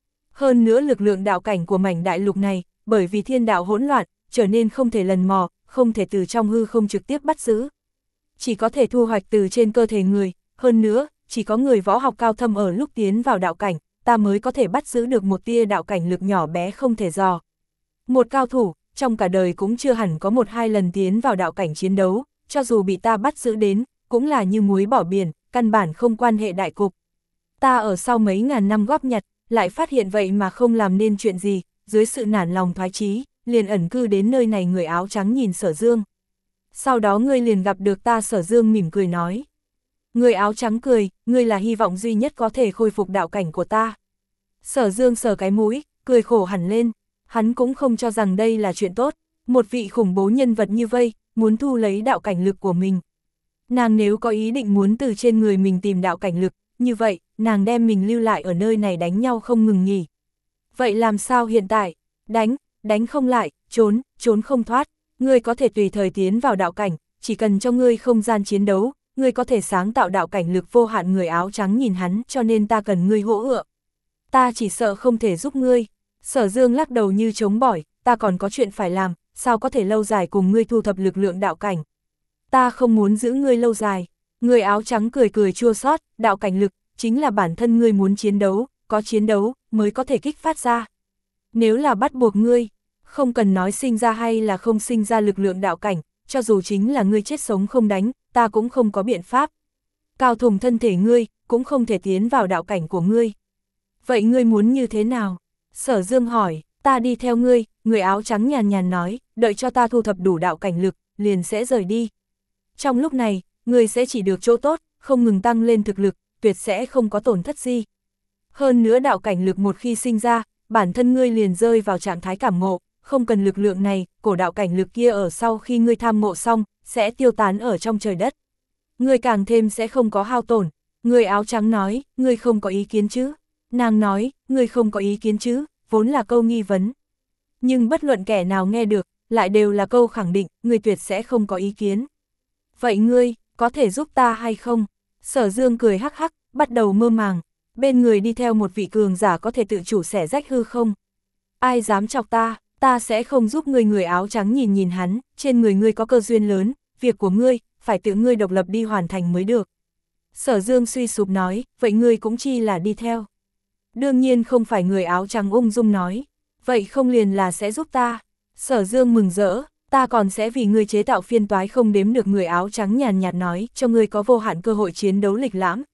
[SPEAKER 1] Hơn nữa lực lượng đạo cảnh của mảnh đại lục này, bởi vì thiên đạo hỗn loạn, trở nên không thể lần mò, không thể từ trong hư không trực tiếp bắt giữ. Chỉ có thể thu hoạch từ trên cơ thể người, hơn nữa, chỉ có người võ học cao thâm ở lúc tiến vào đạo cảnh, ta mới có thể bắt giữ được một tia đạo cảnh lực nhỏ bé không thể dò. Một cao thủ, trong cả đời cũng chưa hẳn có một hai lần tiến vào đạo cảnh chiến đấu, cho dù bị ta bắt giữ đến, cũng là như muối bỏ biển, căn bản không quan hệ đại cục. Ta ở sau mấy ngàn năm góp nhặt, lại phát hiện vậy mà không làm nên chuyện gì, dưới sự nản lòng thoái chí, liền ẩn cư đến nơi này. Người áo trắng nhìn Sở Dương. Sau đó ngươi liền gặp được ta. Sở Dương mỉm cười nói. Người áo trắng cười, ngươi là hy vọng duy nhất có thể khôi phục đạo cảnh của ta. Sở Dương sờ cái mũi, cười khổ hẳn lên, hắn cũng không cho rằng đây là chuyện tốt, một vị khủng bố nhân vật như vây, muốn thu lấy đạo cảnh lực của mình. Nàng nếu có ý định muốn từ trên người mình tìm đạo cảnh lực, như vậy, nàng đem mình lưu lại ở nơi này đánh nhau không ngừng nghỉ. Vậy làm sao hiện tại? Đánh, đánh không lại, trốn, trốn không thoát, ngươi có thể tùy thời tiến vào đạo cảnh, chỉ cần cho ngươi không gian chiến đấu, ngươi có thể sáng tạo đạo cảnh lực vô hạn. Người áo trắng nhìn hắn, cho nên ta cần ngươi hỗ trợ. Ta chỉ sợ không thể giúp ngươi. Sở Dương lắc đầu như chống bỏi, ta còn có chuyện phải làm, sao có thể lâu dài cùng ngươi thu thập lực lượng đạo cảnh. Ta không muốn giữ ngươi lâu dài. Người áo trắng cười cười chua xót, đạo cảnh lực, chính là bản thân ngươi muốn chiến đấu, có chiến đấu, mới có thể kích phát ra. Nếu là bắt buộc ngươi, không cần nói sinh ra hay là không sinh ra lực lượng đạo cảnh, cho dù chính là ngươi chết sống không đánh, ta cũng không có biện pháp. Cao thùng thân thể ngươi, cũng không thể tiến vào đạo cảnh của ngươi. Vậy ngươi muốn như thế nào? Sở Dương hỏi, ta đi theo ngươi. Người áo trắng nhàn nhàn nói, đợi cho ta thu thập đủ đạo cảnh lực, liền sẽ rời đi. Trong lúc này, ngươi sẽ chỉ được chỗ tốt, không ngừng tăng lên thực lực, tuyệt sẽ không có tổn thất gì. Hơn nữa đạo cảnh lực một khi sinh ra, bản thân ngươi liền rơi vào trạng thái cảm ngộ, không cần lực lượng này, cổ đạo cảnh lực kia ở sau khi ngươi tham ngộ xong, sẽ tiêu tán ở trong trời đất. Ngươi càng thêm sẽ không có hao tổn. Người áo trắng nói, ngươi không có ý kiến chứ? Nàng nói, ngươi không có ý kiến chứ, vốn là câu nghi vấn. Nhưng bất luận kẻ nào nghe được, lại đều là câu khẳng định, ngươi tuyệt sẽ không có ý kiến. Vậy ngươi, có thể giúp ta hay không? Sở Dương cười hắc hắc, bắt đầu mơ màng. Bên người đi theo một vị cường giả có thể tự chủ xẻ rách hư không? Ai dám chọc ta, ta sẽ không giúp ngươi. Người áo trắng nhìn nhìn hắn, trên người ngươi có cơ duyên lớn, việc của ngươi, phải tự ngươi độc lập đi hoàn thành mới được. Sở Dương suy sụp nói, vậy ngươi cũng chi là đi theo. Đương nhiên không phải. Người áo trắng ung dung nói, vậy không liền là sẽ giúp ta. Sở Dương mừng rỡ, ta còn sẽ vì ngươi chế tạo phiên toái không đếm được. Người áo trắng nhàn nhạt nói, cho ngươi có vô hạn cơ hội chiến đấu lịch lãm.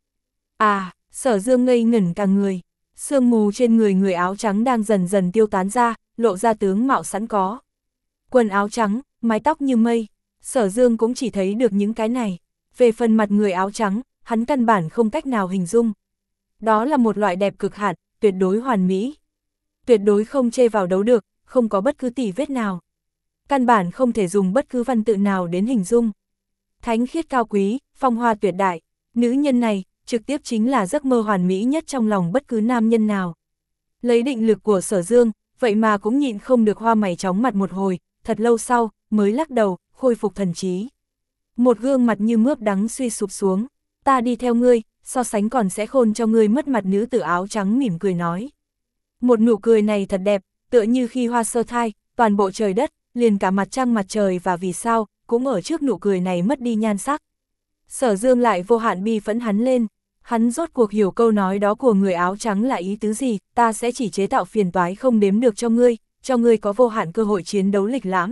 [SPEAKER 1] À, Sở Dương ngây ngẩn cả người, sương mù trên người người áo trắng đang dần dần tiêu tán ra, lộ ra tướng mạo sẵn có. Quần áo trắng, mái tóc như mây, Sở Dương cũng chỉ thấy được những cái này. Về phần mặt người áo trắng, hắn căn bản không cách nào hình dung. Đó là một loại đẹp cực hạn, tuyệt đối hoàn mỹ. Tuyệt đối không chê vào đấu được, không có bất cứ tỉ vết nào. Căn bản không thể dùng bất cứ văn tự nào đến hình dung. Thánh khiết cao quý, phong hoa tuyệt đại, nữ nhân này, trực tiếp chính là giấc mơ hoàn mỹ nhất trong lòng bất cứ nam nhân nào. Lấy định lực của Sở Dương, vậy mà cũng nhịn không được hoa mày chóng mặt một hồi, thật lâu sau, mới lắc đầu, khôi phục thần trí. Một gương mặt như mướp đắng suy sụp xuống, ta đi theo ngươi, so sánh còn sẽ khôn cho ngươi mất mặt. Nữ tử áo trắng mỉm cười nói. Một nụ cười này thật đẹp, tựa như khi hoa sơ thai, toàn bộ trời đất, liền cả mặt trăng mặt trời và vì sao, cũng ở trước nụ cười này mất đi nhan sắc. Sở Dương lại vô hạn bi phẫn hắn lên, hắn rốt cuộc hiểu câu nói đó của người áo trắng là ý tứ gì, ta sẽ chỉ chế tạo phiền toái không đếm được cho ngươi, cho ngươi có vô hạn cơ hội chiến đấu lịch lãm.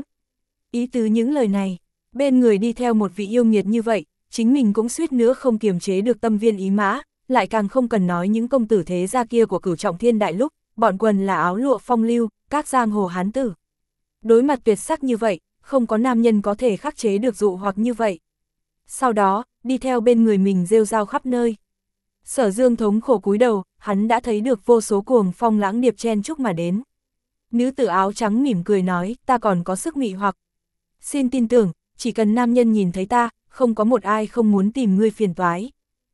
[SPEAKER 1] Ý tứ những lời này, bên người đi theo một vị yêu nghiệt như vậy, chính mình cũng suýt nữa không kiềm chế được tâm viên ý mã, lại càng không cần nói những công tử thế gia kia của Cửu Trọng Thiên Đại lúc, bọn quần là áo lụa phong lưu, các giang hồ hán tử. Đối mặt tuyệt sắc như vậy, không có nam nhân có thể khắc chế được dụ hoặc như vậy. Sau đó, đi theo bên người mình rêu rao khắp nơi. Sở Dương thống khổ cúi đầu, hắn đã thấy được vô số cuồng phong lãng điệp chen chúc mà đến. Nữ tử áo trắng mỉm cười nói, ta còn có sức mị hoặc. Xin tin tưởng, chỉ cần nam nhân nhìn thấy ta, không có một ai không muốn tìm ngươi phiền toái.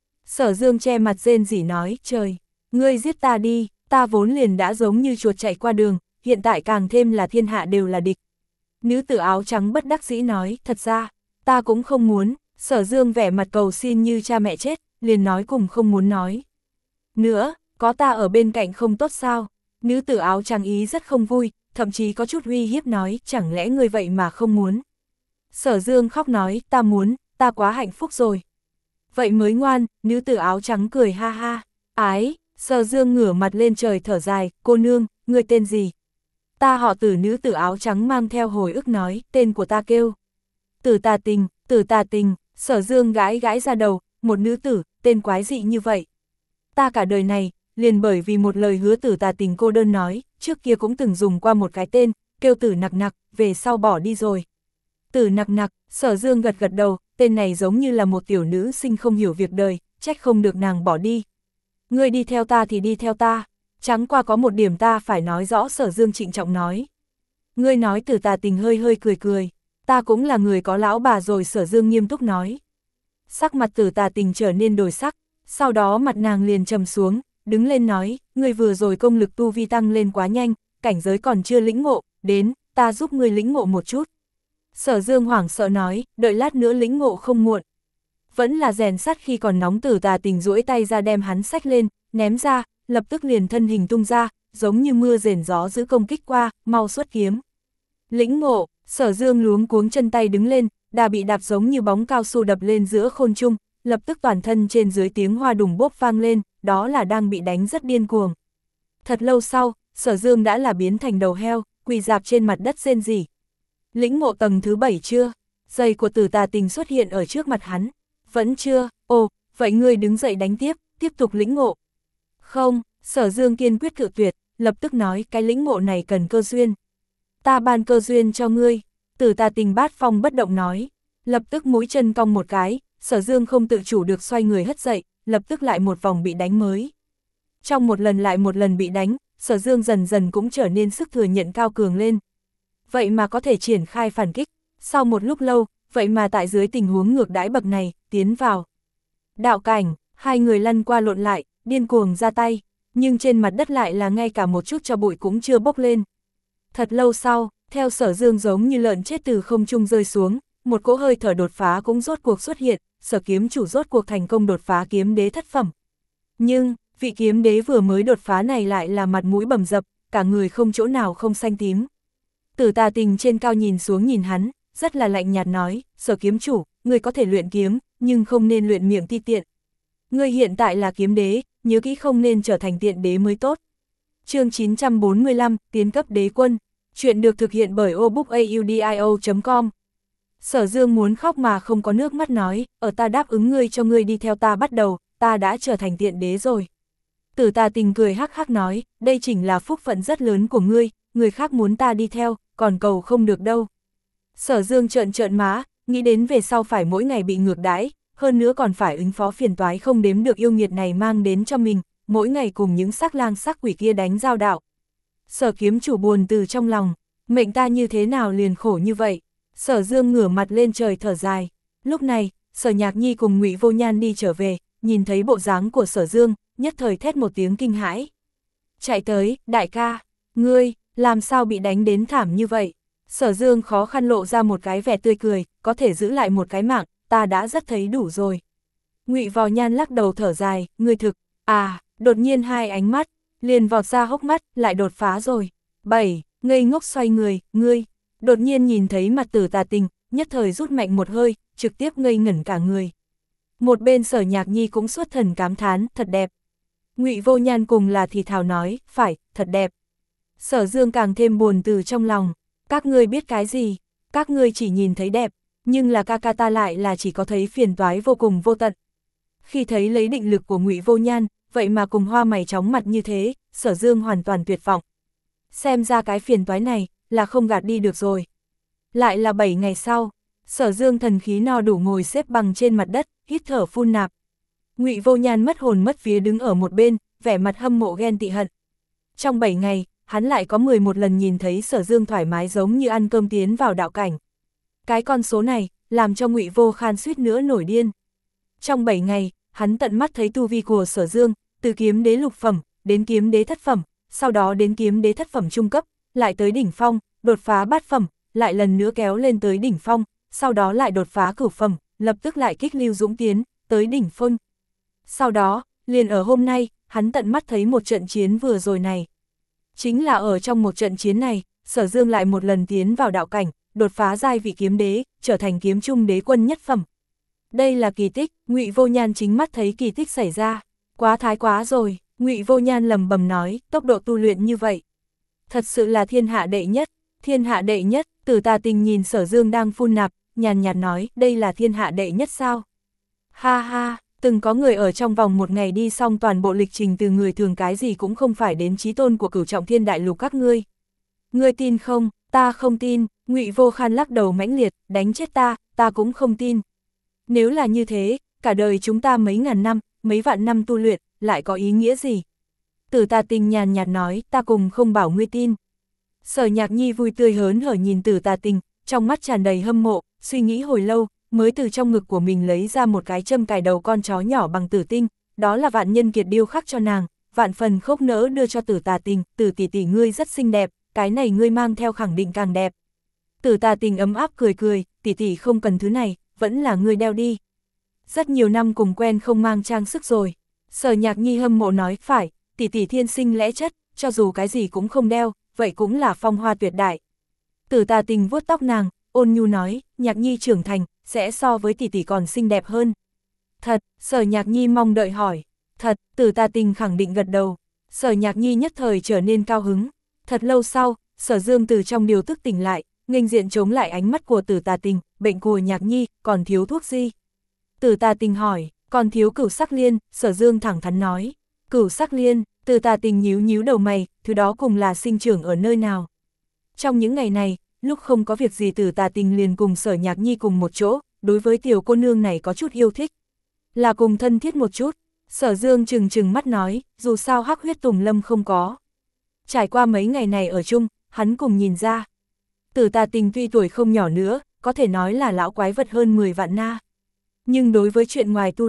[SPEAKER 1] Sở Dương che mặt rên rỉ nói, trời, ngươi giết ta đi, ta vốn liền đã giống như chuột chạy qua đường, hiện tại càng thêm là thiên hạ đều là địch. Nữ tử áo trắng bất đắc dĩ nói, thật ra, ta cũng không muốn. Sở Dương vẻ mặt cầu xin như cha mẹ chết, liền nói cùng không muốn nói. Nữa, có ta ở bên cạnh không tốt sao? Nữ tử áo trắng ý rất không vui, thậm chí có chút uy hiếp nói, chẳng lẽ ngươi vậy mà không muốn? Sở Dương khóc nói, ta muốn, ta quá hạnh phúc rồi. Vậy mới ngoan, nữ tử áo trắng cười ha ha, ái, Sở Dương ngửa mặt lên trời thở dài, cô nương, ngươi tên gì? Ta họ Tử. Nữ tử áo trắng mang theo hồi ức nói, tên của ta kêu Tử Tà Tình, Tử Tà Tình. Sở Dương gãi gãi ra đầu, một nữ tử, tên quái dị như vậy. Ta cả đời này, liền bởi vì một lời hứa Tử Tà Tình cô đơn nói, trước kia cũng từng dùng qua một cái tên, kêu Tử Nặc Nặc, về sau bỏ đi rồi. Tử Nặc Nặc, Sở Dương gật gật đầu, tên này giống như là một tiểu nữ sinh không hiểu việc đời, trách không được nàng bỏ đi. Ngươi đi theo ta thì đi theo ta, chẳng qua có một điểm ta phải nói rõ. Sở Dương trịnh trọng nói. Ngươi nói Tử Tà Tình hơi hơi cười cười. Ta cũng là người có lão bà rồi. Sở Dương nghiêm túc nói. Sắc mặt Tử Tà Tình trở nên đổi sắc, sau đó mặt nàng liền trầm xuống, đứng lên nói, ngươi vừa rồi công lực tu vi tăng lên quá nhanh, cảnh giới còn chưa lĩnh ngộ, đến, ta giúp ngươi lĩnh ngộ một chút. Sở Dương hoảng sợ nói, đợi lát nữa lĩnh ngộ không muộn. Vẫn là rèn sắt khi còn nóng. Tử Tà Tình duỗi tay ra đem hắn xách lên, ném ra, lập tức liền thân hình tung ra, giống như mưa rền gió giữ công kích qua, mau xuất kiếm. Lĩnh ngộ, Sở Dương luống cuống chân tay đứng lên, đà bị đạp giống như bóng cao su đập lên giữa khôn trung, lập tức toàn thân trên dưới tiếng hoa đùng bốp vang lên, đó là đang bị đánh rất điên cuồng. Thật lâu sau, Sở Dương đã là biến thành đầu heo, quỳ rạp trên mặt đất rên rỉ. Lĩnh ngộ tầng thứ bảy chưa? Giày của Tử Tà Tình xuất hiện ở trước mặt hắn. Vẫn chưa, ồ, vậy ngươi đứng dậy đánh tiếp, tiếp tục lĩnh ngộ. Không, Sở Dương kiên quyết cự tuyệt, lập tức nói cái lĩnh ngộ này cần cơ duyên. Ta ban cơ duyên cho ngươi. Tử Tà Tình bát phong bất động nói, lập tức mũi chân cong một cái, Sở Dương không tự chủ được xoay người hất dậy, lập tức lại một vòng bị đánh mới. Trong một lần lại một lần bị đánh, Sở Dương dần dần cũng trở nên sức thừa nhận cao cường lên. Vậy mà có thể triển khai phản kích, sau một lúc lâu, vậy mà tại dưới tình huống ngược đãi bậc này, tiến vào đạo cảnh, Hai người lăn qua lộn lại, điên cuồng ra tay, nhưng trên mặt đất lại là ngay cả một chút cho bụi cũng chưa bốc lên. Thật lâu sau, theo Sở Dương giống như lợn chết từ không trung rơi xuống, một cỗ hơi thở đột phá cũng rốt cuộc xuất hiện, Sở kiếm chủ rốt cuộc thành công đột phá kiếm đế thất phẩm. Nhưng, vị kiếm đế vừa mới đột phá này lại là mặt mũi bầm dập, cả người không chỗ nào không xanh tím. Tử Tà Tình trên cao nhìn xuống nhìn hắn, rất là lạnh nhạt nói, Sở kiếm chủ, ngươi có thể luyện kiếm, nhưng không nên luyện miệng ti tiện. Ngươi hiện tại là kiếm đế, nhớ kỹ không nên trở thành tiện đế mới tốt. Chương chín trăm bốn mươi lăm, tiến cấp đế quân. Chuyện được thực hiện bởi obookaudio chấm com. Sở Dương muốn khóc mà không có nước mắt nói, ở ta đáp ứng ngươi cho ngươi đi theo ta bắt đầu, ta đã trở thành tiện đế rồi. Tử Tà Tình cười hắc hắc nói, đây chính là phúc phận rất lớn của ngươi, người khác muốn ta đi theo, còn cầu không được đâu. Sở Dương trợn trợn má, nghĩ đến về sau phải mỗi ngày bị ngược đãi, hơn nữa còn phải ứng phó phiền toái không đếm được yêu nghiệt này mang đến cho mình, mỗi ngày cùng những sắc lang sắc quỷ kia đánh giao đạo. Sở kiếm chủ buồn từ trong lòng, mệnh ta như thế nào liền khổ như vậy. Sở Dương ngửa mặt lên trời thở dài. Lúc này, Sở Nhạc Nhi cùng Ngụy Vô Nhan đi trở về, nhìn thấy bộ dáng của Sở Dương, nhất thời thét một tiếng kinh hãi. Chạy tới, đại ca, ngươi, làm sao bị đánh đến thảm như vậy? Sở Dương khó khăn lộ ra một cái vẻ tươi cười, có thể giữ lại một cái mạng, ta đã rất thấy đủ rồi. Ngụy Vô Nhan lắc đầu thở dài, ngươi thực, à, đột nhiên hai ánh mắt, liền vọt ra hốc mắt, lại đột phá rồi. Bảy, ngây ngốc xoay người, ngươi, đột nhiên nhìn thấy mặt Tử Tà Tình, nhất thời rút mạnh một hơi, trực tiếp ngây ngẩn cả người. Một bên Sở Nhạc Nhi cũng xuất thần cảm thán, thật đẹp. Ngụy Vô Nhan cùng là thì thào nói, phải, thật đẹp. Sở Dương càng thêm buồn từ trong lòng, các ngươi biết cái gì, các ngươi chỉ nhìn thấy đẹp, nhưng là ca ca ta lại là chỉ có thấy phiền toái vô cùng vô tận. Khi thấy lấy định lực của Ngụy Vô Nhan, vậy mà cùng hoa mày chóng mặt như thế, Sở Dương hoàn toàn tuyệt vọng. Xem ra cái phiền toái này, là không gạt đi được rồi. Lại là bảy ngày sau, Sở Dương thần khí no đủ ngồi xếp bằng trên mặt đất, hít thở phun nạp. Ngụy Vô Nhan mất hồn mất vía đứng ở một bên, vẻ mặt hâm mộ ghen tị hận. Trong bảy ngày, hắn lại có mười một lần nhìn thấy Sở Dương thoải mái giống như ăn cơm tiến vào đạo cảnh. Cái con số này, làm cho Ngụy Vô Khan suýt nữa nổi điên. Trong bảy ngày, hắn tận mắt thấy tu vi của Sở Dương, từ kiếm đế lục phẩm, đến kiếm đế thất phẩm, sau đó đến kiếm đế thất phẩm trung cấp, lại tới đỉnh phong, đột phá bát phẩm, lại lần nữa kéo lên tới đỉnh phong, sau đó lại đột phá cửu phẩm, lập tức lại kích lưu dũng tiến, tới đỉnh phong. Sau đó, liền ở hôm nay, hắn tận mắt thấy một trận chiến vừa rồi này. Chính là ở trong một trận chiến này, Sở Dương lại một lần tiến vào đạo cảnh, đột phá giai vị kiếm đế, trở thành kiếm trung đế quân nhất phẩm. Đây là kỳ tích, Ngụy Vô Nhan chính mắt thấy kỳ tích xảy ra. Quá thái quá rồi, Ngụy Vô Nhan lầm bầm nói, tốc độ tu luyện như vậy. Thật sự là thiên hạ đệ nhất, thiên hạ đệ nhất, Tử Tà Tình nhìn Sở Dương đang phun nạp, nhàn nhạt nói, đây là thiên hạ đệ nhất sao? Ha ha, từng có người ở trong vòng một ngày đi xong toàn bộ lịch trình từ người thường cái gì cũng không phải đến chí tôn của Cửu Trọng Thiên Đại Lục các ngươi. Ngươi tin không? Ta không tin, Ngụy Vô Khan lắc đầu mãnh liệt, đánh chết ta, ta cũng không tin. Nếu là như thế, cả đời chúng ta mấy ngàn năm, mấy vạn năm tu luyện, lại có ý nghĩa gì? Tử Tà Tình nhàn nhạt nói, ta cùng không bảo ngươi tin. Sở Nhạc Nhi vui tươi hớn hở nhìn Tử Tà Tình, trong mắt tràn đầy hâm mộ, suy nghĩ hồi lâu, mới từ trong ngực của mình lấy ra một cái châm cài đầu con chó nhỏ bằng tử tinh, đó là Vạn Nhân Kiệt điêu khắc cho nàng, vạn phần khốc nỡ đưa cho Tử Tà Tình, Tử tỷ tỷ ngươi rất xinh đẹp, cái này ngươi mang theo khẳng định càng đẹp. Tử Tà Tình ấm áp cười cười, tỷ tỷ không cần thứ này, vẫn là ngươi đeo đi. Rất nhiều năm cùng quen không mang trang sức rồi. Sở Nhạc Nhi hâm mộ nói, phải, tỷ tỷ thiên sinh lẽ chất, cho dù cái gì cũng không đeo, vậy cũng là phong hoa tuyệt đại. Tử Tà Tình vuốt tóc nàng, ôn nhu nói, Nhạc Nhi trưởng thành, sẽ so với tỷ tỷ còn xinh đẹp hơn. Thật, Sở Nhạc Nhi mong đợi hỏi. Thật, Tử Tà Tình khẳng định gật đầu. Sở Nhạc Nhi nhất thời trở nên cao hứng. Thật lâu sau, Sở Dương từ trong điều thức tỉnh lại, nghênh diện chống lại ánh mắt của Tử Tà Tình, bệnh của Nhạc Nhi, còn thiếu thuốc gì? Tử Tà Tình hỏi, còn thiếu cửu sắc liên, Sở Dương thẳng thắn nói. Cửu sắc liên, Tử Tà Tình nhíu nhíu đầu mày, thứ đó cùng là sinh trưởng ở nơi nào? Trong những ngày này, lúc không có việc gì Tử Tà Tình liền cùng Sở Nhạc Nhi cùng một chỗ, đối với tiểu cô nương này có chút yêu thích. Là cùng thân thiết một chút, Sở Dương trừng trừng mắt nói, dù sao hắc huyết tùng lâm không có. Trải qua mấy ngày này ở chung, hắn cùng nhìn ra. Tử Tà Tình tuy tuổi không nhỏ nữa, có thể nói là lão quái vật hơn mười vạn na. Nhưng đối với chuyện ngoài tu luyện,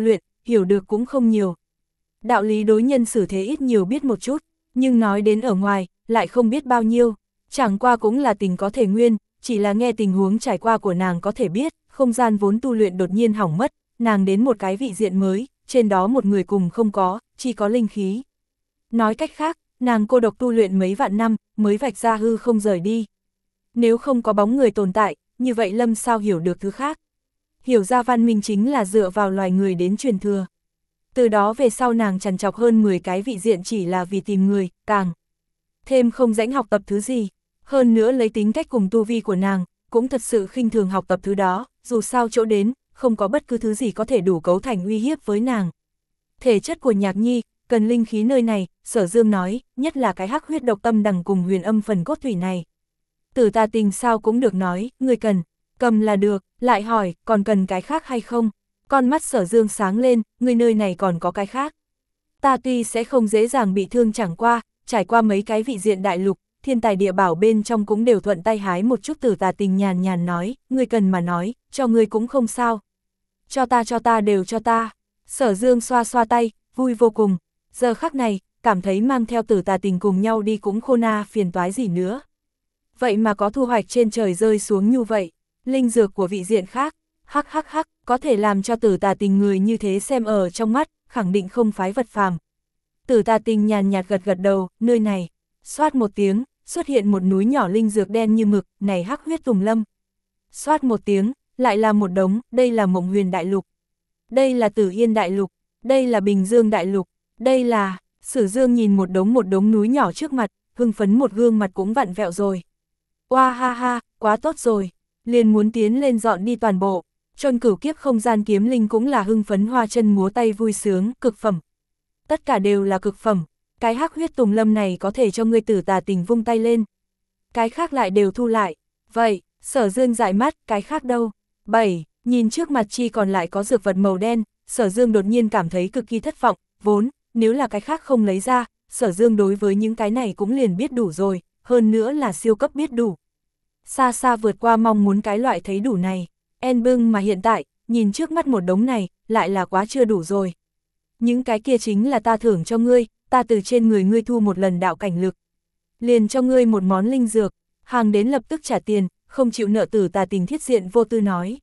[SPEAKER 1] hiểu được cũng không nhiều. Đạo lý đối nhân xử thế ít nhiều biết một chút, nhưng nói đến ở ngoài, lại không biết bao nhiêu. Chẳng qua cũng là tình có thể nguyên, chỉ là nghe tình huống trải qua của nàng có thể biết, không gian vốn tu luyện đột nhiên hỏng mất, nàng đến một cái vị diện mới, trên đó một người cùng không có, chỉ có linh khí. Nói cách khác, nàng cô độc tu luyện mấy vạn năm, mới vạch ra hư không rời đi. Nếu không có bóng người tồn tại, như vậy Lâm sao hiểu được thứ khác. Hiểu ra văn minh chính là dựa vào loài người đến truyền thừa. Từ đó về sau nàng trằn trọc hơn mười cái vị diện chỉ là vì tìm người, càng thêm không rãnh học tập thứ gì. Hơn nữa lấy tính cách cùng tu vi của nàng, cũng thật sự khinh thường học tập thứ đó, dù sao chỗ đến, không có bất cứ thứ gì có thể đủ cấu thành uy hiếp với nàng. Thể chất của Nhạc Nhi, cần linh khí nơi này, Sở Dương nói, nhất là cái hắc huyết độc tâm đằng cùng huyền âm phần cốt thủy này. Tử Tà Tình sao cũng được nói, người cần, cầm là được, lại hỏi, còn cần cái khác hay không? Con mắt Sở Dương sáng lên, người nơi này còn có cái khác. Ta tuy sẽ không dễ dàng bị thương chẳng qua, trải qua mấy cái vị diện đại lục, thiên tài địa bảo bên trong cũng đều thuận tay hái một chút. Tử Tà Tình nhàn nhàn nói, người cần mà nói, cho người cũng không sao. Cho ta cho ta đều cho ta. Sở Dương xoa xoa tay, vui vô cùng. Giờ khắc này, cảm thấy mang theo Tử Tà Tình cùng nhau đi cũng khô na phiền toái gì nữa. Vậy mà có thu hoạch trên trời rơi xuống như vậy, linh dược của vị diện khác, hắc hắc hắc, có thể làm cho Tử Tà Tình người như thế xem ở trong mắt, khẳng định không phái vật phàm. Tử Tà Tình nhàn nhạt gật gật đầu, nơi này, xoát một tiếng, xuất hiện một núi nhỏ linh dược đen như mực, này hắc huyết tùng lâm. Xoát một tiếng, lại là một đống, đây là Mộng Huyền Đại Lục, đây là Tử Yên Đại Lục, đây là Bình Dương Đại Lục, đây là... Sử Dương nhìn một đống một đống núi nhỏ trước mặt, hưng phấn một gương mặt cũng vặn vẹo rồi. Oa ha ha, quá tốt rồi, liền muốn tiến lên dọn đi toàn bộ. Chôn Cửu Kiếp không gian kiếm linh cũng là hưng phấn hoa chân múa tay vui sướng, cực phẩm. Tất cả đều là cực phẩm, cái hắc huyết tùng lâm này có thể cho ngươi Tử Tà Tình vung tay lên. Cái khác lại đều thu lại, vậy, Sở Dương dại mắt, cái khác đâu? bảy. Nhìn trước mặt chi còn lại có dược vật màu đen, Sở Dương đột nhiên cảm thấy cực kỳ thất vọng, vốn, nếu là cái khác không lấy ra, Sở Dương đối với những cái này cũng liền biết đủ rồi, hơn nữa là siêu cấp biết đủ. Xa xa vượt qua mong muốn cái loại thấy đủ này, en bưng mà hiện tại, nhìn trước mắt một đống này, lại là quá chưa đủ rồi. Những cái kia chính là ta thưởng cho ngươi, ta từ trên người ngươi thu một lần đạo cảnh lực. Liền cho ngươi một món linh dược, hàng đến lập tức trả tiền, không chịu nợ. Tử Tà Tình thiết diện vô tư nói.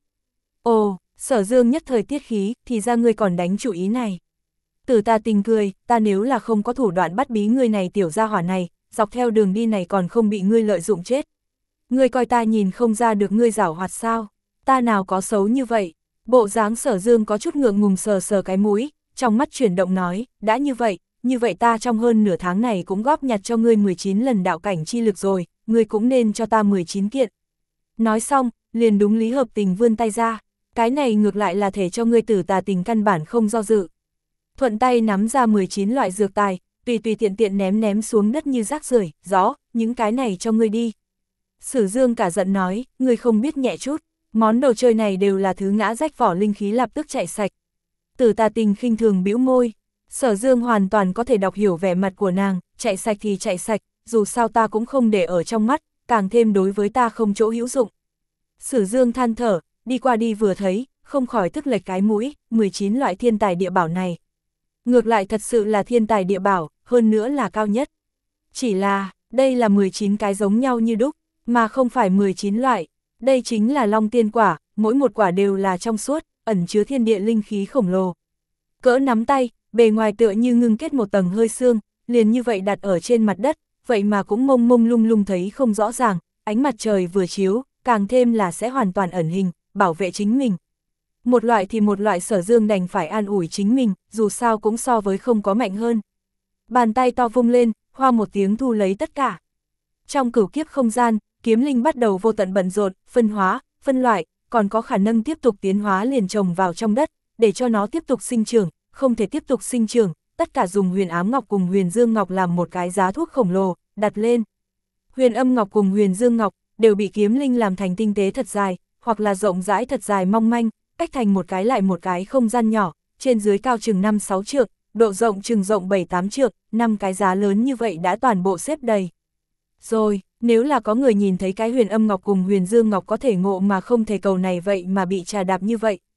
[SPEAKER 1] Ồ, Sở Dương nhất thời tiết khí, thì ra ngươi còn đánh chủ ý này. Tử Tà Tình cười, ta nếu là không có thủ đoạn bắt bí ngươi này tiểu gia hỏa này, dọc theo đường đi này còn không bị ngươi lợi dụng chết. Ngươi coi ta nhìn không ra được ngươi giảo hoạt sao, ta nào có xấu như vậy. Bộ dáng Sở Dương có chút ngượng ngùng sờ sờ cái mũi, trong mắt chuyển động nói, đã như vậy, như vậy ta trong hơn nửa tháng này cũng góp nhặt cho ngươi mười chín lần đạo cảnh chi lực rồi, ngươi cũng nên cho ta mười chín kiện. Nói xong, liền đúng lý hợp tình vươn tay ra, cái này ngược lại là thể cho ngươi. Tử Tà Tình căn bản không do dự. Thuận tay nắm ra mười chín loại dược tài, tùy tùy tiện tiện ném ném xuống đất như rác rưởi, rõ, những cái này cho ngươi đi. Sử Dương cả giận nói, ngươi không biết nhẹ chút, món đồ chơi này đều là thứ ngã rách vỏ linh khí lập tức chạy sạch. Tử Tà Tình khinh thường bĩu môi, Sở Dương hoàn toàn có thể đọc hiểu vẻ mặt của nàng, chạy sạch thì chạy sạch, dù sao ta cũng không để ở trong mắt, càng thêm đối với ta không chỗ hữu dụng. Sử Dương than thở, đi qua đi vừa thấy, không khỏi tức lệch cái mũi, mười chín loại thiên tài địa bảo này. Ngược lại thật sự là thiên tài địa bảo, hơn nữa là cao nhất. Chỉ là, đây là mười chín cái giống nhau như đúc, mà không phải mười chín loại. Đây chính là Long Tiên Quả, mỗi một quả đều là trong suốt, ẩn chứa thiên địa linh khí khổng lồ. Cỡ nắm tay, bề ngoài tựa như ngưng kết một tầng hơi xương, liền như vậy đặt ở trên mặt đất, vậy mà cũng mông mông lung lung thấy không rõ ràng, ánh mặt trời vừa chiếu, càng thêm là sẽ hoàn toàn ẩn hình, bảo vệ chính mình. Một loại thì một loại. Sở Dương đành phải an ủi chính mình, dù sao cũng so với không có mạnh hơn. Bàn tay to vung lên, hoa một tiếng thu lấy tất cả. Trong cửu kiếp không gian, kiếm linh bắt đầu vô tận bận rộn, phân hóa, phân loại, còn có khả năng tiếp tục tiến hóa liền trồng vào trong đất, để cho nó tiếp tục sinh trưởng, không thể tiếp tục sinh trưởng, tất cả dùng huyền ám ngọc cùng huyền dương ngọc làm một cái giá thuốc khổng lồ, đặt lên. Huyền âm ngọc cùng huyền dương ngọc đều bị kiếm linh làm thành tinh tế thật dài, hoặc là rộng rãi thật dài mong manh, cách thành một cái lại một cái không gian nhỏ, trên dưới cao chừng năm sáu trượng, độ rộng chừng rộng bảy tám trượng, năm cái giá lớn như vậy đã toàn bộ xếp đầy. Rồi, nếu là có người nhìn thấy cái huyền âm ngọc cùng huyền dương ngọc có thể ngộ mà không thể cầu này vậy mà bị trà đạp như vậy,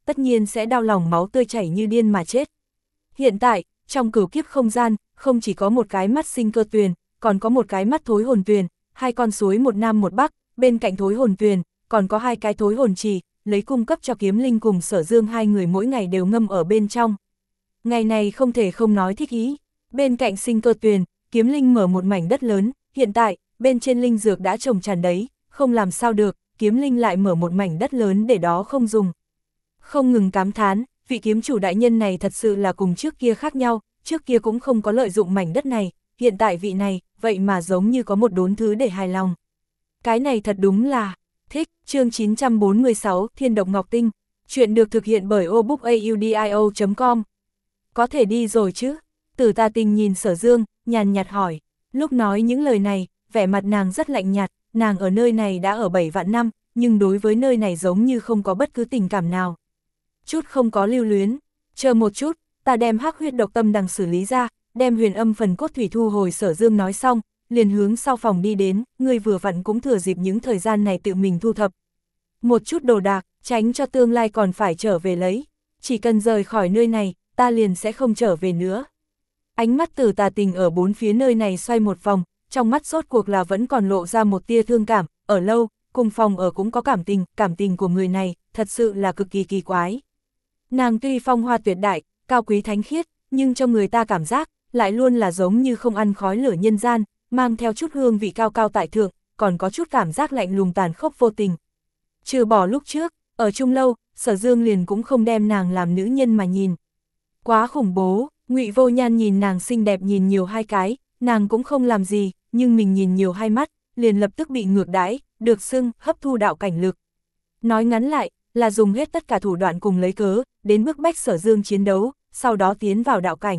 [SPEAKER 1] tất nhiên sẽ đau lòng máu tươi chảy như điên mà chết. Hiện tại, trong cửu kiếp không gian, không chỉ có một cái mắt sinh cơ tuyền, còn có một cái mắt thối hồn tuyền, hai con suối một nam một bắc, bên cạnh thối hồn tuyền, còn có hai cái thối hồn trì, lấy cung cấp cho Kiếm Linh cùng Sở Dương hai người mỗi ngày đều ngâm ở bên trong. Ngày này không thể không nói thích ý, bên cạnh sinh cơ tuyền, Kiếm Linh mở một mảnh đất lớn, hiện tại, bên trên linh dược đã trồng tràn đấy, không làm sao được, Kiếm Linh lại mở một mảnh đất lớn để đó không dùng. Không ngừng cảm thán, vị kiếm chủ đại nhân này thật sự là cùng trước kia khác nhau, trước kia cũng không có lợi dụng mảnh đất này, hiện tại vị này, vậy mà giống như có một đốn thứ để hài lòng. Cái này thật đúng là, thích, chương chín trăm bốn mươi sáu, Thiên Độc Ngọc Tinh, chuyện được thực hiện bởi obookaudio chấm com. Có thể đi rồi chứ? Tử Tà Tình nhìn Sở Dương, nhàn nhạt hỏi, lúc nói những lời này, vẻ mặt nàng rất lạnh nhạt, nàng ở nơi này đã ở bảy vạn năm, nhưng đối với nơi này giống như không có bất cứ tình cảm nào. Chút không có lưu luyến, chờ một chút, ta đem hắc huyết độc tâm đằng xử lý ra, đem huyền âm phần cốt thủy thu hồi. Sở Dương nói xong, liền hướng sau phòng đi đến, ngươi vừa vặn cũng thừa dịp những thời gian này tự mình thu thập một chút đồ đạc, tránh cho tương lai còn phải trở về lấy, chỉ cần rời khỏi nơi này, ta liền sẽ không trở về nữa. Ánh mắt Tử Tà Tình ở bốn phía nơi này xoay một vòng, trong mắt rốt cuộc là vẫn còn lộ ra một tia thương cảm, ở lâu, cùng phòng ở cũng có cảm tình, cảm tình của người này, thật sự là cực kỳ kỳ quái. Nàng tuy phong hoa tuyệt đại, cao quý thánh khiết, nhưng cho người ta cảm giác, lại luôn là giống như không ăn khói lửa nhân gian, mang theo chút hương vị cao cao tại thượng, còn có chút cảm giác lạnh lùng tàn khốc vô tình. Trừ bỏ lúc trước, ở chung lâu, Sở Dương liền cũng không đem nàng làm nữ nhân mà nhìn. Quá khủng bố, Ngụy Vô Nhan nhìn nàng xinh đẹp nhìn nhiều hai cái, nàng cũng không làm gì, nhưng mình nhìn nhiều hai mắt, liền lập tức bị ngược đãi, được xưng hấp thu đạo cảnh lực. Nói ngắn lại, là dùng hết tất cả thủ đoạn cùng lấy cớ, đến bức bách Sở Dương chiến đấu, sau đó tiến vào đạo cảnh.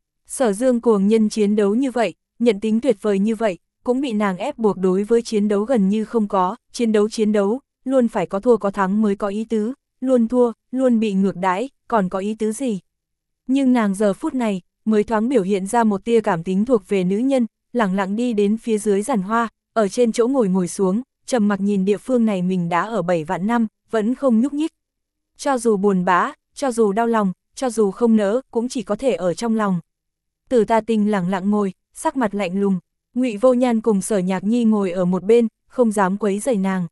[SPEAKER 1] Sở Dương cuồng nhân chiến đấu như vậy, nhận tính tuyệt vời như vậy, cũng bị nàng ép buộc đối với chiến đấu gần như không có, chiến đấu chiến đấu, luôn phải có thua có thắng mới có ý tứ, luôn thua, luôn bị ngược đãi, còn có ý tứ gì. Nhưng nàng giờ phút này, mới thoáng biểu hiện ra một tia cảm tính thuộc về nữ nhân, lẳng lặng đi đến phía dưới giàn hoa, ở trên chỗ ngồi ngồi xuống, trầm mặc nhìn địa phương này mình đã ở bảy vạn năm, vẫn không nhúc nhích. Cho dù buồn bã, cho dù đau lòng, cho dù không nỡ, cũng chỉ có thể ở trong lòng. Tử Tà Tình lẳng lặng ngồi, sắc mặt lạnh lùng, Ngụy Vô Nhan cùng Sở Nhạc Nhi ngồi ở một bên, không dám quấy rầy nàng.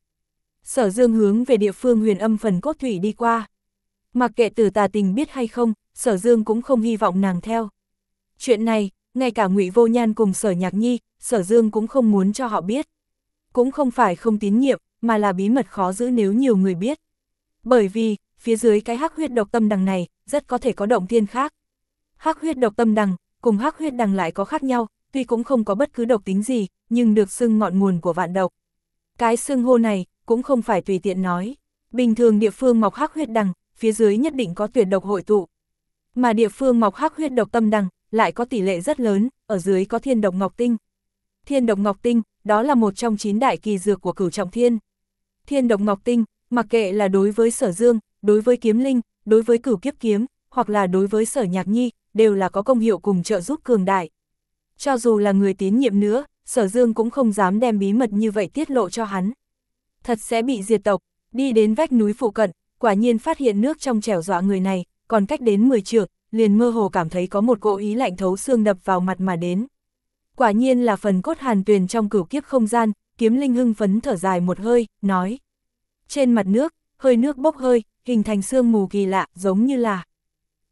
[SPEAKER 1] Sở Dương hướng về địa phương huyền âm phần cốt thủy đi qua. Mặc kệ Tử Tà Tình biết hay không, Sở Dương cũng không hy vọng nàng theo. Chuyện này, ngay cả Ngụy Vô Nhan cùng Sở Nhạc Nhi, Sở Dương cũng không muốn cho họ biết. Cũng không phải không tín nhiệm, mà là bí mật khó giữ nếu nhiều người biết. Bởi vì, phía dưới cái hắc huyết độc tâm đằng này, rất có thể có động thiên khác. Hắc huyết độc tâm đằng, cùng hắc huyết đằng lại có khác nhau, tuy cũng không có bất cứ độc tính gì, nhưng được xưng ngọn nguồn của vạn độc. Cái xưng hô này, cũng không phải tùy tiện nói. Bình thường địa phương mọc hắc huyết đằng, phía dưới nhất định có tuyệt độc hội tụ. Mà địa phương mọc hắc huyết độc tâm đằng, lại có tỷ lệ rất lớn, ở dưới có thiên độc ngọc tinh. Thiên độc ngọc tinh, đó là một trong chín đại kỳ dược của Cửu Trọng Thiên. Thiên độc ngọc tinh, mặc kệ là đối với Sở Dương, đối với Kiếm Linh, đối với Cửu Kiếp Kiếm, hoặc là đối với Sở Nhạc Nhi, đều là có công hiệu cùng trợ giúp cường đại. Cho dù là người tín nhiệm nữa, Sở Dương cũng không dám đem bí mật như vậy tiết lộ cho hắn. Thật sẽ bị diệt tộc, đi đến vách núi phụ cận, quả nhiên phát hiện nước trong trẻo dọa người này, còn cách đến mười trượng, liền mơ hồ cảm thấy có một cỗ ý lạnh thấu xương đập vào mặt mà đến. Quả nhiên là phần cốt hàn tuyền trong cửu kiếp không gian, Kiếm Linh hưng phấn thở dài một hơi, nói. Trên mặt nước, hơi nước bốc hơi, hình thành sương mù kỳ lạ, giống như là